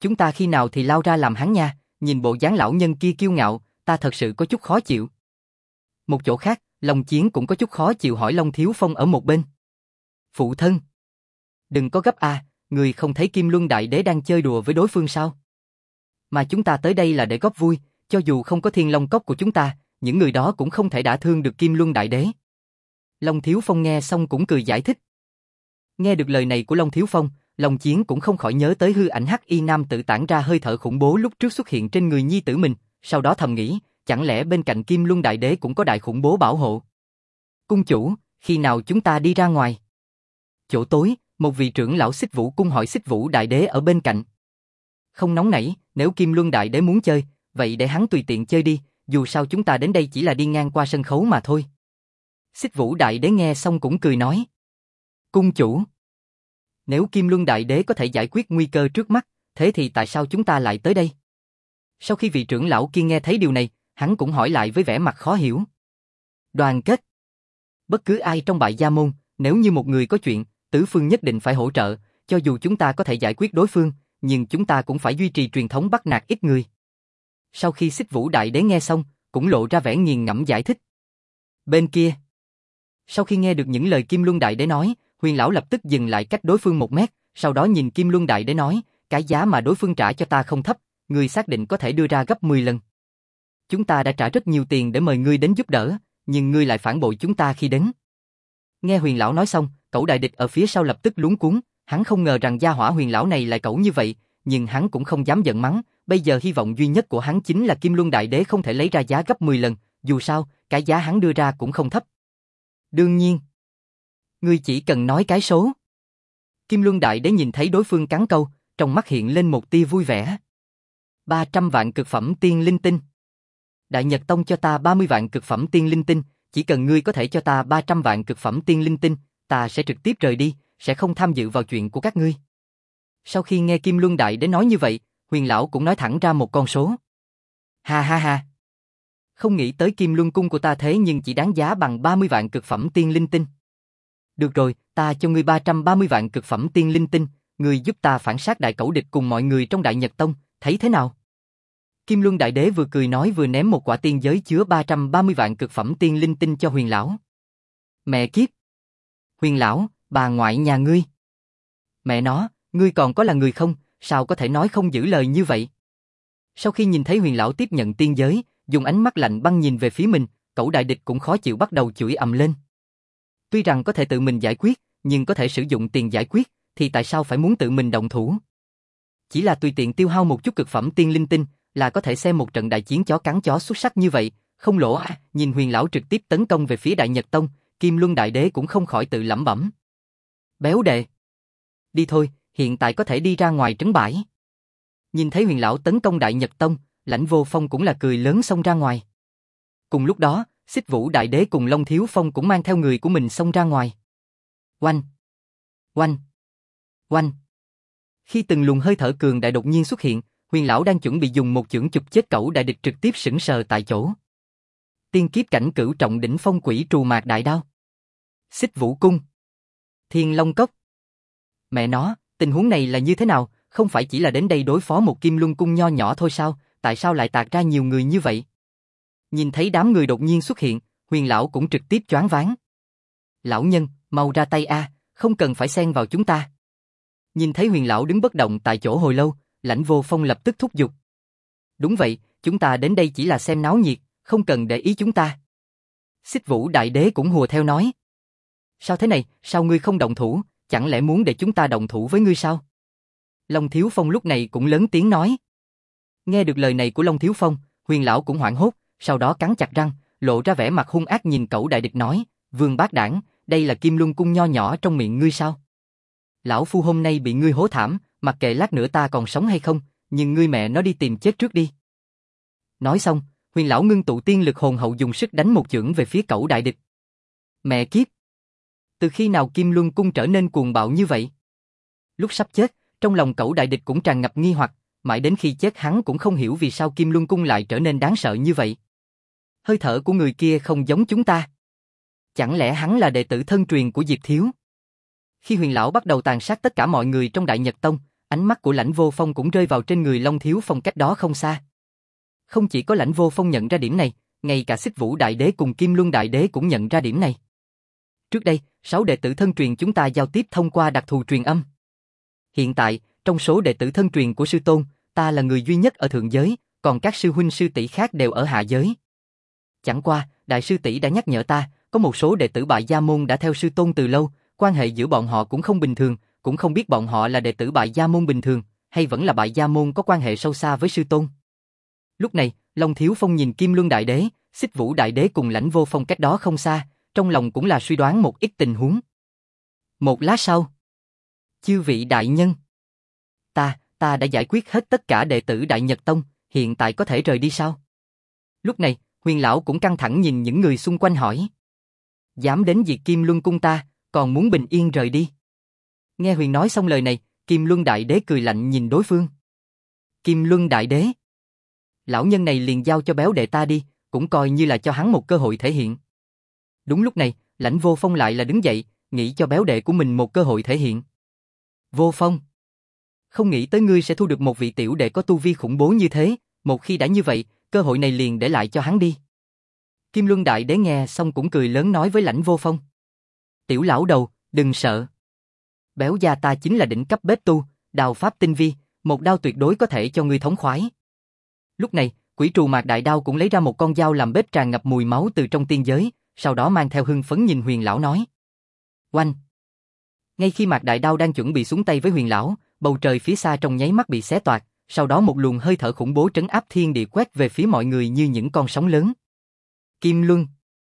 Chúng ta khi nào thì lao ra làm hắn nha, nhìn bộ dáng lão nhân kia kiêu ngạo, ta thật sự có chút khó chịu. Một chỗ khác, Long Chiến cũng có chút khó chịu hỏi Long Thiếu Phong ở một bên. Phụ thân, đừng có gấp a, người không thấy Kim Luân Đại Đế đang chơi đùa với đối phương sao? Mà chúng ta tới đây là để góp vui, cho dù không có Thiên Long Cốc của chúng ta, những người đó cũng không thể đả thương được Kim Luân Đại Đế. Long Thiếu Phong nghe xong cũng cười giải thích. Nghe được lời này của Long Thiếu Phong, Long Chiến cũng không khỏi nhớ tới hư ảnh hắc y nam tự tản ra hơi thở khủng bố lúc trước xuất hiện trên người nhi tử mình, sau đó thầm nghĩ, chẳng lẽ bên cạnh Kim Luân Đại Đế cũng có đại khủng bố bảo hộ? Cung chủ, khi nào chúng ta đi ra ngoài? Chỗ tối, một vị trưởng lão Xích Vũ cung hỏi Xích Vũ Đại Đế ở bên cạnh. Không nóng nảy, nếu Kim Luân Đại Đế muốn chơi, vậy để hắn tùy tiện chơi đi, dù sao chúng ta đến đây chỉ là đi ngang qua sân khấu mà thôi. Xích Vũ Đại Đế nghe xong cũng cười nói. Cung chủ, nếu Kim Luân Đại Đế có thể giải quyết nguy cơ trước mắt, thế thì tại sao chúng ta lại tới đây? Sau khi vị trưởng lão kia nghe thấy điều này, hắn cũng hỏi lại với vẻ mặt khó hiểu. Đoàn kết. Bất cứ ai trong Bại Gia Môn, nếu như một người có chuyện, tứ phương nhất định phải hỗ trợ, cho dù chúng ta có thể giải quyết đối phương, nhưng chúng ta cũng phải duy trì truyền thống bắt nạt ít người. Sau khi Xích Vũ Đại Đế nghe xong, cũng lộ ra vẻ nghiền ngẫm giải thích. Bên kia, sau khi nghe được những lời Kim Luân Đại Đế nói, Huyền lão lập tức dừng lại cách đối phương một mét, sau đó nhìn Kim Luân Đại Đế nói, cái giá mà đối phương trả cho ta không thấp, ngươi xác định có thể đưa ra gấp mười lần. Chúng ta đã trả rất nhiều tiền để mời ngươi đến giúp đỡ, nhưng ngươi lại phản bội chúng ta khi đến. Nghe Huyền lão nói xong, Cẩu Đại Địch ở phía sau lập tức luống cuống, hắn không ngờ rằng gia hỏa Huyền lão này lại cẩu như vậy, nhưng hắn cũng không dám giận mắng, bây giờ hy vọng duy nhất của hắn chính là Kim Luân Đại Đế không thể lấy ra giá gấp mười lần, dù sao, cái giá hắn đưa ra cũng không thấp. Đương nhiên, ngươi chỉ cần nói cái số. Kim Luân Đại Đế nhìn thấy đối phương cắn câu, trong mắt hiện lên một tia vui vẻ. ba trăm vạn cực phẩm tiên linh tinh. Đại Nhật Tông cho ta ba mươi vạn cực phẩm tiên linh tinh, chỉ cần ngươi có thể cho ta ba trăm vạn cực phẩm tiên linh tinh, ta sẽ trực tiếp rời đi, sẽ không tham dự vào chuyện của các ngươi. Sau khi nghe Kim Luân Đại Đế nói như vậy, Huyền lão cũng nói thẳng ra một con số. Ha ha ha. Không nghĩ tới Kim Luân cung của ta thế nhưng chỉ đáng giá bằng ba mươi vạn cực phẩm tiên linh tinh. Được rồi, ta cho ngươi ba trăm ba mươi vạn cực phẩm tiên linh tinh, ngươi giúp ta phản sát Đại Cẩu Địch cùng mọi người trong Đại Nhật Tông, thấy thế nào? Kim Luân Đại Đế vừa cười nói vừa ném một quả tiên giới chứa ba trăm ba mươi vạn cực phẩm tiên linh tinh cho Huyền lão. Mẹ kiếp! Huyền lão, bà ngoại nhà ngươi. Mẹ nó, ngươi còn có là người không, sao có thể nói không giữ lời như vậy? Sau khi nhìn thấy Huyền lão tiếp nhận tiên giới, dùng ánh mắt lạnh băng nhìn về phía mình, Cẩu Đại Địch cũng khó chịu bắt đầu chửi ầm lên. Tuy rằng có thể tự mình giải quyết, nhưng có thể sử dụng tiền giải quyết, thì tại sao phải muốn tự mình động thủ? Chỉ là tùy tiện tiêu hao một chút cực phẩm tiên linh tinh, là có thể xem một trận đại chiến chó cắn chó xuất sắc như vậy, không lỗ à? Nhìn Huyền lão trực tiếp tấn công về phía Đại Nhật Tông, Kim Luân Đại Đế cũng không khỏi tự lẩm bẩm. Béo đệ. Đi thôi, hiện tại có thể đi ra ngoài trấn bãi. Nhìn thấy Huyền lão tấn công Đại Nhật Tông, Lãnh Vô Phong cũng là cười lớn xông ra ngoài. Cùng lúc đó, Xích Vũ Đại Đế cùng Long Thiếu Phong cũng mang theo người của mình xông ra ngoài. Oanh! Oanh! Oanh! Khi từng luồng hơi thở cường đại đột nhiên xuất hiện, Huyền lão đang chuẩn bị dùng một chưởng chụp chết Cẩu Đại Địch trực tiếp sững sờ tại chỗ. Tiên kiếp cảnh cửu trọng đỉnh phong quỷ trù mạc đại đao. Xích Vũ cung. Thiên Long cốc. Mẹ nó, tình huống này là như thế nào, không phải chỉ là đến đây đối phó một Kim Luân cung nho nhỏ thôi sao, tại sao lại tạc ra nhiều người như vậy? Nhìn thấy đám người đột nhiên xuất hiện, Huyền lão cũng trực tiếp choáng váng. Lão nhân, mau ra tay a, không cần phải xen vào chúng ta. Nhìn thấy Huyền lão đứng bất động tại chỗ hồi lâu, Lãnh Vô Phong lập tức thúc giục. Đúng vậy, chúng ta đến đây chỉ là xem náo nhiệt, không cần để ý chúng ta. Xích Vũ Đại Đế cũng hùa theo nói. Sao thế này, sao ngươi không động thủ, chẳng lẽ muốn để chúng ta động thủ với ngươi sao? Long Thiếu Phong lúc này cũng lớn tiếng nói. Nghe được lời này của Long Thiếu Phong, Huyền lão cũng hoảng hốt, sau đó cắn chặt răng, lộ ra vẻ mặt hung ác nhìn Cẩu Đại Địch nói, Vương Bác Đảng, đây là Kim Luân cung nho nhỏ trong miệng ngươi sao? Lão phu hôm nay bị ngươi hố thảm, mặc kệ lát nữa ta còn sống hay không, nhưng ngươi mẹ nó đi tìm chết trước đi. Nói xong, Huyền lão ngưng tụ tiên lực hồn hậu dùng sức đánh một chưởng về phía Cẩu Đại Địch. Mẹ kiếp! Từ khi nào Kim Luân cung trở nên cuồng bạo như vậy? Lúc sắp chết, trong lòng Cẩu Đại Địch cũng tràn ngập nghi hoặc, mãi đến khi chết hắn cũng không hiểu vì sao Kim Luân cung lại trở nên đáng sợ như vậy. Hơi thở của người kia không giống chúng ta. Chẳng lẽ hắn là đệ tử thân truyền của Diệp Thiếu? Khi Huyền lão bắt đầu tàn sát tất cả mọi người trong Đại Nhật Tông, Ánh mắt của Lãnh Vô Phong cũng rơi vào trên người Long Thiếu Phong cách đó không xa. Không chỉ có Lãnh Vô Phong nhận ra điểm này, ngay cả Xích Vũ Đại Đế cùng Kim Luân Đại Đế cũng nhận ra điểm này. Trước đây, sáu đệ tử thân truyền chúng ta giao tiếp thông qua đặc thù truyền âm. Hiện tại, trong số đệ tử thân truyền của sư tôn, ta là người duy nhất ở thượng giới, còn các sư huynh sư tỷ khác đều ở hạ giới. Chẳng qua, đại sư tỷ đã nhắc nhở ta, có một số đệ tử Bại Gia Môn đã theo sư tôn từ lâu, quan hệ giữa bọn họ cũng không bình thường, cũng không biết bọn họ là đệ tử Bại Gia Môn bình thường, hay vẫn là Bại Gia Môn có quan hệ sâu xa với sư tôn. Lúc này, Long Thiếu Phong nhìn Kim Luân Đại Đế, Xích Vũ Đại Đế cùng Lãnh Vô Phong cách đó không xa, trong lòng cũng là suy đoán một ít tình huống. Một lát sau, chư vị đại nhân, ta, ta đã giải quyết hết tất cả đệ tử Đại Nhật Tông, hiện tại có thể rời đi sao? Lúc này, Huyền lão cũng căng thẳng nhìn những người xung quanh hỏi. Dám đến diệt Kim Luân cung ta, còn muốn bình yên rời đi. Nghe Huyền nói xong lời này, Kim Luân Đại Đế cười lạnh nhìn đối phương. Kim Luân Đại Đế, lão nhân này liền giao cho béo đệ ta đi, cũng coi như là cho hắn một cơ hội thể hiện. Đúng lúc này, Lãnh Vô Phong lại là đứng dậy, nghĩ cho béo đệ của mình một cơ hội thể hiện. Vô Phong, không nghĩ tới ngươi sẽ thu được một vị tiểu đệ có tu vi khủng bố như thế, một khi đã như vậy, cơ hội này liền để lại cho hắn đi. Kim Luân Đại Đế nghe xong cũng cười lớn nói với Lãnh Vô Phong. Tiểu lão đầu, đừng sợ. Béo gia ta chính là đỉnh cấp bếp tu, đao pháp tinh vi, một đao tuyệt đối có thể cho ngươi thống khoái. Lúc này, Quỷ Trù Mạc Đại Đao cũng lấy ra một con dao làm bếp tràn ngập mùi máu từ trong tiên giới, sau đó mang theo hưng phấn nhìn Huyền lão nói. Oanh! Ngay khi Mạc Đại Đao đang chuẩn bị xuống tay với Huyền lão, bầu trời phía xa trong nháy mắt bị xé toạc, sau đó một luồng hơi thở khủng bố trấn áp thiên địa quét về phía mọi người như những con sóng lớn. Kim Luân,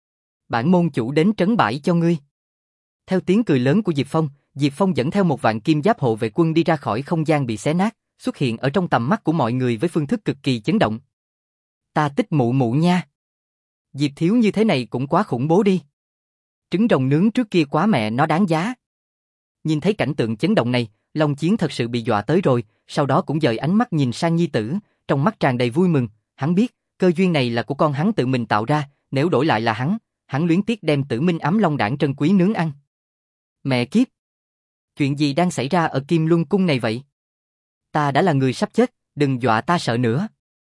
bản môn chủ đến trấn bãi cho ngươi. Theo tiếng cười lớn của Diệp Phong, Diệp Phong dẫn theo một vạn kim giáp hộ vệ quân đi ra khỏi không gian bị xé nát, xuất hiện ở trong tầm mắt của mọi người với phương thức cực kỳ chấn động. Ta tích mụ mụ nha. Diệp thiếu như thế này cũng quá khủng bố đi. Trứng rồng nướng trước kia quá mẹ nó đáng giá. Nhìn thấy cảnh tượng chấn động này, Long Chiến thật sự bị dọa tới rồi, sau đó cũng dời ánh mắt nhìn sang nhi tử, trong mắt tràn đầy vui mừng, hắn biết, cơ duyên này là của con hắn tự mình tạo ra, nếu đổi lại là hắn, hắn luyến tiếc đem Tử Minh ám long đản trân quý nướng ăn. Mẹ kiếp! Chuyện gì đang xảy ra ở Kim Luân cung này vậy? Ta đã là người sắp chết, đừng dọa ta sợ nữa.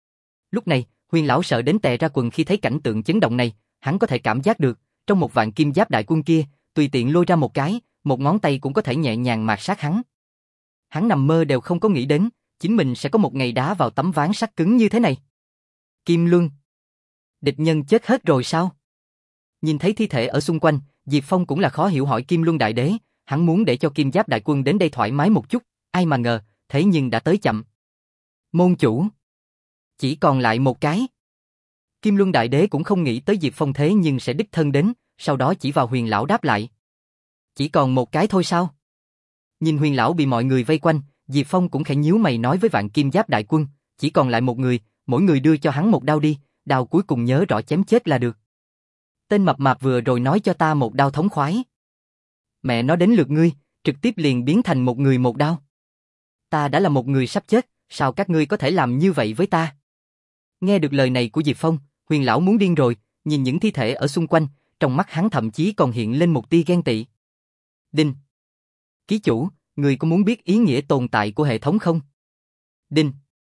Lúc này, Huyền lão sợ đến tè ra quần khi thấy cảnh tượng chấn động này, hắn có thể cảm giác được, trong một vạn kim giáp đại quân kia, tùy tiện lôi ra một cái, một ngón tay cũng có thể nhẹ nhàng mạt sát hắn. Hắn nằm mơ đều không có nghĩ đến, chính mình sẽ có một ngày đá vào tấm ván sắt cứng như thế này. Kim Luân, địch nhân chết hết rồi sao? Nhìn thấy thi thể ở xung quanh, Diệp Phong cũng là khó hiểu hỏi Kim Luân Đại Đế, hắn muốn để cho Kim Giáp đại quân đến đây thoải mái một chút, ai mà ngờ, thế nhưng đã tới chậm. Môn chủ, chỉ còn lại một cái. Kim Luân Đại Đế cũng không nghĩ tới Diệp Phong thế nhưng sẽ đích thân đến, sau đó chỉ vào Huyền lão đáp lại. Chỉ còn một cái thôi sao? Nhìn Huyền lão bị mọi người vây quanh, Diệp Phong cũng khẽ nhíu mày nói với vạn kim giáp đại quân, chỉ còn lại một người, mỗi người đưa cho hắn một đao đi, đao cuối cùng nhớ rõ chém chết là được. Tên mập mạp vừa rồi nói cho ta một đao thống khoái. Mẹ nó đến lượt ngươi, trực tiếp liền biến thành một người một đao. Ta đã là một người sắp chết, sao các ngươi có thể làm như vậy với ta? Nghe được lời này của Diệp Phong, Huyền lão muốn điên rồi, nhìn những thi thể ở xung quanh, trong mắt hắn thậm chí còn hiện lên một tia ghen tị. Đinh. Ký chủ, người có muốn biết ý nghĩa tồn tại của hệ thống không? Đinh.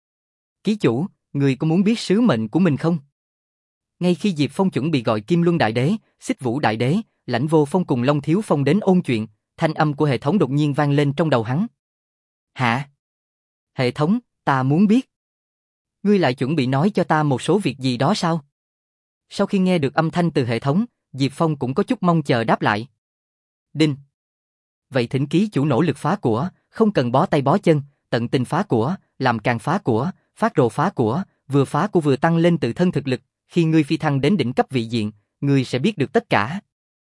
Ký chủ, người có muốn biết sứ mệnh của mình không? Ngay khi Diệp Phong chuẩn bị gọi Kim Luân Đại Đế, Xích Vũ Đại Đế, Lãnh Vô Phong cùng Long Thiếu Phong đến ôn chuyện, thanh âm của hệ thống đột nhiên vang lên trong đầu hắn. Hả? Hệ thống, ta muốn biết. Ngươi lại chuẩn bị nói cho ta một số việc gì đó sao? Sau khi nghe được âm thanh từ hệ thống, Diệp Phong cũng có chút mong chờ đáp lại. Đinh. Vậy thỉnh ký chủ nỗ lực phá của, không cần bó tay bó chân, tận tình phá của, làm càng phá của, phát rồ phá của, vừa phá của vừa tăng lên tự thân thực lực, khi ngươi phi thăng đến đỉnh cấp vị diện, ngươi sẽ biết được tất cả.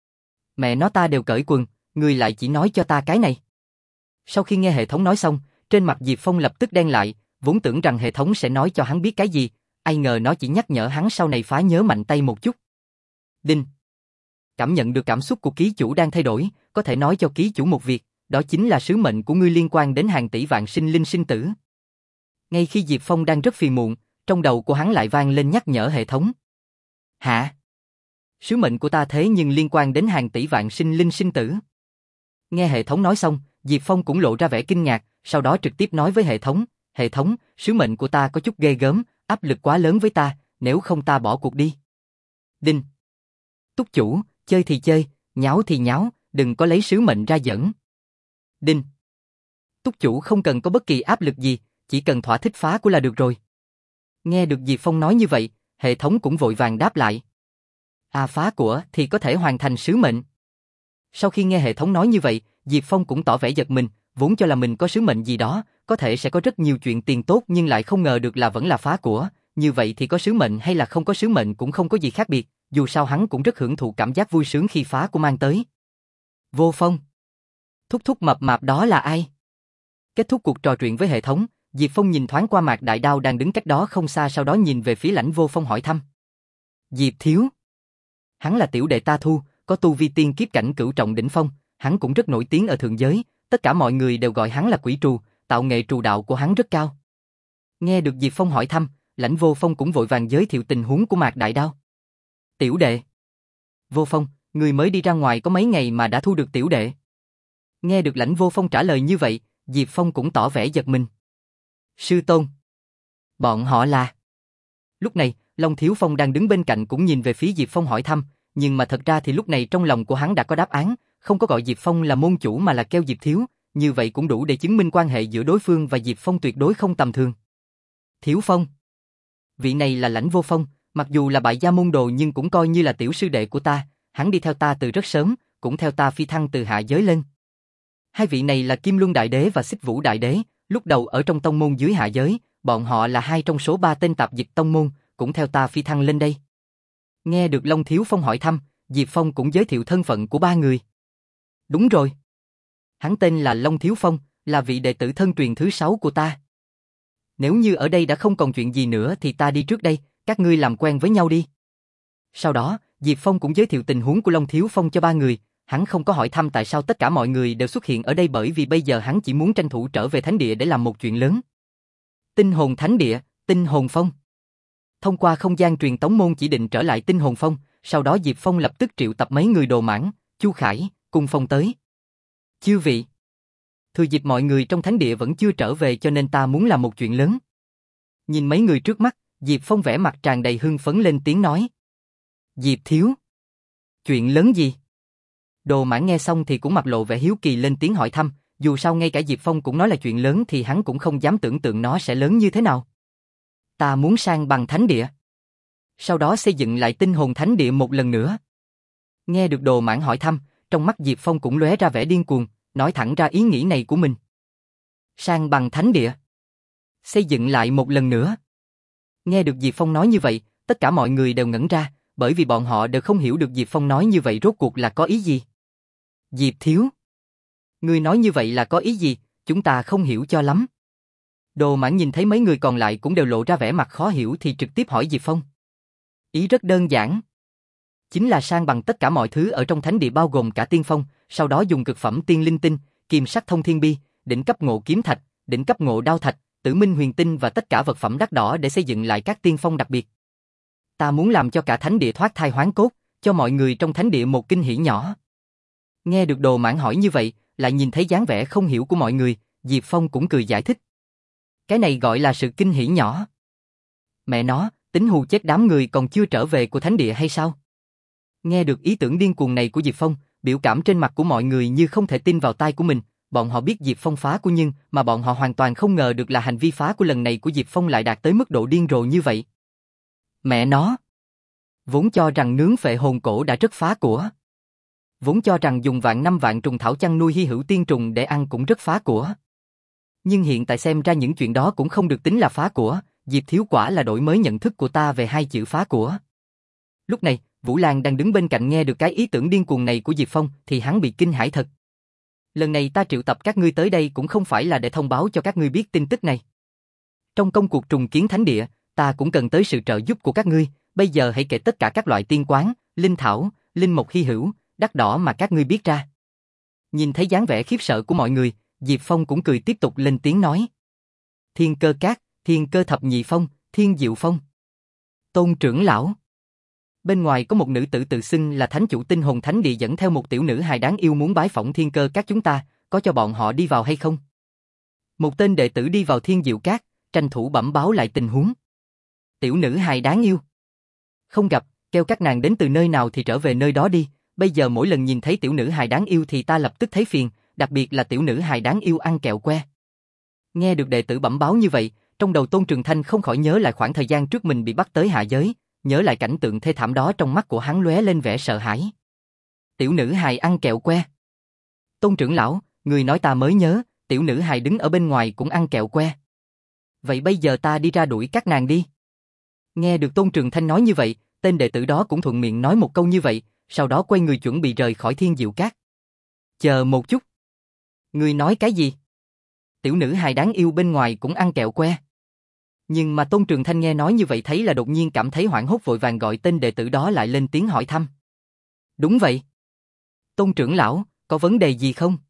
Mẹ nó ta đều cởi quần, ngươi lại chỉ nói cho ta cái này. Sau khi nghe hệ thống nói xong, trên mặt Diệp Phong lập tức đen lại, vốn tưởng rằng hệ thống sẽ nói cho hắn biết cái gì, ai ngờ nó chỉ nhắc nhở hắn sau này phá nhớ mạnh tay một chút. Đinh. Cảm nhận được cảm xúc của ký chủ đang thay đổi, có thể nói cho ký chủ một việc, đó chính là sứ mệnh của ngươi liên quan đến hàng tỷ vạn sinh linh sinh tử. Ngay khi Diệp Phong đang rất phiền muộn, trong đầu của hắn lại vang lên nhắc nhở hệ thống. Hả? Sứ mệnh của ta thế nhưng liên quan đến hàng tỷ vạn sinh linh sinh tử. Nghe hệ thống nói xong, Diệp Phong cũng lộ ra vẻ kinh ngạc, sau đó trực tiếp nói với hệ thống, hệ thống, sứ mệnh của ta có chút ghê gớm, áp lực quá lớn với ta, nếu không ta bỏ cuộc đi. Đinh. Túc chủ, chơi thì chơi, nháo thì nháo, đừng có lấy sứ mệnh ra giỡn. Đinh. Túc chủ không cần có bất kỳ áp lực gì, chỉ cần thỏa thích phá của là được rồi. Nghe được Diệp Phong nói như vậy, hệ thống cũng vội vàng đáp lại. À, phá của thì có thể hoàn thành sứ mệnh. Sau khi nghe hệ thống nói như vậy, Diệp Phong cũng tỏ vẻ giật mình, vốn cho là mình có sứ mệnh gì đó, có thể sẽ có rất nhiều chuyện tiền tốt nhưng lại không ngờ được là vẫn là phá của, như vậy thì có sứ mệnh hay là không có sứ mệnh cũng không có gì khác biệt, dù sao hắn cũng rất hưởng thụ cảm giác vui sướng khi phá của mang tới. Vô Phong. Thúc thúc mập mạp đó là ai? Kết thúc cuộc trò chuyện với hệ thống, Diệp Phong nhìn thoáng qua Mạc Đại Đao đang đứng cách đó không xa, sau đó nhìn về phía Lãnh Vô Phong hỏi thăm. Diệp thiếu. Hắn là tiểu đệ ta thu, có tu vi tiên kiếp cảnh cửu trọng đỉnh phong, hắn cũng rất nổi tiếng ở thượng giới, tất cả mọi người đều gọi hắn là quỷ trù, tạo nghệ trù đạo của hắn rất cao. Nghe được Diệp Phong hỏi thăm, Lãnh Vô Phong cũng vội vàng giới thiệu tình huống của Mạc Đại Đao. Tiểu đệ. Vô Phong, người mới đi ra ngoài có mấy ngày mà đã thu được tiểu đệ. Nghe được Lãnh Vô Phong trả lời như vậy, Diệp Phong cũng tỏ vẻ giật mình. Sư tôn. Bọn họ là... Lúc này, Long Thiếu Phong đang đứng bên cạnh cũng nhìn về phía Diệp Phong hỏi thăm, nhưng mà thật ra thì lúc này trong lòng của hắn đã có đáp án, không có gọi Diệp Phong là môn chủ mà là kêu Diệp Thiếu, như vậy cũng đủ để chứng minh quan hệ giữa đối phương và Diệp Phong tuyệt đối không tầm thường. Thiếu Phong. Vị này là Lãnh Vô Phong, mặc dù là bại gia môn đồ nhưng cũng coi như là tiểu sư đệ của ta, hắn đi theo ta từ rất sớm, cũng theo ta phi thăng từ hạ giới lên. Hai vị này là Kim Luân Đại Đế và Xích Vũ Đại Đế, lúc đầu ở trong tông môn dưới hạ giới, bọn họ là hai trong số ba tên tạp dịch tông môn, cũng theo ta phi thăng lên đây. Nghe được Long Thiếu Phong hỏi thăm, Diệp Phong cũng giới thiệu thân phận của ba người. Đúng rồi. Hắn tên là Long Thiếu Phong, là vị đệ tử thân truyền thứ sáu của ta. Nếu như ở đây đã không còn chuyện gì nữa thì ta đi trước đây, các ngươi làm quen với nhau đi. Sau đó, Diệp Phong cũng giới thiệu tình huống của Long Thiếu Phong cho ba người, hắn không có hỏi thăm tại sao tất cả mọi người đều xuất hiện ở đây bởi vì bây giờ hắn chỉ muốn tranh thủ trở về thánh địa để làm một chuyện lớn. Tinh hồn thánh địa, Tinh hồn phong. Thông qua không gian truyền tống môn chỉ định trở lại Tinh hồn phong, sau đó Diệp Phong lập tức triệu tập mấy người Đồ Mãn, Chu Khải, cùng Phong tới. Chư vị. Thừa dịp mọi người trong thánh địa vẫn chưa trở về cho nên ta muốn làm một chuyện lớn. Nhìn mấy người trước mắt, Diệp Phong vẻ mặt tràn đầy hưng phấn lên tiếng nói. Diệp thiếu. Chuyện lớn gì? Đồ Mãn nghe xong thì cũng mặt lộ vẻ hiếu kỳ lên tiếng hỏi thăm, dù sao ngay cả Diệp Phong cũng nói là chuyện lớn thì hắn cũng không dám tưởng tượng nó sẽ lớn như thế nào. Ta muốn sang bằng thánh địa. Sau đó xây dựng lại tinh hồn thánh địa một lần nữa. Nghe được Đồ Mãn hỏi thăm, trong mắt Diệp Phong cũng lóe ra vẻ điên cuồng, nói thẳng ra ý nghĩ này của mình. Sang bằng thánh địa. Xây dựng lại một lần nữa. Nghe được Diệp Phong nói như vậy, tất cả mọi người đều ngẩn ra, bởi vì bọn họ đều không hiểu được Diệp Phong nói như vậy rốt cuộc là có ý gì. Diệp thiếu. Ngươi nói như vậy là có ý gì, chúng ta không hiểu cho lắm. Đồ Mãn nhìn thấy mấy người còn lại cũng đều lộ ra vẻ mặt khó hiểu thì trực tiếp hỏi Diệp Phong. Ý rất đơn giản. Chính là sang bằng tất cả mọi thứ ở trong thánh địa bao gồm cả tiên phong, sau đó dùng cực phẩm tiên linh tinh, kim sắc thông thiên bi, đỉnh cấp ngộ kiếm thạch, đỉnh cấp ngộ đao thạch, tử minh huyền tinh và tất cả vật phẩm đắt đỏ để xây dựng lại các tiên phong đặc biệt. Ta muốn làm cho cả thánh địa thoát thai hoán cốt, cho mọi người trong thánh địa một kinh hỉ nhỏ. Nghe được Đồ Mãn hỏi như vậy, lại nhìn thấy dáng vẻ không hiểu của mọi người, Diệp Phong cũng cười giải thích. Cái này gọi là sự kinh hỉ nhỏ. Mẹ nó, tính hù chết đám người còn chưa trở về của thánh địa hay sao? Nghe được ý tưởng điên cuồng này của Diệp Phong, biểu cảm trên mặt của mọi người như không thể tin vào tai của mình, bọn họ biết Diệp Phong phá của nhưng mà bọn họ hoàn toàn không ngờ được là hành vi phá của lần này của Diệp Phong lại đạt tới mức độ điên rồ như vậy. Mẹ nó! Vốn cho rằng nướng phệ hồn cổ đã rất phá của. Vốn cho rằng dùng vạn năm vạn trùng thảo chăn nuôi hy hữu tiên trùng để ăn cũng rất phá của. Nhưng hiện tại xem ra những chuyện đó cũng không được tính là phá của, Diệp thiếu quả là đổi mới nhận thức của ta về hai chữ phá của. Lúc này, Vũ Lan đang đứng bên cạnh nghe được cái ý tưởng điên cuồng này của Diệp Phong thì hắn bị kinh hãi thật. Lần này ta triệu tập các ngươi tới đây cũng không phải là để thông báo cho các ngươi biết tin tức này. Trong công cuộc trùng kiến thánh địa, ta cũng cần tới sự trợ giúp của các ngươi, bây giờ hãy kể tất cả các loại tiên quán, linh thảo, linh mộc hy hữu, đắt đỏ mà các ngươi biết ra. Nhìn thấy dáng vẻ khiếp sợ của mọi người, Diệp Phong cũng cười tiếp tục lên tiếng nói. Thiên cơ cát, thiên cơ thập nhị phong, thiên diệu phong. Tôn trưởng lão. Bên ngoài có một nữ tử tự xưng là thánh chủ tinh hồn thánh địa dẫn theo một tiểu nữ hài đáng yêu muốn bái phỏng thiên cơ các chúng ta, có cho bọn họ đi vào hay không? Một tên đệ tử đi vào Thiên Diệu Các, tranh thủ bẩm báo lại tình huống. Tiểu nữ hài đáng yêu. Không gặp, kêu các nàng đến từ nơi nào thì trở về nơi đó đi, bây giờ mỗi lần nhìn thấy tiểu nữ hài đáng yêu thì ta lập tức thấy phiền, đặc biệt là tiểu nữ hài đáng yêu ăn kẹo que. Nghe được đệ tử bẩm báo như vậy, trong đầu Tôn Trường Thanh không khỏi nhớ lại khoảng thời gian trước mình bị bắt tới hạ giới, nhớ lại cảnh tượng thê thảm đó, trong mắt của hắn lóe lên vẻ sợ hãi. Tiểu nữ hài ăn kẹo que. Tôn trưởng lão, người nói ta mới nhớ, tiểu nữ hài đứng ở bên ngoài cũng ăn kẹo que. Vậy bây giờ ta đi ra đuổi các nàng đi. Nghe được Tôn Trường Thanh nói như vậy, tên đệ tử đó cũng thuận miệng nói một câu như vậy, sau đó quay người chuẩn bị rời khỏi Thiên Diệu Các. Chờ một chút. Ngươi nói cái gì? Tiểu nữ hài đáng yêu bên ngoài cũng ăn kẹo que. Nhưng mà Tôn Trường Thanh nghe nói như vậy thấy là đột nhiên cảm thấy hoảng hốt, vội vàng gọi tên đệ tử đó lại lên tiếng hỏi thăm. Đúng vậy. Tôn trưởng lão, có vấn đề gì không?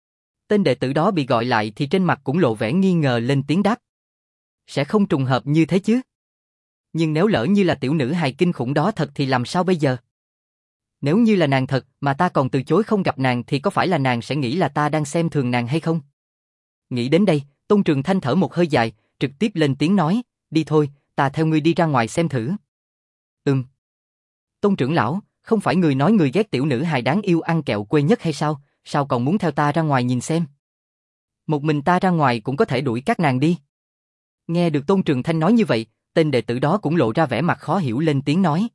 Tên đệ tử đó bị gọi lại thì trên mặt cũng lộ vẻ nghi ngờ, lên tiếng đáp. Sẽ không trùng hợp như thế chứ? Nhưng nếu lỡ như là tiểu nữ hài kinh khủng đó thật thì làm sao bây giờ? Nếu như là nàng thật mà ta còn từ chối không gặp nàng thì có phải là nàng sẽ nghĩ là ta đang xem thường nàng hay không? Nghĩ đến đây, Tôn Trường Thanh thở một hơi dài, trực tiếp lên tiếng nói, đi thôi, ta theo ngươi đi ra ngoài xem thử. Ừm. Tôn trưởng lão, không phải người nói người ghét tiểu nữ hài đáng yêu ăn kẹo quê nhất hay sao, sao còn muốn theo ta ra ngoài nhìn xem? Một mình ta ra ngoài cũng có thể đuổi các nàng đi. Nghe được Tôn Trường Thanh nói như vậy, tên đệ tử đó cũng lộ ra vẻ mặt khó hiểu, lên tiếng nói.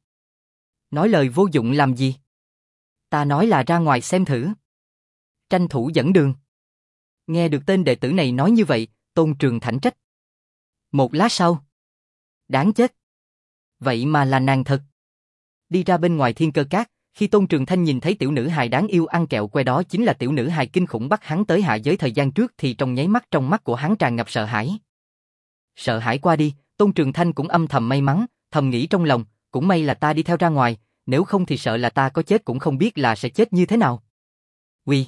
Nói lời vô dụng làm gì? Ta nói là ra ngoài xem thử. Tranh thủ dẫn đường. Nghe được tên đệ tử này nói như vậy, Tôn Trường Thanh trách. Một lát sau. Đáng chết. Vậy mà là nàng thật. Đi ra bên ngoài Thiên Cơ Các, khi Tôn Trường Thanh nhìn thấy tiểu nữ hài đáng yêu ăn kẹo que đó chính là tiểu nữ hài kinh khủng bắt hắn tới hạ giới thời gian trước thì trong nháy mắt trong mắt của hắn tràn ngập sợ hãi. Sợ hãi qua đi, Tôn Trường Thanh cũng âm thầm may mắn, thầm nghĩ trong lòng, cũng may là ta đi theo ra ngoài, nếu không thì sợ là ta có chết cũng không biết là sẽ chết như thế nào. Quy,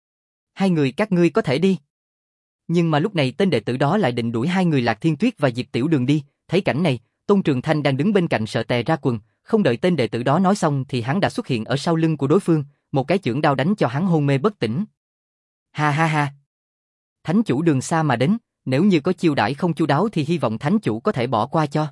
hai người các ngươi có thể đi. Nhưng mà lúc này tên đệ tử đó lại định đuổi hai người Lạc Thiên Tuyết và Diệp Tiểu Đường đi, thấy cảnh này, Tôn Trường Thanh đang đứng bên cạnh sợ tè ra quần, không đợi tên đệ tử đó nói xong thì hắn đã xuất hiện ở sau lưng của đối phương, một cái chưởng đao đánh cho hắn hôn mê bất tỉnh. Ha ha ha. Thánh chủ đường xa mà đến, nếu như có chiêu đãi không chu đáo thì hy vọng thánh chủ có thể bỏ qua cho.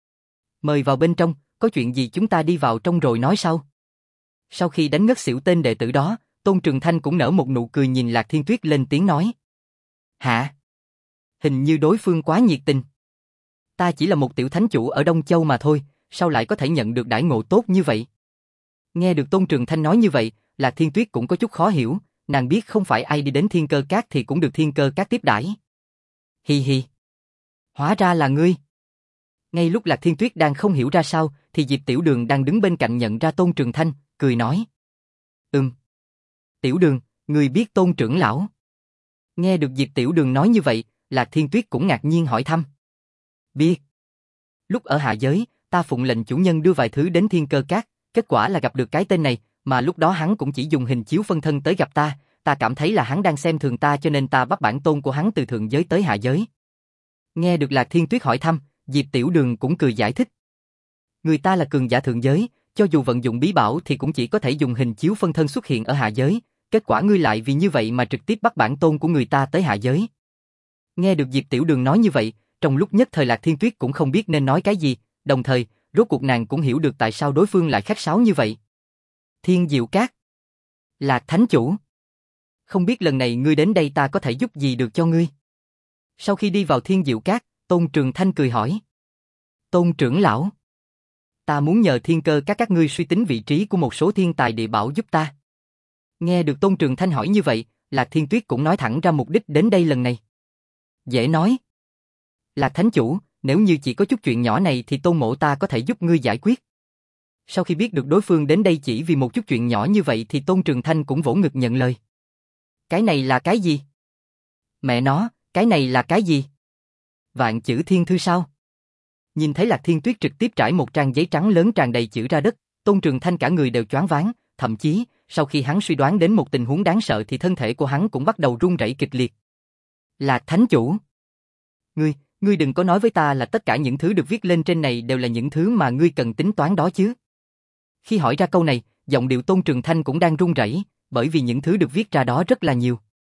Mời vào bên trong, có chuyện gì chúng ta đi vào trong rồi nói sau. Sau khi đánh ngất xỉu tên đệ tử đó, Tôn Trường Thanh cũng nở một nụ cười nhìn Lạc Thiên Tuyết, lên tiếng nói. Hả? Hình như đối phương quá nhiệt tình. Ta chỉ là một tiểu thánh chủ ở Đông Châu mà thôi, sao lại có thể nhận được đãi ngộ tốt như vậy? Nghe được Tôn Trường Thanh nói như vậy, Lạc Thiên Tuyết cũng có chút khó hiểu, nàng biết không phải ai đi đến Thiên Cơ Các thì cũng được Thiên Cơ Các tiếp đãi. Hi hi. Hóa ra là ngươi. Ngay lúc Lạc Thiên Tuyết đang không hiểu ra sao, thì Diệp Tiểu Đường đang đứng bên cạnh nhận ra Tôn Trường Thanh, cười nói. Ừm. Tiểu Đường, ngươi biết Tôn trưởng lão? Nghe được Diệp Tiểu Đường nói như vậy, Lạc Thiên Tuyết cũng ngạc nhiên hỏi thăm. Biết. Lúc ở hạ giới, ta phụng lệnh chủ nhân đưa vài thứ đến Thiên Cơ Các, kết quả là gặp được cái tên này, mà lúc đó hắn cũng chỉ dùng hình chiếu phân thân tới gặp ta, ta cảm thấy là hắn đang xem thường ta cho nên ta bắt bản tôn của hắn từ thượng giới tới hạ giới. Nghe được Lạc Thiên Tuyết hỏi thăm, Diệp Tiểu Đường cũng cười giải thích. Người ta là cường giả thượng giới, cho dù vận dụng bí bảo thì cũng chỉ có thể dùng hình chiếu phân thân xuất hiện ở hạ giới, kết quả ngươi lại vì như vậy mà trực tiếp bắt bản tôn của người ta tới hạ giới. Nghe được Diệp Tiểu Đường nói như vậy, trong lúc nhất thời Lạc Thiên Tuyết cũng không biết nên nói cái gì, đồng thời, rốt cuộc nàng cũng hiểu được tại sao đối phương lại khách sáo như vậy. Thiên Diệu Các. Lạc Thánh Chủ. Không biết lần này ngươi đến đây ta có thể giúp gì được cho ngươi? Sau khi đi vào Thiên Diệu Các, Tôn Trường Thanh cười hỏi. Tôn trưởng lão. Ta muốn nhờ Thiên Cơ Các các ngươi suy tính vị trí của một số thiên tài địa bảo giúp ta. Nghe được Tôn Trường Thanh hỏi như vậy, Lạc Thiên Tuyết cũng nói thẳng ra mục đích đến đây lần này. Dễ nói. Lạc Thánh Chủ, nếu như chỉ có chút chuyện nhỏ này thì Tôn mỗ ta có thể giúp ngươi giải quyết. Sau khi biết được đối phương đến đây chỉ vì một chút chuyện nhỏ như vậy thì Tôn Trường Thanh cũng vỗ ngực nhận lời. Cái này là cái gì? Mẹ nó, cái này là cái gì? Vạn chữ thiên thư sao? Nhìn thấy Lạc Thiên Tuyết trực tiếp trải một trang giấy trắng lớn tràn đầy chữ ra đất, Tôn Trường Thanh cả người đều choáng váng, thậm chí, sau khi hắn suy đoán đến một tình huống đáng sợ thì thân thể của hắn cũng bắt đầu run rẩy kịch liệt. Lạc Thánh Chủ. Ngươi, ngươi đừng có nói với ta là tất cả những thứ được viết lên trên này đều là những thứ mà ngươi cần tính toán đó chứ. Khi hỏi ra câu này, giọng điệu Tôn Trường Thanh cũng đang run rẩy, bởi vì những thứ được viết ra đó rất là nhiều.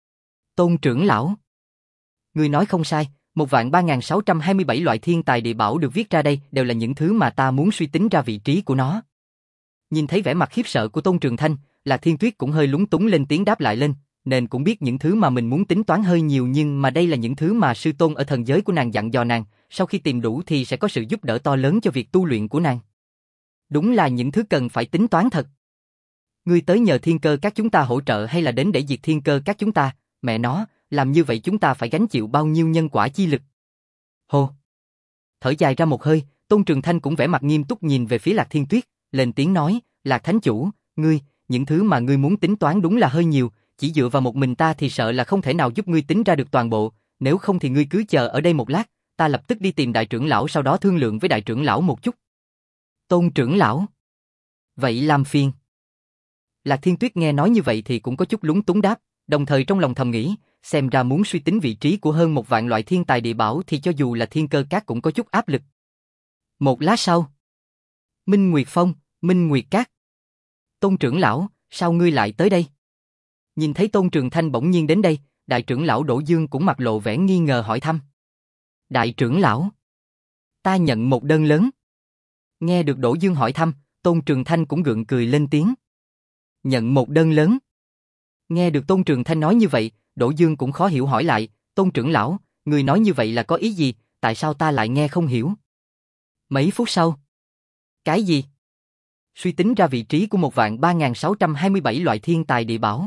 Tôn trưởng lão. Ngươi nói không sai, một vạn ba ngàn sáu trăm hai mươi bảy loại thiên tài địa bảo được viết ra đây đều là những thứ mà ta muốn suy tính ra vị trí của nó. Nhìn thấy vẻ mặt khiếp sợ của Tôn Trường Thanh, Lạc Thiên Tuyết cũng hơi lúng túng lên tiếng đáp lại lên, nên cũng biết những thứ mà mình muốn tính toán hơi nhiều, nhưng mà đây là những thứ mà sư tôn ở thần giới của nàng dặn dò nàng, sau khi tìm đủ thì sẽ có sự giúp đỡ to lớn cho việc tu luyện của nàng. Đúng là những thứ cần phải tính toán thật. Ngươi tới nhờ thiên cơ các chúng ta hỗ trợ hay là đến để diệt thiên cơ các chúng ta? Mẹ nó, làm như vậy chúng ta phải gánh chịu bao nhiêu nhân quả chi lực? Hô! Thở dài ra một hơi, Tôn Trường Thanh cũng vẻ mặt nghiêm túc nhìn về phía Lạc Thiên Tuyết, lên tiếng nói, Lạc Thánh Chủ, ngươi, những thứ mà ngươi muốn tính toán đúng là hơi nhiều, chỉ dựa vào một mình ta thì sợ là không thể nào giúp ngươi tính ra được toàn bộ, nếu không thì ngươi cứ chờ ở đây một lát, ta lập tức đi tìm đại trưởng lão sau đó thương lượng với đại trưởng lão một chút. Tôn trưởng lão. Vậy làm phiền. Lạc Thiên Tuyết nghe nói như vậy thì cũng có chút lúng túng đáp, đồng thời trong lòng thầm nghĩ, xem ra muốn suy tính vị trí của hơn một vạn loại thiên tài địa bảo thì cho dù là thiên cơ các cũng có chút áp lực. Một lát sau. Minh Nguyệt Phong, Minh Nguyệt Các. Tôn trưởng lão, sao ngươi lại tới đây? Nhìn thấy Tôn Trường Thanh bỗng nhiên đến đây, đại trưởng lão Đỗ Dương cũng mặt lộ vẻ nghi ngờ hỏi thăm. Đại trưởng lão, ta nhận một đơn lớn. Nghe được Đỗ Dương hỏi thăm, Tôn Trường Thanh cũng gượng cười lên tiếng. Nhận một đơn lớn. Nghe được Tôn Trường Thanh nói như vậy, Đỗ Dương cũng khó hiểu hỏi lại, Tôn trưởng lão, người nói như vậy là có ý gì, tại sao ta lại nghe không hiểu? Mấy phút sau. Cái gì? Suy tính ra vị trí của một vạn ba ngàn sáu trăm hai mươi bảy loại thiên tài địa bảo.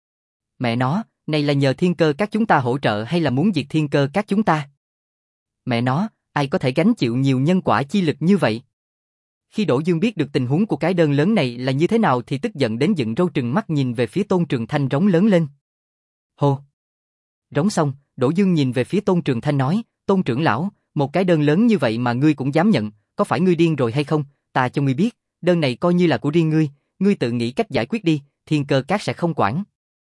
Mẹ nó, này là nhờ thiên cơ các chúng ta hỗ trợ hay là muốn diệt thiên cơ các chúng ta? Mẹ nó, ai có thể gánh chịu nhiều nhân quả chi lực như vậy? Khi Đỗ Dương biết được tình huống của cái đơn lớn này là như thế nào thì tức giận đến dựng râu trừng mắt nhìn về phía Tôn Trường Thanh rống lớn lên. Hô! Rống xong, Đỗ Dương nhìn về phía Tôn Trường Thanh nói, Tôn trưởng lão, một cái đơn lớn như vậy mà ngươi cũng dám nhận, có phải ngươi điên rồi hay không? Ta cho ngươi biết, đơn này coi như là của riêng ngươi, ngươi tự nghĩ cách giải quyết đi, thiên cơ các sẽ không quản.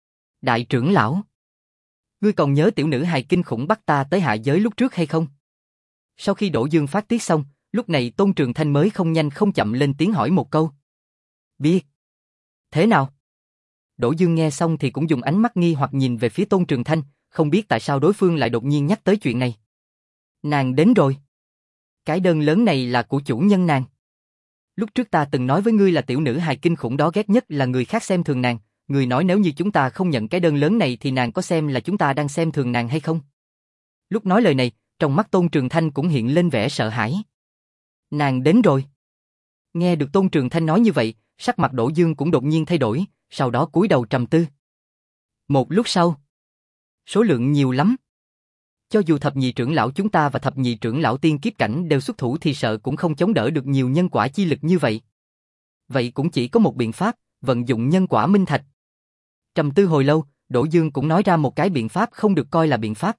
Đại trưởng lão! Ngươi còn nhớ tiểu nữ hài kinh khủng bắt ta tới hạ giới lúc trước hay không? Sau khi Đỗ Dương phát tiết xong, lúc này Tôn Trường Thanh mới không nhanh không chậm lên tiếng hỏi một câu. Biết. Thế nào? Đỗ Dương nghe xong thì cũng dùng ánh mắt nghi hoặc nhìn về phía Tôn Trường Thanh, không biết tại sao đối phương lại đột nhiên nhắc tới chuyện này. Nàng đến rồi. Cái đơn lớn này là của chủ nhân nàng. Lúc trước ta từng nói với ngươi là tiểu nữ hài kinh khủng đó ghét nhất là người khác xem thường nàng, ngươi nói nếu như chúng ta không nhận cái đơn lớn này thì nàng có xem là chúng ta đang xem thường nàng hay không? Lúc nói lời này, trong mắt Tôn Trường Thanh cũng hiện lên vẻ sợ hãi. Nàng đến rồi. Nghe được Tôn Trường Thanh nói như vậy, sắc mặt Đỗ Dương cũng đột nhiên thay đổi, sau đó cúi đầu trầm tư. Một lúc sau, số lượng nhiều lắm. Cho dù thập nhị trưởng lão chúng ta và thập nhị trưởng lão tiên kiếp cảnh đều xuất thủ thì sợ cũng không chống đỡ được nhiều nhân quả chi lực như vậy. Vậy cũng chỉ có một biện pháp, vận dụng nhân quả minh thạch. Trầm tư hồi lâu, Đỗ Dương cũng nói ra một cái biện pháp không được coi là biện pháp.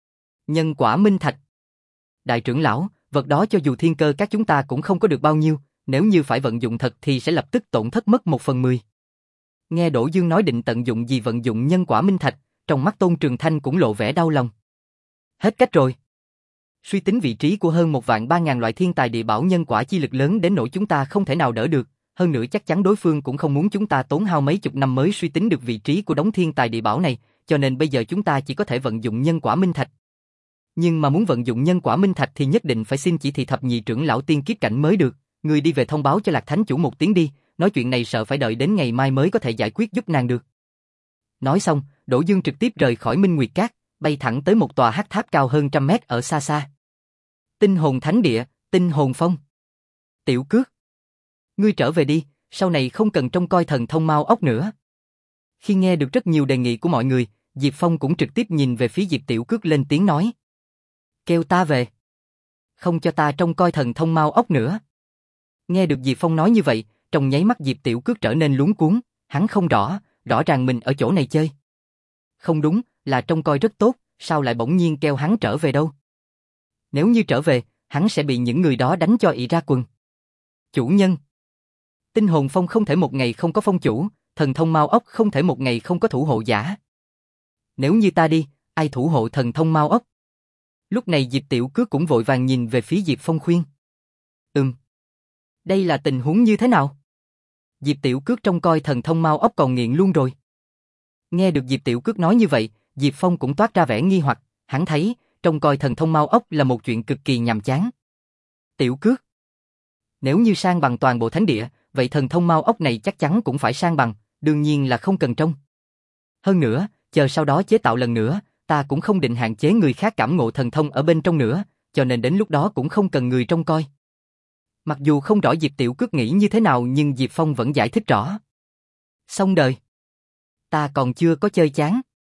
Nhân quả minh thạch. Đại trưởng lão, vật đó cho dù thiên cơ các chúng ta cũng không có được bao nhiêu, nếu như phải vận dụng thật thì sẽ lập tức tổn thất mất một phần mười. Nghe Đỗ Dương nói định tận dụng gì vận dụng nhân quả minh thạch, trong mắt Tôn Trường Thanh cũng lộ vẻ đau lòng. Hết cách rồi. Suy tính vị trí của hơn một vạn ba ngàn loại thiên tài địa bảo nhân quả chi lực lớn đến nỗi chúng ta không thể nào đỡ được, hơn nữa chắc chắn đối phương cũng không muốn chúng ta tốn hao mấy chục năm mới suy tính được vị trí của đống thiên tài địa bảo này, cho nên bây giờ chúng ta chỉ có thể vận dụng nhân quả minh thạch. Nhưng mà muốn vận dụng nhân quả minh thạch thì nhất định phải xin chỉ thị thập nhị trưởng lão tiên kiếp cảnh mới được, người đi về thông báo cho Lạc Thánh Chủ một tiếng đi, nói chuyện này sợ phải đợi đến ngày mai mới có thể giải quyết giúp nàng được. Nói xong, Đỗ Dương trực tiếp rời khỏi Minh Nguyệt Các, bay thẳng tới một tòa hắc tháp cao hơn trăm mét ở xa xa. Tinh hồn thánh địa, Tinh hồn phong. Tiểu Cước, ngươi trở về đi, sau này không cần trông coi thần thông Mao ốc nữa. Khi nghe được rất nhiều đề nghị của mọi người, Diệp Phong cũng trực tiếp nhìn về phía Diệp Tiểu Cước lên tiếng nói. Kêu ta về. Không cho ta trông coi thần thông Mao ốc nữa. Nghe được Diệp Phong nói như vậy, trong nháy mắt Diệp Tiểu Cước trở nên luống cuống, hắn không rõ, rõ ràng mình ở chỗ này chơi. Không đúng, là trông coi rất tốt, sao lại bỗng nhiên kêu hắn trở về đâu? Nếu như trở về, hắn sẽ bị những người đó đánh cho ị ra quần. Chủ nhân. Tinh hồn phong không thể một ngày không có phong chủ, thần thông Mao ốc không thể một ngày không có thủ hộ giả. Nếu như ta đi, ai thủ hộ thần thông Mao ốc? Lúc này Diệp Tiểu Cước cũng vội vàng nhìn về phía Diệp Phong khuyên. Ừm. Đây là tình huống như thế nào? Diệp Tiểu Cước trông coi thần thông Mao ốc còn nghiện luôn rồi. Nghe được Diệp Tiểu Cước nói như vậy, Diệp Phong cũng toát ra vẻ nghi hoặc, hắn thấy, trông coi thần thông Mao ốc là một chuyện cực kỳ nhàm chán. Tiểu Cước. Nếu như sang bằng toàn bộ thánh địa, vậy thần thông Mao ốc này chắc chắn cũng phải sang bằng, đương nhiên là không cần trông. Hơn nữa, chờ sau đó chế tạo lần nữa, ta cũng không định hạn chế người khác cảm ngộ thần thông ở bên trong nữa, cho nên đến lúc đó cũng không cần người trông coi. Mặc dù không rõ Diệp Tiểu Cước nghĩ như thế nào nhưng Diệp Phong vẫn giải thích rõ. Xong đời. Ta còn chưa có chơi chán.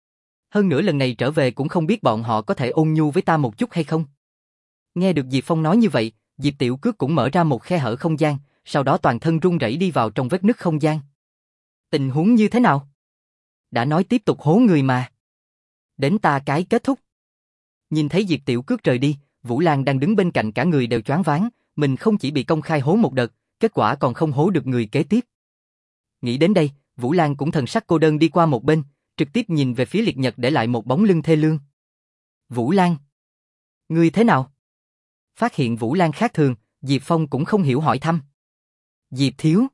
Hơn nữa lần này trở về cũng không biết bọn họ có thể ôn nhu với ta một chút hay không. Nghe được Diệp Phong nói như vậy, Diệp Tiểu Cước cũng mở ra một khe hở không gian, sau đó toàn thân run rẩy đi vào trong vết nứt không gian. Tình huống như thế nào? Đã nói tiếp tục hố người mà. Đến ta cái kết thúc. Nhìn thấy Diệp Tiểu Cước rời đi, Vũ Lan đang đứng bên cạnh cả người đều choáng váng, mình không chỉ bị công khai hố một đợt, kết quả còn không hố được người kế tiếp. Nghĩ đến đây, Vũ Lan cũng thần sắc cô đơn đi qua một bên, trực tiếp nhìn về phía Liệt Nhật để lại một bóng lưng thê lương. Vũ Lan, ngươi thế nào? Phát hiện Vũ Lan khác thường, Diệp Phong cũng không hiểu hỏi thăm. Diệp thiếu,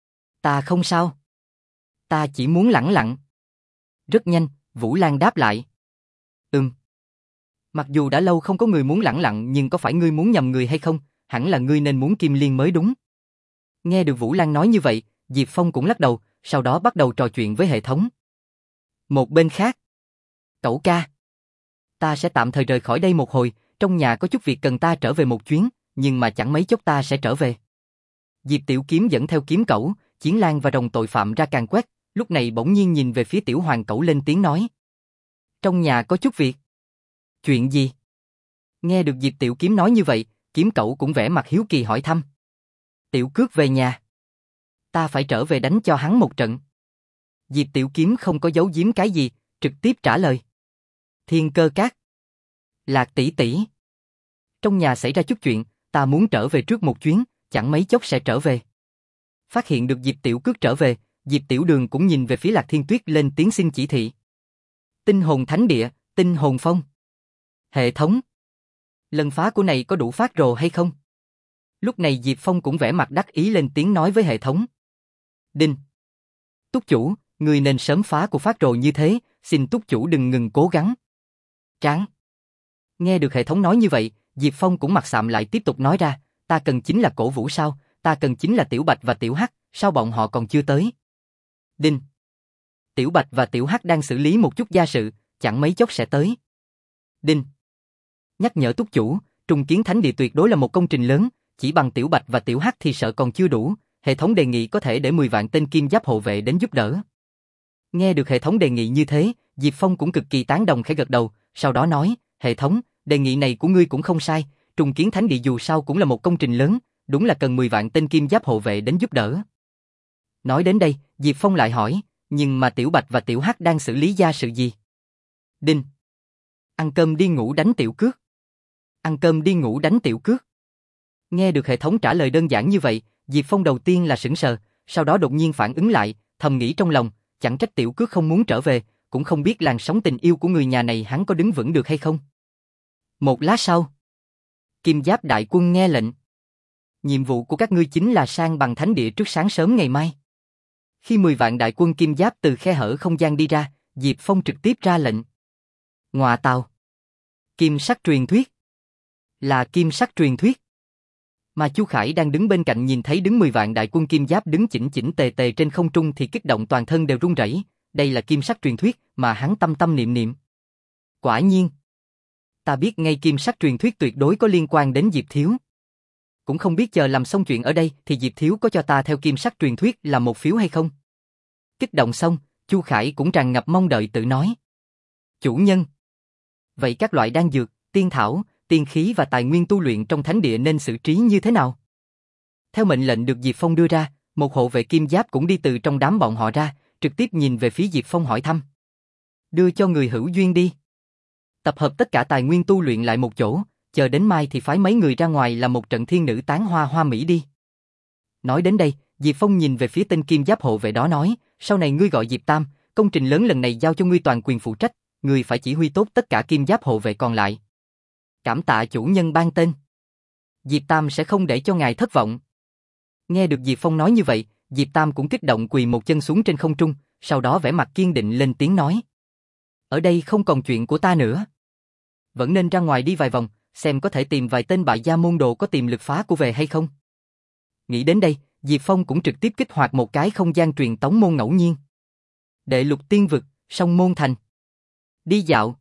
ta không sao. Ta chỉ muốn lẳng lặng. Rất nhanh, Vũ Lan đáp lại. Ừm. Mặc dù đã lâu không có người muốn lẳng lặng nhưng có phải ngươi muốn nhầm người hay không, hẳn là ngươi nên muốn Kim Liên mới đúng. Nghe được Vũ Lan nói như vậy, Diệp Phong cũng lắc đầu, sau đó bắt đầu trò chuyện với hệ thống. Một bên khác. Cẩu ca. Ta sẽ tạm thời rời khỏi đây một hồi, trong nhà có chút việc cần ta trở về một chuyến, nhưng mà chẳng mấy chốc ta sẽ trở về. Diệp Tiểu Kiếm dẫn theo kiếm cẩu, Chiến Lan và rồng tội phạm ra càn quét, lúc này bỗng nhiên nhìn về phía Tiểu Hoàng Cẩu lên tiếng nói. Trong nhà có chút việc. Chuyện gì? Nghe được Diệp Tiểu Kiếm nói như vậy, kiếm cẩu cũng vẻ mặt hiếu kỳ hỏi thăm. Tiểu Cước về nhà. Ta phải trở về đánh cho hắn một trận. Diệp Tiểu Kiếm không có giấu giếm cái gì, trực tiếp trả lời. Thiên Cơ Các. Lạc tỷ tỷ. Trong nhà xảy ra chút chuyện, ta muốn trở về trước một chuyến, chẳng mấy chốc sẽ trở về. Phát hiện được Diệp Tiểu Cước trở về, Diệp Tiểu Đường cũng nhìn về phía Lạc Thiên Tuyết lên tiếng xin chỉ thị. Tinh hồn thánh địa, tinh hồn phong. Hệ thống. Lần phá của này có đủ phát rồ hay không? Lúc này Diệp Phong cũng vẻ mặt đắc ý lên tiếng nói với hệ thống. Đinh. Túc chủ, người nên sớm phá của phát rồ như thế, xin túc chủ đừng ngừng cố gắng. Tráng. Nghe được hệ thống nói như vậy, Diệp Phong cũng mặt sạm lại tiếp tục nói ra, ta cần chính là cổ vũ sao, ta cần chính là Tiểu Bạch và Tiểu Hắc, sao bọn họ còn chưa tới? Đinh. Tiểu Bạch và Tiểu Hắc đang xử lý một chút gia sự, chẳng mấy chốc sẽ tới. Đinh. Nhắc nhở túc chủ, Trùng Kiến Thánh Địa tuyệt đối là một công trình lớn, chỉ bằng Tiểu Bạch và Tiểu Hắc thì sợ còn chưa đủ, hệ thống đề nghị có thể để mười vạn tên kim giáp hộ vệ đến giúp đỡ. Nghe được hệ thống đề nghị như thế, Diệp Phong cũng cực kỳ tán đồng khẽ gật đầu, sau đó nói, hệ thống, đề nghị này của ngươi cũng không sai, Trùng Kiến Thánh Địa dù sao cũng là một công trình lớn, đúng là cần mười vạn tên kim giáp hộ vệ đến giúp đỡ. Nói đến đây, Diệp Phong lại hỏi, nhưng mà Tiểu Bạch và Tiểu Hắc đang xử lý gia sự gì? Đinh. Ăn cơm đi ngủ đánh Tiểu Cước. Ăn cơm đi ngủ đánh Tiểu Cước. Nghe được hệ thống trả lời đơn giản như vậy, Diệp Phong đầu tiên là sững sờ, sau đó đột nhiên phản ứng lại, thầm nghĩ trong lòng, chẳng trách Tiểu Cước không muốn trở về, cũng không biết làn sóng tình yêu của người nhà này hắn có đứng vững được hay không. Một lát sau, Kim Giáp đại quân nghe lệnh. Nhiệm vụ của các ngươi chính là sang bằng thánh địa trước sáng sớm ngày mai. Khi mười vạn đại quân Kim Giáp từ khe hở không gian đi ra, Diệp Phong trực tiếp ra lệnh. Ngọa tào. Kim sắc truyền thuyết. Là kim sắc truyền thuyết. Mà Chu Khải đang đứng bên cạnh nhìn thấy đứng mười vạn đại quân Kim Giáp đứng chỉnh chỉnh tề tề trên không trung thì kích động toàn thân đều run rẩy, đây là kim sắc truyền thuyết mà hắn tâm tâm niệm niệm. Quả nhiên. Ta biết ngay kim sắc truyền thuyết tuyệt đối có liên quan đến Diệp Thiếu. Cũng không biết chờ làm xong chuyện ở đây thì Diệp Thiếu có cho ta theo kim sắc truyền thuyết làm một phiếu hay không? Kích động xong, Chu Khải cũng tràn ngập mong đợi tự nói. Chủ nhân. Vậy các loại đan dược, tiên thảo, tiên khí và tài nguyên tu luyện trong thánh địa nên xử trí như thế nào? Theo mệnh lệnh được Diệp Phong đưa ra, một hộ vệ Kim Giáp cũng đi từ trong đám bọn họ ra, trực tiếp nhìn về phía Diệp Phong hỏi thăm. Đưa cho người hữu duyên đi. Tập hợp tất cả tài nguyên tu luyện lại một chỗ, chờ đến mai thì phái mấy người ra ngoài làm một trận thiên nữ tán hoa hoa mỹ đi. Nói đến đây, Diệp Phong nhìn về phía tên Kim Giáp hộ vệ đó nói, sau này ngươi gọi Diệp Tam, công trình lớn lần này giao cho ngươi toàn quyền phụ trách, ngươi phải chỉ huy tốt tất cả Kim Giáp hộ vệ còn lại. Cảm tạ chủ nhân ban tên. Diệp Tam sẽ không để cho ngài thất vọng. Nghe được Diệp Phong nói như vậy, Diệp Tam cũng kích động quỳ một chân xuống trên không trung, sau đó vẻ mặt kiên định lên tiếng nói. Ở đây không còn chuyện của ta nữa. Vẫn nên ra ngoài đi vài vòng, xem có thể tìm vài tên bại gia môn đồ có tiềm lực phá của về hay không. Nghĩ đến đây, Diệp Phong cũng trực tiếp kích hoạt một cái không gian truyền tống môn ngẫu nhiên. Đệ lục tiên vực, Song Môn Thành. Đi dạo.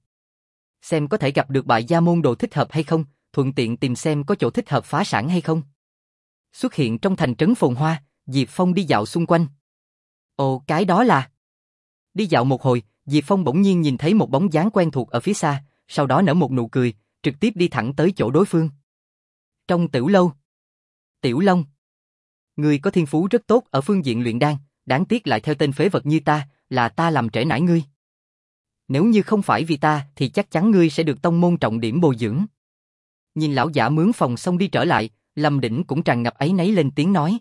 Xem có thể gặp được bại gia môn đồ thích hợp hay không, thuận tiện tìm xem có chỗ thích hợp phá sản hay không. Xuất hiện trong thành trấn phồn hoa, Diệp Phong đi dạo xung quanh. Ồ, cái đó là... Đi dạo một hồi, Diệp Phong bỗng nhiên nhìn thấy một bóng dáng quen thuộc ở phía xa, sau đó nở một nụ cười, trực tiếp đi thẳng tới chỗ đối phương. Trong tiểu lâu. Tiểu Long. Ngươi có thiên phú rất tốt ở phương diện luyện đan, đáng tiếc lại theo tên phế vật như ta, là ta làm trễ nải ngươi. Nếu như không phải vì ta thì chắc chắn ngươi sẽ được tông môn trọng điểm bồi dưỡng. Nhìn lão giả mướn phòng xong đi trở lại, Lâm Đỉnh cũng tràn ngập áy náy lên tiếng nói.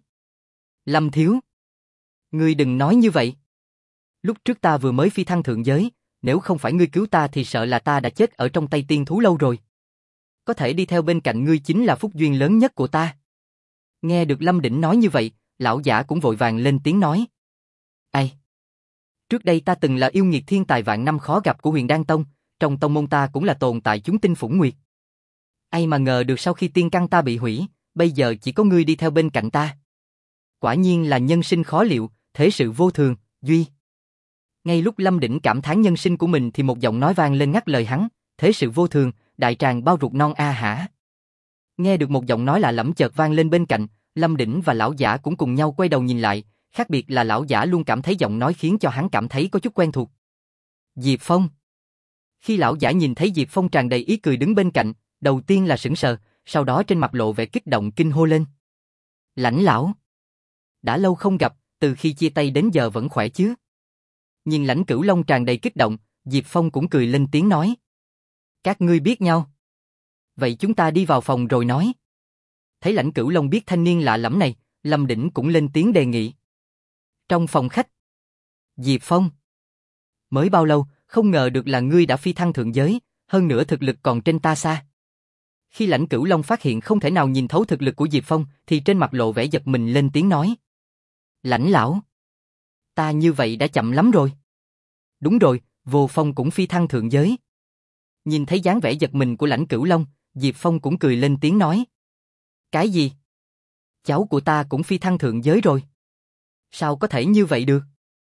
Lâm thiếu. Ngươi đừng nói như vậy. Lúc trước ta vừa mới phi thăng thượng giới, nếu không phải ngươi cứu ta thì sợ là ta đã chết ở trong tay tiên thú lâu rồi. Có thể đi theo bên cạnh ngươi chính là phúc duyên lớn nhất của ta. Nghe được Lâm Đỉnh nói như vậy, lão giả cũng vội vàng lên tiếng nói. Ai? Trước đây ta từng là yêu nghiệt thiên tài vạn năm khó gặp của Huyền Đan Tông, trong tông môn ta cũng là tồn tại chúng tinh phủng nguyệt. Ai mà ngờ được sau khi tiên căn ta bị hủy, bây giờ chỉ có ngươi đi theo bên cạnh ta. Quả nhiên là nhân sinh khó liệu, thế sự vô thường, Duy. Ngay lúc Lâm Đỉnh cảm thán nhân sinh của mình thì một giọng nói vang lên ngắt lời hắn, thế sự vô thường, đại tràng bao ruột non a hả. Nghe được một giọng nói lạ lẫm chợt vang lên bên cạnh, Lâm Đỉnh và lão giả cũng cùng nhau quay đầu nhìn lại, khác biệt là lão giả luôn cảm thấy giọng nói khiến cho hắn cảm thấy có chút quen thuộc. Diệp Phong. Khi lão giả nhìn thấy Diệp Phong tràn đầy ý cười đứng bên cạnh, đầu tiên là sững sờ, sau đó trên mặt lộ vẻ kích động kinh hô lên. Lãnh lão. Đã lâu không gặp, từ khi chia tay đến giờ vẫn khỏe chứ? Nhìn Lãnh Cửu Long tràn đầy kích động, Diệp Phong cũng cười lên tiếng nói. Các ngươi biết nhau. Vậy chúng ta đi vào phòng rồi nói. Thấy Lãnh Cửu Long biết thanh niên lạ lẫm này, Lâm Đỉnh cũng lên tiếng đề nghị. Trong phòng khách. Diệp Phong. Mới bao lâu, không ngờ được là ngươi đã phi thăng thượng giới, hơn nữa thực lực còn trên ta xa. Khi Lãnh Cửu Long phát hiện không thể nào nhìn thấu thực lực của Diệp Phong, thì trên mặt lộ vẻ giật mình lên tiếng nói. Lãnh lão. Ta như vậy đã chậm lắm rồi. Đúng rồi, Vô Phong cũng phi thăng thượng giới. Nhìn thấy dáng vẻ giật mình của Lãnh Cửu Long, Diệp Phong cũng cười lên tiếng nói. Cái gì? Cháu của ta cũng phi thăng thượng giới rồi. Sao có thể như vậy được?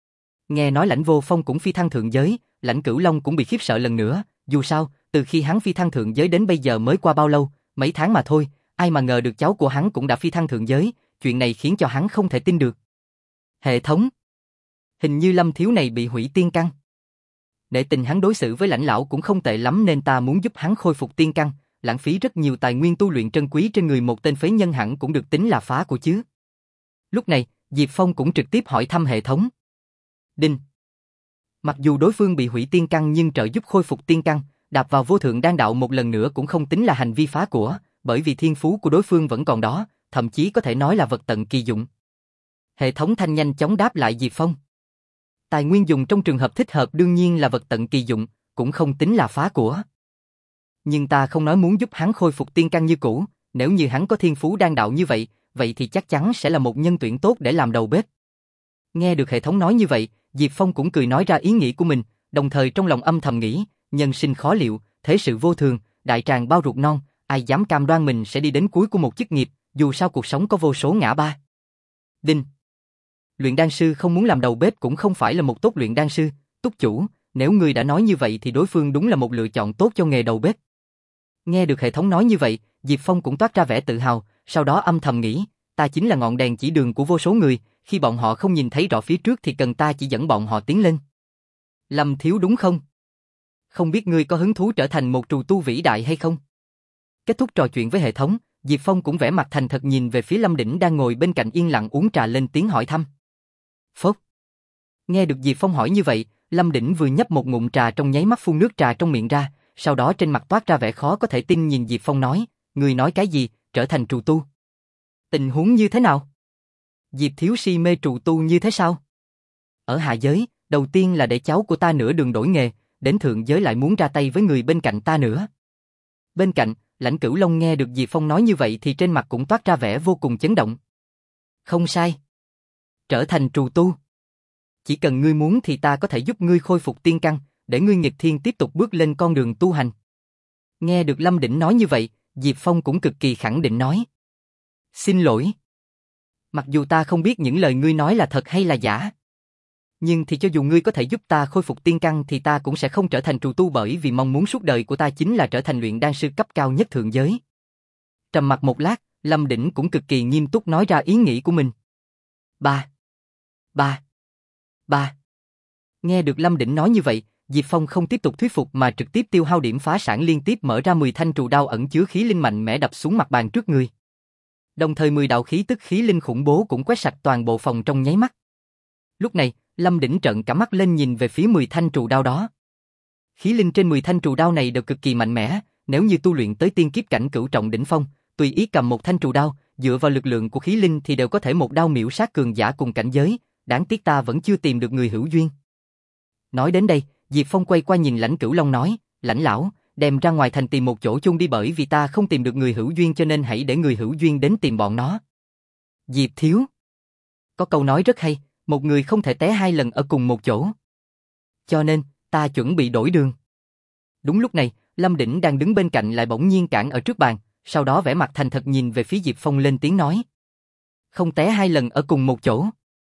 Nghe nói Lãnh Vô Phong cũng phi thăng thượng giới, Lãnh Cửu Long cũng bị khiếp sợ lần nữa, dù sao, từ khi hắn phi thăng thượng giới đến bây giờ mới qua bao lâu, mấy tháng mà thôi, ai mà ngờ được cháu của hắn cũng đã phi thăng thượng giới, chuyện này khiến cho hắn không thể tin được. Hệ thống. Hình như Lâm thiếu này bị hủy tiên căn. Để tình hắn đối xử với Lãnh lão cũng không tệ lắm nên ta muốn giúp hắn khôi phục tiên căn, lãng phí rất nhiều tài nguyên tu luyện trân quý trên người một tên phế nhân hẳn cũng được tính là phá của chứ. Lúc này, Diệp Phong cũng trực tiếp hỏi thăm hệ thống. Đinh. Mặc dù đối phương bị hủy tiên căn nhưng trợ giúp khôi phục tiên căn, đạp vào vô thượng đan đạo một lần nữa cũng không tính là hành vi phá của, bởi vì thiên phú của đối phương vẫn còn đó, thậm chí có thể nói là vật tận kỳ dụng. Hệ thống thanh nhanh chóng đáp lại Diệp Phong. Tài nguyên dùng trong trường hợp thích hợp đương nhiên là vật tận kỳ dụng, cũng không tính là phá của. Nhưng ta không nói muốn giúp hắn khôi phục tiên căn như cũ, nếu như hắn có thiên phú đan đạo như vậy, vậy thì chắc chắn sẽ là một nhân tuyển tốt để làm đầu bếp. Nghe được hệ thống nói như vậy, Diệp Phong cũng cười nói ra ý nghĩ của mình, đồng thời trong lòng âm thầm nghĩ, nhân sinh khó liệu, thế sự vô thường, đại tràng bao ruột non, ai dám cam đoan mình sẽ đi đến cuối của một chức nghiệp, dù sao cuộc sống có vô số ngã ba. Đinh. Luyện đan sư không muốn làm đầu bếp cũng không phải là một tốt luyện đan sư, túc chủ, nếu ngươi đã nói như vậy thì đối phương đúng là một lựa chọn tốt cho nghề đầu bếp. Nghe được hệ thống nói như vậy, Diệp Phong cũng toát ra vẻ tự hào, sau đó âm thầm nghĩ, ta chính là ngọn đèn chỉ đường của vô số người, khi bọn họ không nhìn thấy rõ phía trước thì cần ta chỉ dẫn bọn họ tiến lên. Lâm thiếu đúng không? Không biết ngươi có hứng thú trở thành một trù tu vĩ đại hay không? Kết thúc trò chuyện với hệ thống, Diệp Phong cũng vẻ mặt thành thật nhìn về phía Lâm Đỉnh đang ngồi bên cạnh yên lặng uống trà lên tiếng hỏi thăm. Phốc. Nghe được Diệp Phong hỏi như vậy, Lâm Đỉnh vừa nhấp một ngụm trà trong nháy mắt phun nước trà trong miệng ra, sau đó trên mặt toát ra vẻ khó có thể tin nhìn Diệp Phong nói, ngươi nói cái gì, trở thành trù tu? Tình huống như thế nào? Diệp thiếu si mê trù tu như thế sao? Ở hạ giới, đầu tiên là để cháu của ta nửa đường đổi nghề, đến thượng giới lại muốn ra tay với người bên cạnh ta nữa. Bên cạnh, Lãnh Cửu Long nghe được Diệp Phong nói như vậy thì trên mặt cũng toát ra vẻ vô cùng chấn động. Không sai. Trở thành trù tu. Chỉ cần ngươi muốn thì ta có thể giúp ngươi khôi phục tiên căn, để ngươi nghịch thiên tiếp tục bước lên con đường tu hành. Nghe được Lâm Đỉnh nói như vậy, Diệp Phong cũng cực kỳ khẳng định nói. Xin lỗi. Mặc dù ta không biết những lời ngươi nói là thật hay là giả, nhưng thì cho dù ngươi có thể giúp ta khôi phục tiên căn thì ta cũng sẽ không trở thành trù tu, bởi vì mong muốn suốt đời của ta chính là trở thành luyện đan sư cấp cao nhất thượng giới. Trầm mặc một lát, Lâm Đỉnh cũng cực kỳ nghiêm túc nói ra ý nghĩ của mình. Ba. Ba. Ba. Nghe được Lâm Đỉnh nói như vậy, Diệp Phong không tiếp tục thuyết phục mà trực tiếp tiêu hao điểm phá sản liên tiếp mở ra mười thanh trù đao ẩn chứa khí linh mạnh mẽ đập xuống mặt bàn trước người. Đồng thời mười đạo khí tức khí linh khủng bố cũng quét sạch toàn bộ phòng trong nháy mắt. Lúc này, Lâm Đỉnh trợn cả mắt lên nhìn về phía mười thanh trù đao đó. Khí linh trên mười thanh trù đao này đều cực kỳ mạnh mẽ, nếu như tu luyện tới tiên kiếp cảnh cửu trọng đỉnh phong, tùy ý cầm một thanh trù đao, dựa vào lực lượng của khí linh thì đều có thể một đao miểu sát cường giả cùng cảnh giới, đáng tiếc ta vẫn chưa tìm được người hữu duyên. Nói đến đây, Diệp Phong quay qua nhìn Lãnh Cửu Long nói, Lãnh lão, đem ra ngoài thành tìm một chỗ chôn đi, bởi vì ta không tìm được người hữu duyên cho nên hãy để người hữu duyên đến tìm bọn nó. Diệp thiếu. Có câu nói rất hay, một người không thể té hai lần ở cùng một chỗ. Cho nên, ta chuẩn bị đổi đường. Đúng lúc này, Lâm Đỉnh đang đứng bên cạnh lại bỗng nhiên cản ở trước bàn, sau đó vẻ mặt thành thật nhìn về phía Diệp Phong lên tiếng nói. Không té hai lần ở cùng một chỗ.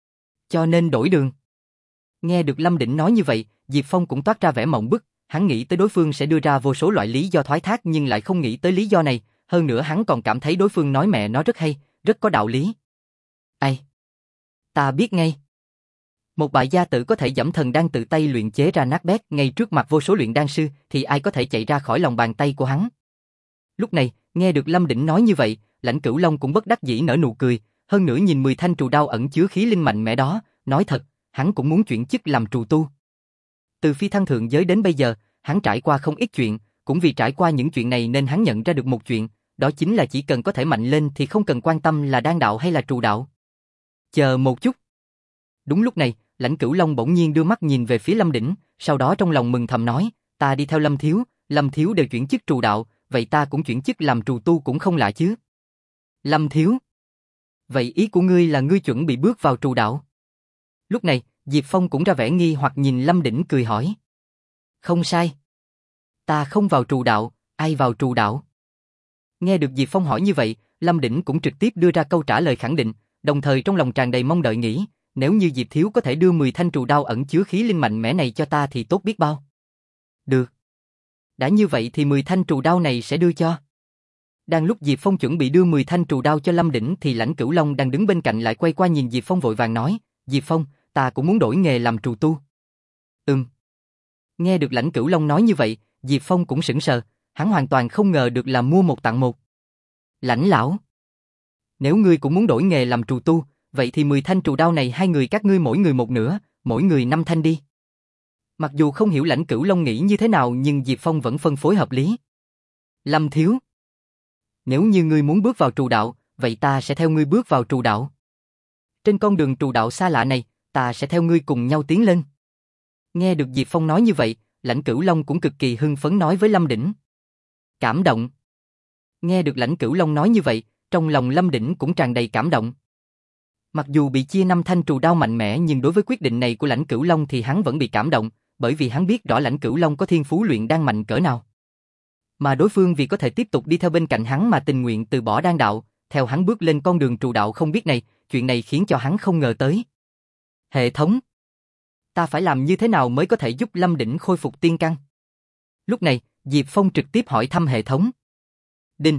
Cho nên đổi đường. Nghe được Lâm Đỉnh nói như vậy, Diệp Phong cũng toát ra vẻ mộng bức, hắn nghĩ tới đối phương sẽ đưa ra vô số loại lý do thoái thác nhưng lại không nghĩ tới lý do này, hơn nữa hắn còn cảm thấy đối phương nói mẹ nó rất hay, rất có đạo lý. Ai? Ta biết ngay. Một bại gia tử có thể giẫm thần đan tự tay luyện chế ra nát bét ngay trước mặt vô số luyện đan sư thì ai có thể chạy ra khỏi lòng bàn tay của hắn. Lúc này, nghe được Lâm Đỉnh nói như vậy, Lãnh Cửu Long cũng bất đắc dĩ nở nụ cười, hơn nữa nhìn mười thanh trù đao ẩn chứa khí linh mạnh mẽ đó, nói thật, hắn cũng muốn chuyển chức làm trù tu. Từ phi thăng thượng giới đến bây giờ, hắn trải qua không ít chuyện, cũng vì trải qua những chuyện này nên hắn nhận ra được một chuyện, đó chính là chỉ cần có thể mạnh lên thì không cần quan tâm là đan đạo hay là trù đạo. Chờ một chút. Đúng lúc này, Lãnh Cửu Long bỗng nhiên đưa mắt nhìn về phía Lâm Đỉnh, sau đó trong lòng mừng thầm nói, ta đi theo Lâm thiếu, Lâm thiếu đều chuyển chức trù đạo, vậy ta cũng chuyển chức làm trù tu cũng không lạ chứ. Lâm thiếu. Vậy ý của ngươi là ngươi chuẩn bị bước vào trù đạo? Lúc này, Diệp Phong cũng ra vẻ nghi hoặc nhìn Lâm Đỉnh cười hỏi. Không sai. Ta không vào trù đạo, ai vào trù đạo? Nghe được Diệp Phong hỏi như vậy, Lâm Đỉnh cũng trực tiếp đưa ra câu trả lời khẳng định, đồng thời trong lòng tràn đầy mong đợi nghĩ, nếu như Diệp thiếu có thể đưa mười thanh trù đao ẩn chứa khí linh mạnh mẽ này cho ta thì tốt biết bao. Được. Đã như vậy thì mười thanh trù đao này sẽ đưa cho. Đang lúc Diệp Phong chuẩn bị đưa mười thanh trù đao cho Lâm Đỉnh thì Lãnh Cửu Long đang đứng bên cạnh lại quay qua nhìn Diệp Phong vội vàng nói, Diệp Phong, ta cũng muốn đổi nghề làm trù tu. Ừm. Nghe được Lãnh Cửu Long nói như vậy, Diệp Phong cũng sững sờ, hắn hoàn toàn không ngờ được là mua một tặng một. Lãnh lão, nếu ngươi cũng muốn đổi nghề làm trù tu, vậy thì mười thanh trù đao này hai người các ngươi mỗi người một nửa, mỗi người năm thanh đi. Mặc dù không hiểu Lãnh Cửu Long nghĩ như thế nào nhưng Diệp Phong vẫn phân phối hợp lý. Lâm thiếu, nếu như ngươi muốn bước vào trù đạo, vậy ta sẽ theo ngươi bước vào trù đạo. Trên con đường trù đạo xa lạ này, ta sẽ theo ngươi cùng nhau tiến lên. Nghe được Diệp Phong nói như vậy, Lãnh Cửu Long cũng cực kỳ hưng phấn nói với Lâm Đỉnh. Cảm động. Nghe được Lãnh Cửu Long nói như vậy, trong lòng Lâm Đỉnh cũng tràn đầy cảm động. Mặc dù bị chia năm thanh trù đao mạnh mẽ nhưng đối với quyết định này của Lãnh Cửu Long thì hắn vẫn bị cảm động, bởi vì hắn biết rõ Lãnh Cửu Long có thiên phú luyện đan mạnh cỡ nào. Mà đối phương vì có thể tiếp tục đi theo bên cạnh hắn mà tình nguyện từ bỏ đan đạo, theo hắn bước lên con đường trù đạo không biết này, chuyện này khiến cho hắn không ngờ tới. Hệ thống, ta phải làm như thế nào mới có thể giúp Lâm Đỉnh khôi phục tiên căn? Lúc này, Diệp Phong trực tiếp hỏi thăm hệ thống. Đinh.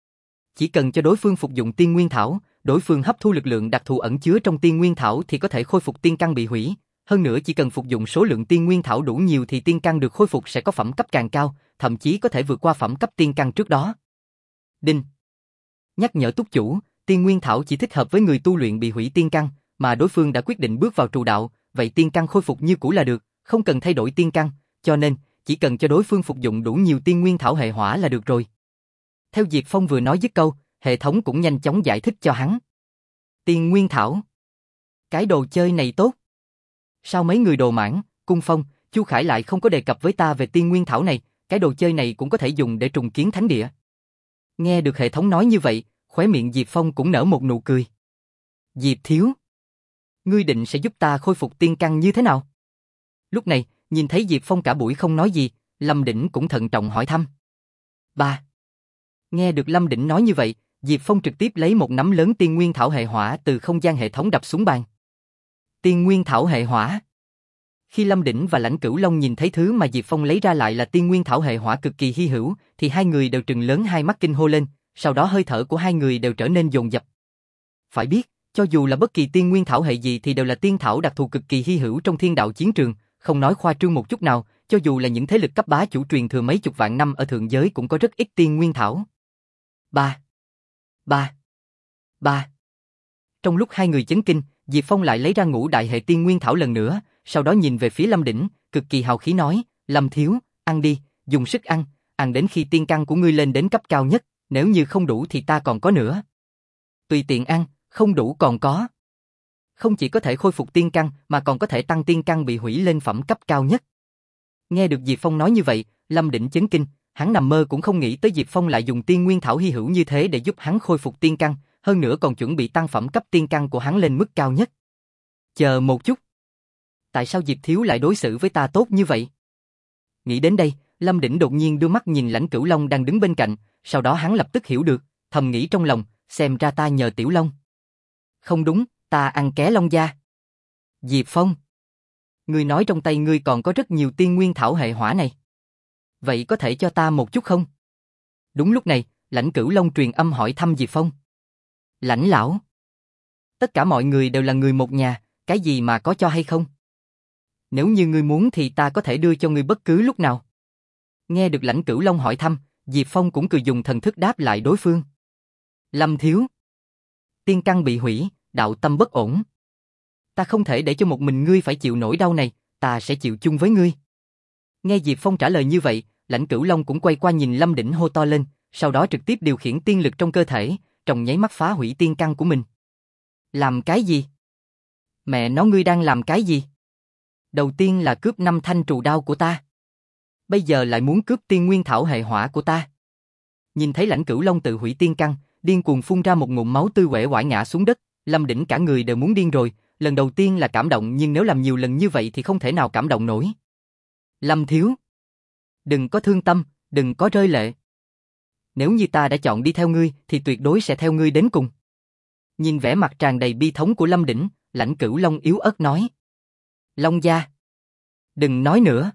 Chỉ cần cho đối phương phục dụng tiên nguyên thảo, đối phương hấp thu lực lượng đặc thù ẩn chứa trong tiên nguyên thảo thì có thể khôi phục tiên căn bị hủy. Hơn nữa chỉ cần phục dụng số lượng tiên nguyên thảo đủ nhiều thì tiên căn được khôi phục sẽ có phẩm cấp càng cao, thậm chí có thể vượt qua phẩm cấp tiên căn trước đó. Đinh. Nhắc nhở túc chủ, tiên nguyên thảo chỉ thích hợp với người tu luyện bị hủy tiên căn, mà đối phương đã quyết định bước vào trù đạo, vậy tiên căn khôi phục như cũ là được, không cần thay đổi tiên căn, cho nên chỉ cần cho đối phương phục dụng đủ nhiều tiên nguyên thảo hệ hỏa là được rồi. Theo Diệp Phong vừa nói dứt câu, hệ thống cũng nhanh chóng giải thích cho hắn. Tiên nguyên thảo. Cái đồ chơi này tốt. Sao mấy người Đồ Mãn, Cung Phong, Chu Khải lại không có đề cập với ta về tiên nguyên thảo này, cái đồ chơi này cũng có thể dùng để trùng kiến thánh địa. Nghe được hệ thống nói như vậy, khóe miệng Diệp Phong cũng nở một nụ cười. Diệp thiếu, ngươi định sẽ giúp ta khôi phục tiên căn như thế nào? Lúc này, Nhìn thấy Diệp Phong cả buổi không nói gì, Lâm Đỉnh cũng thận trọng hỏi thăm. Ba. Nghe được Lâm Đỉnh nói như vậy, Diệp Phong trực tiếp lấy một nắm lớn tiên nguyên thảo hệ hỏa từ không gian hệ thống đập xuống bàn. Tiên nguyên thảo hệ hỏa. Khi Lâm Đỉnh và Lãnh Cửu Long nhìn thấy thứ mà Diệp Phong lấy ra lại là tiên nguyên thảo hệ hỏa cực kỳ hy hữu, thì hai người đều trừng lớn hai mắt kinh hô lên, sau đó hơi thở của hai người đều trở nên dồn dập. Phải biết, cho dù là bất kỳ tiên nguyên thảo hệ gì thì đều là tiên thảo đặc thù cực kỳ hy hữu trong thiên đạo chiến trường, không nói khoa trương một chút nào, cho dù là những thế lực cấp bá chủ truyền thừa mấy chục vạn năm ở thượng giới cũng có rất ít tiên nguyên thảo. Ba. Ba. Ba. Trong lúc hai người chấn kinh, Diệp Phong lại lấy ra ngũ đại hệ tiên nguyên thảo lần nữa, sau đó nhìn về phía Lâm Đỉnh, cực kỳ hào khí nói, Lâm thiếu, ăn đi, dùng sức ăn, ăn đến khi tiên căn của ngươi lên đến cấp cao nhất, nếu như không đủ thì ta còn có nữa. Tùy tiện ăn, không đủ còn có. Không chỉ có thể khôi phục tiên căn mà còn có thể tăng tiên căn bị hủy lên phẩm cấp cao nhất. Nghe được Diệp Phong nói như vậy, Lâm Đỉnh chấn kinh, hắn nằm mơ cũng không nghĩ tới Diệp Phong lại dùng tiên nguyên thảo hy hữu như thế để giúp hắn khôi phục tiên căn, hơn nữa còn chuẩn bị tăng phẩm cấp tiên căn của hắn lên mức cao nhất. Chờ một chút. Tại sao Diệp thiếu lại đối xử với ta tốt như vậy? Nghĩ đến đây, Lâm Đỉnh đột nhiên đưa mắt nhìn Lãnh Cửu Long đang đứng bên cạnh, sau đó hắn lập tức hiểu được, thầm nghĩ trong lòng, xem ra ta nhờ Tiểu Long. Không đúng, ta ăn ké Long gia. Diệp Phong, ngươi nói trong tay ngươi còn có rất nhiều tiên nguyên thảo hệ hỏa này. Vậy có thể cho ta một chút không? Đúng lúc này, Lãnh Cửu Long truyền âm hỏi thăm Diệp Phong. Lãnh lão, tất cả mọi người đều là người một nhà, cái gì mà có cho hay không? Nếu như ngươi muốn thì ta có thể đưa cho ngươi bất cứ lúc nào. Nghe được Lãnh Cửu Long hỏi thăm, Diệp Phong cũng cười dùng thần thức đáp lại đối phương. Lâm thiếu, tiên căn bị hủy, đạo tâm bất ổn. Ta không thể để cho một mình ngươi phải chịu nỗi đau này, ta sẽ chịu chung với ngươi. Nghe Diệp Phong trả lời như vậy, Lãnh Cửu Long cũng quay qua nhìn Lâm Đỉnh hô to lên, sau đó trực tiếp điều khiển tiên lực trong cơ thể, trong nháy mắt phá hủy tiên căn của mình. Làm cái gì? Mẹ nó, ngươi đang làm cái gì? Đầu tiên là cướp năm thanh trù đao của ta. Bây giờ lại muốn cướp tiên nguyên thảo hệ hỏa của ta. Nhìn thấy Lãnh Cửu Long tự hủy tiên căn, điên cuồng phun ra một ngụm máu tươi uể oải ngã xuống đất, Lâm Đỉnh cả người đều muốn điên rồi, lần đầu tiên là cảm động nhưng nếu làm nhiều lần như vậy thì không thể nào cảm động nổi. Lâm thiếu, đừng có thương tâm, đừng có rơi lệ. Nếu như ta đã chọn đi theo ngươi thì tuyệt đối sẽ theo ngươi đến cùng. Nhìn vẻ mặt tràn đầy bi thống của Lâm Đỉnh, Lãnh Cửu Long yếu ớt nói. Long gia, đừng nói nữa.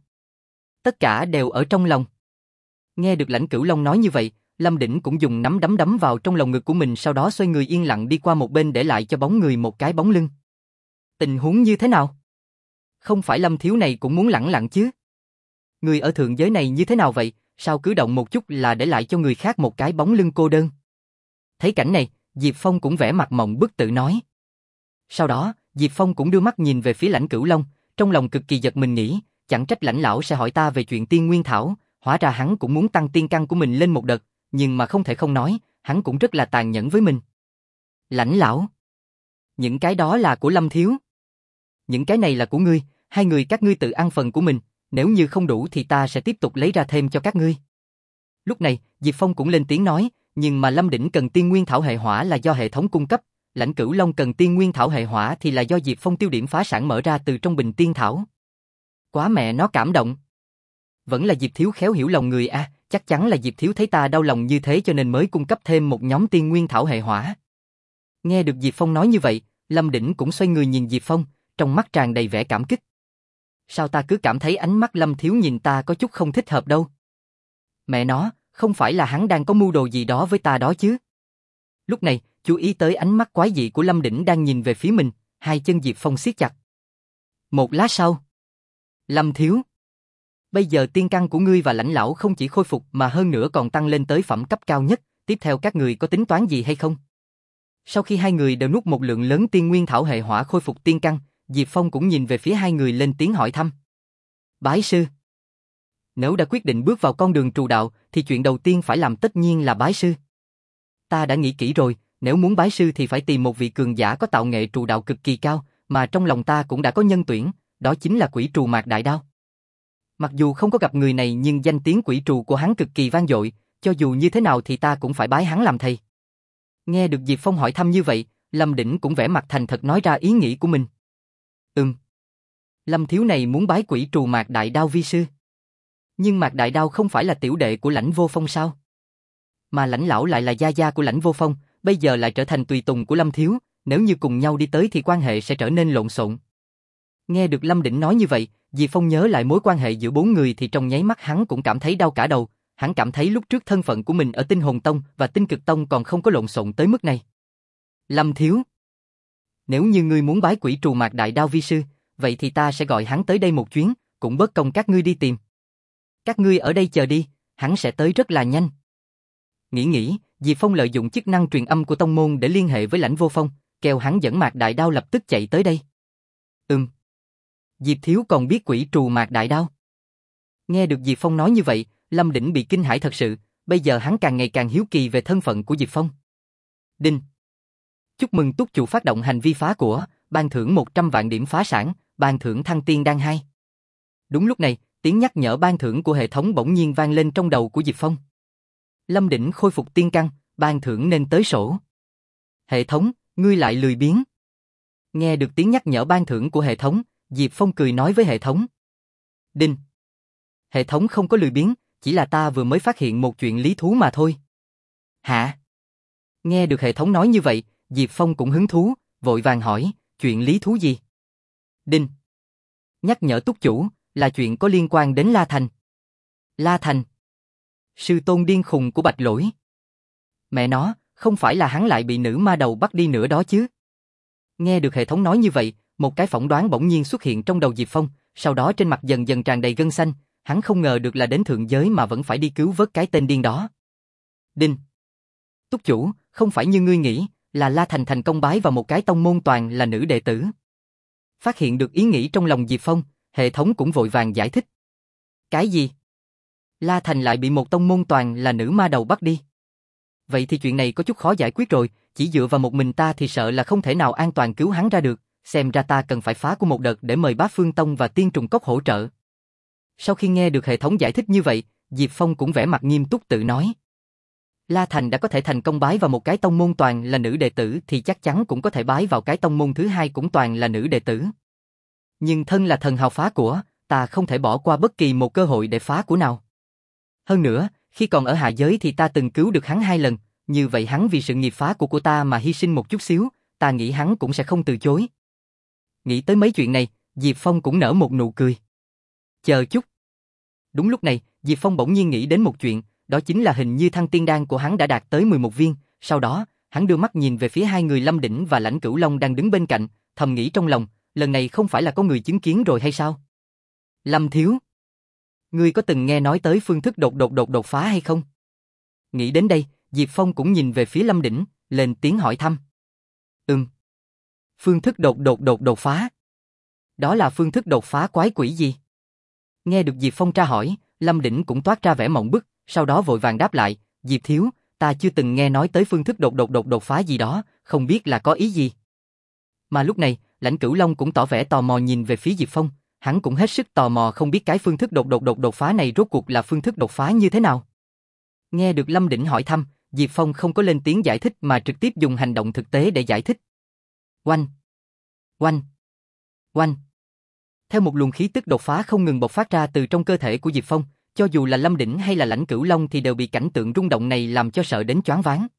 Tất cả đều ở trong lòng. Nghe được Lãnh Cửu Long nói như vậy, Lâm Đỉnh cũng dùng nắm đấm đấm vào trong lồng ngực của mình, sau đó xoay người yên lặng đi qua một bên để lại cho bóng người một cái bóng lưng. Tình huống như thế nào? Không phải Lâm thiếu này cũng muốn lẳng lặng chứ? Người ở thượng giới này như thế nào vậy, sao cứ động một chút là để lại cho người khác một cái bóng lưng cô đơn? Thấy cảnh này, Diệp Phong cũng vẻ mặt mộng bức tự nói. Sau đó, Diệp Phong cũng đưa mắt nhìn về phía Lãnh Cửu Long, trong lòng cực kỳ giật mình nghĩ, chẳng trách Lãnh lão sẽ hỏi ta về chuyện tiên nguyên thảo, hóa ra hắn cũng muốn tăng tiên căn của mình lên một đợt, nhưng mà không thể không nói, hắn cũng rất là tàn nhẫn với mình. Lãnh lão, những cái đó là của Lâm thiếu. Những cái này là của ngươi, hai người các ngươi tự ăn phần của mình, nếu như không đủ thì ta sẽ tiếp tục lấy ra thêm cho các ngươi. Lúc này, Diệp Phong cũng lên tiếng nói, nhưng mà Lâm Đỉnh cần tiên nguyên thảo hệ hỏa là do hệ thống cung cấp, Lãnh Cửu Long cần tiên nguyên thảo hệ hỏa thì là do Diệp Phong tiêu điểm phá sản mở ra từ trong bình tiên thảo. Quá mẹ nó cảm động. Vẫn là Diệp thiếu khéo hiểu lòng người a, à, chắc chắn là Diệp thiếu thấy ta đau lòng như thế cho nên mới cung cấp thêm một nhóm tiên nguyên thảo hệ hỏa. Nghe được Diệp Phong nói như vậy, Lâm Đỉnh cũng xoay người nhìn Diệp Phong, trong mắt tràn đầy vẻ cảm kích. Sao ta cứ cảm thấy ánh mắt Lâm thiếu nhìn ta có chút không thích hợp đâu? Mẹ nó, không phải là hắn đang có mưu đồ gì đó với ta đó chứ? Lúc này, chú ý tới ánh mắt quái dị của Lâm Đỉnh đang nhìn về phía mình, hai chân Diệp Phong siết chặt. Một lát sau, Lâm thiếu, bây giờ tiên căn của ngươi và Lãnh lão không chỉ khôi phục mà hơn nữa còn tăng lên tới phẩm cấp cao nhất, tiếp theo các người có tính toán gì hay không? Sau khi hai người đều nuốt một lượng lớn tiên nguyên thảo hệ hỏa khôi phục tiên căn, Diệp Phong cũng nhìn về phía hai người lên tiếng hỏi thăm. Bái sư. Nếu đã quyết định bước vào con đường trù đạo thì chuyện đầu tiên phải làm tất nhiên là bái sư. Ta đã nghĩ kỹ rồi, nếu muốn bái sư thì phải tìm một vị cường giả có tạo nghệ trù đạo cực kỳ cao, mà trong lòng ta cũng đã có nhân tuyển, đó chính là Quỷ Trù Mạc Đại Đao. Mặc dù không có gặp người này nhưng danh tiếng quỷ trù của hắn cực kỳ vang dội, cho dù như thế nào thì ta cũng phải bái hắn làm thầy. Nghe được Diệp Phong hỏi thăm như vậy, Lâm Đỉnh cũng vẻ mặt thành thật nói ra ý nghĩ của mình. Ừm. Lâm thiếu này muốn bái quỷ trù Mạc Đại Đao vi sư. Nhưng Mạc Đại Đao không phải là tiểu đệ của Lãnh Vô Phong sao? Mà Lãnh lão lại là gia gia của Lãnh Vô Phong, bây giờ lại trở thành tùy tùng của Lâm thiếu, nếu như cùng nhau đi tới thì quan hệ sẽ trở nên lộn xộn. Nghe được Lâm Đỉnh nói như vậy, Diệp Phong nhớ lại mối quan hệ giữa bốn người thì trong nháy mắt hắn cũng cảm thấy đau cả đầu, hắn cảm thấy lúc trước thân phận của mình ở Tinh Hồn Tông và Tinh Cực Tông còn không có lộn xộn tới mức này. Lâm thiếu, nếu như ngươi muốn bái quỷ trù Mạc Đại Đao vi sư, vậy thì ta sẽ gọi hắn tới đây một chuyến, cũng bớt công các ngươi đi tìm. Các ngươi ở đây chờ đi, hắn sẽ tới rất là nhanh. Nghĩ nghĩ, Diệp Phong lợi dụng chức năng truyền âm của tông môn để liên hệ với Lãnh Vô Phong, kêu hắn dẫn Mạc Đại Đao lập tức chạy tới đây. Ừm. Diệp thiếu còn biết quỷ trù Mạc Đại Đao. Nghe được Diệp Phong nói như vậy, Lâm Đỉnh bị kinh hãi thật sự, bây giờ hắn càng ngày càng hiếu kỳ về thân phận của Diệp Phong. Đinh. Chúc mừng túc chủ phát động hành vi phá của, ban thưởng một trăm vạn điểm phá sản, ban thưởng thăng tiên đan hai. Đúng lúc này, tiếng nhắc nhở ban thưởng của hệ thống bỗng nhiên vang lên trong đầu của Diệp Phong. Lâm Đỉnh khôi phục tiên căn, ban thưởng nên tới sổ. Hệ thống, ngươi lại lười biếng. Nghe được tiếng nhắc nhở ban thưởng của hệ thống, Diệp Phong cười nói với hệ thống. Đinh. Hệ thống không có lười biếng, chỉ là ta vừa mới phát hiện một chuyện lý thú mà thôi. Hả? Nghe được hệ thống nói như vậy, Diệp Phong cũng hứng thú, vội vàng hỏi, chuyện lý thú gì? Đinh. Nhắc nhở túc chủ, là chuyện có liên quan đến La Thành. La Thành. Sư tôn điên khùng của Bạch Lỗi. Mẹ nó, không phải là hắn lại bị nữ ma đầu bắt đi nữa đó chứ? Nghe được hệ thống nói như vậy, một cái phỏng đoán bỗng nhiên xuất hiện trong đầu Diệp Phong, sau đó trên mặt dần dần tràn đầy gân xanh, hắn không ngờ được là đến thượng giới mà vẫn phải đi cứu vớt cái tên điên đó. Đinh. Túc chủ, không phải như ngươi nghĩ, là La Thành thành công bái vào một cái tông môn toàn là nữ đệ tử. Phát hiện được ý nghĩ trong lòng Diệp Phong, hệ thống cũng vội vàng giải thích. Cái gì? La Thành lại bị một tông môn toàn là nữ ma đầu bắt đi. Vậy thì chuyện này có chút khó giải quyết rồi, chỉ dựa vào một mình ta thì sợ là không thể nào an toàn cứu hắn ra được, xem ra ta cần phải phá của một đợt để mời Bá Phương Tông và Tiên Trùng Cốc hỗ trợ. Sau khi nghe được hệ thống giải thích như vậy, Diệp Phong cũng vẻ mặt nghiêm túc tự nói. La Thành đã có thể thành công bái vào một cái tông môn toàn là nữ đệ tử thì chắc chắn cũng có thể bái vào cái tông môn thứ hai cũng toàn là nữ đệ tử. Nhưng thân là thần hào phá của, ta không thể bỏ qua bất kỳ một cơ hội để phá của nào. Hơn nữa, khi còn ở hạ giới thì ta từng cứu được hắn hai lần, như vậy hắn vì sự nghiệp phá của của ta mà hy sinh một chút xíu, ta nghĩ hắn cũng sẽ không từ chối. Nghĩ tới mấy chuyện này, Diệp Phong cũng nở một nụ cười. Chờ chút. Đúng lúc này, Diệp Phong bỗng nhiên nghĩ đến một chuyện, đó chính là hình như thăng tiên đan của hắn đã đạt tới mười một viên, sau đó, hắn đưa mắt nhìn về phía hai người Lâm Đỉnh và Lãnh Cửu Long đang đứng bên cạnh, thầm nghĩ trong lòng, lần này không phải là có người chứng kiến rồi hay sao? Lâm thiếu, ngươi có từng nghe nói tới phương thức đột đột đột đột phá hay không? Nghĩ đến đây, Diệp Phong cũng nhìn về phía Lâm Đỉnh, lên tiếng hỏi thăm. Ừm. Phương thức đột đột đột đột phá. Đó là phương thức đột phá quái quỷ gì? Nghe được Diệp Phong tra hỏi, Lâm Đỉnh cũng toát ra vẻ mộng bức, sau đó vội vàng đáp lại, Diệp thiếu, ta chưa từng nghe nói tới phương thức đột đột đột đột phá gì đó, không biết là có ý gì. Mà lúc này, Lãnh Cửu Long cũng tỏ vẻ tò mò nhìn về phía Diệp Phong, hắn cũng hết sức tò mò không biết cái phương thức đột đột đột đột phá này rốt cuộc là phương thức đột phá như thế nào. Nghe được Lâm Đỉnh hỏi thăm, Diệp Phong không có lên tiếng giải thích mà trực tiếp dùng hành động thực tế để giải thích. Oanh! Oanh! Oanh! Theo một luồng khí tức đột phá không ngừng bộc phát ra từ trong cơ thể của Diệp Phong, cho dù là Lâm Đỉnh hay là Lãnh Cửu Long thì đều bị cảnh tượng rung động này làm cho sợ đến choáng váng.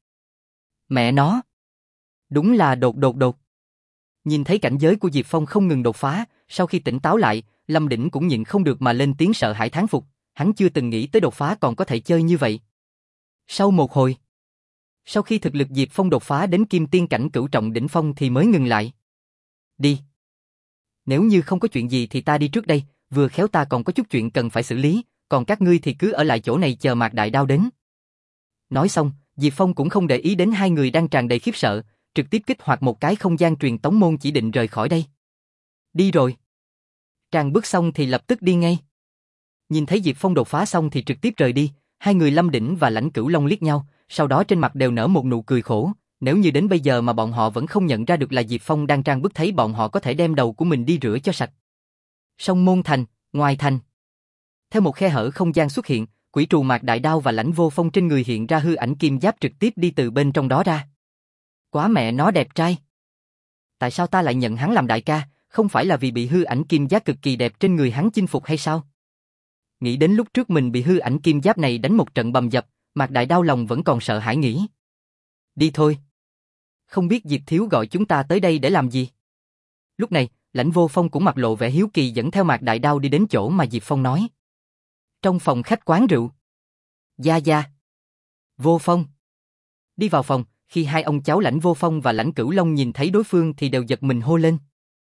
Mẹ nó! Đúng là đột đột đột. Nhìn thấy cảnh giới của Diệp Phong không ngừng đột phá, sau khi tỉnh táo lại, Lâm Đỉnh cũng nhịn không được mà lên tiếng sợ hãi thán phục, hắn chưa từng nghĩ tới đột phá còn có thể chơi như vậy. Sau một hồi, sau khi thực lực Diệp Phong đột phá đến kim tiên cảnh cửu trọng đỉnh phong thì mới ngừng lại. Đi. Nếu như không có chuyện gì thì ta đi trước đây, vừa khéo ta còn có chút chuyện cần phải xử lý, còn các ngươi thì cứ ở lại chỗ này chờ Mạc Đại Đao đến. Nói xong, Diệp Phong cũng không để ý đến hai người đang tràn đầy khiếp sợ, trực tiếp kích hoạt một cái không gian truyền tống môn chỉ định rời khỏi đây. Đi rồi. Tràng bước xong thì lập tức đi ngay. Nhìn thấy Diệp Phong đột phá xong thì trực tiếp rời đi, hai người Lâm Đỉnh và Lãnh Cửu Long liếc nhau, sau đó trên mặt đều nở một nụ cười khổ, nếu như đến bây giờ mà bọn họ vẫn không nhận ra được là Diệp Phong đang trang bức thấy bọn họ có thể đem đầu của mình đi rửa cho sạch. Sông Môn Thành, ngoài thành. Theo một khe hở không gian xuất hiện, quỷ trù Mạc Đại Đao và Lãnh Vô Phong trên người hiện ra hư ảnh kim giáp trực tiếp đi từ bên trong đó ra. Quá mẹ nó đẹp trai. Tại sao ta lại nhận hắn làm đại ca, không phải là vì bị hư ảnh kim giáp cực kỳ đẹp trên người hắn chinh phục hay sao? Nghĩ đến lúc trước mình bị hư ảnh kim giáp này đánh một trận bầm dập, Mạc Đại đau lòng vẫn còn sợ hãi nghĩ. Đi thôi. Không biết Diệp Thiếu gọi chúng ta tới đây để làm gì? Lúc này, Lãnh Vô Phong cũng mặt lộ vẻ hiếu kỳ dẫn theo Mạc Đại Đao đi đến chỗ mà Diệp Phong nói. Trong phòng khách quán rượu. Gia Gia. Vô Phong. Đi vào phòng, khi hai ông cháu Lãnh Vô Phong và Lãnh Cửu Long nhìn thấy đối phương thì đều giật mình hô lên.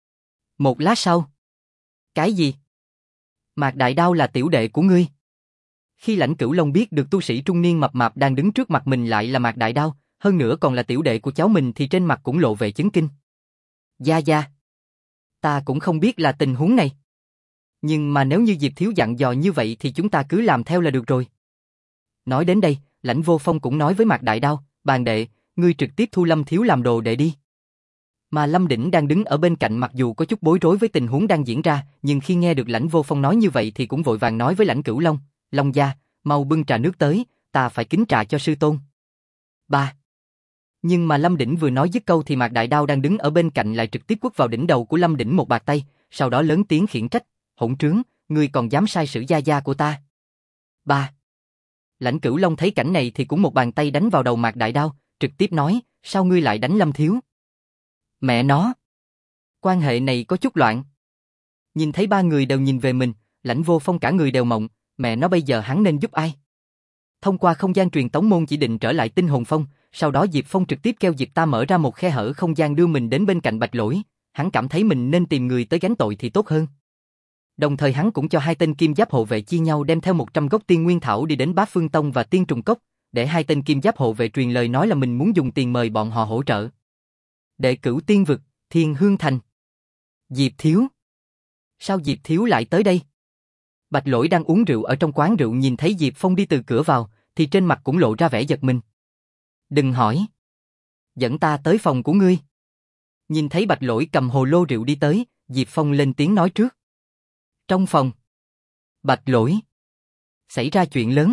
Một lát sau. Cái gì? Mạc Đại Đao là tiểu đệ của ngươi. Khi Lãnh Cửu Long biết được tu sĩ trung niên mập mạp đang đứng trước mặt mình lại là Mạc Đại Đao, hơn nữa còn là tiểu đệ của cháu mình thì trên mặt cũng lộ vẻ chấn kinh. Gia Gia. Ta cũng không biết là tình huống này. Nhưng mà nếu như Diệp Thiếu dặn dò như vậy thì chúng ta cứ làm theo là được rồi. Nói đến đây, Lãnh Vô Phong cũng nói với Mạc Đại Đao, bàn đệ, ngươi trực tiếp thu Lâm Thiếu làm đồ đệ đi. Mà Lâm Đỉnh đang đứng ở bên cạnh mặc dù có chút bối rối với tình huống đang diễn ra, nhưng khi nghe được Lãnh Vô Phong nói như vậy thì cũng vội vàng nói với Lãnh Cửu Long, Long gia, mau bưng trà nước tới, ta phải kính trà cho sư tôn. Ba. Nhưng mà Lâm Đỉnh vừa nói dứt câu thì Mạc Đại Đao đang đứng ở bên cạnh lại trực tiếp quất vào đỉnh đầu của Lâm Đỉnh một bạt tay, sau đó lớn tiếng khiển trách, hỗn trướng, ngươi còn dám sai sử gia gia của ta. Ba. Lãnh Cửu Long thấy cảnh này thì cũng một bàn tay đánh vào đầu Mạc Đại Đao, trực tiếp nói, sao ngươi lại đánh Lâm Thiếu? Mẹ nó. Quan hệ này có chút loạn. Nhìn thấy ba người đều nhìn về mình, Lãnh Vô Phong cả người đều mộng, mẹ nó bây giờ hắn nên giúp ai? Thông qua không gian truyền tống môn chỉ định trở lại Tinh Hồn Phong, sau đó Diệp Phong trực tiếp kêu Diệp Ta mở ra một khe hở không gian đưa mình đến bên cạnh Bạch Lỗi, hắn cảm thấy mình nên tìm người tới gánh tội thì tốt hơn. Đồng thời hắn cũng cho hai tên kim giáp hộ vệ chia nhau đem theo một trăm gốc tiên nguyên thảo đi đến Bá Phương Tông và Tiên Trùng Cốc, để hai tên kim giáp hộ vệ truyền lời nói là mình muốn dùng tiền mời bọn họ hỗ trợ. Đệ cửu tiên vực, Thiên Hương Thành. Diệp Thiếu. Sao Diệp Thiếu lại tới đây? Bạch Lỗi đang uống rượu ở trong quán rượu nhìn thấy Diệp Phong đi từ cửa vào, thì trên mặt cũng lộ ra vẻ giật mình. Đừng hỏi. Dẫn ta tới phòng của ngươi. Nhìn thấy Bạch Lỗi cầm hồ lô rượu đi tới, Diệp Phong lên tiếng nói trước. Trong phòng. Bạch Lỗi. Xảy ra chuyện lớn.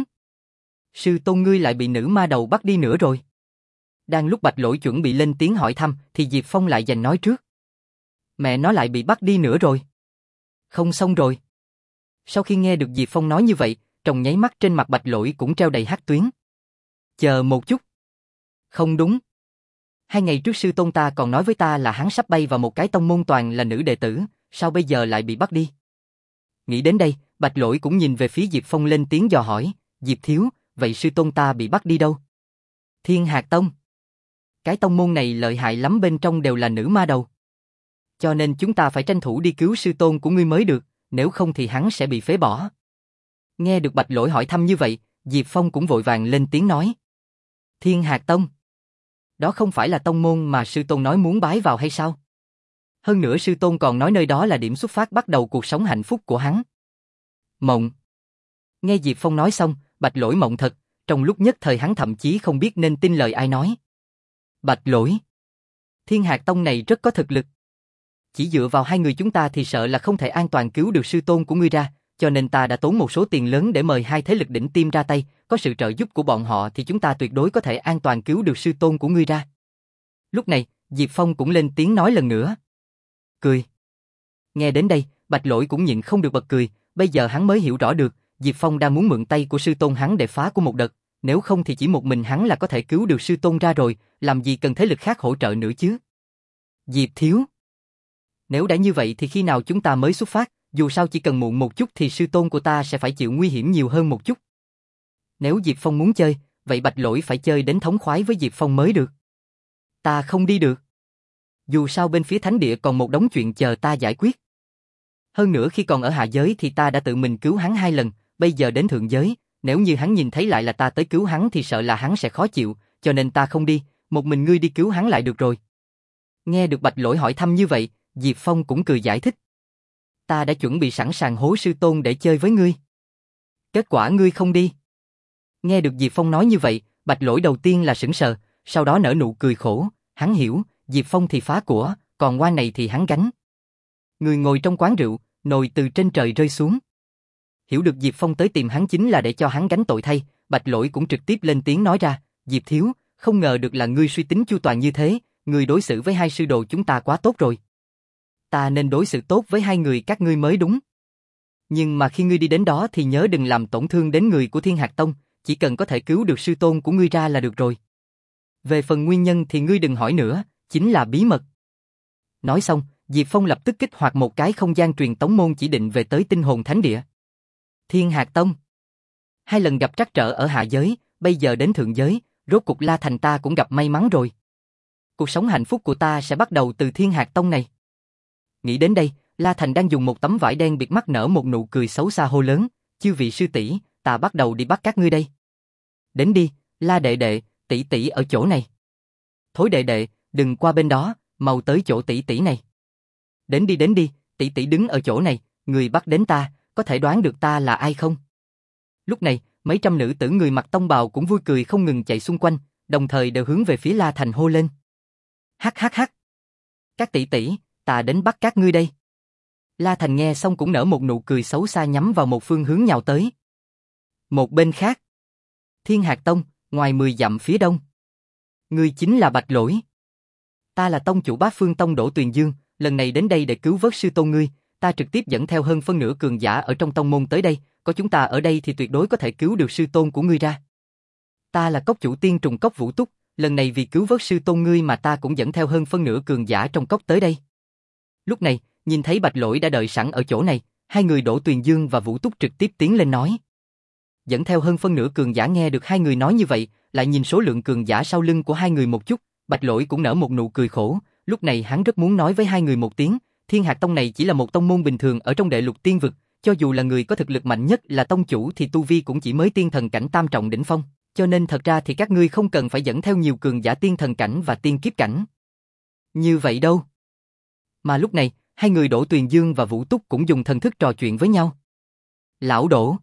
Sư tôn ngươi lại bị nữ ma đầu bắt đi nữa rồi. Đang lúc Bạch Lỗi chuẩn bị lên tiếng hỏi thăm, thì Diệp Phong lại giành nói trước. Mẹ nó lại bị bắt đi nữa rồi. Không xong rồi. Sau khi nghe được Diệp Phong nói như vậy, trong nháy mắt trên mặt Bạch Lỗi cũng treo đầy hắc tuyến. Chờ một chút. Không đúng. Hai ngày trước sư tôn ta còn nói với ta là hắn sắp bay vào một cái tông môn toàn là nữ đệ tử, sao bây giờ lại bị bắt đi? Nghĩ đến đây, Bạch Lỗi cũng nhìn về phía Diệp Phong lên tiếng dò hỏi, Diệp Thiếu, vậy sư tôn ta bị bắt đi đâu? Thiên Hạc Tông. Cái tông môn này lợi hại lắm, bên trong đều là nữ ma đầu. Cho nên chúng ta phải tranh thủ đi cứu sư tôn của ngươi mới được, nếu không thì hắn sẽ bị phế bỏ. Nghe được Bạch Lỗi hỏi thăm như vậy, Diệp Phong cũng vội vàng lên tiếng nói. Thiên Hạc Tông. Đó không phải là tông môn mà sư tôn nói muốn bái vào hay sao? Hơn nữa sư tôn còn nói nơi đó là điểm xuất phát bắt đầu cuộc sống hạnh phúc của hắn. Mộng. Nghe Diệp Phong nói xong, Bạch Lỗi mộng thật, trong lúc nhất thời hắn thậm chí không biết nên tin lời ai nói. Bạch Lỗi. Thiên Hạc Tông này rất có thực lực. Chỉ dựa vào hai người chúng ta thì sợ là không thể an toàn cứu được sư tôn của ngươi ra, cho nên ta đã tốn một số tiền lớn để mời hai thế lực đỉnh tiêm ra tay, có sự trợ giúp của bọn họ thì chúng ta tuyệt đối có thể an toàn cứu được sư tôn của ngươi ra. Lúc này, Diệp Phong cũng lên tiếng nói lần nữa. Cười. Nghe đến đây, Bạch Lỗi cũng nhịn không được bật cười, bây giờ hắn mới hiểu rõ được, Diệp Phong đang muốn mượn tay của sư tôn hắn để phá của một đợt, nếu không thì chỉ một mình hắn là có thể cứu được sư tôn ra rồi, làm gì cần thế lực khác hỗ trợ nữa chứ. Diệp Thiếu. Nếu đã như vậy thì khi nào chúng ta mới xuất phát, dù sao chỉ cần muộn một chút thì sư tôn của ta sẽ phải chịu nguy hiểm nhiều hơn một chút. Nếu Diệp Phong muốn chơi, vậy Bạch Lỗi phải chơi đến thống khoái với Diệp Phong mới được. Ta không đi được. Dù sao bên phía thánh địa còn một đống chuyện chờ ta giải quyết. Hơn nữa khi còn ở hạ giới thì ta đã tự mình cứu hắn hai lần, bây giờ đến thượng giới, nếu như hắn nhìn thấy lại là ta tới cứu hắn thì sợ là hắn sẽ khó chịu, cho nên ta không đi, một mình ngươi đi cứu hắn lại được rồi. Nghe được Bạch Lỗi hỏi thăm như vậy, Diệp Phong cũng cười giải thích. Ta đã chuẩn bị sẵn sàng hối sư tôn để chơi với ngươi. Kết quả ngươi không đi. Nghe được Diệp Phong nói như vậy, Bạch Lỗi đầu tiên là sững sờ, sau đó nở nụ cười khổ, hắn hiểu, Diệp Phong thì phá của, còn oan này thì hắn gánh. Người ngồi trong quán rượu, nồi từ trên trời rơi xuống. Hiểu được Diệp Phong tới tìm hắn chính là để cho hắn gánh tội thay, Bạch Lỗi cũng trực tiếp lên tiếng nói ra, Diệp Thiếu, không ngờ được là ngươi suy tính chu toàn như thế, ngươi đối xử với hai sư đồ chúng ta quá tốt rồi. Ta nên đối xử tốt với hai người các ngươi mới đúng. Nhưng mà khi ngươi đi đến đó thì nhớ đừng làm tổn thương đến người của Thiên Hạc Tông, chỉ cần có thể cứu được sư tôn của ngươi ra là được rồi. Về phần nguyên nhân thì ngươi đừng hỏi nữa, chính là bí mật. Nói xong, Diệp Phong lập tức kích hoạt một cái không gian truyền tống môn chỉ định về tới tinh hồn thánh địa. Thiên Hạc Tông. Hai lần gặp trắc trở ở hạ giới, bây giờ đến thượng giới, rốt cục La Thành ta cũng gặp may mắn rồi. Cuộc sống hạnh phúc của ta sẽ bắt đầu từ Thiên Hạc Tông này. Nghĩ đến đây, La Thành đang dùng một tấm vải đen bịt mắt nở một nụ cười xấu xa hô lớn, chư vị sư tỷ, ta bắt đầu đi bắt các ngươi đây. Đến đi, La đệ đệ, tỷ tỷ ở chỗ này. Thối đệ đệ, đừng qua bên đó, mau tới chỗ tỷ tỷ này. Đến đi đến đi, tỷ tỷ đứng ở chỗ này, người bắt đến ta, có thể đoán được ta là ai không? Lúc này, mấy trăm nữ tử người mặc tông bào cũng vui cười không ngừng chạy xung quanh, đồng thời đều hướng về phía La Thành hô lên. Hắc hắc hắc. Các tỷ tỷ, ta đến bắt các ngươi đây. La Thành nghe xong cũng nở một nụ cười xấu xa nhắm vào một phương hướng nhào tới. Một bên khác, Thiên Hạc Tông, ngoài mười dặm phía đông. Ngươi chính là Bạch Lỗi. Ta là tông chủ Bát Phương Tông Đỗ Tuyền Dương, lần này đến đây để cứu vớt sư tôn ngươi, ta trực tiếp dẫn theo hơn phân nửa cường giả ở trong tông môn tới đây, có chúng ta ở đây thì tuyệt đối có thể cứu được sư tôn của ngươi ra. Ta là cốc chủ Tiên Trùng Cốc Vũ Túc, lần này vì cứu vớt sư tôn ngươi mà ta cũng dẫn theo hơn phân nửa cường giả trong cốc tới đây. Lúc này, nhìn thấy Bạch Lỗi đã đợi sẵn ở chỗ này, hai người Đỗ Tuyền Dương và Vũ Túc trực tiếp tiến lên nói. Dẫn theo hơn phân nửa cường giả nghe được hai người nói như vậy, lại nhìn số lượng cường giả sau lưng của hai người một chút, Bạch Lỗi cũng nở một nụ cười khổ, lúc này hắn rất muốn nói với hai người một tiếng, Thiên Hạc Tông này chỉ là một tông môn bình thường ở trong đệ lục tiên vực, cho dù là người có thực lực mạnh nhất là tông chủ thì tu vi cũng chỉ mới tiên thần cảnh tam trọng đỉnh phong, cho nên thật ra thì các ngươi không cần phải dẫn theo nhiều cường giả tiên thần cảnh và tiên kiếp cảnh. Như vậy đâu. Mà lúc này, hai người Đỗ Tuyền Dương và Vũ Túc cũng dùng thần thức trò chuyện với nhau. Lão Đỗ,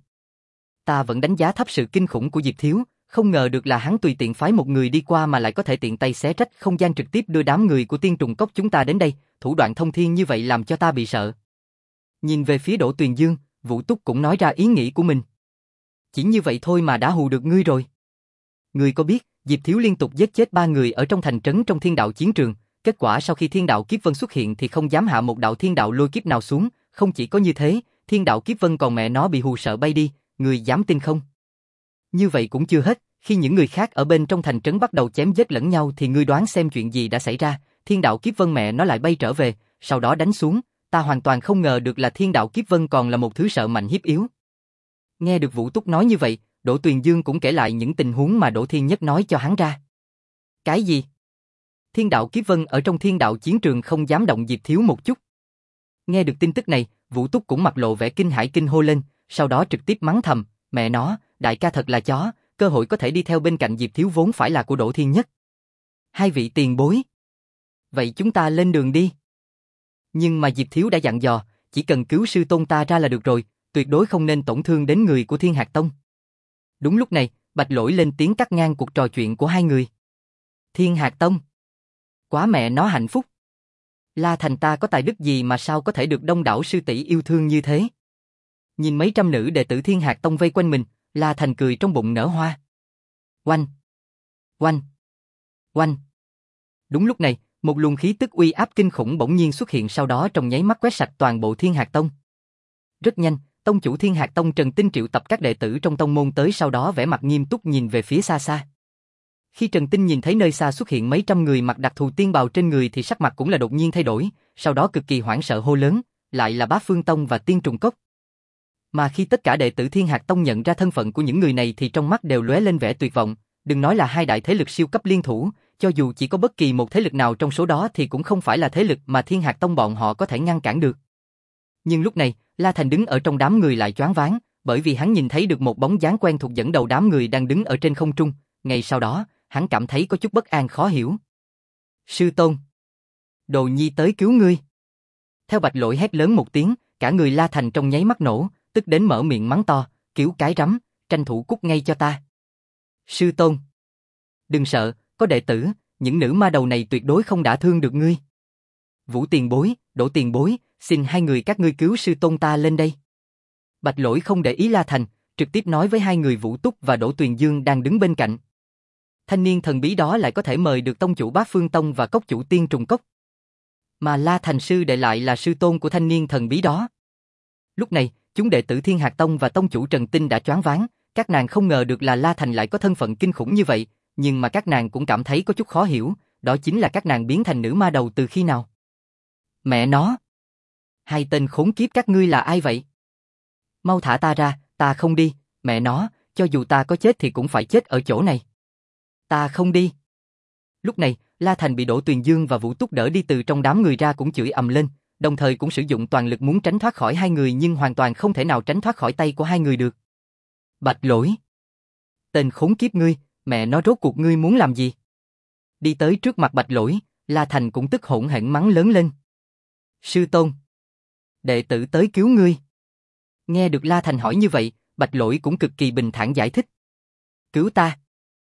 ta vẫn đánh giá thấp sự kinh khủng của Diệp Thiếu, không ngờ được là hắn tùy tiện phái một người đi qua mà lại có thể tiện tay xé rách không gian trực tiếp đưa đám người của Tiên Trùng Cốc chúng ta đến đây, thủ đoạn thông thiên như vậy làm cho ta bị sợ. Nhìn về phía Đỗ Tuyền Dương, Vũ Túc cũng nói ra ý nghĩ của mình. Chỉ như vậy thôi mà đã hù được ngươi rồi. Ngươi có biết, Diệp Thiếu liên tục giết chết ba người ở trong thành trấn trong thiên đạo chiến trường, kết quả sau khi thiên đạo kiếp vân xuất hiện thì không dám hạ một đạo thiên đạo lôi kiếp nào xuống, không chỉ có như thế, thiên đạo kiếp vân còn mẹ nó bị hù sợ bay đi, ngươi dám tin không? Như vậy cũng chưa hết, khi những người khác ở bên trong thành trấn bắt đầu chém giết lẫn nhau thì ngươi đoán xem chuyện gì đã xảy ra, thiên đạo kiếp vân mẹ nó lại bay trở về, sau đó đánh xuống, ta hoàn toàn không ngờ được là thiên đạo kiếp vân còn là một thứ sợ mạnh hiếp yếu. Nghe được Vũ Túc nói như vậy, Đỗ Tuyền Dương cũng kể lại những tình huống mà Đỗ Thiên Nhất nói cho hắn ra. Cái gì? Thiên đạo kiếp vân ở trong thiên đạo chiến trường không dám động Diệp Thiếu một chút. Nghe được tin tức này, Vũ Túc cũng mặt lộ vẻ kinh hãi kinh hô lên, sau đó trực tiếp mắng thầm, mẹ nó, đại ca thật là chó, cơ hội có thể đi theo bên cạnh Diệp Thiếu vốn phải là của Đỗ Thiên Nhất. Hai vị tiền bối. Vậy chúng ta lên đường đi. Nhưng mà Diệp Thiếu đã dặn dò, chỉ cần cứu sư tôn ta ra là được rồi, tuyệt đối không nên tổn thương đến người của Thiên Hạc Tông. Đúng lúc này, Bạch Lỗi lên tiếng cắt ngang cuộc trò chuyện của hai người. Thiên Hạc Tông. Quá mẹ nó hạnh phúc. La Thành ta có tài đức gì mà sao có thể được đông đảo sư tỷ yêu thương như thế? Nhìn mấy trăm nữ đệ tử Thiên Hạc Tông vây quanh mình, La Thành cười trong bụng nở hoa. Oanh! Oanh! Oanh! Đúng lúc này, một luồng khí tức uy áp kinh khủng bỗng nhiên xuất hiện sau đó trong nháy mắt quét sạch toàn bộ Thiên Hạc Tông. Rất nhanh, tông chủ Thiên Hạc Tông Trần Tinh triệu tập các đệ tử trong tông môn tới sau đó vẻ mặt nghiêm túc nhìn về phía xa xa. Khi Trần Tinh nhìn thấy nơi xa xuất hiện mấy trăm người mặc đặc thù tiên bào trên người thì sắc mặt cũng là đột nhiên thay đổi, sau đó cực kỳ hoảng sợ hô lớn, lại là Bát Phương Tông và Tiên Trùng Cốc. Mà khi tất cả đệ tử Thiên Hạc Tông nhận ra thân phận của những người này thì trong mắt đều lóe lên vẻ tuyệt vọng, đừng nói là hai đại thế lực siêu cấp liên thủ, cho dù chỉ có bất kỳ một thế lực nào trong số đó thì cũng không phải là thế lực mà Thiên Hạc Tông bọn họ có thể ngăn cản được. Nhưng lúc này, La Thành đứng ở trong đám người lại choáng váng, bởi vì hắn nhìn thấy được một bóng dáng quen thuộc dẫn đầu đám người đang đứng ở trên không trung, ngay sau đó, hắn cảm thấy có chút bất an khó hiểu. Sư Tôn! Đồ Nhi tới cứu ngươi! Theo Bạch Lỗi hét lớn một tiếng, cả người La Thành trong nháy mắt nổ, tức đến mở miệng mắng to, cứu cái rắm, tranh thủ cút ngay cho ta. Sư Tôn! Đừng sợ, có đệ tử, những nữ ma đầu này tuyệt đối không đả thương được ngươi. Vũ tiền bối, Đỗ tiền bối, xin hai người các ngươi cứu sư tôn ta lên đây. Bạch Lỗi không để ý La Thành, trực tiếp nói với hai người Vũ Túc và Đỗ Tuyền Dương đang đứng bên cạnh. Thanh niên thần bí đó lại có thể mời được tông chủ Bát Phương Tông và cốc chủ Tiên Trùng Cốc. Mà La Thành sư đệ lại là sư tôn của thanh niên thần bí đó. Lúc này, chúng đệ tử Thiên Hạc Tông và tông chủ Trần Tinh đã choáng váng, các nàng không ngờ được là La Thành lại có thân phận kinh khủng như vậy, nhưng mà các nàng cũng cảm thấy có chút khó hiểu, đó chính là các nàng biến thành nữ ma đầu từ khi nào? Mẹ nó! Hai tên khốn kiếp các ngươi là ai vậy? Mau thả ta ra, ta không đi, mẹ nó, cho dù ta có chết thì cũng phải chết ở chỗ này. Ta không đi. Lúc này, La Thành bị Đỗ Tuyền Dương và Vũ Túc đỡ đi từ trong đám người ra cũng chửi ầm lên, đồng thời cũng sử dụng toàn lực muốn tránh thoát khỏi hai người nhưng hoàn toàn không thể nào tránh thoát khỏi tay của hai người được. Bạch Lỗi! Tên khốn kiếp ngươi, mẹ nó rốt cuộc ngươi muốn làm gì? Đi tới trước mặt Bạch Lỗi, La Thành cũng tức hỗn hển mắng lớn lên. Sư tôn! Đệ tử tới cứu ngươi. Nghe được La Thành hỏi như vậy, Bạch Lỗi cũng cực kỳ bình thản giải thích. Cứu ta?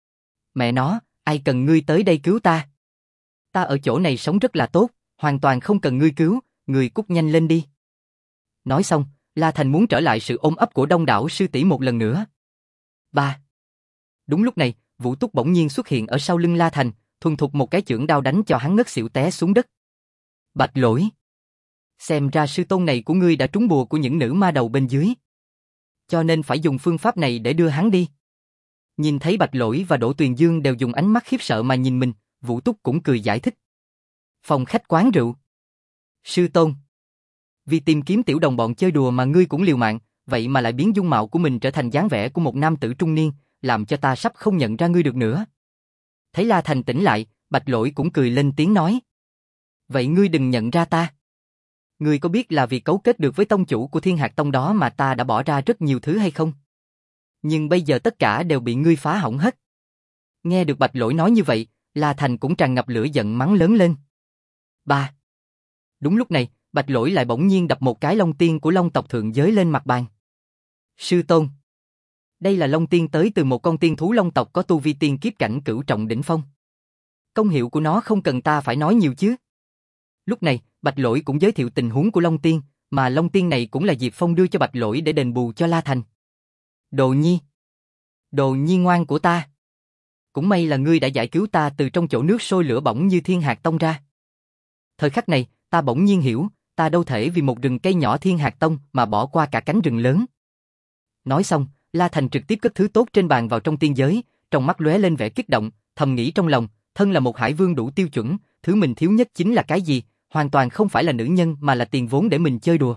Mẹ nó, ai cần ngươi tới đây cứu ta? Ta ở chỗ này sống rất là tốt, hoàn toàn không cần ngươi cứu, ngươi cút nhanh lên đi. Nói xong, La Thành muốn trở lại sự ôm ấp của đông đảo sư tỷ một lần nữa. Ba. Đúng lúc này, Vũ Túc bỗng nhiên xuất hiện ở sau lưng La Thành, thuần thục một cái chưởng đao đánh cho hắn ngất xỉu té xuống đất. Bạch Lỗi! Xem ra sư tôn này của ngươi đã trúng bùa của những nữ ma đầu bên dưới. Cho nên phải dùng phương pháp này để đưa hắn đi. Nhìn thấy Bạch Lỗi và Đỗ Tuyền Dương đều dùng ánh mắt khiếp sợ mà nhìn mình, Vũ Túc cũng cười giải thích. Phòng khách quán rượu. Sư tôn! Vì tìm kiếm tiểu đồng bọn chơi đùa mà ngươi cũng liều mạng, vậy mà lại biến dung mạo của mình trở thành dáng vẻ của một nam tử trung niên, làm cho ta sắp không nhận ra ngươi được nữa. Thấy La Thành tỉnh lại, Bạch Lỗi cũng cười lên tiếng nói. Vậy ngươi đừng nhận ra ta. Ngươi có biết là vì cấu kết được với tông chủ của Thiên Hạc Tông đó mà ta đã bỏ ra rất nhiều thứ hay không? Nhưng bây giờ tất cả đều bị ngươi phá hỏng hết. Nghe được Bạch Lỗi nói như vậy, La Thành cũng tràn ngập lửa giận mắng lớn lên. Ba. Đúng lúc này, Bạch Lỗi lại bỗng nhiên đập một cái long tiên của long tộc thượng giới lên mặt bàn. Sư tôn! Đây là long tiên tới từ một con tiên thú long tộc có tu vi tiên kiếp cảnh cửu trọng đỉnh phong. Công hiệu của nó không cần ta phải nói nhiều chứ. Lúc này, Bạch Lỗi cũng giới thiệu tình huống của long tiên, mà long tiên này cũng là Diệp Phong đưa cho Bạch Lỗi để đền bù cho La Thành. Đồ Nhi! Đồ Nhi ngoan của ta! Cũng may là ngươi đã giải cứu ta từ trong chỗ nước sôi lửa bỏng như Thiên Hạc Tông ra. Thời khắc này, ta bỗng nhiên hiểu, ta đâu thể vì một rừng cây nhỏ Thiên Hạc Tông mà bỏ qua cả cánh rừng lớn. Nói xong, La Thành trực tiếp cất thứ tốt trên bàn vào trong tiên giới, trong mắt lóe lên vẻ kích động, thầm nghĩ trong lòng, thân là một hải vương đủ tiêu chuẩn, thứ mình thiếu nhất chính là cái gì, hoàn toàn không phải là nữ nhân mà là tiền vốn để mình chơi đùa.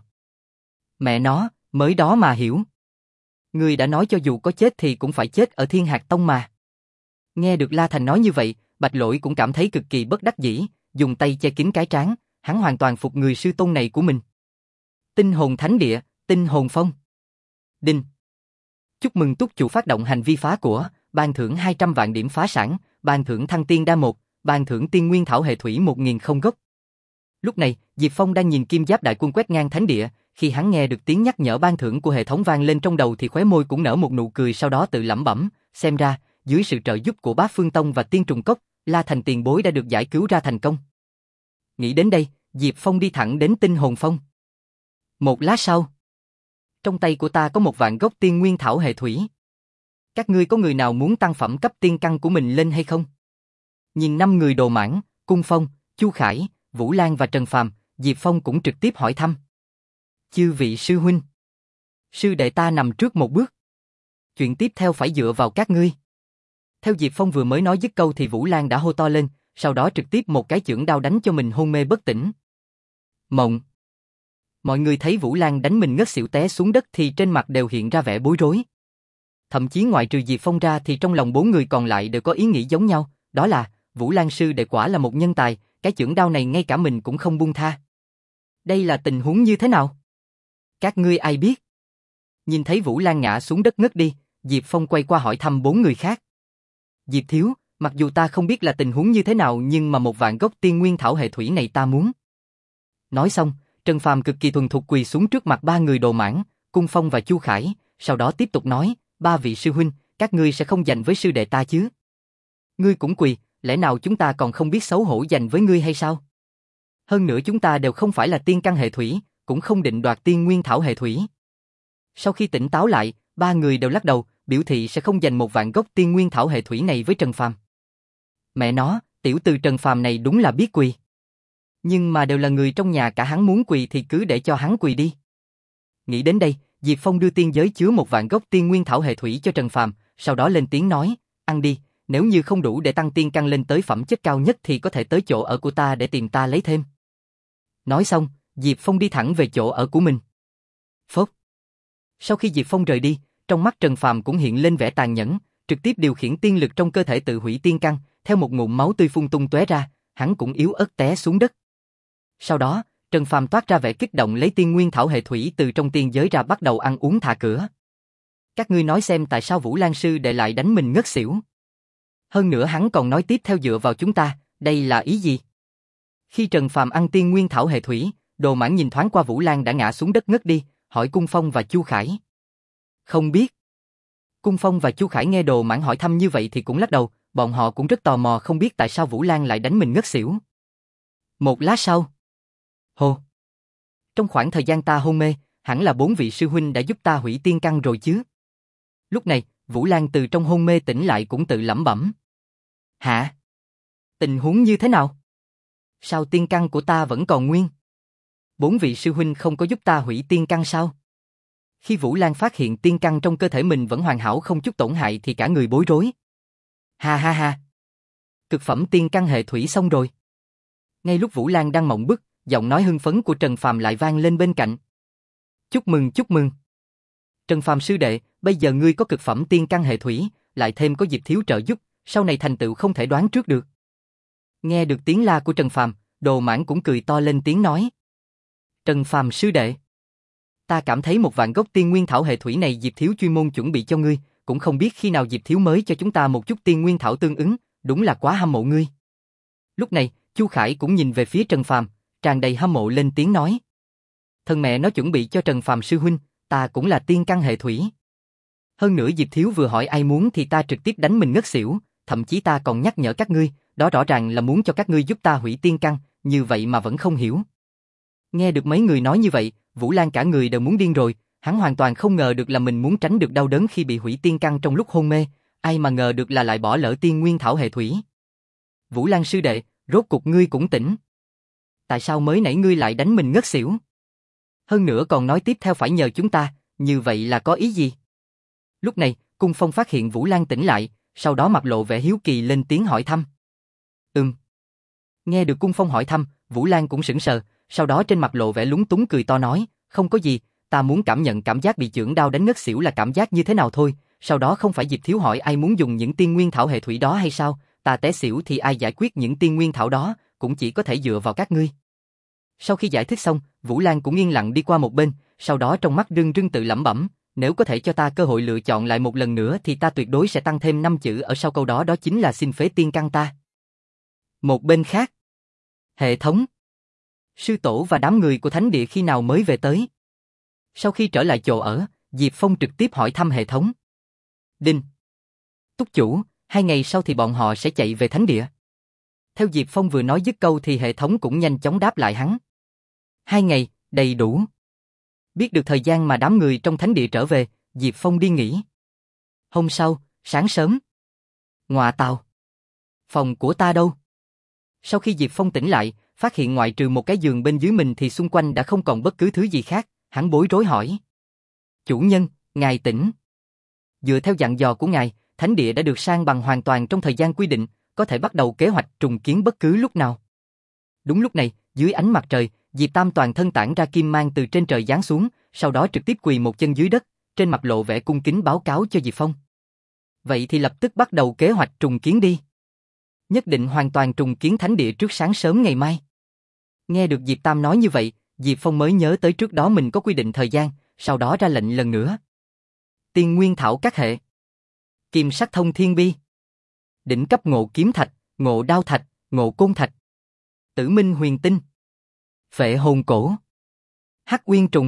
Mẹ nó, mới đó mà hiểu. Ngươi đã nói cho dù có chết thì cũng phải chết ở Thiên Hạc Tông mà. Nghe được La Thành nói như vậy, Bạch Lỗi cũng cảm thấy cực kỳ bất đắc dĩ, dùng tay che kín cái trán, hắn hoàn toàn phục người sư tôn này của mình. Tinh hồn thánh địa, tinh hồn phong. Đinh. Chúc mừng túc chủ phát động hành vi phá của, ban thưởng hai trăm vạn điểm phá sản, ban thưởng thăng tiên đa một, ban thưởng tiên nguyên thảo hệ thủy một nghìn không gốc. Lúc này, Diệp Phong đang nhìn kim giáp đại quân quét ngang thánh địa, khi hắn nghe được tiếng nhắc nhở ban thưởng của hệ thống vang lên trong đầu thì khóe môi cũng nở một nụ cười, sau đó tự lẩm bẩm, xem ra, dưới sự trợ giúp của Bát Phương Tông và Tiên Trùng Cốc, La Thành tiền bối đã được giải cứu ra thành công. Nghĩ đến đây, Diệp Phong đi thẳng đến tinh hồn phong. Một lát sau, trong tay của ta có một vạn gốc tiên nguyên thảo hệ thủy. Các ngươi có người nào muốn tăng phẩm cấp tiên căn của mình lên hay không? Nhìn năm người Đồ Mãn, Cung Phong, Chu Khải, Vũ Lan và Trần Phàm, Diệp Phong cũng trực tiếp hỏi thăm. Chư vị sư huynh, sư đệ ta nằm trước một bước. Chuyện tiếp theo phải dựa vào các ngươi. Theo Diệp Phong vừa mới nói dứt câu thì Vũ Lan đã hô to lên, sau đó trực tiếp một cái chưởng đao đánh cho mình hôn mê bất tỉnh. Mộng. Mọi người thấy Vũ Lan đánh mình ngất xỉu té xuống đất thì trên mặt đều hiện ra vẻ bối rối. Thậm chí ngoại trừ Diệp Phong ra thì trong lòng bốn người còn lại đều có ý nghĩ giống nhau, đó là Vũ Lan sư đệ quả là một nhân tài, cái chưởng đao này ngay cả mình cũng không buông tha. Đây là tình huống như thế nào? Các ngươi ai biết? Nhìn thấy Vũ Lan ngã xuống đất ngất đi, Diệp Phong quay qua hỏi thăm bốn người khác. Diệp thiếu, mặc dù ta không biết là tình huống như thế nào nhưng mà một vạn gốc tiên nguyên thảo hệ thủy này ta muốn. Nói xong, Trần Phàm cực kỳ thuần thục quỳ xuống trước mặt ba người Đồ Mãn, Cung Phong và Chu Khải, sau đó tiếp tục nói, ba vị sư huynh, các ngươi sẽ không giành với sư đệ ta chứ? Ngươi cũng quỳ, lẽ nào chúng ta còn không biết xấu hổ giành với ngươi hay sao? Hơn nữa chúng ta đều không phải là tiên căn hệ thủy, cũng không định đoạt tiên nguyên thảo hệ thủy. Sau khi tỉnh táo lại, ba người đều lắc đầu, biểu thị sẽ không giành một vạn gốc tiên nguyên thảo hệ thủy này với Trần Phàm. Mẹ nó, tiểu tử Trần Phàm này đúng là biết quỳ. Nhưng mà đều là người trong nhà cả, hắn muốn quỳ thì cứ để cho hắn quỳ đi. Nghĩ đến đây, Diệp Phong đưa tiên giới chứa một vạn gốc tiên nguyên thảo hệ thủy cho Trần Phàm, sau đó lên tiếng nói, ăn đi, nếu như không đủ để tăng tiên căn lên tới phẩm chất cao nhất thì có thể tới chỗ ở của ta để tìm ta lấy thêm. Nói xong, Diệp Phong đi thẳng về chỗ ở của mình. Phốc. Sau khi Diệp Phong rời đi, trong mắt Trần Phàm cũng hiện lên vẻ tàn nhẫn, trực tiếp điều khiển tiên lực trong cơ thể tự hủy tiên căn, theo một ngụm máu tươi phun tung tóe ra, hắn cũng yếu ớt té xuống đất. Sau đó, Trần Phàm toát ra vẻ kích động lấy tiên nguyên thảo hệ thủy từ trong tiên giới ra bắt đầu ăn uống thả cửa. Các ngươi nói xem tại sao Vũ Lan sư đệ lại đánh mình ngất xỉu. Hơn nữa hắn còn nói tiếp theo dựa vào chúng ta, đây là ý gì? Khi Trần Phàm ăn tiên nguyên thảo hệ thủy, Đồ Mãn nhìn thoáng qua Vũ Lan đã ngã xuống đất ngất đi, hỏi Cung Phong và Chu Khải. Không biết. Cung Phong và Chu Khải nghe Đồ Mãn hỏi thăm như vậy thì cũng lắc đầu, bọn họ cũng rất tò mò không biết tại sao Vũ Lan lại đánh mình ngất xỉu. Một lát sau. Hồ. Trong khoảng thời gian ta hôn mê, hẳn là bốn vị sư huynh đã giúp ta hủy tiên căn rồi chứ. Lúc này, Vũ Lan từ trong hôn mê tỉnh lại cũng tự lẩm bẩm. Hả? Tình huống như thế nào? Sao tiên căn của ta vẫn còn nguyên? Bốn vị sư huynh không có giúp ta hủy tiên căn sao? Khi Vũ Lan phát hiện tiên căn trong cơ thể mình vẫn hoàn hảo không chút tổn hại thì cả người bối rối. Ha ha ha. Cực phẩm tiên căn hệ thủy xong rồi. Ngay lúc Vũ Lan đang mộng bức, giọng nói hưng phấn của Trần Phàm lại vang lên bên cạnh. Chúc mừng chúc mừng. Trần Phàm sư đệ, bây giờ ngươi có cực phẩm tiên căn hệ thủy, lại thêm có Diệp Thiếu trợ giúp, sau này thành tựu không thể đoán trước được. Nghe được tiếng la của Trần Phàm, Đồ Mãn cũng cười to lên tiếng nói. Trần Phàm sư đệ, ta cảm thấy một vạn gốc tiên nguyên thảo hệ thủy này Diệp Thiếu chuyên môn chuẩn bị cho ngươi, cũng không biết khi nào Diệp Thiếu mới cho chúng ta một chút tiên nguyên thảo tương ứng, đúng là quá hâm mộ ngươi. Lúc này, Chu Khải cũng nhìn về phía Trần Phàm, tràn đầy hâm mộ lên tiếng nói. Thân mẹ nó chuẩn bị cho Trần Phàm sư huynh, ta cũng là tiên căn hệ thủy. Hơn nữa Diệp Thiếu vừa hỏi ai muốn thì ta trực tiếp đánh mình ngất xỉu, thậm chí ta còn nhắc nhở các ngươi, đó rõ ràng là muốn cho các ngươi giúp ta hủy tiên căn, như vậy mà vẫn không hiểu. Nghe được mấy người nói như vậy, Vũ Lan cả người đều muốn điên rồi, hắn hoàn toàn không ngờ được là mình muốn tránh được đau đớn khi bị hủy tiên căn trong lúc hôn mê, ai mà ngờ được là lại bỏ lỡ tiên nguyên thảo hệ thủy. Vũ Lan sư đệ, rốt cục ngươi cũng tỉnh. Tại sao mới nãy ngươi lại đánh mình ngất xỉu? Hơn nữa còn nói tiếp theo phải nhờ chúng ta, như vậy là có ý gì? Lúc này, Cung Phong phát hiện Vũ Lan tỉnh lại, sau đó mặt lộ vẻ hiếu kỳ lên tiếng hỏi thăm. Ừm. Nghe được Cung Phong hỏi thăm, Vũ Lan cũng sững sờ, sau đó trên mặt lộ vẻ lúng túng cười to nói, không có gì, ta muốn cảm nhận cảm giác bị chưởng đao đánh ngất xỉu là cảm giác như thế nào thôi, sau đó không phải Diệp Thiếu hỏi ai muốn dùng những tiên nguyên thảo hệ thủy đó hay sao, ta té xỉu thì ai giải quyết những tiên nguyên thảo đó, cũng chỉ có thể dựa vào các ngươi. Sau khi giải thích xong, Vũ Lan cũng yên lặng đi qua một bên, sau đó trong mắt rưng rưng tự lẩm bẩm, nếu có thể cho ta cơ hội lựa chọn lại một lần nữa thì ta tuyệt đối sẽ tăng thêm năm chữ ở sau câu đó, đó chính là xin phế tiên căn ta. Một bên khác, hệ thống. Sư tổ và đám người của thánh địa khi nào mới về tới? Sau khi trở lại chỗ ở, Diệp Phong trực tiếp hỏi thăm hệ thống. Đinh. Túc chủ, hai ngày sau thì bọn họ sẽ chạy về thánh địa. Theo Diệp Phong vừa nói dứt câu thì hệ thống cũng nhanh chóng đáp lại hắn. Hai ngày, đầy đủ. Biết được thời gian mà đám người trong thánh địa trở về, Diệp Phong đi nghỉ. Hôm sau, sáng sớm. Ngoạ tào. Phòng của ta đâu? Sau khi Diệp Phong tỉnh lại, phát hiện ngoại trừ một cái giường bên dưới mình thì xung quanh đã không còn bất cứ thứ gì khác, hắn bối rối hỏi. Chủ nhân, ngài tỉnh. Dựa theo dặn dò của ngài, thánh địa đã được san bằng hoàn toàn trong thời gian quy định, có thể bắt đầu kế hoạch trùng kiến bất cứ lúc nào. Đúng lúc này, dưới ánh mặt trời, Diệp Tam toàn thân tản ra kim mang từ trên trời giáng xuống, sau đó trực tiếp quỳ một chân dưới đất, trên mặt lộ vẻ cung kính báo cáo cho Diệp Phong. Vậy thì lập tức bắt đầu kế hoạch trùng kiến đi. Nhất định hoàn toàn trùng kiến thánh địa trước sáng sớm ngày mai. Nghe được Diệp Tam nói như vậy, Diệp Phong mới nhớ tới trước đó mình có quy định thời gian, sau đó ra lệnh lần nữa. Tiên nguyên thảo các hệ. Kim sắc thông thiên bi. Đỉnh cấp ngộ kiếm thạch, ngộ đao thạch, ngộ côn thạch. Tử minh huyền tinh. Phệ hồn cổ. Hắc uyên trùng.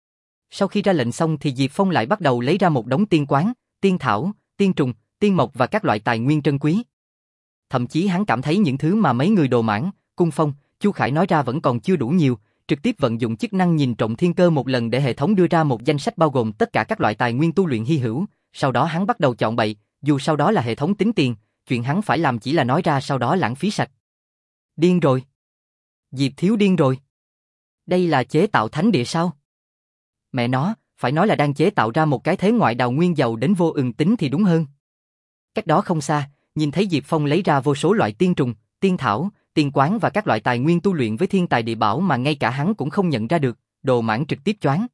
Sau khi ra lệnh xong thì Diệp Phong lại bắt đầu lấy ra một đống tiên quán, tiên thảo, tiên trùng, tiên mộc và các loại tài nguyên trân quý. Thậm chí hắn cảm thấy những thứ mà mấy người Đồ Mãn, Cung Phong, Chu Khải nói ra vẫn còn chưa đủ nhiều, trực tiếp vận dụng chức năng nhìn trộm thiên cơ một lần để hệ thống đưa ra một danh sách bao gồm tất cả các loại tài nguyên tu luyện hy hữu, sau đó hắn bắt đầu chọn bậy, dù sau đó là hệ thống tính tiền, chuyện hắn phải làm chỉ là nói ra sau đó lãng phí sạch. Điên rồi. Diệp Thiếu điên rồi. Đây là chế tạo thánh địa sao? Mẹ nó, phải nói là đang chế tạo ra một cái thế ngoại đào nguyên giàu đến vô ừng tính thì đúng hơn. Cách đó không xa, nhìn thấy Diệp Phong lấy ra vô số loại tiên trùng, tiên thảo, tiên quán và các loại tài nguyên tu luyện với thiên tài địa bảo mà ngay cả hắn cũng không nhận ra được, Đồ Mãn trực tiếp choáng.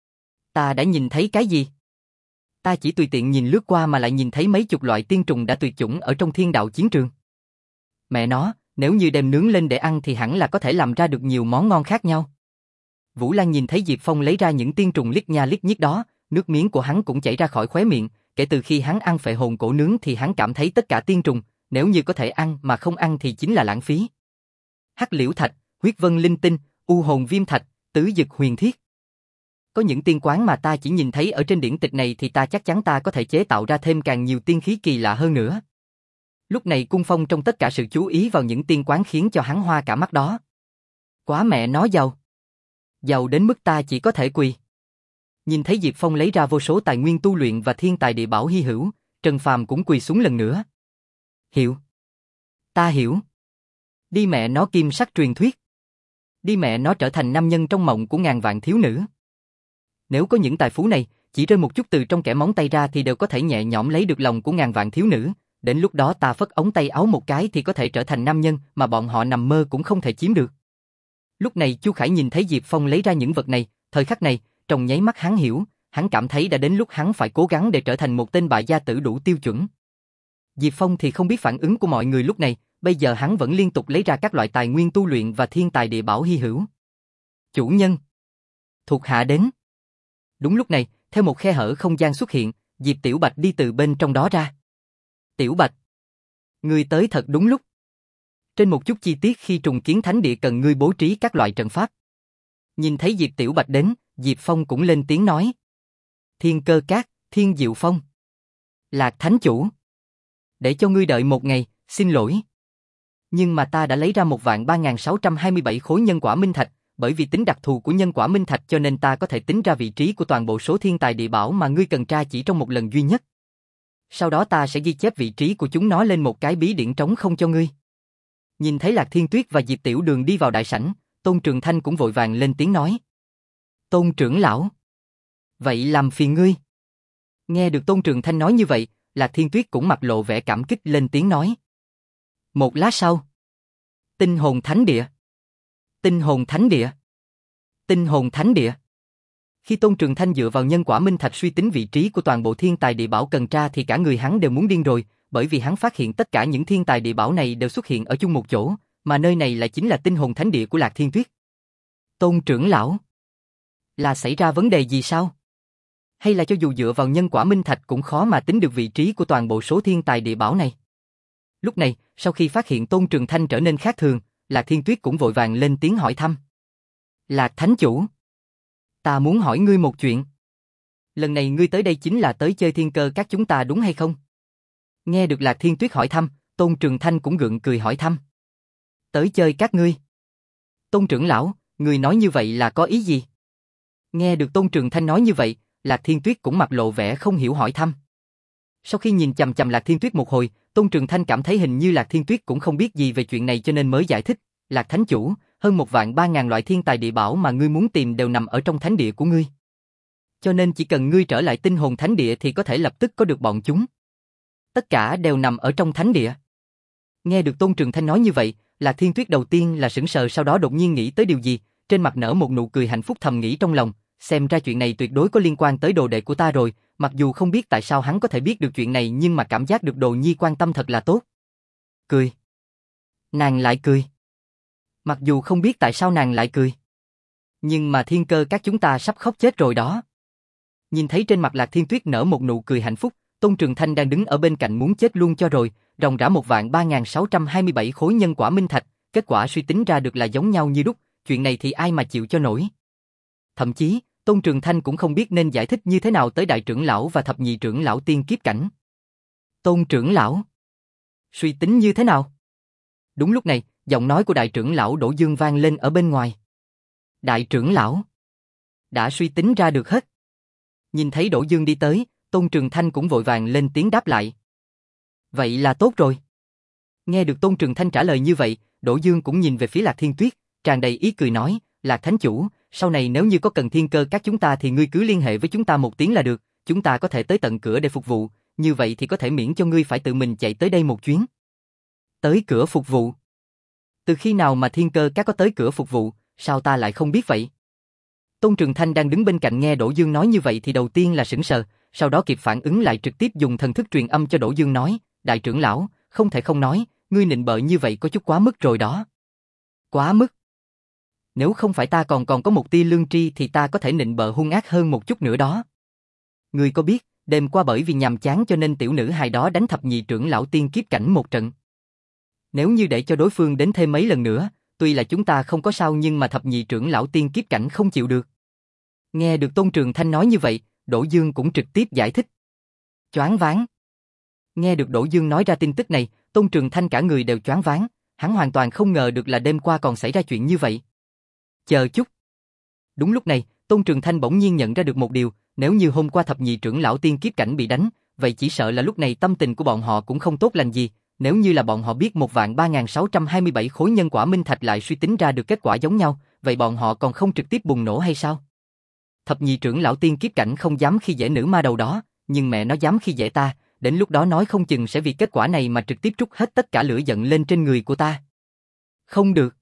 Ta đã nhìn thấy cái gì? Ta chỉ tùy tiện nhìn lướt qua mà lại nhìn thấy mấy chục loại tiên trùng đã tuyệt chủng ở trong thiên đạo chiến trường. Mẹ nó, nếu như đem nướng lên để ăn thì hẳn là có thể làm ra được nhiều món ngon khác nhau. Vũ Lan nhìn thấy Diệp Phong lấy ra những tiên trùng liếc nha liếc nhíu đó, nước miếng của hắn cũng chảy ra khỏi khóe miệng, kể từ khi hắn ăn phệ hồn cổ nướng thì hắn cảm thấy tất cả tiên trùng, nếu như có thể ăn mà không ăn thì chính là lãng phí. Hắc liễu thạch, huyết vân linh tinh, u hồn viêm thạch, tứ dực huyền thiết. Có những tiên quán mà ta chỉ nhìn thấy ở trên điển tịch này thì ta chắc chắn ta có thể chế tạo ra thêm càng nhiều tiên khí kỳ lạ hơn nữa. Lúc này Cung Phong trong tất cả sự chú ý vào những tiên quán khiến cho hắn hoa cả mắt đó. Quá mẹ nó giàu. Giàu đến mức ta chỉ có thể quỳ. Nhìn thấy Diệp Phong lấy ra vô số tài nguyên tu luyện và thiên tài địa bảo hy hữu, Trần Phàm cũng quỳ xuống lần nữa. Hiểu. Ta hiểu. Đi mẹ nó kim sắc truyền thuyết. Đi mẹ nó trở thành nam nhân trong mộng của ngàn vạn thiếu nữ. Nếu có những tài phú này, chỉ rơi một chút từ trong kẽ móng tay ra thì đều có thể nhẹ nhõm lấy được lòng của ngàn vạn thiếu nữ. Đến lúc đó ta phất ống tay áo một cái thì có thể trở thành nam nhân mà bọn họ nằm mơ cũng không thể chiếm được. Lúc này Chu Khải nhìn thấy Diệp Phong lấy ra những vật này, thời khắc này, trong nháy mắt hắn hiểu, hắn cảm thấy đã đến lúc hắn phải cố gắng để trở thành một tên bại gia tử đủ tiêu chuẩn. Diệp Phong thì không biết phản ứng của mọi người lúc này, bây giờ hắn vẫn liên tục lấy ra các loại tài nguyên tu luyện và thiên tài địa bảo hy hữu. Chủ nhân. Thuộc hạ đến. Đúng lúc này, theo một khe hở không gian xuất hiện, Diệp Tiểu Bạch đi từ bên trong đó ra. Tiểu Bạch. Ngươi tới thật đúng lúc. Trên một chút chi tiết khi trùng kiến thánh địa cần ngươi bố trí các loại trận pháp. Nhìn thấy Diệp Tiểu Bạch đến, Diệp Phong cũng lên tiếng nói. Thiên Cơ Các, Thiên Diệu Phong. Lạc Thánh Chủ. Để cho ngươi đợi một ngày, xin lỗi. Nhưng mà ta đã lấy ra một vạn ba ngàn sáu trăm hai mươi bảy khối nhân quả minh thạch, bởi vì tính đặc thù của nhân quả minh thạch cho nên ta có thể tính ra vị trí của toàn bộ số thiên tài địa bảo mà ngươi cần tra chỉ trong một lần duy nhất. Sau đó ta sẽ ghi chép vị trí của chúng nó lên một cái bí điển trống không cho ngươi. Nhìn thấy Lạc Thiên Tuyết và Diệp Tiểu Đường đi vào đại sảnh, Tôn Trường Thanh cũng vội vàng lên tiếng nói. Tôn trưởng lão. Vậy làm phiền ngươi. Nghe được Tôn Trường Thanh nói như vậy, Lạc Thiên Tuyết cũng mặt lộ vẻ cảm kích lên tiếng nói. Một lát sau. Tinh hồn thánh địa. Tinh hồn thánh địa. Tinh hồn thánh địa. Khi Tôn Trường Thanh dựa vào nhân quả minh thạch suy tính vị trí của toàn bộ thiên tài địa bảo cần tra thì cả người hắn đều muốn điên rồi, bởi vì hắn phát hiện tất cả những thiên tài địa bảo này đều xuất hiện ở chung một chỗ, mà nơi này lại chính là tinh hồn thánh địa của Lạc Thiên Tuyết. Tôn trưởng lão. Là xảy ra vấn đề gì sao? Hay là cho dù dựa vào nhân quả minh thạch cũng khó mà tính được vị trí của toàn bộ số thiên tài địa bảo này? Lúc này, sau khi phát hiện Tôn Trường Thanh trở nên khác thường, Lạc Thiên Tuyết cũng vội vàng lên tiếng hỏi thăm. Lạc Thánh Chủ. Ta muốn hỏi ngươi một chuyện. Lần này ngươi tới đây chính là tới chơi Thiên Cơ Các chúng ta đúng hay không? Nghe được Lạc Thiên Tuyết hỏi thăm, Tôn Trường Thanh cũng gượng cười hỏi thăm. Tới chơi các ngươi. Tôn trưởng lão, ngươi nói như vậy là có ý gì? Nghe được Tôn Trường Thanh nói như vậy, Lạc Thiên Tuyết cũng mặt lộ vẻ không hiểu hỏi thăm. Sau khi nhìn chằm chằm Lạc Thiên Tuyết một hồi, Tôn Trường Thanh cảm thấy hình như Lạc Thiên Tuyết cũng không biết gì về chuyện này cho nên mới giải thích. Lạc Thánh Chủ, hơn một vạn ba ngàn loại thiên tài địa bảo mà ngươi muốn tìm đều nằm ở trong thánh địa của ngươi. Cho nên chỉ cần ngươi trở lại tinh hồn thánh địa thì có thể lập tức có được bọn chúng. Tất cả đều nằm ở trong thánh địa. Nghe được Tôn Trường Thanh nói như vậy, Lạc Thiên Tuyết đầu tiên là sững sờ sau đó đột nhiên nghĩ tới điều gì, trên mặt nở một nụ cười hạnh phúc thầm nghĩ trong lòng, xem ra chuyện này tuyệt đối có liên quan tới đồ đệ của ta rồi, mặc dù không biết tại sao hắn có thể biết được chuyện này nhưng mà cảm giác được Đồ Nhi quan tâm thật là tốt. Cười. Nàng lại cười. Mặc dù không biết tại sao nàng lại cười. Nhưng mà Thiên Cơ Các chúng ta sắp khóc chết rồi đó. Nhìn thấy trên mặt Lạc Thiên Tuyết nở một nụ cười hạnh phúc, Tôn Trường Thanh đang đứng ở bên cạnh muốn chết luôn cho rồi, ròng rã một vạn ba ngàn sáu trăm hai mươi bảy khối nhân quả minh thạch, kết quả suy tính ra được là giống nhau như đúc, chuyện này thì ai mà chịu cho nổi. Thậm chí, Tôn Trường Thanh cũng không biết nên giải thích như thế nào tới đại trưởng lão và thập nhị trưởng lão tiên kiếp cảnh. Tôn trưởng lão. Suy tính như thế nào? Đúng lúc này, giọng nói của đại trưởng lão Đỗ Dương vang lên ở bên ngoài. Đại trưởng lão. Đã suy tính ra được hết. Nhìn thấy Đỗ Dương đi tới, Tôn Trường Thanh cũng vội vàng lên tiếng đáp lại. Vậy là tốt rồi. Nghe được Tôn Trường Thanh trả lời như vậy, Đỗ Dương cũng nhìn về phía Lạc Thiên Tuyết, tràn đầy ý cười nói, Lạc Thánh Chủ, sau này nếu như có cần thiên cơ các chúng ta thì ngươi cứ liên hệ với chúng ta một tiếng là được, chúng ta có thể tới tận cửa để phục vụ, như vậy thì có thể miễn cho ngươi phải tự mình chạy tới đây một chuyến. Tới cửa phục vụ? Từ khi nào mà thiên cơ các có tới cửa phục vụ, sao ta lại không biết vậy? Tôn Trường Thanh đang đứng bên cạnh nghe Đỗ Dương nói như vậy thì đầu tiên là sững sờ, sau đó kịp phản ứng lại trực tiếp dùng thần thức truyền âm cho Đỗ Dương nói, đại trưởng lão, không thể không nói, ngươi nịnh bợ như vậy có chút quá mức rồi đó. Quá mức? Nếu không phải ta còn còn có một tia lương tri thì ta có thể nịnh bợ hung ác hơn một chút nữa đó. Ngươi có biết, đêm qua bởi vì nhàm chán cho nên tiểu nữ hài đó đánh thập nhị trưởng lão tiên kiếp cảnh một trận. Nếu như để cho đối phương đến thêm mấy lần nữa, tuy là chúng ta không có sao nhưng mà thập nhị trưởng lão tiên kiếp cảnh không chịu được. Nghe được Tôn Trường Thanh nói như vậy, Đỗ Dương cũng trực tiếp giải thích. Choáng váng. Nghe được Đỗ Dương nói ra tin tức này, Tôn Trường Thanh cả người đều choáng váng, hắn hoàn toàn không ngờ được là đêm qua còn xảy ra chuyện như vậy. Chờ chút. Đúng lúc này, Tôn Trường Thanh bỗng nhiên nhận ra được một điều, nếu như hôm qua thập nhị trưởng lão tiên kiếp cảnh bị đánh, vậy chỉ sợ là lúc này tâm tình của bọn họ cũng không tốt lành gì, nếu như là bọn họ biết một vạn ba nghìn sáu trăm hai mươi bảy khối nhân quả minh thạch lại suy tính ra được kết quả giống nhau, vậy bọn họ còn không trực tiếp bùng nổ hay sao? Thập nhị trưởng lão tiên kiếp cảnh không dám khi dễ nữ ma đầu đó, nhưng mẹ nó dám khi dễ ta, đến lúc đó nói không chừng sẽ vì kết quả này mà trực tiếp trút hết tất cả lửa giận lên trên người của ta. Không được.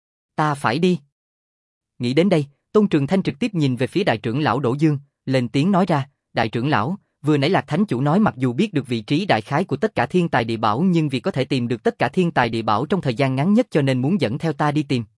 Ta phải đi. Nghĩ đến đây, Tôn Trường Thanh trực tiếp nhìn về phía đại trưởng lão Đỗ Dương, lên tiếng nói ra, đại trưởng lão, vừa nãy Lạc Thánh Chủ nói mặc dù biết được vị trí đại khái của tất cả thiên tài địa bảo nhưng vì có thể tìm được tất cả thiên tài địa bảo trong thời gian ngắn nhất cho nên muốn dẫn theo ta đi tìm.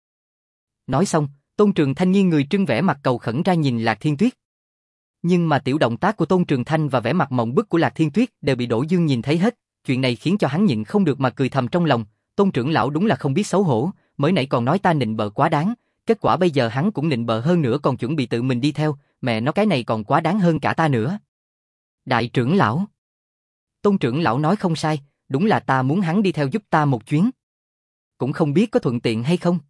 Nói xong, Tôn Trường Thanh nghiêng người trưng vẻ mặt cầu khẩn ra nhìn Lạc Thiên Tuyết. Nhưng mà tiểu động tác của Tôn Trường Thanh và vẻ mặt mộng bức của Lạc Thiên Tuyết đều bị Đỗ Dương nhìn thấy hết, chuyện này khiến cho hắn nhịn không được mà cười thầm trong lòng, Tôn trưởng lão đúng là không biết xấu hổ, mới nãy còn nói ta nịnh bợ quá đáng, kết quả bây giờ hắn cũng nịnh bợ hơn nữa còn chuẩn bị tự mình đi theo, mẹ nó cái này còn quá đáng hơn cả ta nữa. Đại trưởng lão. Tôn trưởng lão nói không sai, đúng là ta muốn hắn đi theo giúp ta một chuyến. Cũng không biết có thuận tiện hay không.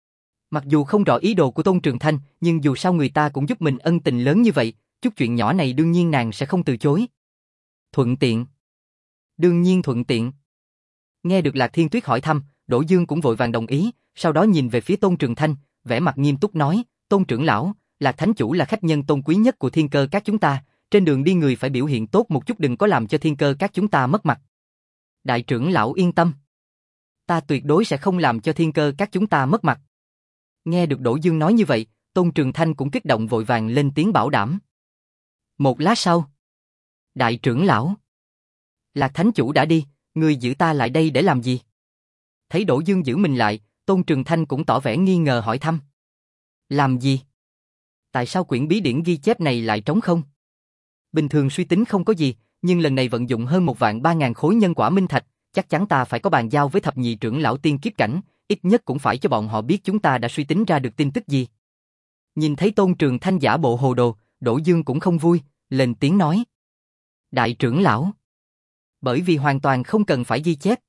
Mặc dù không rõ ý đồ của Tôn Trường Thanh, nhưng dù sao người ta cũng giúp mình ân tình lớn như vậy, chút chuyện nhỏ này đương nhiên nàng sẽ không từ chối. Thuận tiện. Đương nhiên thuận tiện. Nghe được Lạc Thiên Tuyết hỏi thăm, Đỗ Dương cũng vội vàng đồng ý, sau đó nhìn về phía Tôn Trường Thanh, vẻ mặt nghiêm túc nói, Tôn trưởng lão, Lạc Thánh Chủ là khách nhân tôn quý nhất của thiên cơ các chúng ta, trên đường đi người phải biểu hiện tốt một chút đừng có làm cho thiên cơ các chúng ta mất mặt. Đại trưởng lão yên tâm. Ta tuyệt đối sẽ không làm cho thiên cơ các chúng ta mất mặt. Nghe được Đỗ Dương nói như vậy, Tôn Trường Thanh cũng kích động vội vàng lên tiếng bảo đảm. Một lát sau. Đại trưởng lão. Lạc Thánh Chủ đã đi, người giữ ta lại đây để làm gì? Thấy Đỗ Dương giữ mình lại, Tôn Trường Thanh cũng tỏ vẻ nghi ngờ hỏi thăm. Làm gì? Tại sao quyển bí điển ghi chép này lại trống không? Bình thường suy tính không có gì, nhưng lần này vận dụng hơn một vạn ba ngàn khối nhân quả minh thạch, chắc chắn ta phải có bàn giao với thập nhị trưởng lão tiên kiếp cảnh, ít nhất cũng phải cho bọn họ biết chúng ta đã suy tính ra được tin tức gì. Nhìn thấy Tôn Trường Thanh giả bộ hồ đồ, Đỗ Dương cũng không vui, lên tiếng nói. Đại trưởng lão. Bởi vì hoàn toàn không cần phải ghi chép.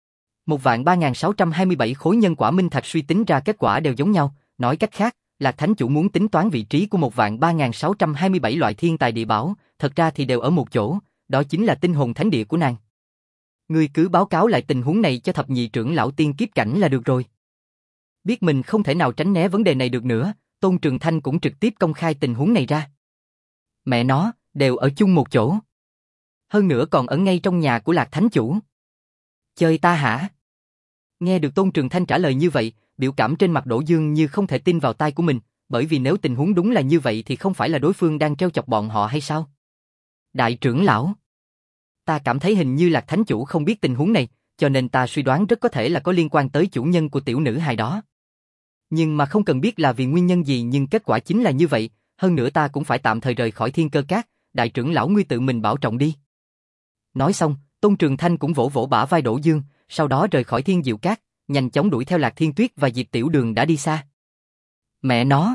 Một vạn ba ngàn sáu trăm hai mươi bảy khối nhân quả minh thạch suy tính ra kết quả đều giống nhau, nói cách khác, Lạc Thánh Chủ muốn tính toán vị trí của một vạn ba ngàn sáu trăm hai mươi bảy loại thiên tài địa bảo, thật ra thì đều ở một chỗ, đó chính là tinh hồn thánh địa của nàng. Ngươi cứ báo cáo lại tình huống này cho thập nhị trưởng lão tiên kiếp cảnh là được rồi. Biết mình không thể nào tránh né vấn đề này được nữa, Tôn Trường Thanh cũng trực tiếp công khai tình huống này ra. Mẹ nó, đều ở chung một chỗ. Hơn nữa còn ở ngay trong nhà của Lạc Thánh Chủ. Chơi ta hả? Nghe được Tôn Trường Thanh trả lời như vậy, biểu cảm trên mặt Đỗ Dương như không thể tin vào tai của mình, bởi vì nếu tình huống đúng là như vậy thì không phải là đối phương đang trêu chọc bọn họ hay sao? Đại trưởng lão. Ta cảm thấy hình như Lạc Thánh Chủ không biết tình huống này, cho nên ta suy đoán rất có thể là có liên quan tới chủ nhân của tiểu nữ hài đó. Nhưng mà không cần biết là vì nguyên nhân gì nhưng kết quả chính là như vậy, hơn nữa ta cũng phải tạm thời rời khỏi thiên cơ các, đại trưởng lão ngươi tự mình bảo trọng đi. Nói xong, Tôn Trường Thanh cũng vỗ vỗ bả vai Đỗ Dương, sau đó rời khỏi thiên diệu các, nhanh chóng đuổi theo Lạc Thiên Tuyết và Diệp Tiểu Đường đã đi xa. Mẹ nó!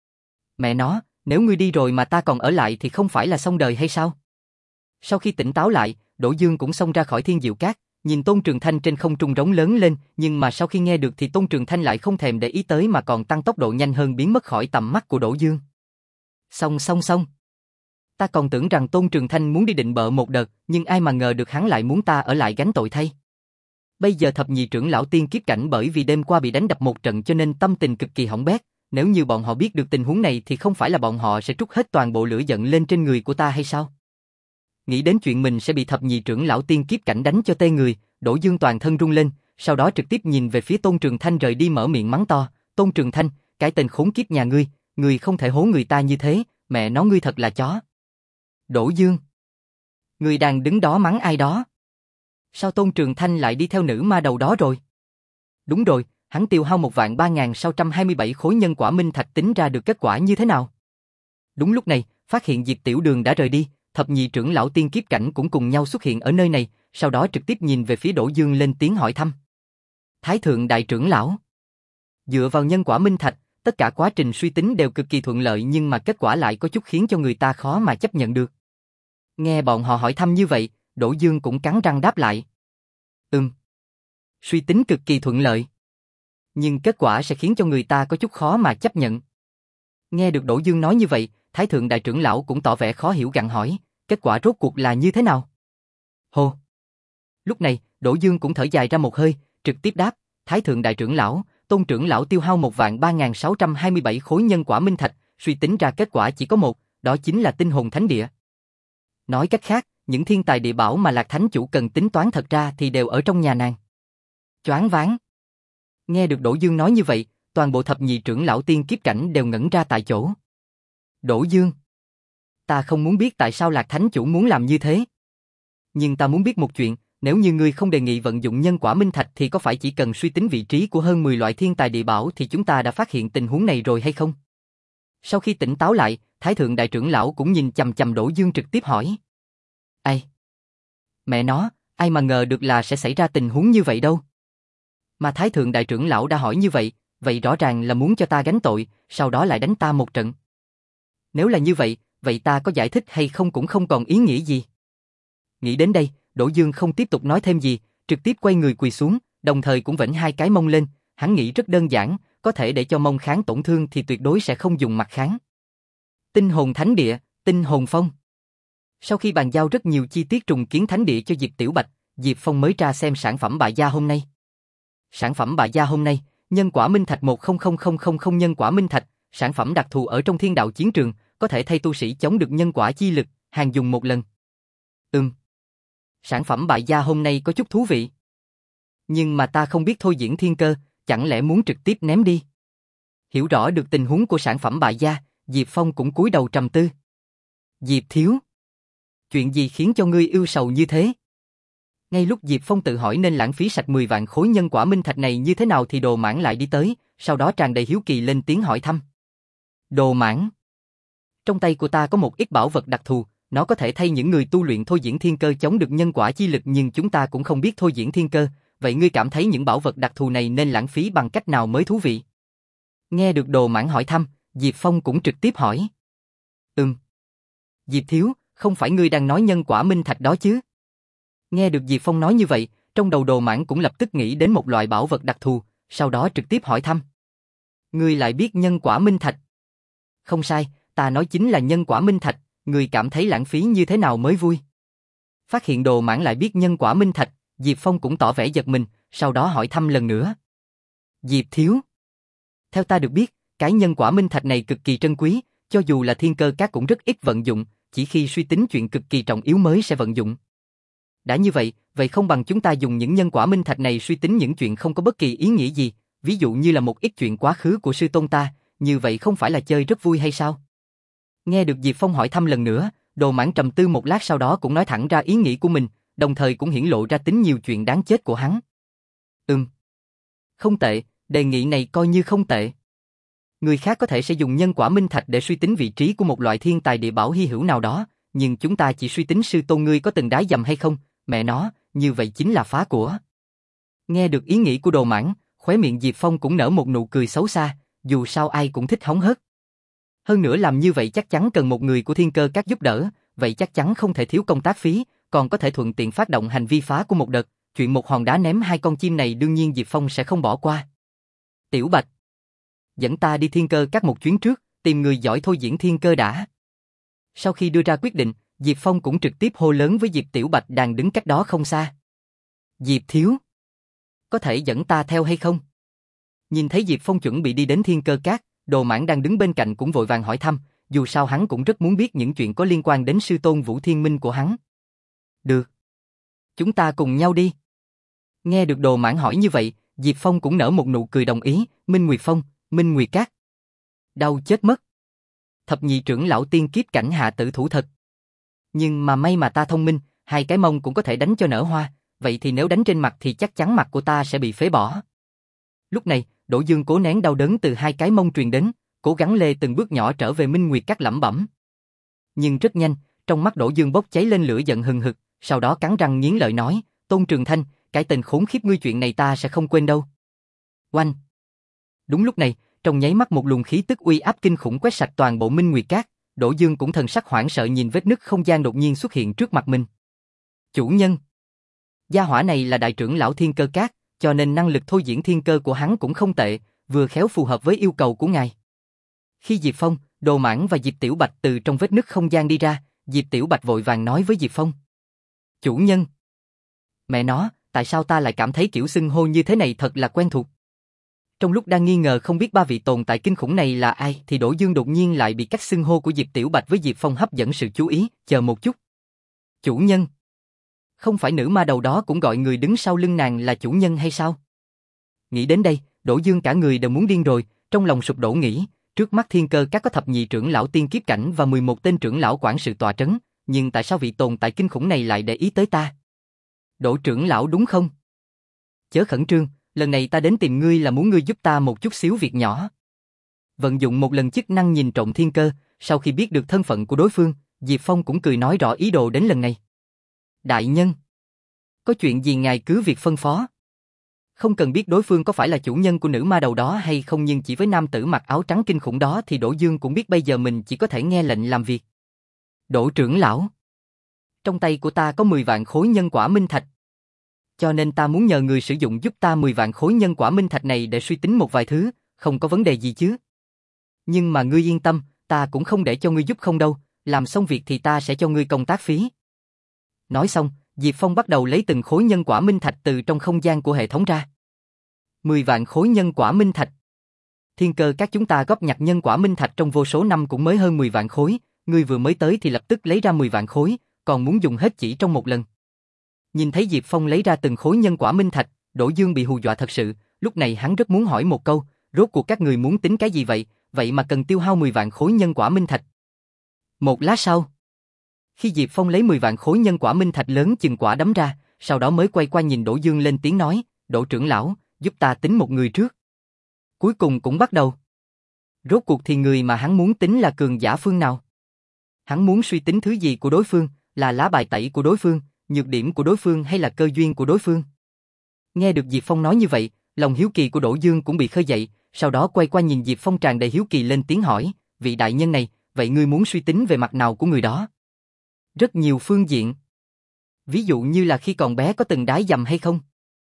Mẹ nó, nếu ngươi đi rồi mà ta còn ở lại thì không phải là xong đời hay sao? Sau khi tỉnh táo lại, Đỗ Dương cũng xông ra khỏi thiên diệu các, nhìn Tôn Trường Thanh trên không trung rống lớn lên, nhưng mà sau khi nghe được thì Tôn Trường Thanh lại không thèm để ý tới mà còn tăng tốc độ nhanh hơn biến mất khỏi tầm mắt của Đỗ Dương. Xong xong xong. Ta còn tưởng rằng Tôn Trường Thanh muốn đi định bợ một đợt, nhưng ai mà ngờ được hắn lại muốn ta ở lại gánh tội thay. Bây giờ thập nhị trưởng lão tiên kiếp cảnh bởi vì đêm qua bị đánh đập một trận cho nên tâm tình cực kỳ hỏng bét, nếu như bọn họ biết được tình huống này thì không phải là bọn họ sẽ trút hết toàn bộ lửa giận lên trên người của ta hay sao? Nghĩ đến chuyện mình sẽ bị thập nhị trưởng lão tiên kiếp cảnh đánh cho tê người, Đỗ Dương toàn thân run lên, sau đó trực tiếp nhìn về phía Tôn Trường Thanh rời đi mở miệng mắng to, Tôn Trường Thanh, cái tên khốn kiếp nhà ngươi, ngươi không thể hố người ta như thế, mẹ nó ngươi thật là chó. Đỗ Dương, ngươi đang đứng đó mắng ai đó? Sao Tôn Trường Thanh lại đi theo nữ ma đầu đó rồi? Đúng rồi, hắn tiêu hao một vạn ba ngàn sáu trăm hai mươi bảy khối nhân quả minh thạch tính ra được kết quả như thế nào? Đúng lúc này, phát hiện Diệp Tiểu Đường đã rời đi, thập nhị trưởng lão tiên kiếp cảnh cũng cùng nhau xuất hiện ở nơi này, sau đó trực tiếp nhìn về phía Đỗ Dương lên tiếng hỏi thăm. Thái thượng đại trưởng lão, dựa vào nhân quả minh thạch, tất cả quá trình suy tính đều cực kỳ thuận lợi nhưng mà kết quả lại có chút khiến cho người ta khó mà chấp nhận được. Nghe bọn họ hỏi thăm như vậy, Đỗ Dương cũng cắn răng đáp lại. Ừm. Suy tính cực kỳ thuận lợi. Nhưng kết quả sẽ khiến cho người ta có chút khó mà chấp nhận. Nghe được Đỗ Dương nói như vậy, Thái thượng đại trưởng lão cũng tỏ vẻ khó hiểu gặng hỏi, kết quả rốt cuộc là như thế nào? Hô. Lúc này, Đỗ Dương cũng thở dài ra một hơi, trực tiếp đáp, Thái thượng đại trưởng lão, Tôn trưởng lão tiêu hao một vạn ba ngàn sáu trăm hai mươi bảy khối nhân quả minh thạch, suy tính ra kết quả chỉ có một, đó chính là tinh hồn thánh địa. Nói cách khác, những thiên tài địa bảo mà Lạc Thánh chủ cần tính toán thật ra thì đều ở trong nhà nàng. Choáng váng. Nghe được Đỗ Dương nói như vậy, toàn bộ thập nhị trưởng lão tiên kiếp cảnh đều ngẩn ra tại chỗ. Đỗ Dương, ta không muốn biết tại sao Lạc Thánh chủ muốn làm như thế. Nhưng ta muốn biết một chuyện, nếu như ngươi không đề nghị vận dụng nhân quả minh thạch thì có phải chỉ cần suy tính vị trí của hơn mười loại thiên tài địa bảo thì chúng ta đã phát hiện tình huống này rồi hay không? Sau khi tỉnh táo lại, Thái thượng đại trưởng lão cũng nhìn chằm chằm Đỗ Dương trực tiếp hỏi. Ai? Mẹ nó, ai mà ngờ được là sẽ xảy ra tình huống như vậy đâu. Mà Thái thượng đại trưởng lão đã hỏi như vậy, vậy rõ ràng là muốn cho ta gánh tội, sau đó lại đánh ta một trận. Nếu là như vậy, vậy ta có giải thích hay không cũng không còn ý nghĩa gì. Nghĩ đến đây, Đỗ Dương không tiếp tục nói thêm gì, trực tiếp quay người quỳ xuống, đồng thời cũng vểnh hai cái mông lên, hắn nghĩ rất đơn giản, có thể để cho mông kháng tổn thương thì tuyệt đối sẽ không dùng mặt kháng. Tinh hồn thánh địa, tinh hồn phong. Sau khi bàn giao rất nhiều chi tiết trùng kiến thánh địa cho Diệp Tiểu Bạch, Diệp Phong mới ra xem sản phẩm bại gia hôm nay. Sản phẩm bại gia hôm nay, nhân quả minh thạch một không không không không không nhân quả minh thạch, sản phẩm đặc thù ở trong thiên đạo chiến trường, có thể thay tu sĩ chống được nhân quả chi lực, hàng dùng một lần. Ừm. Sản phẩm bại gia hôm nay có chút thú vị. Nhưng mà ta không biết thôi diễn thiên cơ, chẳng lẽ muốn trực tiếp ném đi? Hiểu rõ được tình huống của sản phẩm bại gia, Diệp Phong cũng cúi đầu trầm tư. Diệp thiếu, chuyện gì khiến cho ngươi ưu sầu như thế? Ngay lúc Diệp Phong tự hỏi nên lãng phí sạch mười vạn khối nhân quả minh thạch này như thế nào thì Đồ Mãn lại đi tới, sau đó tràn đầy hiếu kỳ lên tiếng hỏi thăm. Đồ Mãn, trong tay của ta có một ít bảo vật đặc thù, nó có thể thay những người tu luyện thôi diễn thiên cơ chống được nhân quả chi lực nhưng chúng ta cũng không biết thôi diễn thiên cơ, vậy ngươi cảm thấy những bảo vật đặc thù này nên lãng phí bằng cách nào mới thú vị? Nghe được Đồ Mãn hỏi thăm, Diệp Phong cũng trực tiếp hỏi. Ừm. Diệp thiếu, không phải ngươi đang nói nhân quả minh thạch đó chứ? Nghe được Diệp Phong nói như vậy, trong đầu Đồ Mãn cũng lập tức nghĩ đến một loại bảo vật đặc thù, sau đó trực tiếp hỏi thăm. Ngươi lại biết nhân quả minh thạch? Không sai, ta nói chính là nhân quả minh thạch, ngươi cảm thấy lãng phí như thế nào mới vui? Phát hiện Đồ Mãn lại biết nhân quả minh thạch, Diệp Phong cũng tỏ vẻ giật mình, sau đó hỏi thăm lần nữa. Diệp thiếu, theo ta được biết, cái nhân quả minh thạch này cực kỳ trân quý, cho dù là thiên cơ các cũng rất ít vận dụng, chỉ khi suy tính chuyện cực kỳ trọng yếu mới sẽ vận dụng. Đã như vậy, vậy không bằng chúng ta dùng những nhân quả minh thạch này suy tính những chuyện không có bất kỳ ý nghĩa gì, ví dụ như là một ít chuyện quá khứ của sư tôn ta, như vậy không phải là chơi rất vui hay sao? Nghe được Diệp Phong hỏi thăm lần nữa, Đồ Mãn trầm tư một lát sau đó cũng nói thẳng ra ý nghĩ của mình, đồng thời cũng hiển lộ ra tính nhiều chuyện đáng chết của hắn. Ừm. Không tệ, đề nghị này coi như không tệ. Người khác có thể sẽ dùng nhân quả minh thạch để suy tính vị trí của một loại thiên tài địa bảo hy hữu nào đó, nhưng chúng ta chỉ suy tính sư tôn ngươi có từng đái dầm hay không, mẹ nó, như vậy chính là phá của. Nghe được ý nghĩ của Đồ Mãn, khóe miệng Diệp Phong cũng nở một nụ cười xấu xa, dù sao ai cũng thích hóng hớt. Hơn nữa làm như vậy chắc chắn cần một người của thiên cơ các giúp đỡ, vậy chắc chắn không thể thiếu công tác phí, còn có thể thuận tiện phát động hành vi phá của một đợt, chuyện một hòn đá ném hai con chim này đương nhiên Diệp Phong sẽ không bỏ qua. Tiểu Bạch, dẫn ta đi thiên cơ các một chuyến trước, tìm người giỏi thôi diễn thiên cơ đã. Sau khi đưa ra quyết định, Diệp Phong cũng trực tiếp hô lớn với Diệp Tiểu Bạch đang đứng cách đó không xa. Diệp thiếu, có thể dẫn ta theo hay không? Nhìn thấy Diệp Phong chuẩn bị đi đến Thiên Cơ Các, Đồ Mãng đang đứng bên cạnh cũng vội vàng hỏi thăm, dù sao hắn cũng rất muốn biết những chuyện có liên quan đến sư tôn Vũ Thiên Minh của hắn. Được. Chúng ta cùng nhau đi. Nghe được Đồ Mãng hỏi như vậy, Diệp Phong cũng nở một nụ cười đồng ý, Minh Nguyệt Phong, Minh Nguyệt Các. Đau chết mất. Thập nhị trưởng lão tiên kiếp cảnh hạ tử thủ thật. Nhưng mà may mà ta thông minh, hai cái mông cũng có thể đánh cho nở hoa, vậy thì nếu đánh trên mặt thì chắc chắn mặt của ta sẽ bị phế bỏ. Lúc này, Đỗ Dương cố nén đau đớn từ hai cái mông truyền đến, cố gắng lê từng bước nhỏ trở về Minh Nguyệt Các lẩm bẩm. Nhưng rất nhanh, trong mắt Đỗ Dương bốc cháy lên lửa giận hừng hực, sau đó cắn răng nghiến lợi nói, Tôn Trường Thanh, cái tên khốn khiếp ngươi, chuyện này ta sẽ không quên đâu. Oanh! Đúng lúc này, trong nháy mắt một luồng khí tức uy áp kinh khủng quét sạch toàn bộ Minh Nguyệt Các, Đỗ Dương cũng thần sắc hoảng sợ nhìn vết nứt không gian đột nhiên xuất hiện trước mặt mình. Chủ nhân! Gia hỏa này là đại trưởng lão Thiên Cơ Các, cho nên năng lực thôi diễn thiên cơ của hắn cũng không tệ, vừa khéo phù hợp với yêu cầu của ngài. Khi Diệp Phong, Đồ Mãng và Diệp Tiểu Bạch từ trong vết nứt không gian đi ra, Diệp Tiểu Bạch vội vàng nói với Diệp Phong. Chủ nhân! Mẹ nó, tại sao ta lại cảm thấy kiểu xưng hô như thế này thật là quen thuộc? Trong lúc đang nghi ngờ không biết ba vị tồn tại kinh khủng này là ai thì Đỗ Dương đột nhiên lại bị cách xưng hô của Diệp Tiểu Bạch với Diệp Phong hấp dẫn sự chú ý, chờ một chút. Chủ nhân! Không phải nữ ma đầu đó cũng gọi người đứng sau lưng nàng là chủ nhân hay sao? Nghĩ đến đây, Đỗ Dương cả người đều muốn điên rồi, trong lòng sụp đổ nghĩ, trước mắt Thiên Cơ Các có thập nhị trưởng lão tiên kiếp cảnh và mười một tên trưởng lão quản sự tọa trấn, nhưng tại sao vị tồn tại kinh khủng này lại để ý tới ta? Đỗ trưởng lão đúng không? Chớ khẩn trương, lần này ta đến tìm ngươi là muốn ngươi giúp ta một chút xíu việc nhỏ. Vận dụng một lần chức năng nhìn trộm thiên cơ, sau khi biết được thân phận của đối phương, Diệp Phong cũng cười nói rõ ý đồ đến lần này. Đại nhân! Có chuyện gì ngài cứ việc phân phó. Không cần biết đối phương có phải là chủ nhân của nữ ma đầu đó hay không, nhưng chỉ với nam tử mặc áo trắng kinh khủng đó thì Đỗ Dương cũng biết bây giờ mình chỉ có thể nghe lệnh làm việc. Đỗ trưởng lão! Trong tay của ta có mười vạn khối nhân quả minh thạch. Cho nên ta muốn nhờ người sử dụng giúp ta mười vạn khối nhân quả minh thạch này để suy tính một vài thứ, không có vấn đề gì chứ. Nhưng mà ngươi yên tâm, ta cũng không để cho ngươi giúp không đâu, làm xong việc thì ta sẽ cho ngươi công tác phí. Nói xong, Diệp Phong bắt đầu lấy từng khối nhân quả minh thạch từ trong không gian của hệ thống ra. mười vạn khối nhân quả minh thạch. Thiên Cơ Các chúng ta góp nhặt nhân quả minh thạch trong vô số năm cũng mới hơn mười vạn khối, ngươi vừa mới tới thì lập tức lấy ra mười vạn khối, còn muốn dùng hết chỉ trong một lần. Nhìn thấy Diệp Phong lấy ra từng khối nhân quả minh thạch, Đỗ Dương bị hù dọa thật sự, lúc này hắn rất muốn hỏi một câu, rốt cuộc các người muốn tính cái gì vậy, vậy mà cần tiêu hao mười vạn khối nhân quả minh thạch. Một lát sau, khi Diệp Phong lấy mười vạn khối nhân quả minh thạch lớn chừng quả đấm ra, sau đó mới quay qua nhìn Đỗ Dương lên tiếng nói, Đỗ trưởng lão, giúp ta tính một người trước. Cuối cùng cũng bắt đầu. Rốt cuộc thì người mà hắn muốn tính là cường giả phương nào? Hắn muốn suy tính thứ gì của đối phương, là lá bài tẩy của đối phương, nhược điểm của đối phương hay là cơ duyên của đối phương? Nghe được Diệp Phong nói như vậy, lòng hiếu kỳ của Đỗ Dương cũng bị khơi dậy, sau đó quay qua nhìn Diệp Phong tràn đầy hiếu kỳ lên tiếng hỏi, vị đại nhân này, vậy ngươi muốn suy tính về mặt nào của người đó? Rất nhiều phương diện. Ví dụ như là khi còn bé có từng đái dầm hay không?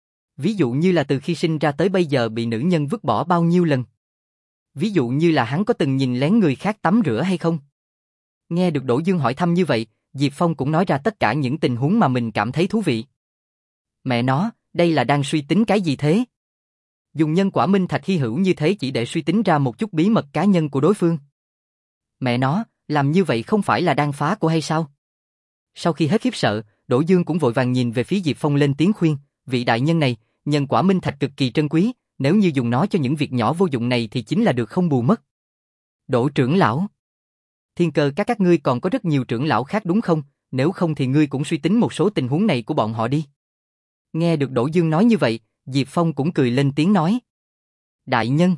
Ví dụ như là từ khi sinh ra tới bây giờ bị nữ nhân vứt bỏ bao nhiêu lần? Ví dụ như là hắn có từng nhìn lén người khác tắm rửa hay không? Nghe được Đỗ Dương hỏi thăm như vậy, Diệp Phong cũng nói ra tất cả những tình huống mà mình cảm thấy thú vị. Mẹ nó, đây là đang suy tính cái gì thế? Dùng nhân quả minh thạch hy hữu như thế chỉ để suy tính ra một chút bí mật cá nhân của đối phương. Mẹ nó, làm như vậy không phải là đang phá của hay sao? Sau khi hết khiếp sợ, Đỗ Dương cũng vội vàng nhìn về phía Diệp Phong lên tiếng khuyên, vị đại nhân này, nhân quả minh thạch cực kỳ trân quý, nếu như dùng nó cho những việc nhỏ vô dụng này thì chính là được không bù mất. Đỗ trưởng lão, Thiên Cơ Các các ngươi còn có rất nhiều trưởng lão khác đúng không? Nếu không thì ngươi cũng suy tính một số tình huống này của bọn họ đi. Nghe được Đỗ Dương nói như vậy, Diệp Phong cũng cười lên tiếng nói. Đại nhân,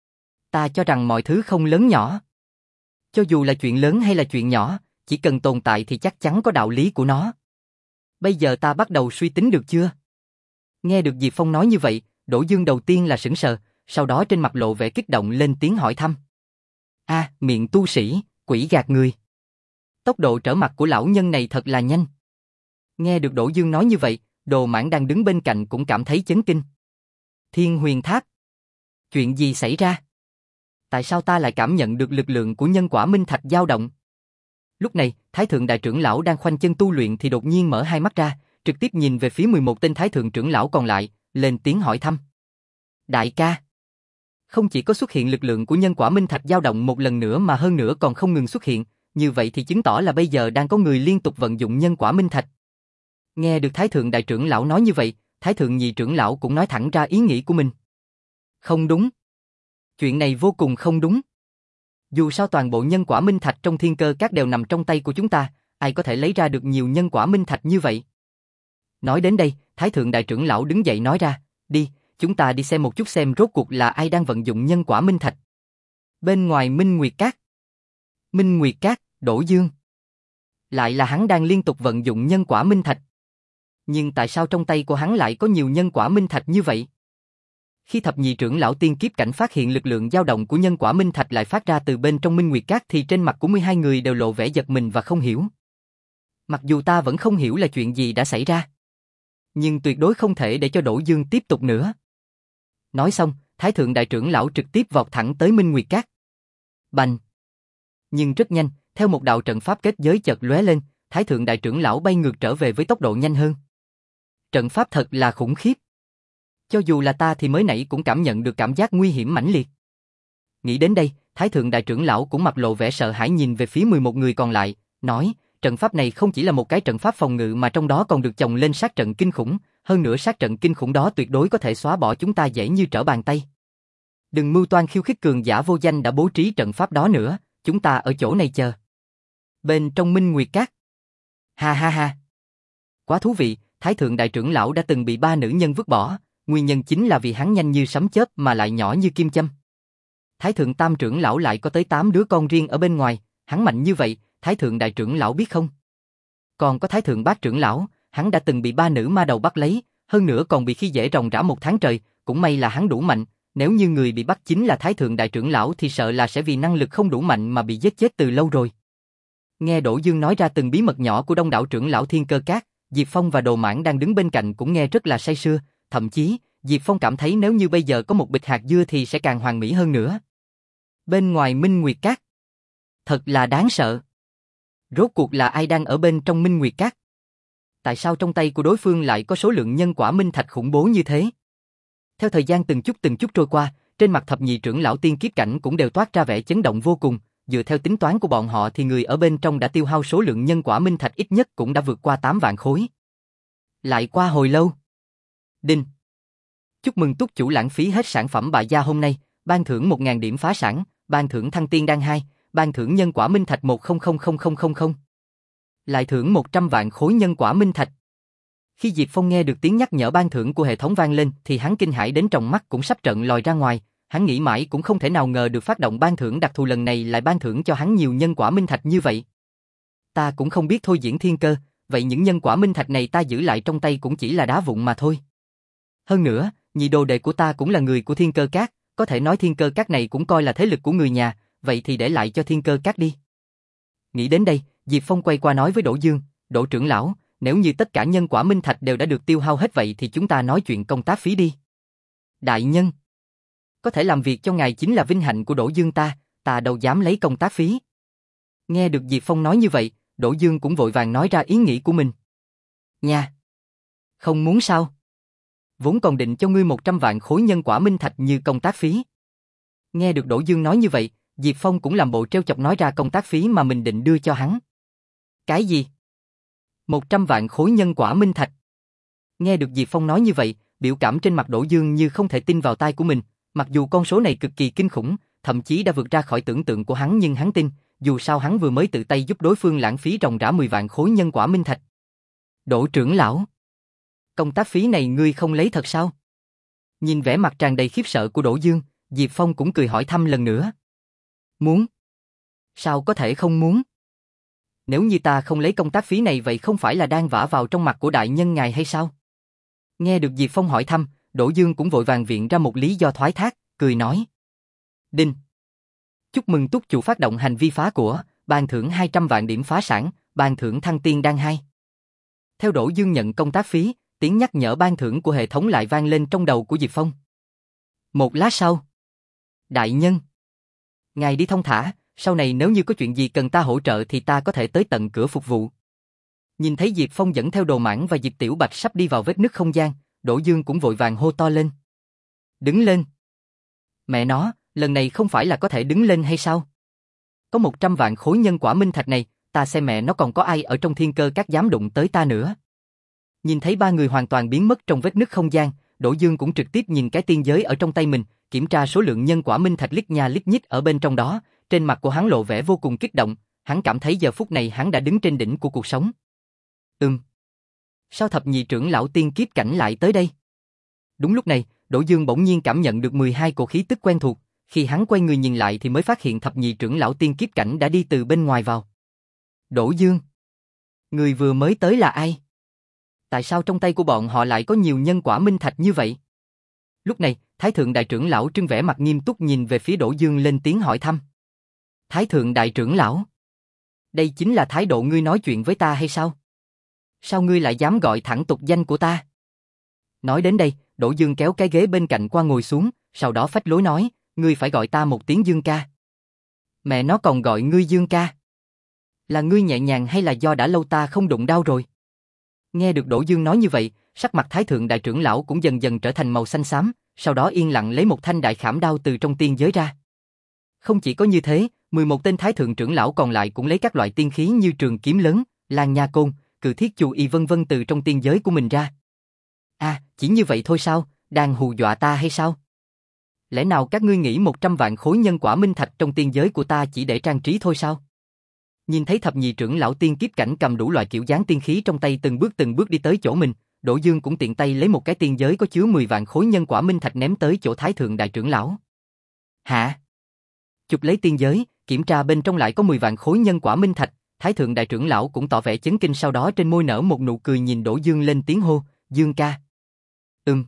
ta cho rằng mọi thứ không lớn nhỏ. Cho dù là chuyện lớn hay là chuyện nhỏ, chỉ cần tồn tại thì chắc chắn có đạo lý của nó. Bây giờ ta bắt đầu suy tính được chưa? Nghe được Diệp Phong nói như vậy, Đỗ Dương đầu tiên là sững sờ, sau đó trên mặt lộ vẻ kích động lên tiếng hỏi thăm. A, à, miệng tu sĩ, quỷ gạt người. Tốc độ trở mặt của lão nhân này thật là nhanh. Nghe được Đỗ Dương nói như vậy, Đồ Mãng đang đứng bên cạnh cũng cảm thấy chấn kinh. Thiên Huyền Tháp. Chuyện gì xảy ra? Tại sao ta lại cảm nhận được lực lượng của nhân quả minh thạch dao động? Lúc này, Thái Thượng Đại trưởng lão đang khoanh chân tu luyện thì đột nhiên mở hai mắt ra, trực tiếp nhìn về phía mười một tên Thái Thượng trưởng lão còn lại, lên tiếng hỏi thăm. Đại ca, không chỉ có xuất hiện lực lượng của nhân quả minh thạch dao động một lần nữa mà hơn nữa còn không ngừng xuất hiện, như vậy thì chứng tỏ là bây giờ đang có người liên tục vận dụng nhân quả minh thạch. Nghe được Thái thượng đại trưởng lão nói như vậy, Thái thượng nhị trưởng lão cũng nói thẳng ra ý nghĩ của mình. Không đúng. Chuyện này vô cùng không đúng. Dù sao toàn bộ nhân quả minh thạch trong thiên cơ các đều nằm trong tay của chúng ta, ai có thể lấy ra được nhiều nhân quả minh thạch như vậy? Nói đến đây, Thái thượng đại trưởng lão đứng dậy nói ra, đi, chúng ta đi xem một chút xem rốt cuộc là ai đang vận dụng nhân quả minh thạch. Bên ngoài Minh Nguyệt Các. Minh Nguyệt Các, Đỗ Dương. Lại là hắn đang liên tục vận dụng nhân quả minh thạch. Nhưng tại sao trong tay của hắn lại có nhiều nhân quả minh thạch như vậy? Khi thập nhị trưởng lão tiên kiếp cảnh phát hiện lực lượng dao động của nhân quả minh thạch lại phát ra từ bên trong Minh Nguyệt Các thì trên mặt của mười hai người đều lộ vẻ giật mình và không hiểu. Mặc dù ta vẫn không hiểu là chuyện gì đã xảy ra, nhưng tuyệt đối không thể để cho Đỗ Dương tiếp tục nữa. Nói xong, Thái thượng đại trưởng lão trực tiếp vọt thẳng tới Minh Nguyệt Các. Bành! Nhưng rất nhanh, theo một đạo trận pháp kết giới chợt lóe lên, Thái thượng đại trưởng lão bay ngược trở về với tốc độ nhanh hơn. Trận pháp thật là khủng khiếp. Cho dù là ta thì mới nãy cũng cảm nhận được cảm giác nguy hiểm mãnh liệt. Nghĩ đến đây, Thái thượng đại trưởng lão cũng mặt lộ vẻ sợ hãi nhìn về phía mười một người còn lại, nói, trận pháp này không chỉ là một cái trận pháp phòng ngự mà trong đó còn được chồng lên sát trận kinh khủng, hơn nữa sát trận kinh khủng đó tuyệt đối có thể xóa bỏ chúng ta dễ như trở bàn tay. Đừng mưu toan khiêu khích cường giả vô danh đã bố trí trận pháp đó nữa, chúng ta ở chỗ này chờ. Bên trong Minh Nguyệt Các. Ha ha ha. Quá thú vị, Thái thượng đại trưởng lão đã từng bị ba nữ nhân vứt bỏ, nguyên nhân chính là vì hắn nhanh như sấm chớp mà lại nhỏ như kim châm. Thái thượng tam trưởng lão lại có tới tám đứa con riêng ở bên ngoài, hắn mạnh như vậy, Thái thượng đại trưởng lão biết không? Còn có Thái thượng bát trưởng lão, hắn đã từng bị ba nữ ma đầu bắt lấy, hơn nữa còn bị khi dễ ròng rã một tháng trời, cũng may là hắn đủ mạnh, nếu như người bị bắt chính là Thái thượng đại trưởng lão thì sợ là sẽ vì năng lực không đủ mạnh mà bị giết chết từ lâu rồi. Nghe Đỗ Dương nói ra từng bí mật nhỏ của đông đảo trưởng lão thiên cơ các, Diệp Phong và Đồ Mãn đang đứng bên cạnh cũng nghe rất là say sưa, thậm chí, Diệp Phong cảm thấy nếu như bây giờ có một bịch hạt dưa thì sẽ càng hoàn mỹ hơn nữa. Bên ngoài Minh Nguyệt Các. Thật là đáng sợ. Rốt cuộc là ai đang ở bên trong Minh Nguyệt Các? Tại sao trong tay của đối phương lại có số lượng nhân quả minh thạch khủng bố như thế? Theo thời gian từng chút từng chút trôi qua, trên mặt thập nhị trưởng lão tiên kiếp cảnh cũng đều toát ra vẻ chấn động vô cùng, dựa theo tính toán của bọn họ thì người ở bên trong đã tiêu hao số lượng nhân quả minh thạch ít nhất cũng đã vượt qua tám vạn khối. Lại qua hồi lâu. Đinh. Chúc mừng túc chủ lãng phí hết sản phẩm bạ gia hôm nay, ban thưởng một nghìn điểm phá sản, ban thưởng thăng tiên đan hai, ban thưởng nhân quả minh thạch một không không không không không không. Lại thưởng một trăm vạn khối nhân quả minh thạch. Khi Diệp Phong nghe được tiếng nhắc nhở ban thưởng của hệ thống vang lên thì hắn kinh hãi đến tròng mắt cũng sắp trợn lòi ra ngoài, hắn nghĩ mãi cũng không thể nào ngờ được phát động ban thưởng đặc thù lần này lại ban thưởng cho hắn nhiều nhân quả minh thạch như vậy. Ta cũng không biết thôi diễn thiên cơ, vậy những nhân quả minh thạch này ta giữ lại trong tay cũng chỉ là đá vụn mà thôi. Hơn nữa, nhị đồ đệ của ta cũng là người của thiên cơ các, có thể nói thiên cơ các này cũng coi là thế lực của người nhà, vậy thì để lại cho thiên cơ các đi. Nghĩ đến đây, Diệp Phong quay qua nói với Đỗ Dương, Đỗ trưởng lão, nếu như tất cả nhân quả minh thạch đều đã được tiêu hao hết vậy thì chúng ta nói chuyện công tác phí đi. Đại nhân, có thể làm việc cho ngài chính là vinh hạnh của Đỗ Dương ta, ta đâu dám lấy công tác phí. Nghe được Diệp Phong nói như vậy, Đỗ Dương cũng vội vàng nói ra ý nghĩ của mình. Nha, không muốn sao? Vốn còn định cho ngươi một trăm vạn khối nhân quả minh thạch như công tác phí. Nghe được Đỗ Dương nói như vậy, Diệp Phong cũng làm bộ trêu chọc nói ra công tác phí mà mình định đưa cho hắn. Cái gì? một trăm vạn khối nhân quả minh thạch. Nghe được Diệp Phong nói như vậy, biểu cảm trên mặt Đỗ Dương như không thể tin vào tai của mình, mặc dù con số này cực kỳ kinh khủng, thậm chí đã vượt ra khỏi tưởng tượng của hắn nhưng hắn tin, dù sao hắn vừa mới tự tay giúp đối phương lãng phí ròng rã mười vạn khối nhân quả minh thạch. Đỗ trưởng lão, công tác phí này ngươi không lấy thật sao? Nhìn vẻ mặt tràn đầy khiếp sợ của Đỗ Dương, Diệp Phong cũng cười hỏi thăm lần nữa. Muốn? Sao có thể không muốn? Nếu như ta không lấy công tác phí này vậy không phải là đang vả vào trong mặt của đại nhân ngài hay sao? Nghe được Diệp Phong hỏi thăm, Đỗ Dương cũng vội vàng viện ra một lý do thoái thác, cười nói. Đinh. Chúc mừng túc chủ phát động hành vi phá của, ban thưởng hai trăm vạn điểm phá sản, ban thưởng thăng tiên đan hai. Theo Đỗ Dương nhận công tác phí, tiếng nhắc nhở ban thưởng của hệ thống lại vang lên trong đầu của Diệp Phong. Một lát sau. Đại nhân. Ngài đi thông thả, sau này nếu như có chuyện gì cần ta hỗ trợ thì ta có thể tới tận cửa phục vụ. Nhìn thấy Diệp Phong dẫn theo Đồ Mãn và Diệp Tiểu Bạch sắp đi vào vết nứt không gian, Đỗ Dương cũng vội vàng hô to lên. Đứng lên. Mẹ nó, lần này không phải là có thể đứng lên hay sao? Có một trăm vạn khối nhân quả minh thạch này, ta xem mẹ nó còn có ai ở trong thiên cơ các dám đụng tới ta nữa. Nhìn thấy ba người hoàn toàn biến mất trong vết nứt không gian, Đỗ Dương cũng trực tiếp nhìn cái tiên giới ở trong tay mình, kiểm tra số lượng nhân quả minh thạch lít nha lít nhít ở bên trong đó, trên mặt của hắn lộ vẻ vô cùng kích động, hắn cảm thấy giờ phút này hắn đã đứng trên đỉnh của cuộc sống. Ừm. Sao thập nhị trưởng lão tiên kiếp cảnh lại tới đây? Đúng lúc này, Đỗ Dương bỗng nhiên cảm nhận được mười hai cổ khí tức quen thuộc, khi hắn quay người nhìn lại thì mới phát hiện thập nhị trưởng lão tiên kiếp cảnh đã đi từ bên ngoài vào. Đỗ Dương, người vừa mới tới là ai? Tại sao trong tay của bọn họ lại có nhiều nhân quả minh thạch như vậy? Lúc này, Thái thượng đại trưởng lão trưng vẻ mặt nghiêm túc nhìn về phía Đỗ Dương lên tiếng hỏi thăm. Thái thượng đại trưởng lão, đây chính là thái độ ngươi nói chuyện với ta hay sao? Sao ngươi lại dám gọi thẳng tục danh của ta? Nói đến đây, Đỗ Dương kéo cái ghế bên cạnh qua ngồi xuống, sau đó phách lối nói, ngươi phải gọi ta một tiếng Dương ca. Mẹ nó còn gọi ngươi Dương ca. Là ngươi nhẹ nhàng hay là do đã lâu ta không đụng đau rồi? Nghe được Đỗ Dương nói như vậy, sắc mặt Thái thượng đại trưởng lão cũng dần dần trở thành màu xanh xám, sau đó yên lặng lấy một thanh đại khảm đao từ trong tiên giới ra. Không chỉ có như thế, mười một tên Thái thượng trưởng lão còn lại cũng lấy các loại tiên khí như trường kiếm lớn, lan nha côn, cự thiết chù y vân vân từ trong tiên giới của mình ra. À, chỉ như vậy thôi sao, đang hù dọa ta hay sao? Lẽ nào các ngươi nghĩ một trăm vạn khối nhân quả minh thạch trong tiên giới của ta chỉ để trang trí thôi sao? Nhìn thấy thập nhị trưởng lão tiên kiếp cảnh cầm đủ loại kiểu dáng tiên khí trong tay từng bước từng bước đi tới chỗ mình, Đỗ Dương cũng tiện tay lấy một cái tiên giới có chứa mười vạn khối nhân quả minh thạch ném tới chỗ Thái thượng đại trưởng lão. Hả? Chụp lấy tiên giới, kiểm tra bên trong lại có mười vạn khối nhân quả minh thạch, Thái thượng đại trưởng lão cũng tỏ vẻ chấn kinh, sau đó trên môi nở một nụ cười nhìn Đỗ Dương lên tiếng hô, Dương ca. Ừm.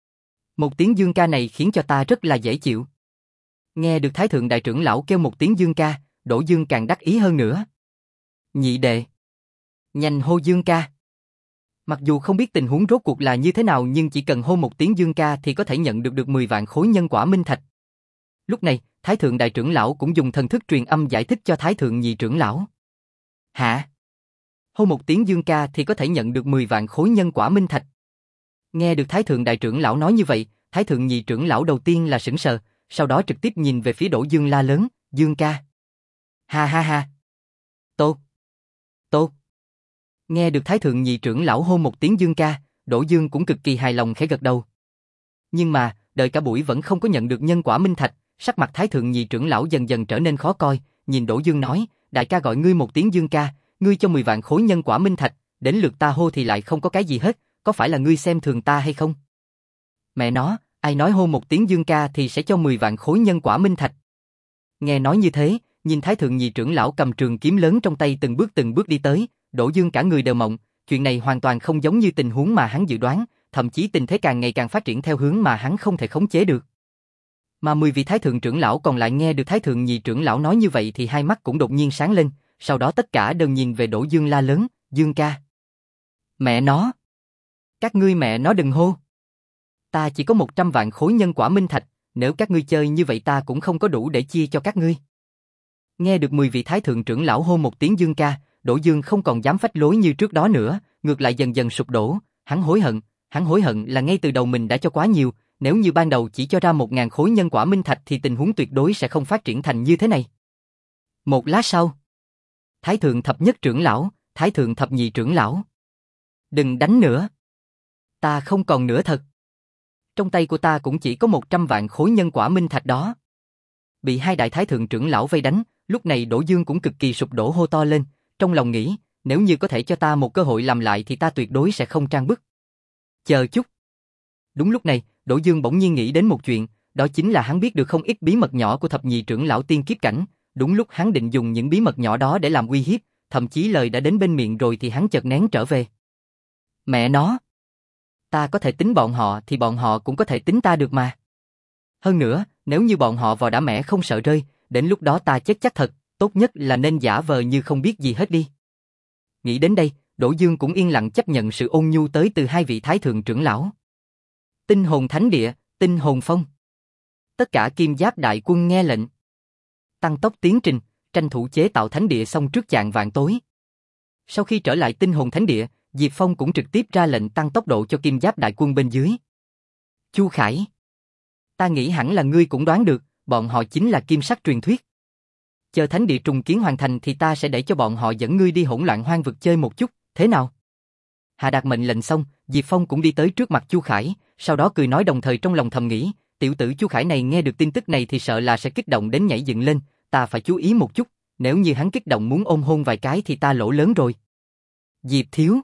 Một tiếng Dương ca này khiến cho ta rất là dễ chịu. Nghe được Thái thượng đại trưởng lão kêu một tiếng Dương ca, Đỗ Dương càng đắc ý hơn nữa. Nhị đệ. Nhanh hô Dương ca. Mặc dù không biết tình huống rốt cuộc là như thế nào nhưng chỉ cần hô một tiếng Dương ca thì có thể nhận được được mười vạn khối nhân quả minh thạch. Lúc này, Thái thượng đại trưởng lão cũng dùng thần thức truyền âm giải thích cho Thái thượng nhị trưởng lão. Hả? Hô một tiếng Dương ca thì có thể nhận được mười vạn khối nhân quả minh thạch. Nghe được Thái thượng đại trưởng lão nói như vậy, Thái thượng nhị trưởng lão đầu tiên là sững sờ, sau đó trực tiếp nhìn về phía Đỗ Dương la lớn, Dương ca. Ha ha ha. Tốt. Tốt. Nghe được Thái thượng nhị trưởng lão hô một tiếng Dương ca, Đỗ Dương cũng cực kỳ hài lòng khẽ gật đầu. Nhưng mà, đợi cả buổi vẫn không có nhận được nhân quả minh thạch, sắc mặt Thái thượng nhị trưởng lão dần dần trở nên khó coi, nhìn Đỗ Dương nói, đại ca gọi ngươi một tiếng Dương ca, ngươi cho mười vạn khối nhân quả minh thạch, đến lượt ta hô thì lại không có cái gì hết, có phải là ngươi xem thường ta hay không? Mẹ nó, ai nói hô một tiếng Dương ca thì sẽ cho mười vạn khối nhân quả minh thạch? Nghe nói như thế, nhìn Thái thượng nhị trưởng lão cầm trường kiếm lớn trong tay từng bước từng bước đi tới, Đỗ Dương cả người đều mộng, chuyện này hoàn toàn không giống như tình huống mà hắn dự đoán, thậm chí tình thế càng ngày càng phát triển theo hướng mà hắn không thể khống chế được. Mà mười vị Thái thượng trưởng lão còn lại nghe được Thái thượng nhị trưởng lão nói như vậy thì hai mắt cũng đột nhiên sáng lên, sau đó tất cả đều nhìn về Đỗ Dương la lớn, Dương ca. Mẹ nó. Các ngươi mẹ nó đừng hô. Ta chỉ có một trăm vạn khối nhân quả minh thạch, nếu các ngươi chơi như vậy ta cũng không có đủ để chia cho các ngươi. Nghe được mười vị Thái thượng trưởng lão hô một tiếng Dương ca, Đỗ Dương không còn dám phách lối như trước đó nữa, ngược lại dần dần sụp đổ, hắn hối hận, hắn hối hận là ngay từ đầu mình đã cho quá nhiều, nếu như ban đầu chỉ cho ra một ngàn khối nhân quả minh thạch thì tình huống tuyệt đối sẽ không phát triển thành như thế này. Một lát sau, Thái thượng thập nhất trưởng lão, Thái thượng thập nhị trưởng lão. Đừng đánh nữa. Ta không còn nữa thật. Trong tay của ta cũng chỉ có một trăm vạn khối nhân quả minh thạch đó. Bị hai đại Thái thượng trưởng lão vây đánh, lúc này Đỗ Dương cũng cực kỳ sụp đổ hô to lên, trong lòng nghĩ, nếu như có thể cho ta một cơ hội làm lại thì ta tuyệt đối sẽ không trang bức. Chờ chút. Đúng lúc này, Đỗ Dương bỗng nhiên nghĩ đến một chuyện, đó chính là hắn biết được không ít bí mật nhỏ của thập nhị trưởng lão tiên kiếp cảnh, đúng lúc hắn định dùng những bí mật nhỏ đó để làm uy hiếp, thậm chí lời đã đến bên miệng rồi thì hắn chợt nén trở về. Mẹ nó. Ta có thể tính bọn họ thì bọn họ cũng có thể tính ta được mà. Hơn nữa, nếu như bọn họ vào đã mẹ không sợ rơi, đến lúc đó ta chết chắc thật, tốt nhất là nên giả vờ như không biết gì hết đi. Nghĩ đến đây, Đỗ Dương cũng yên lặng chấp nhận sự ôn nhu tới từ hai vị Thái thượng trưởng lão. Tinh hồn thánh địa, tinh hồn phong. Tất cả kim giáp đại quân nghe lệnh. Tăng tốc tiến trình, tranh thủ chế tạo thánh địa xong trước chạng vạn tối. Sau khi trở lại tinh hồn thánh địa, Diệp Phong cũng trực tiếp ra lệnh tăng tốc độ cho kim giáp đại quân bên dưới. Chu Khải, ta nghĩ hẳn là ngươi cũng đoán được, bọn họ chính là kim sắc truyền thuyết. Chờ thánh địa trùng kiến hoàn thành thì ta sẽ để cho bọn họ dẫn ngươi đi hỗn loạn hoang vực chơi một chút, thế nào? Hạ đạt mệnh lệnh xong, Diệp Phong cũng đi tới trước mặt Chu Khải, sau đó cười nói đồng thời trong lòng thầm nghĩ, tiểu tử Chu Khải này nghe được tin tức này thì sợ là sẽ kích động đến nhảy dựng lên, ta phải chú ý một chút, nếu như hắn kích động muốn ôm hôn vài cái thì ta lỗ lớn rồi. Diệp thiếu,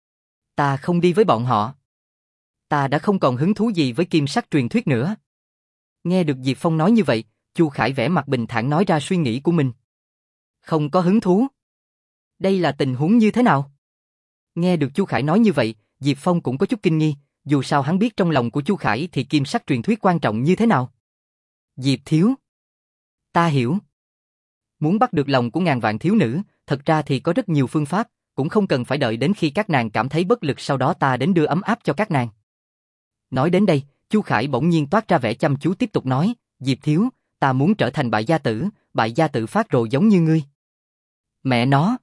ta không đi với bọn họ. Ta đã không còn hứng thú gì với kim sắc truyền thuyết nữa. Nghe được Diệp Phong nói như vậy, Chu Khải vẻ mặt bình thản nói ra suy nghĩ của mình. Không có hứng thú? Đây là tình huống như thế nào? Nghe được Chu Khải nói như vậy, Diệp Phong cũng có chút kinh nghi, dù sao hắn biết trong lòng của Chu Khải thì kim sắc truyền thuyết quan trọng như thế nào. Diệp thiếu, ta hiểu. Muốn bắt được lòng của ngàn vạn thiếu nữ, thật ra thì có rất nhiều phương pháp, cũng không cần phải đợi đến khi các nàng cảm thấy bất lực sau đó ta đến đưa ấm áp cho các nàng. Nói đến đây, Chu Khải bỗng nhiên toát ra vẻ chăm chú tiếp tục nói, Diệp thiếu, ta muốn trở thành bại gia tử, bại gia tử phát rồ giống như ngươi. Mẹ nó!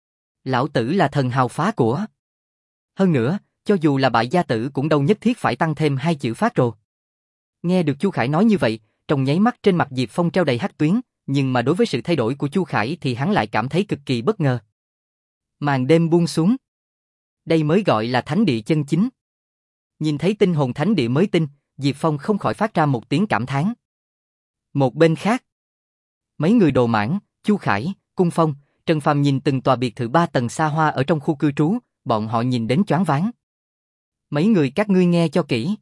Lão tử là thần hào phá của. Hơn nữa, cho dù là bại gia tử cũng đâu nhất thiết phải tăng thêm hai chữ phát rồ. Nghe được Chu Khải nói như vậy, trong nháy mắt trên mặt Diệp Phong treo đầy hắc tuyến, nhưng mà đối với sự thay đổi của Chu Khải thì hắn lại cảm thấy cực kỳ bất ngờ. Màn đêm buông xuống. Đây mới gọi là thánh địa chân chính. Nhìn thấy tinh hồn thánh địa mới tinh, Diệp Phong không khỏi phát ra một tiếng cảm thán. Một bên khác, mấy người Đồ Mãn, Chu Khải, Cung Phong, Trần Phàm nhìn từng tòa biệt thự ba tầng xa hoa ở trong khu cư trú, bọn họ nhìn đến choáng váng. Mấy người các ngươi nghe cho kỹ.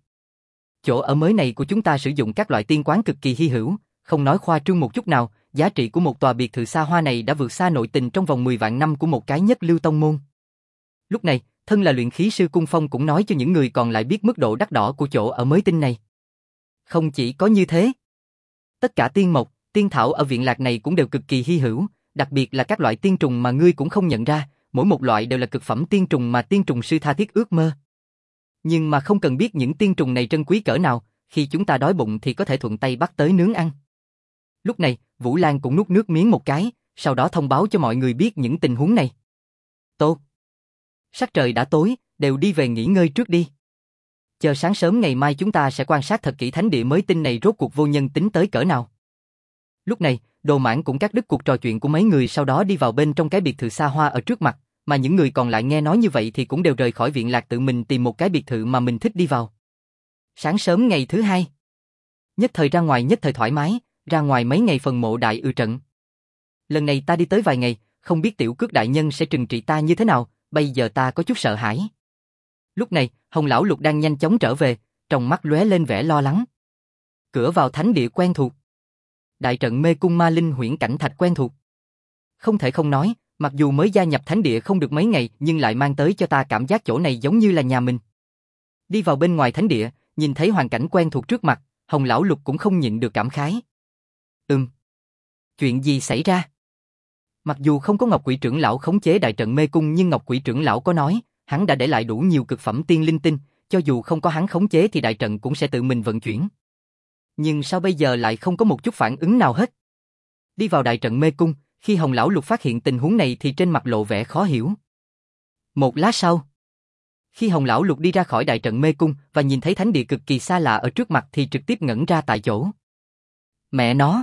Chỗ ở mới này của chúng ta sử dụng các loại tiên quán cực kỳ hy hữu, không nói khoa trương một chút nào, giá trị của một tòa biệt thự xa hoa này đã vượt xa nội tình trong vòng mười vạn năm của một cái nhất lưu tông môn. Lúc này, thân là luyện khí sư Cung Phong cũng nói cho những người còn lại biết mức độ đắt đỏ của chỗ ở mới tinh này. Không chỉ có như thế, tất cả tiên mộc, tiên thảo ở viện lạc này cũng đều cực kỳ hy hữu, đặc biệt là các loại tiên trùng mà ngươi cũng không nhận ra, mỗi một loại đều là cực phẩm tiên trùng mà tiên trùng sư tha thiết ước mơ. Nhưng mà không cần biết những tiên trùng này trân quý cỡ nào, khi chúng ta đói bụng thì có thể thuận tay bắt tới nướng ăn. Lúc này, Vũ Lan cũng nuốt nước miếng một cái, sau đó thông báo cho mọi người biết những tình huống này. Tốt. Sắc trời đã tối, đều đi về nghỉ ngơi trước đi. Chờ sáng sớm ngày mai chúng ta sẽ quan sát thật kỹ thánh địa mới tinh này rốt cuộc vô nhân tính tới cỡ nào. Lúc này, Đồ Mãn cũng cắt đứt cuộc trò chuyện của mấy người sau đó đi vào bên trong cái biệt thự xa hoa ở trước mặt, mà những người còn lại nghe nói như vậy thì cũng đều rời khỏi viện lạc tự mình tìm một cái biệt thự mà mình thích đi vào. Sáng sớm ngày thứ hai, nhất thời ra ngoài nhất thời thoải mái, ra ngoài mấy ngày phần mộ đại ư trận. Lần này ta đi tới vài ngày, không biết tiểu cước đại nhân sẽ trừng trị ta như thế nào, bây giờ ta có chút sợ hãi. Lúc này, Hồng Lão Lục đang nhanh chóng trở về, trong mắt lóe lên vẻ lo lắng. Cửa vào thánh địa quen thuộc. Đại trận mê cung ma linh huyễn cảnh thạch quen thuộc. Không thể không nói, mặc dù mới gia nhập thánh địa không được mấy ngày nhưng lại mang tới cho ta cảm giác chỗ này giống như là nhà mình. Đi vào bên ngoài thánh địa, nhìn thấy hoàn cảnh quen thuộc trước mặt, Hồng Lão Lục cũng không nhịn được cảm khái. Ừm. Chuyện gì xảy ra? Mặc dù không có Ngọc Quỷ trưởng lão khống chế đại trận mê cung nhưng Ngọc Quỷ trưởng lão có nói, hắn đã để lại đủ nhiều cực phẩm tiên linh tinh, cho dù không có hắn khống chế thì đại trận cũng sẽ tự mình vận chuyển. Nhưng sao bây giờ lại không có một chút phản ứng nào hết? Đi vào đại trận mê cung, khi Hồng Lão Lục phát hiện tình huống này thì trên mặt lộ vẻ khó hiểu. Một lát sau, khi Hồng Lão Lục đi ra khỏi đại trận mê cung và nhìn thấy thánh địa cực kỳ xa lạ ở trước mặt thì trực tiếp ngẩn ra tại chỗ. Mẹ nó!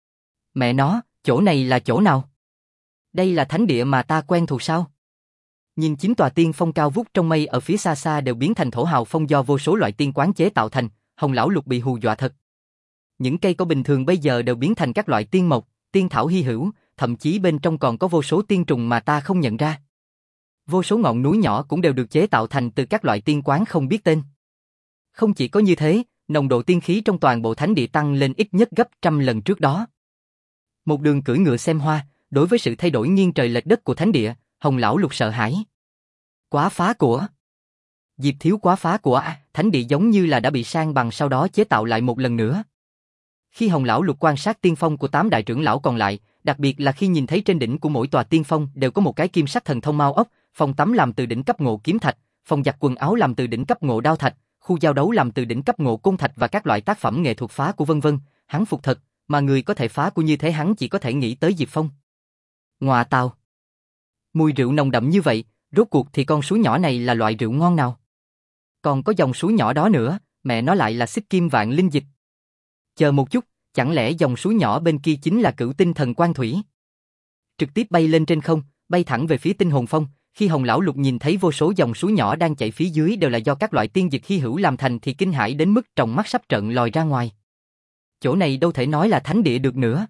Mẹ nó, chỗ này là chỗ nào? Đây là thánh địa mà ta quen thuộc sao? Nhìn chín tòa tiên phong cao vút trong mây ở phía xa xa đều biến thành thổ hào phong do vô số loại tiên quán chế tạo thành, Hồng Lão Lục bị hù dọa thật. Những cây cỏ bình thường bây giờ đều biến thành các loại tiên mộc, tiên thảo hy hữu, thậm chí bên trong còn có vô số tiên trùng mà ta không nhận ra. Vô số ngọn núi nhỏ cũng đều được chế tạo thành từ các loại tiên quán không biết tên. Không chỉ có như thế, nồng độ tiên khí trong toàn bộ thánh địa tăng lên ít nhất gấp trăm lần trước đó. Một đường cưỡi ngựa xem hoa, đối với sự thay đổi nghiêng trời lệch đất của thánh địa, Hồng Lão Lục sợ hãi. Quá phá của. Diệp thiếu quá phá của à, thánh địa giống như là đã bị san bằng sau đó chế tạo lại một lần nữa. Khi Hồng Lão Lục quan sát tiên phong của tám đại trưởng lão còn lại, đặc biệt là khi nhìn thấy trên đỉnh của mỗi tòa tiên phong đều có một cái kim sắc thần thông mao ốc, phòng tắm làm từ đỉnh cấp ngộ kiếm thạch, phòng giặt quần áo làm từ đỉnh cấp ngộ đao thạch, khu giao đấu làm từ đỉnh cấp ngộ côn thạch và các loại tác phẩm nghệ thuật phá của vân vân, hắn phục thật, mà người có thể phá của như thế hắn chỉ có thể nghĩ tới Diệp Phong. Ngoà tào. Mùi rượu nồng đậm như vậy, Rốt cuộc thì con suối nhỏ này là loại rượu ngon nào? Còn có dòng suối nhỏ đó nữa, mẹ nó lại là xích kim vạn linh dịch. Chờ một chút, chẳng lẽ dòng suối nhỏ bên kia chính là Cửu Tinh Thần Quang Thủy? Trực tiếp bay lên trên không, bay thẳng về phía Tinh Hồn Phong, khi Hồng lão lục nhìn thấy vô số dòng suối nhỏ đang chảy phía dưới đều là do các loại tiên dược hy hữu làm thành thì kinh hãi đến mức tròng mắt sắp trợn lòi ra ngoài. Chỗ này đâu thể nói là thánh địa được nữa.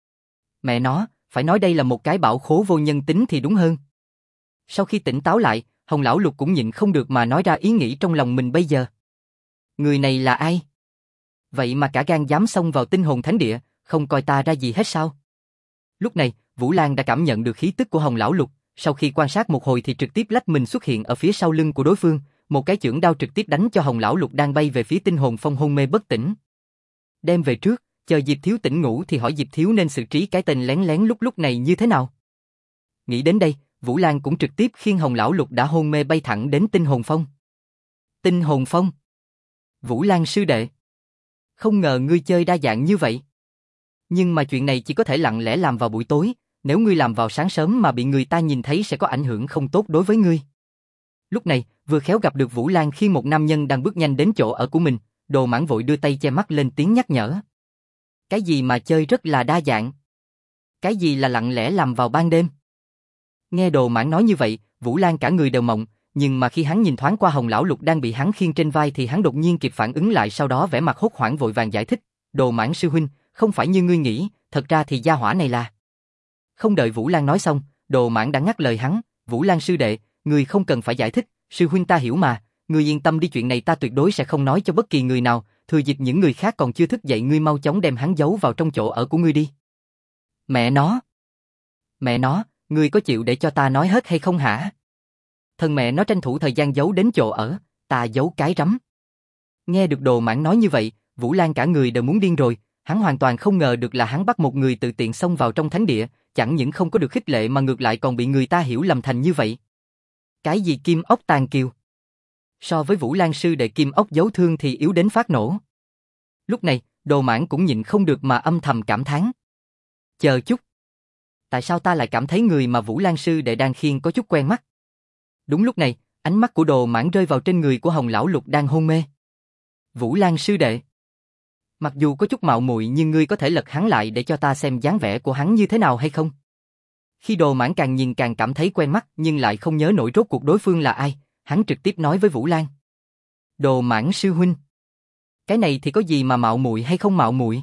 Mẹ nó, phải nói đây là một cái bảo khố vô nhân tính thì đúng hơn. Sau khi tỉnh táo lại, Hồng lão lục cũng nhịn không được mà nói ra ý nghĩ trong lòng mình bây giờ. Người này là ai? Vậy mà cả gan dám xông vào Tinh Hồn Thánh Địa, không coi ta ra gì hết sao? Lúc này, Vũ Lan đã cảm nhận được khí tức của Hồng lão lục, sau khi quan sát một hồi thì trực tiếp lách mình xuất hiện ở phía sau lưng của đối phương, một cái chưởng đao trực tiếp đánh cho Hồng lão lục đang bay về phía Tinh Hồn Phong hôn mê bất tỉnh. Đem về trước, chờ Diệp Thiếu tỉnh ngủ thì hỏi Diệp Thiếu nên xử trí cái tên lén lén lúc lúc này như thế nào. Nghĩ đến đây, Vũ Lan cũng trực tiếp khiêng Hồng lão lục đã hôn mê bay thẳng đến Tinh Hồn Phong. Tinh Hồn Phong? Vũ Lan sư đệ, không ngờ ngươi chơi đa dạng như vậy. Nhưng mà chuyện này chỉ có thể lặng lẽ làm vào buổi tối, nếu ngươi làm vào sáng sớm mà bị người ta nhìn thấy sẽ có ảnh hưởng không tốt đối với ngươi. Lúc này, vừa khéo gặp được Vũ Lan khi một nam nhân đang bước nhanh đến chỗ ở của mình, Đồ Mãn vội đưa tay che mắt lên tiếng nhắc nhở. Cái gì mà chơi rất là đa dạng? Cái gì là lặng lẽ làm vào ban đêm? Nghe Đồ Mãn nói như vậy, Vũ Lan cả người đều mộng, nhưng mà khi hắn nhìn thoáng qua Hồng lão lục đang bị hắn khiêng trên vai thì hắn đột nhiên kịp phản ứng lại, sau đó vẻ mặt hốt hoảng vội vàng giải thích, Đồ Mãn sư huynh, không phải như ngươi nghĩ, thật ra thì gia hỏa này là... Không đợi Vũ Lan nói xong, Đồ Mãn đã ngắt lời hắn, Vũ Lan sư đệ, ngươi không cần phải giải thích, sư huynh ta hiểu mà, ngươi yên tâm đi, chuyện này ta tuyệt đối sẽ không nói cho bất kỳ người nào, thừa dịp những người khác còn chưa thức dậy ngươi mau chóng đem hắn giấu vào trong chỗ ở của ngươi đi. Mẹ nó! Mẹ nó, ngươi có chịu để cho ta nói hết hay không hả? Thân mẹ nó tranh thủ thời gian giấu đến chỗ ở, ta giấu cái rắm. Nghe được Đồ Mãn nói như vậy, Vũ Lan cả người đều muốn điên rồi, hắn hoàn toàn không ngờ được là hắn bắt một người tự tiện xông vào trong thánh địa, chẳng những không có được khích lệ mà ngược lại còn bị người ta hiểu lầm thành như vậy. Cái gì kim ốc tàn kiều? So với Vũ Lan sư đệ kim ốc giấu thương thì yếu đến phát nổ. Lúc này, Đồ Mãn cũng nhịn không được mà âm thầm cảm thán. Chờ chút. Tại sao ta lại cảm thấy người mà Vũ Lan sư đệ đang khiêng có chút quen mắt? Đúng lúc này, ánh mắt của Đồ Mãn rơi vào trên người của Hồng lão lục đang hôn mê. Vũ Lan sư đệ. Mặc dù có chút mạo muội nhưng ngươi có thể lật hắn lại để cho ta xem dáng vẻ của hắn như thế nào hay không? Khi Đồ Mãn càng nhìn càng cảm thấy quen mắt nhưng lại không nhớ nổi rốt cuộc đối phương là ai, hắn trực tiếp nói với Vũ Lan. Đồ Mãn sư huynh. Cái này thì có gì mà mạo muội hay không mạo muội?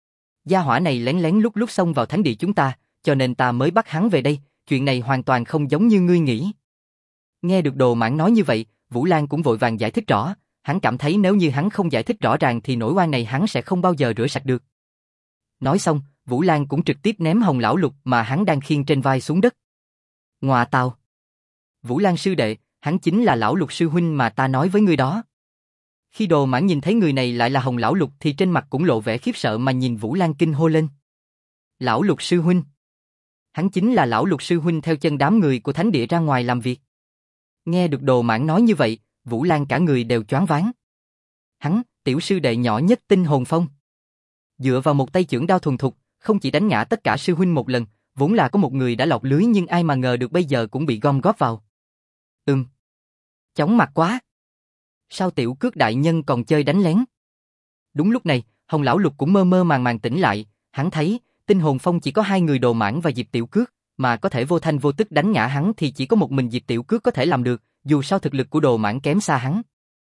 Gia hỏa này lén lén lúc lúc xông vào thánh địa chúng ta, cho nên ta mới bắt hắn về đây, chuyện này hoàn toàn không giống như ngươi nghĩ. Nghe được Đồ Mãn nói như vậy, Vũ Lan cũng vội vàng giải thích rõ, hắn cảm thấy nếu như hắn không giải thích rõ ràng thì nỗi oan này hắn sẽ không bao giờ rửa sạch được. Nói xong, Vũ Lan cũng trực tiếp ném Hồng lão lục mà hắn đang khiêng trên vai xuống đất. Ngoà tào. Vũ Lan sư đệ, hắn chính là lão lục sư huynh mà ta nói với ngươi đó. Khi Đồ Mãn nhìn thấy người này lại là Hồng lão lục thì trên mặt cũng lộ vẻ khiếp sợ mà nhìn Vũ Lan kinh hô lên. Lão lục sư huynh. Hắn chính là lão lục sư huynh theo chân đám người của thánh địa ra ngoài làm việc. Nghe được Đồ Mãn nói như vậy, Vũ Lan cả người đều choáng váng. Hắn, tiểu sư đệ nhỏ nhất Tinh Hồn Phong. Dựa vào một tay chưởng đao thuần thục, không chỉ đánh ngã tất cả sư huynh một lần, vốn là có một người đã lọt lưới nhưng ai mà ngờ được bây giờ cũng bị gom góp vào. Ừm. Chóng mặt quá. Sao tiểu cước đại nhân còn chơi đánh lén? Đúng lúc này, Hồng lão lục cũng mơ mơ màng màng tỉnh lại, hắn thấy, Tinh Hồn Phong chỉ có hai người Đồ Mãn và Diệp Tiểu Cước, mà có thể vô thanh vô tức đánh ngã hắn thì chỉ có một mình Diệp Tiểu Cước có thể làm được, dù sao thực lực của Đồ Mãn kém xa hắn.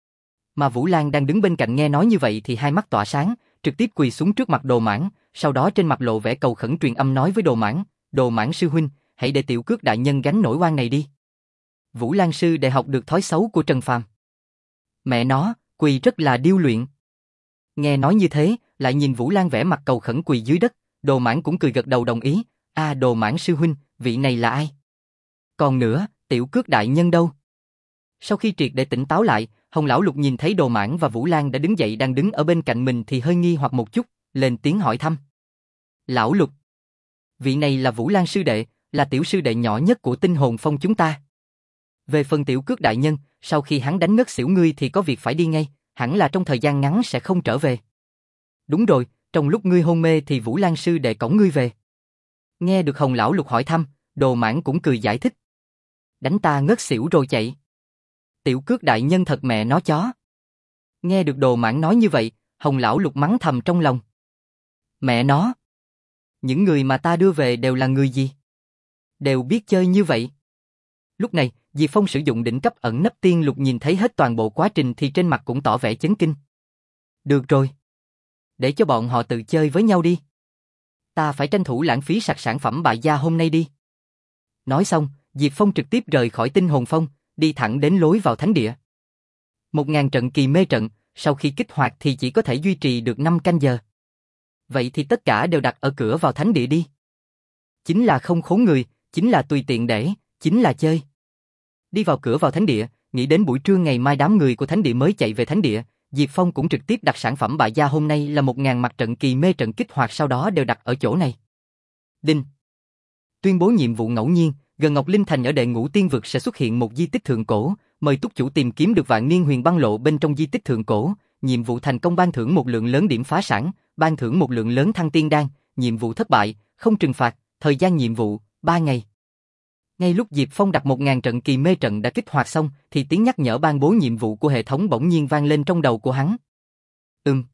Mà Vũ Lan đang đứng bên cạnh nghe nói như vậy thì hai mắt tỏa sáng, trực tiếp quỳ xuống trước mặt Đồ Mãn, sau đó trên mặt lộ vẻ cầu khẩn truyền âm nói với Đồ Mãn, Đồ Mãn sư huynh, hãy để Tiểu Cước đại nhân gánh nỗi oan này đi. Vũ Lan sư để học được thói xấu của Trần Phàm. Mẹ nó, quỳ rất là điêu luyện. Nghe nói như thế, lại nhìn Vũ Lan vẻ mặt cầu khẩn quỳ dưới đất, Đồ Mãn cũng cười gật đầu đồng ý, a à, Đồ Mãn sư huynh, vị này là ai? Còn nữa, Tiểu Cước đại nhân đâu? Sau khi triệt để tỉnh táo lại, Hồng lão lục nhìn thấy Đồ Mãn và Vũ Lan đã đứng dậy đang đứng ở bên cạnh mình thì hơi nghi hoặc một chút, lên tiếng hỏi thăm. Lão lục, vị này là Vũ Lan sư đệ, là tiểu sư đệ nhỏ nhất của Tinh Hồn Phong chúng ta. Về phần Tiểu Cước đại nhân, sau khi hắn đánh ngất xỉu ngươi thì có việc phải đi ngay, hẳn là trong thời gian ngắn sẽ không trở về. Đúng rồi, trong lúc ngươi hôn mê thì Vũ Lan sư đệ cõng ngươi về. Nghe được Hồng lão lục hỏi thăm, Đồ Mãn cũng cười giải thích. đánh ta ngất xỉu rồi chạy. Tiểu Cước đại nhân thật mẹ nó chó. Nghe được Đồ Mãng nói như vậy, Hồng lão lục mắng thầm trong lòng. Mẹ nó. Những người mà ta đưa về đều là người gì? Đều biết chơi như vậy. Lúc này, Diệp Phong sử dụng đỉnh cấp ẩn nấp tiên lục nhìn thấy hết toàn bộ quá trình thì trên mặt cũng tỏ vẻ chấn kinh. Được rồi. Để cho bọn họ tự chơi với nhau đi. Ta phải tranh thủ lãng phí sạch sản phẩm bại gia hôm nay đi. Nói xong, Diệp Phong trực tiếp rời khỏi Tinh Hồn Phong, đi thẳng đến lối vào thánh địa. Một ngàn trận kỳ mê trận, sau khi kích hoạt thì chỉ có thể duy trì được năm canh giờ. Vậy thì tất cả đều đặt ở cửa vào thánh địa đi. Chính là không khốn người, chính là tùy tiện để, chính là chơi. Đi vào cửa vào thánh địa, nghĩ đến buổi trưa ngày mai đám người của thánh địa mới chạy về thánh địa, Diệp Phong cũng trực tiếp đặt sản phẩm bại gia hôm nay là một ngàn mặt trận kỳ mê trận kích hoạt sau đó đều đặt ở chỗ này. Đinh. Tuyên bố nhiệm vụ ngẫu nhiên, gần Ngọc Linh Thành ở đệ ngũ tiên vực sẽ xuất hiện một di tích thượng cổ, mời túc chủ tìm kiếm được vạn niên huyền băng lộ bên trong di tích thượng cổ, nhiệm vụ thành công ban thưởng một lượng lớn điểm phá sản, ban thưởng một lượng lớn thăng tiên đan, nhiệm vụ thất bại, không trừng phạt, thời gian nhiệm vụ, ba ngày. Ngay lúc Diệp Phong đặt một ngàn trận kỳ mê trận đã kích hoạt xong, thì tiếng nhắc nhở ban bố nhiệm vụ của hệ thống bỗng nhiên vang lên trong đầu của hắn. Ừm.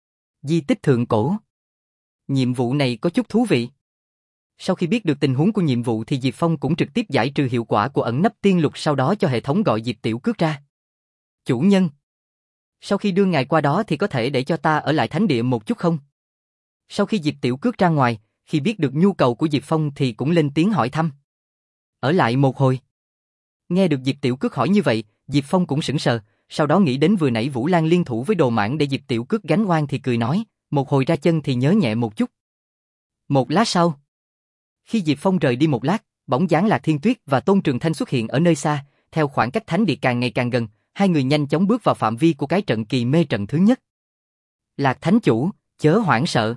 Di tích thượng cổ. Nhiệm vụ này có chút thú vị. Sau khi biết được tình huống của nhiệm vụ thì Diệp Phong cũng trực tiếp giải trừ hiệu quả của ẩn nấp tiên lục sau đó cho hệ thống gọi Diệp Tiểu Cước ra. Chủ nhân. Sau khi đưa ngài qua đó thì có thể để cho ta ở lại thánh địa một chút không? Sau khi Diệp Tiểu Cước ra ngoài, khi biết được nhu cầu của Diệp Phong thì cũng lên tiếng hỏi thăm. Ở lại một hồi. Nghe được Diệp Tiểu Cước hỏi như vậy, Diệp Phong cũng sững sờ, sau đó nghĩ đến vừa nãy Vũ Lan liên thủ với Đồ Mãng để Diệp Tiểu Cước gánh oan thì cười nói, một hồi ra chân thì nhớ nhẹ một chút. Một lát sau, khi Diệp Phong rời đi một lát, bóng dáng Lạc Thiên Tuyết và Tôn Trường Thanh xuất hiện ở nơi xa, theo khoảng cách thánh địa càng ngày càng gần, hai người nhanh chóng bước vào phạm vi của cái trận kỳ mê trận thứ nhất. Lạc Thánh Chủ, chớ hoảng sợ.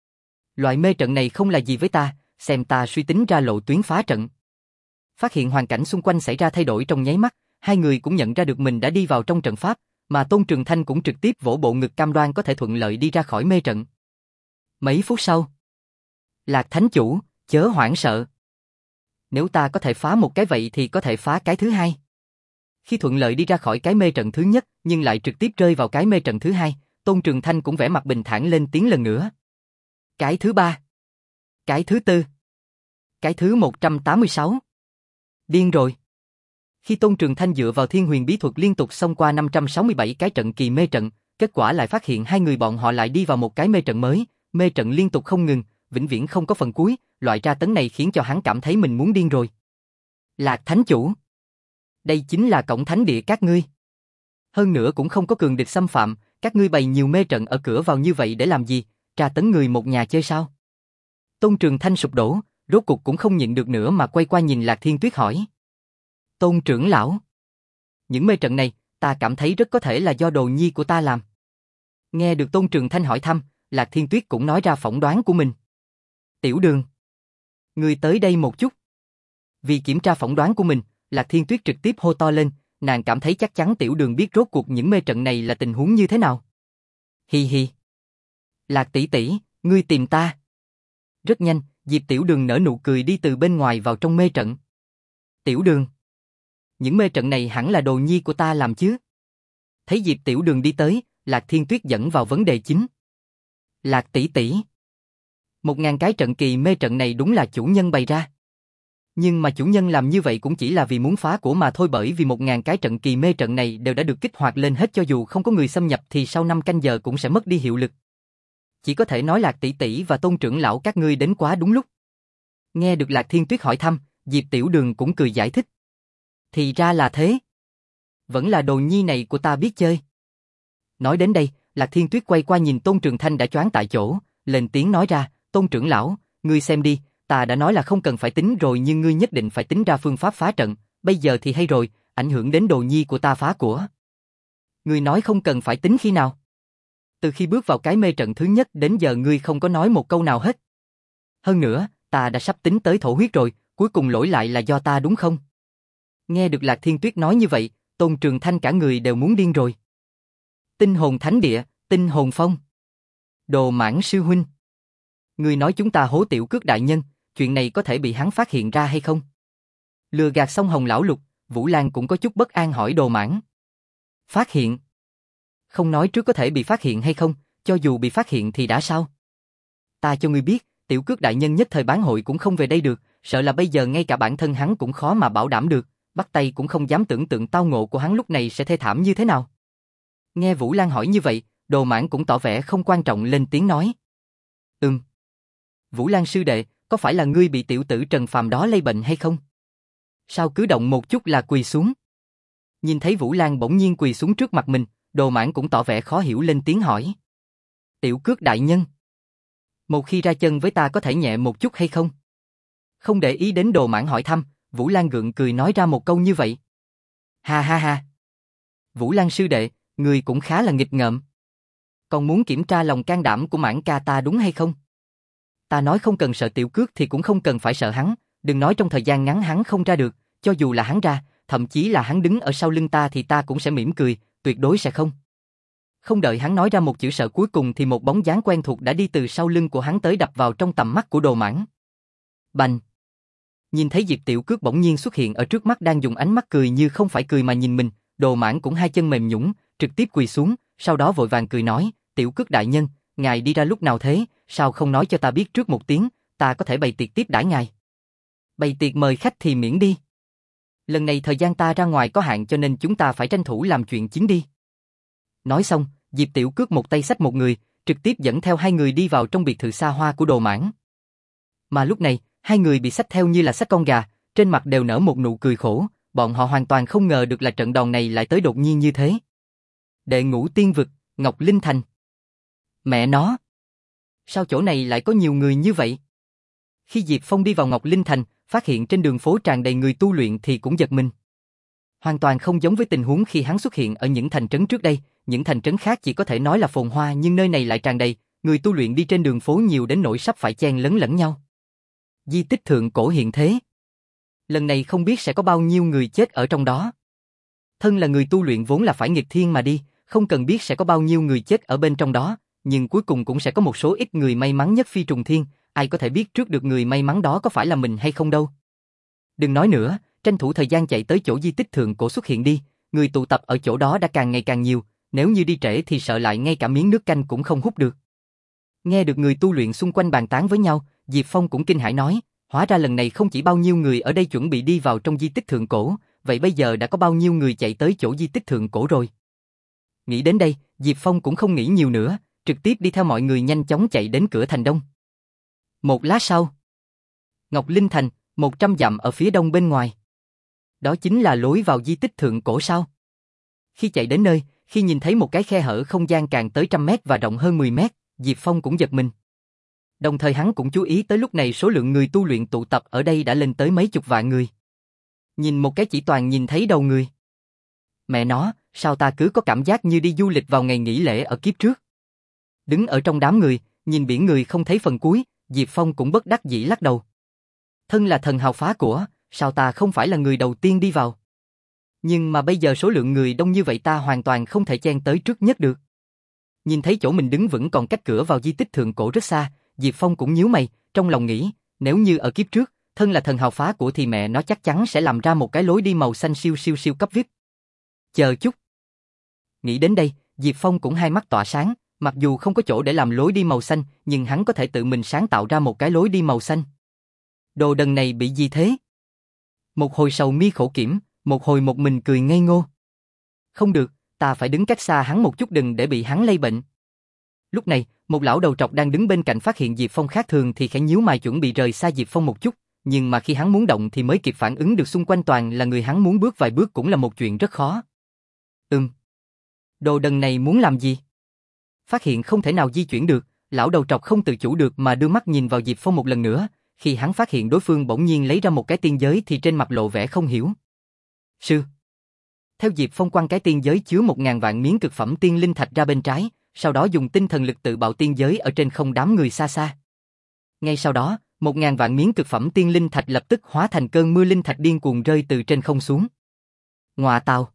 Loại mê trận này không là gì với ta, xem ta suy tính ra lộ tuyến phá trận. Phát hiện hoàn cảnh xung quanh xảy ra thay đổi trong nháy mắt, hai người cũng nhận ra được mình đã đi vào trong trận pháp, mà Tôn Trường Thanh cũng trực tiếp vỗ bộ ngực cam đoan có thể thuận lợi đi ra khỏi mê trận. Mấy phút sau, Lạc Thánh Chủ, chớ hoảng sợ. Nếu ta có thể phá một cái vậy thì có thể phá cái thứ hai. Khi thuận lợi đi ra khỏi cái mê trận thứ nhất, nhưng lại trực tiếp rơi vào cái mê trận thứ hai, Tôn Trường Thanh cũng vẻ mặt bình thản lên tiếng lần nữa. Cái thứ ba. Cái thứ tư. Cái thứ một trăm tám mươi sáu. Điên rồi. Khi Tôn Trường Thanh dựa vào thiên huyền bí thuật liên tục xông qua năm trăm sáu mươi bảy cái trận kỳ mê trận, kết quả lại phát hiện hai người bọn họ lại đi vào một cái mê trận mới, mê trận liên tục không ngừng, vĩnh viễn không có phần cuối, loại tra tấn này khiến cho hắn cảm thấy mình muốn điên rồi. Lạc Thánh Chủ. Đây chính là cổng thánh địa các ngươi. Hơn nữa cũng không có cường địch xâm phạm, các ngươi bày nhiều mê trận ở cửa vào như vậy để làm gì, tra tấn người một nhà chơi sao? Tôn Trường Thanh sụp đổ, rốt cục cũng không nhịn được nữa mà quay qua nhìn Lạc Thiên Tuyết hỏi. Tôn trưởng lão. Những mê trận này, ta cảm thấy rất có thể là do đồ nhi của ta làm. Nghe được Tôn Trường Thanh hỏi thăm, Lạc Thiên Tuyết cũng nói ra phỏng đoán của mình. Tiểu Đường. Ngươi tới đây một chút. Vì kiểm tra phỏng đoán của mình, Lạc Thiên Tuyết trực tiếp hô to lên, nàng cảm thấy chắc chắn Tiểu Đường biết rốt cuộc những mê trận này là tình huống như thế nào. Hi hi. Lạc tỷ tỷ, ngươi tìm ta. Rất nhanh, Diệp Tiểu Đường nở nụ cười đi từ bên ngoài vào trong mê trận. Tiểu Đường. Những mê trận này hẳn là đồ nhi của ta làm chứ. Thấy Diệp Tiểu Đường đi tới, Lạc Thiên Tuyết dẫn vào vấn đề chính. Lạc tỷ tỷ. Một ngàn cái trận kỳ mê trận này đúng là chủ nhân bày ra. Nhưng mà chủ nhân làm như vậy cũng chỉ là vì muốn phá của mà thôi, bởi vì một ngàn cái trận kỳ mê trận này đều đã được kích hoạt lên hết, cho dù không có người xâm nhập thì sau năm canh giờ cũng sẽ mất đi hiệu lực. Chỉ có thể nói Lạc tỷ tỷ và Tôn trưởng lão các ngươi đến quá đúng lúc. Nghe được Lạc Thiên Tuyết hỏi thăm, Diệp Tiểu Đường cũng cười giải thích. Thì ra là thế. Vẫn là đồ nhi này của ta biết chơi. Nói đến đây, Lạc Thiên Tuyết quay qua nhìn Tôn Trường Thanh đã choáng tại chỗ, lên tiếng nói ra, Tôn trưởng lão, ngươi xem đi, ta đã nói là không cần phải tính rồi nhưng ngươi nhất định phải tính ra phương pháp phá trận, bây giờ thì hay rồi, ảnh hưởng đến đồ nhi của ta phá của. Ngươi nói không cần phải tính khi nào? Từ khi bước vào cái mê trận thứ nhất đến giờ ngươi không có nói một câu nào hết. Hơn nữa, ta đã sắp tính tới thổ huyết rồi, cuối cùng lỗi lại là do ta đúng không? Nghe được Lạc Thiên Tuyết nói như vậy, Tôn Trường Thanh cả người đều muốn điên rồi. Tinh hồn thánh địa, Tinh hồn phong. Đồ Mãng sư huynh. Ngươi nói chúng ta hố Tiểu Cước đại nhân, chuyện này có thể bị hắn phát hiện ra hay không? Lừa gạt xong Hồng lão lục, Vũ Lan cũng có chút bất an hỏi Đồ Mãn. Phát hiện? Không nói trước có thể bị phát hiện hay không, cho dù bị phát hiện thì đã sao? Ta cho ngươi biết, Tiểu Cước đại nhân nhất thời bán hội cũng không về đây được, sợ là bây giờ ngay cả bản thân hắn cũng khó mà bảo đảm được, bắt tay cũng không dám tưởng tượng tao ngộ của hắn lúc này sẽ thê thảm như thế nào. Nghe Vũ Lan hỏi như vậy, Đồ Mãn cũng tỏ vẻ không quan trọng lên tiếng nói. Ừm. Vũ Lan sư đệ, có phải là ngươi bị tiểu tử Trần Phàm đó lây bệnh hay không? Sao cứ động một chút là quỳ xuống? Nhìn thấy Vũ Lan bỗng nhiên quỳ xuống trước mặt mình, Đồ Mãn cũng tỏ vẻ khó hiểu lên tiếng hỏi. Tiểu Cước đại nhân, một khi ra chân với ta có thể nhẹ một chút hay không? Không để ý đến Đồ Mãn hỏi thăm, Vũ Lan gượng cười nói ra một câu như vậy. Ha ha ha. Vũ Lan sư đệ, ngươi cũng khá là nghịch ngợm. Còn muốn kiểm tra lòng can đảm của Mãn ca ta đúng hay không? Ta nói không cần sợ Tiểu Cước thì cũng không cần phải sợ hắn, đừng nói trong thời gian ngắn hắn không ra được, cho dù là hắn ra, thậm chí là hắn đứng ở sau lưng ta thì ta cũng sẽ mỉm cười, tuyệt đối sẽ không. Không đợi hắn nói ra một chữ sợ cuối cùng thì một bóng dáng quen thuộc đã đi từ sau lưng của hắn tới đập vào trong tầm mắt của Đồ Mãn. Bành! Nhìn thấy Diệp Tiểu Cước bỗng nhiên xuất hiện ở trước mắt đang dùng ánh mắt cười như không phải cười mà nhìn mình, Đồ Mãn cũng hai chân mềm nhũn, trực tiếp quỳ xuống, sau đó vội vàng cười nói, Tiểu Cước đại nhân, ngài đi ra lúc nào thế, sao không nói cho ta biết trước một tiếng, ta có thể bày tiệc tiếp đãi ngài. Bày tiệc mời khách thì miễn đi. Lần này thời gian ta ra ngoài có hạn cho nên chúng ta phải tranh thủ làm chuyện chính đi. Nói xong, Diệp Tiểu Cước một tay xách một người, trực tiếp dẫn theo hai người đi vào trong biệt thự xa hoa của Đồ Mãn. Mà lúc này, hai người bị xách theo như là xách con gà, trên mặt đều nở một nụ cười khổ, bọn họ hoàn toàn không ngờ được là trận đòn này lại tới đột nhiên như thế. Đệ ngũ tiên vực, Ngọc Linh Thành. Mẹ nó! Sao chỗ này lại có nhiều người như vậy? Khi Diệp Phong đi vào Ngọc Linh Thành, phát hiện trên đường phố tràn đầy người tu luyện thì cũng giật mình. Hoàn toàn không giống với tình huống khi hắn xuất hiện ở những thành trấn trước đây, những thành trấn khác chỉ có thể nói là phồn hoa nhưng nơi này lại tràn đầy, người tu luyện đi trên đường phố nhiều đến nỗi sắp phải chen lấn lẫn nhau. Di tích thượng cổ hiện thế. Lần này không biết sẽ có bao nhiêu người chết ở trong đó. Thân là người tu luyện vốn là phải nghịch thiên mà đi, không cần biết sẽ có bao nhiêu người chết ở bên trong đó, nhưng cuối cùng cũng sẽ có một số ít người may mắn nhất phi trùng thiên, ai có thể biết trước được người may mắn đó có phải là mình hay không đâu. Đừng nói nữa, tranh thủ thời gian chạy tới chỗ di tích thượng cổ xuất hiện đi, người tụ tập ở chỗ đó đã càng ngày càng nhiều, nếu như đi trễ thì sợ lại ngay cả miếng nước canh cũng không hút được. Nghe được người tu luyện xung quanh bàn tán với nhau, Diệp Phong cũng kinh hãi nói, hóa ra lần này không chỉ bao nhiêu người ở đây chuẩn bị đi vào trong di tích thượng cổ, vậy bây giờ đã có bao nhiêu người chạy tới chỗ di tích thượng cổ rồi. Nghĩ đến đây, Diệp Phong cũng không nghĩ nhiều nữa, trực tiếp đi theo mọi người nhanh chóng chạy đến cửa thành đông. Một lát sau, Ngọc Linh Thành, một trăm dặm ở phía đông bên ngoài. Đó chính là lối vào di tích thượng cổ sao? Khi chạy đến nơi, khi nhìn thấy một cái khe hở không gian càng tới trăm mét và rộng hơn mười mét, Diệp Phong cũng giật mình. Đồng thời hắn cũng chú ý tới lúc này số lượng người tu luyện tụ tập ở đây đã lên tới mấy chục vạn người. Nhìn một cái chỉ toàn nhìn thấy đầu người. Mẹ nó, sao ta cứ có cảm giác như đi du lịch vào ngày nghỉ lễ ở kiếp trước. Đứng ở trong đám người, nhìn biển người không thấy phần cuối, Diệp Phong cũng bất đắc dĩ lắc đầu. Thân là thần hào phá của, sao ta không phải là người đầu tiên đi vào? Nhưng mà bây giờ số lượng người đông như vậy ta hoàn toàn không thể chen tới trước nhất được. Nhìn thấy chỗ mình đứng vẫn còn cách cửa vào di tích thượng cổ rất xa, Diệp Phong cũng nhíu mày, trong lòng nghĩ, nếu như ở kiếp trước, thân là thần hào phá của thì mẹ nó chắc chắn sẽ làm ra một cái lối đi màu xanh siêu siêu siêu cấp vi ai pi. Chờ chút. Nghĩ đến đây, Diệp Phong cũng hai mắt tỏa sáng, mặc dù không có chỗ để làm lối đi màu xanh, nhưng hắn có thể tự mình sáng tạo ra một cái lối đi màu xanh. Đồ đần này bị gì thế? Một hồi sầu mi khổ kiểm, một hồi một mình cười ngây ngô. Không được, ta phải đứng cách xa hắn một chút đừng để bị hắn lây bệnh. Lúc này, một lão đầu trọc đang đứng bên cạnh phát hiện Diệp Phong khác thường thì khẽ nhíu mày chuẩn bị rời xa Diệp Phong một chút, nhưng mà khi hắn muốn động thì mới kịp phản ứng được xung quanh toàn là người, hắn muốn bước vài bước cũng là một chuyện rất khó. Ừm. Đồ đần này muốn làm gì? Phát hiện không thể nào di chuyển được, lão đầu trọc không tự chủ được mà đưa mắt nhìn vào Diệp Phong một lần nữa, khi hắn phát hiện đối phương bỗng nhiên lấy ra một cái tiên giới thì trên mặt lộ vẻ không hiểu. Sư. Theo Diệp Phong quăng cái tiên giới chứa một ngàn vạn miếng cực phẩm tiên linh thạch ra bên trái, sau đó dùng tinh thần lực tự bạo tiên giới ở trên không đám người xa xa. Ngay sau đó, một ngàn vạn miếng cực phẩm tiên linh thạch lập tức hóa thành cơn mưa linh thạch điên cuồng rơi từ trên không xuống. Ngoạ tào.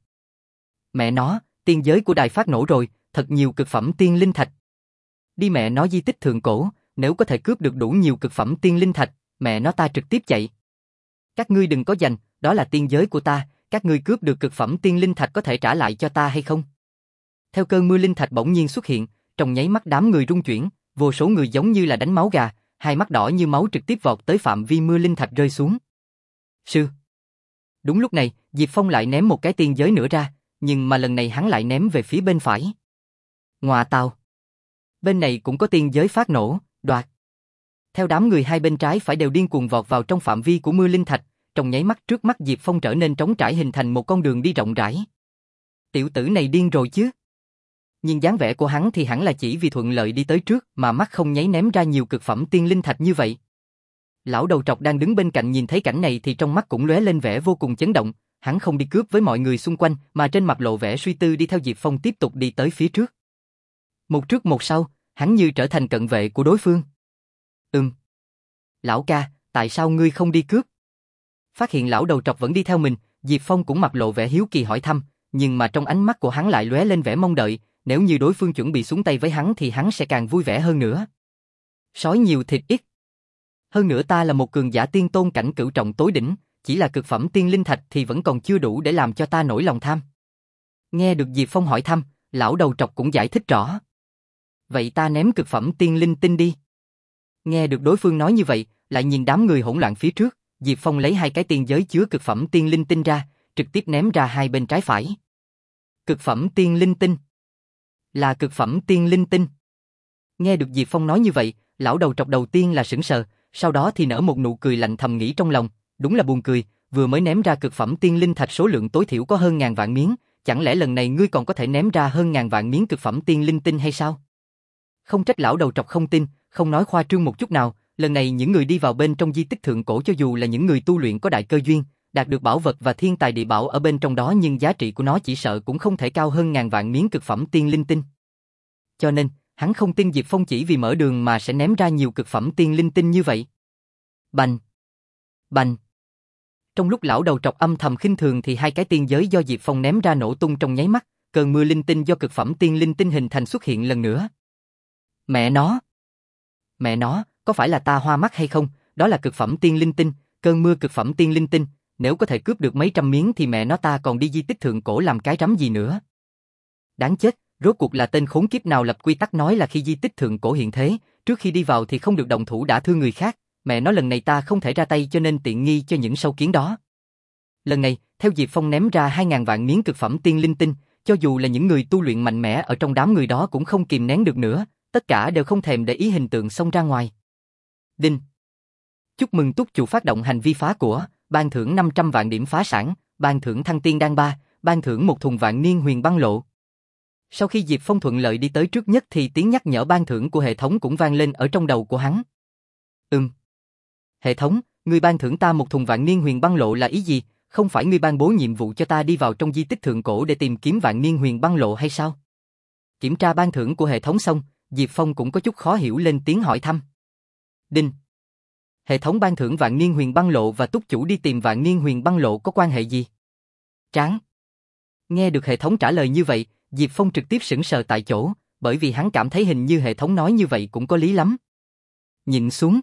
Mẹ nó, tiên giới của đài phát nổ rồi, thật nhiều cực phẩm tiên linh thạch. Đi mẹ nó di tích thượng cổ, nếu có thể cướp được đủ nhiều cực phẩm tiên linh thạch, mẹ nó ta trực tiếp chạy. Các ngươi đừng có giành, đó là tiên giới của ta, các ngươi cướp được cực phẩm tiên linh thạch có thể trả lại cho ta hay không? Theo cơn mưa linh thạch bỗng nhiên xuất hiện, trong nháy mắt đám người rung chuyển, vô số người giống như là đánh máu gà, hai mắt đỏ như máu trực tiếp vọt tới phạm vi mưa linh thạch rơi xuống. Sư. Đúng lúc này, Diệp Phong lại ném một cái tiên giới nữa ra, nhưng mà lần này hắn lại ném về phía bên phải. Ngoà tào. Bên này cũng có tiên giới phát nổ, đoạt. Theo đám người hai bên trái phải đều điên cuồng vọt vào trong phạm vi của mưa linh thạch, trong nháy mắt trước mắt Diệp Phong trở nên trống trải hình thành một con đường đi rộng rãi. Tiểu tử này điên rồi chứ? Nhưng dáng vẻ của hắn thì hẳn là chỉ vì thuận lợi đi tới trước mà mắt không nháy ném ra nhiều cực phẩm tiên linh thạch như vậy. Lão đầu trọc đang đứng bên cạnh nhìn thấy cảnh này thì trong mắt cũng lóe lên vẻ vô cùng chấn động, hắn không đi cướp với mọi người xung quanh mà trên mặt lộ vẻ suy tư đi theo Diệp Phong tiếp tục đi tới phía trước. Một trước một sau, hắn như trở thành cận vệ của đối phương. Ừm. Lão ca, tại sao ngươi không đi cướp? Phát hiện lão đầu trọc vẫn đi theo mình, Diệp Phong cũng mặt lộ vẻ hiếu kỳ hỏi thăm, nhưng mà trong ánh mắt của hắn lại lóe lên vẻ mong đợi, nếu như đối phương chuẩn bị xuống tay với hắn thì hắn sẽ càng vui vẻ hơn nữa. Sói nhiều thịt ít. Hơn nữa ta là một cường giả tiên tôn cảnh cửu trọng tối đỉnh, chỉ là cực phẩm tiên linh thạch thì vẫn còn chưa đủ để làm cho ta nổi lòng tham. Nghe được Diệp Phong hỏi thăm, lão đầu trọc cũng giải thích rõ. Vậy ta ném cực phẩm tiên linh tinh đi. Nghe được đối phương nói như vậy, lại nhìn đám người hỗn loạn phía trước, Diệp Phong lấy hai cái tiên giới chứa cực phẩm tiên linh tinh ra, trực tiếp ném ra hai bên trái phải. Cực phẩm tiên linh tinh. Là cực phẩm tiên linh tinh. Nghe được Diệp Phong nói như vậy, lão đầu trọc đầu tiên là sững sờ, sau đó thì nở một nụ cười lạnh thầm nghĩ trong lòng, đúng là buồn cười, vừa mới ném ra cực phẩm tiên linh thạch số lượng tối thiểu có hơn ngàn vạn miếng, chẳng lẽ lần này ngươi còn có thể ném ra hơn ngàn vạn miếng cực phẩm tiên linh tinh hay sao? Không trách lão đầu trọc không tin, không nói khoa trương một chút nào, lần này những người đi vào bên trong di tích thượng cổ cho dù là những người tu luyện có đại cơ duyên, đạt được bảo vật và thiên tài địa bảo ở bên trong đó nhưng giá trị của nó chỉ sợ cũng không thể cao hơn ngàn vạn miếng cực phẩm tiên linh tinh. Cho nên, hắn không tin Diệp Phong chỉ vì mở đường mà sẽ ném ra nhiều cực phẩm tiên linh tinh như vậy. Bành! Bành! Trong lúc lão đầu trọc âm thầm khinh thường thì hai cái tiên giới do Diệp Phong ném ra nổ tung trong nháy mắt, cơn mưa linh tinh do cực phẩm tiên linh tinh hình thành xuất hiện lần nữa. Mẹ nó! Mẹ nó, có phải là ta hoa mắt hay không? Đó là cực phẩm tiên linh tinh, cơn mưa cực phẩm tiên linh tinh, nếu có thể cướp được mấy trăm miếng thì mẹ nó ta còn đi di tích thượng cổ làm cái rắm gì nữa. Đáng chết, rốt cuộc là tên khốn kiếp nào lập quy tắc nói là khi di tích thượng cổ hiện thế, trước khi đi vào thì không được động thủ đả thương người khác, mẹ nó lần này ta không thể ra tay cho nên tiện nghi cho những sâu kiến đó. Lần này, theo Diệp Phong ném ra hai ngàn vạn miếng cực phẩm tiên linh tinh, cho dù là những người tu luyện mạnh mẽ ở trong đám người đó cũng không kìm nén được nữa, tất cả đều không thèm để ý hình tượng xông ra ngoài. Đinh. Chúc mừng túc chủ phát động hành vi phá của, ban thưởng năm trăm vạn điểm phá sản, ban thưởng thăng tiên đan ba, ban thưởng một thùng vạn niên huyền băng lộ. Sau khi Diệp Phong thuận lợi đi tới trước nhất thì tiếng nhắc nhở ban thưởng của hệ thống cũng vang lên ở trong đầu của hắn. Ừm. Hệ thống, ngươi ban thưởng ta một thùng vạn niên huyền băng lộ là ý gì? Không phải ngươi ban bố nhiệm vụ cho ta đi vào trong di tích thượng cổ để tìm kiếm vạn niên huyền băng lộ hay sao? Kiểm tra ban thưởng của hệ thống xong, Diệp Phong cũng có chút khó hiểu lên tiếng hỏi thăm. Đinh. Hệ thống ban thưởng vạn niên huyền băng lộ và túc chủ đi tìm vạn niên huyền băng lộ có quan hệ gì? Tráng. Nghe được hệ thống trả lời như vậy, Diệp Phong trực tiếp sững sờ tại chỗ, bởi vì hắn cảm thấy hình như hệ thống nói như vậy cũng có lý lắm. Nhịn xuống.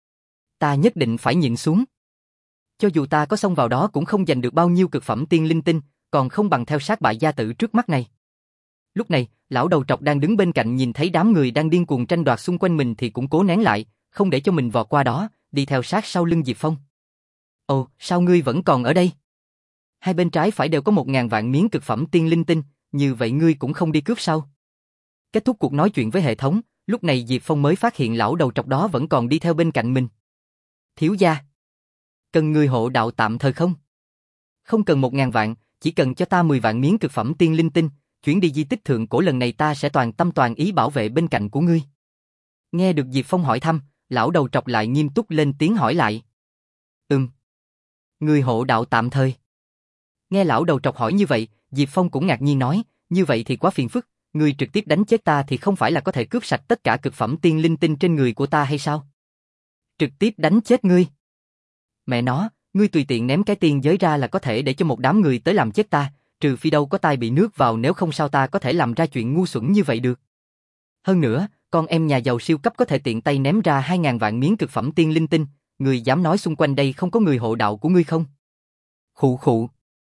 Ta nhất định phải nhịn xuống. Cho dù ta có xông vào đó cũng không giành được bao nhiêu cực phẩm tiên linh tinh, còn không bằng theo sát bại gia tử trước mắt này. Lúc này, lão đầu trọc đang đứng bên cạnh nhìn thấy đám người đang điên cuồng tranh đoạt xung quanh mình thì cũng cố nén lại, không để cho mình vọt qua đó, đi theo sát sau lưng Diệp Phong. Ồ, sao ngươi vẫn còn ở đây? Hai bên trái phải đều có một ngàn vạn miếng cực phẩm tiên linh tinh, như vậy ngươi cũng không đi cướp sao? Kết thúc cuộc nói chuyện với hệ thống, lúc này Diệp Phong mới phát hiện lão đầu trọc đó vẫn còn đi theo bên cạnh mình. Thiếu gia, cần người hộ đạo tạm thời không? Không cần một ngàn vạn, chỉ cần cho ta mười vạn miếng cực phẩm tiên linh tinh, chuyến đi di tích thượng cổ lần này ta sẽ toàn tâm toàn ý bảo vệ bên cạnh của ngươi. Nghe được Diệp Phong hỏi thăm, lão đầu trọc lại nghiêm túc lên tiếng hỏi lại. Ừm. Người hộ đạo tạm thời. Nghe lão đầu trọc hỏi như vậy, Diệp Phong cũng ngạc nhiên nói, như vậy thì quá phiền phức, ngươi trực tiếp đánh chết ta thì không phải là có thể cướp sạch tất cả cực phẩm tiên linh tinh trên người của ta hay sao? Trực tiếp đánh chết ngươi. Mẹ nó, ngươi tùy tiện ném cái tiên giới ra là có thể để cho một đám người tới làm chết ta, trừ phi đâu có tai bị nước vào nếu không sao ta có thể làm ra chuyện ngu xuẩn như vậy được. Hơn nữa, con em nhà giàu siêu cấp có thể tiện tay ném ra hai ngàn vạn miếng cực phẩm tiên linh tinh, ngươi dám nói xung quanh đây không có người hộ đạo của ngươi không? Khụ khụ.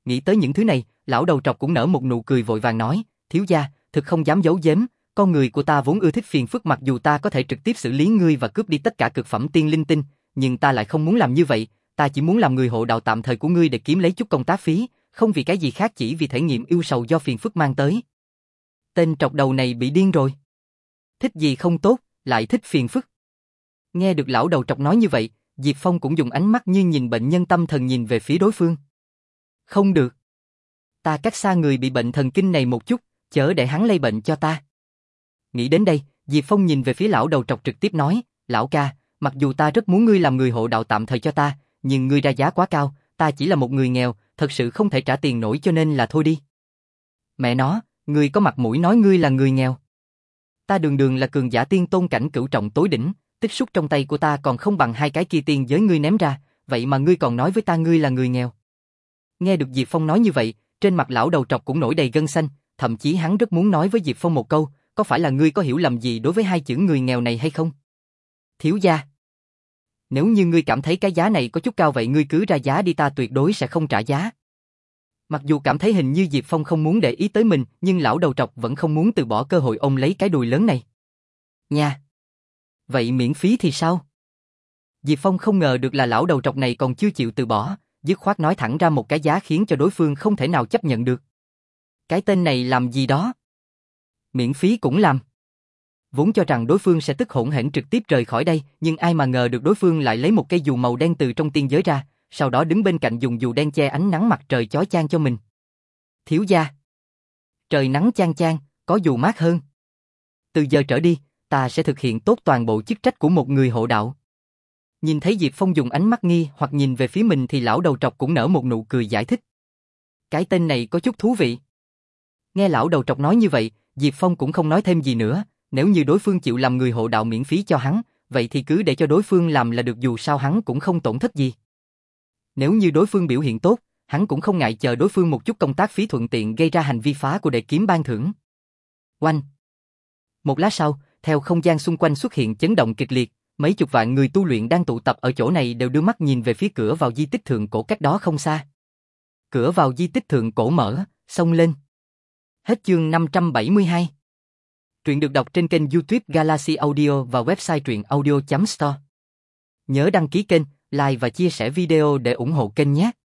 Nghĩ tới những thứ này, lão đầu trọc cũng nở một nụ cười vội vàng nói, thiếu gia, thực không dám giấu giếm, con người của ta vốn ưa thích phiền phức, mặc dù ta có thể trực tiếp xử lý ngươi và cướp đi tất cả cực phẩm tiên linh tinh, nhưng ta lại không muốn làm như vậy, ta chỉ muốn làm người hộ đạo tạm thời của ngươi để kiếm lấy chút công tác phí, không vì cái gì khác, chỉ vì thể nghiệm ưu sầu do phiền phức mang tới. Tên trọc đầu này bị điên rồi. Thích gì không tốt, lại thích phiền phức. Nghe được lão đầu trọc nói như vậy, Diệp Phong cũng dùng ánh mắt như nhìn bệnh nhân tâm thần nhìn về phía đối phương. Không được. Ta cách xa người bị bệnh thần kinh này một chút, chớ để hắn lây bệnh cho ta. Nghĩ đến đây, Diệp Phong nhìn về phía lão đầu trọc trực tiếp nói, lão ca, mặc dù ta rất muốn ngươi làm người hộ đạo tạm thời cho ta, nhưng ngươi ra giá quá cao, ta chỉ là một người nghèo, thật sự không thể trả tiền nổi cho nên là thôi đi. Mẹ nó, ngươi có mặt mũi nói ngươi là người nghèo. Ta đường đường là cường giả tiên tôn cảnh cửu trọng tối đỉnh, tích xúc trong tay của ta còn không bằng hai cái kia tiên giới ngươi ném ra, vậy mà ngươi còn nói với ta ngươi là người nghèo. Nghe được Diệp Phong nói như vậy, trên mặt lão đầu trọc cũng nổi đầy gân xanh, thậm chí hắn rất muốn nói với Diệp Phong một câu, có phải là ngươi có hiểu lầm gì đối với hai chữ người nghèo này hay không? Thiếu gia, nếu như ngươi cảm thấy cái giá này có chút cao vậy ngươi cứ ra giá đi, ta tuyệt đối sẽ không trả giá. Mặc dù cảm thấy hình như Diệp Phong không muốn để ý tới mình, nhưng lão đầu trọc vẫn không muốn từ bỏ cơ hội ôm lấy cái đùi lớn này. Nha! Vậy miễn phí thì sao? Diệp Phong không ngờ được là lão đầu trọc này còn chưa chịu từ bỏ, dứt khoát nói thẳng ra một cái giá khiến cho đối phương không thể nào chấp nhận được. Cái tên này làm gì đó? Miễn phí cũng làm. Vốn cho rằng đối phương sẽ tức hổn hển trực tiếp rời khỏi đây, nhưng ai mà ngờ được đối phương lại lấy một cây dù màu đen từ trong tiên giới ra, sau đó đứng bên cạnh dùng dù đen che ánh nắng mặt trời chói chang cho mình. Thiếu gia, trời nắng chang chang, có dù mát hơn. Từ giờ trở đi, ta sẽ thực hiện tốt toàn bộ chức trách của một người hộ đạo. Nhìn thấy Diệp Phong dùng ánh mắt nghi hoặc nhìn về phía mình thì lão đầu trọc cũng nở một nụ cười giải thích. Cái tên này có chút thú vị. Nghe lão đầu trọc nói như vậy, Diệp Phong cũng không nói thêm gì nữa, nếu như đối phương chịu làm người hộ đạo miễn phí cho hắn, vậy thì cứ để cho đối phương làm là được, dù sao hắn cũng không tổn thất gì. Nếu như đối phương biểu hiện tốt, hắn cũng không ngại chờ đối phương một chút công tác phí thuận tiện gây ra hành vi phá của để kiếm ban thưởng. Oanh! Một lát sau, theo không gian xung quanh xuất hiện chấn động kịch liệt, mấy chục vạn người tu luyện đang tụ tập ở chỗ này đều đưa mắt nhìn về phía cửa vào di tích thượng cổ cách đó không xa. Cửa vào di tích thượng cổ mở, xông lên. Hết chương năm trăm bảy mươi hai. Truyện được đọc trên kênh YouTube Galaxy Audio và website truyện audio chấm store. Nhớ đăng ký kênh, like và chia sẻ video để ủng hộ kênh nhé.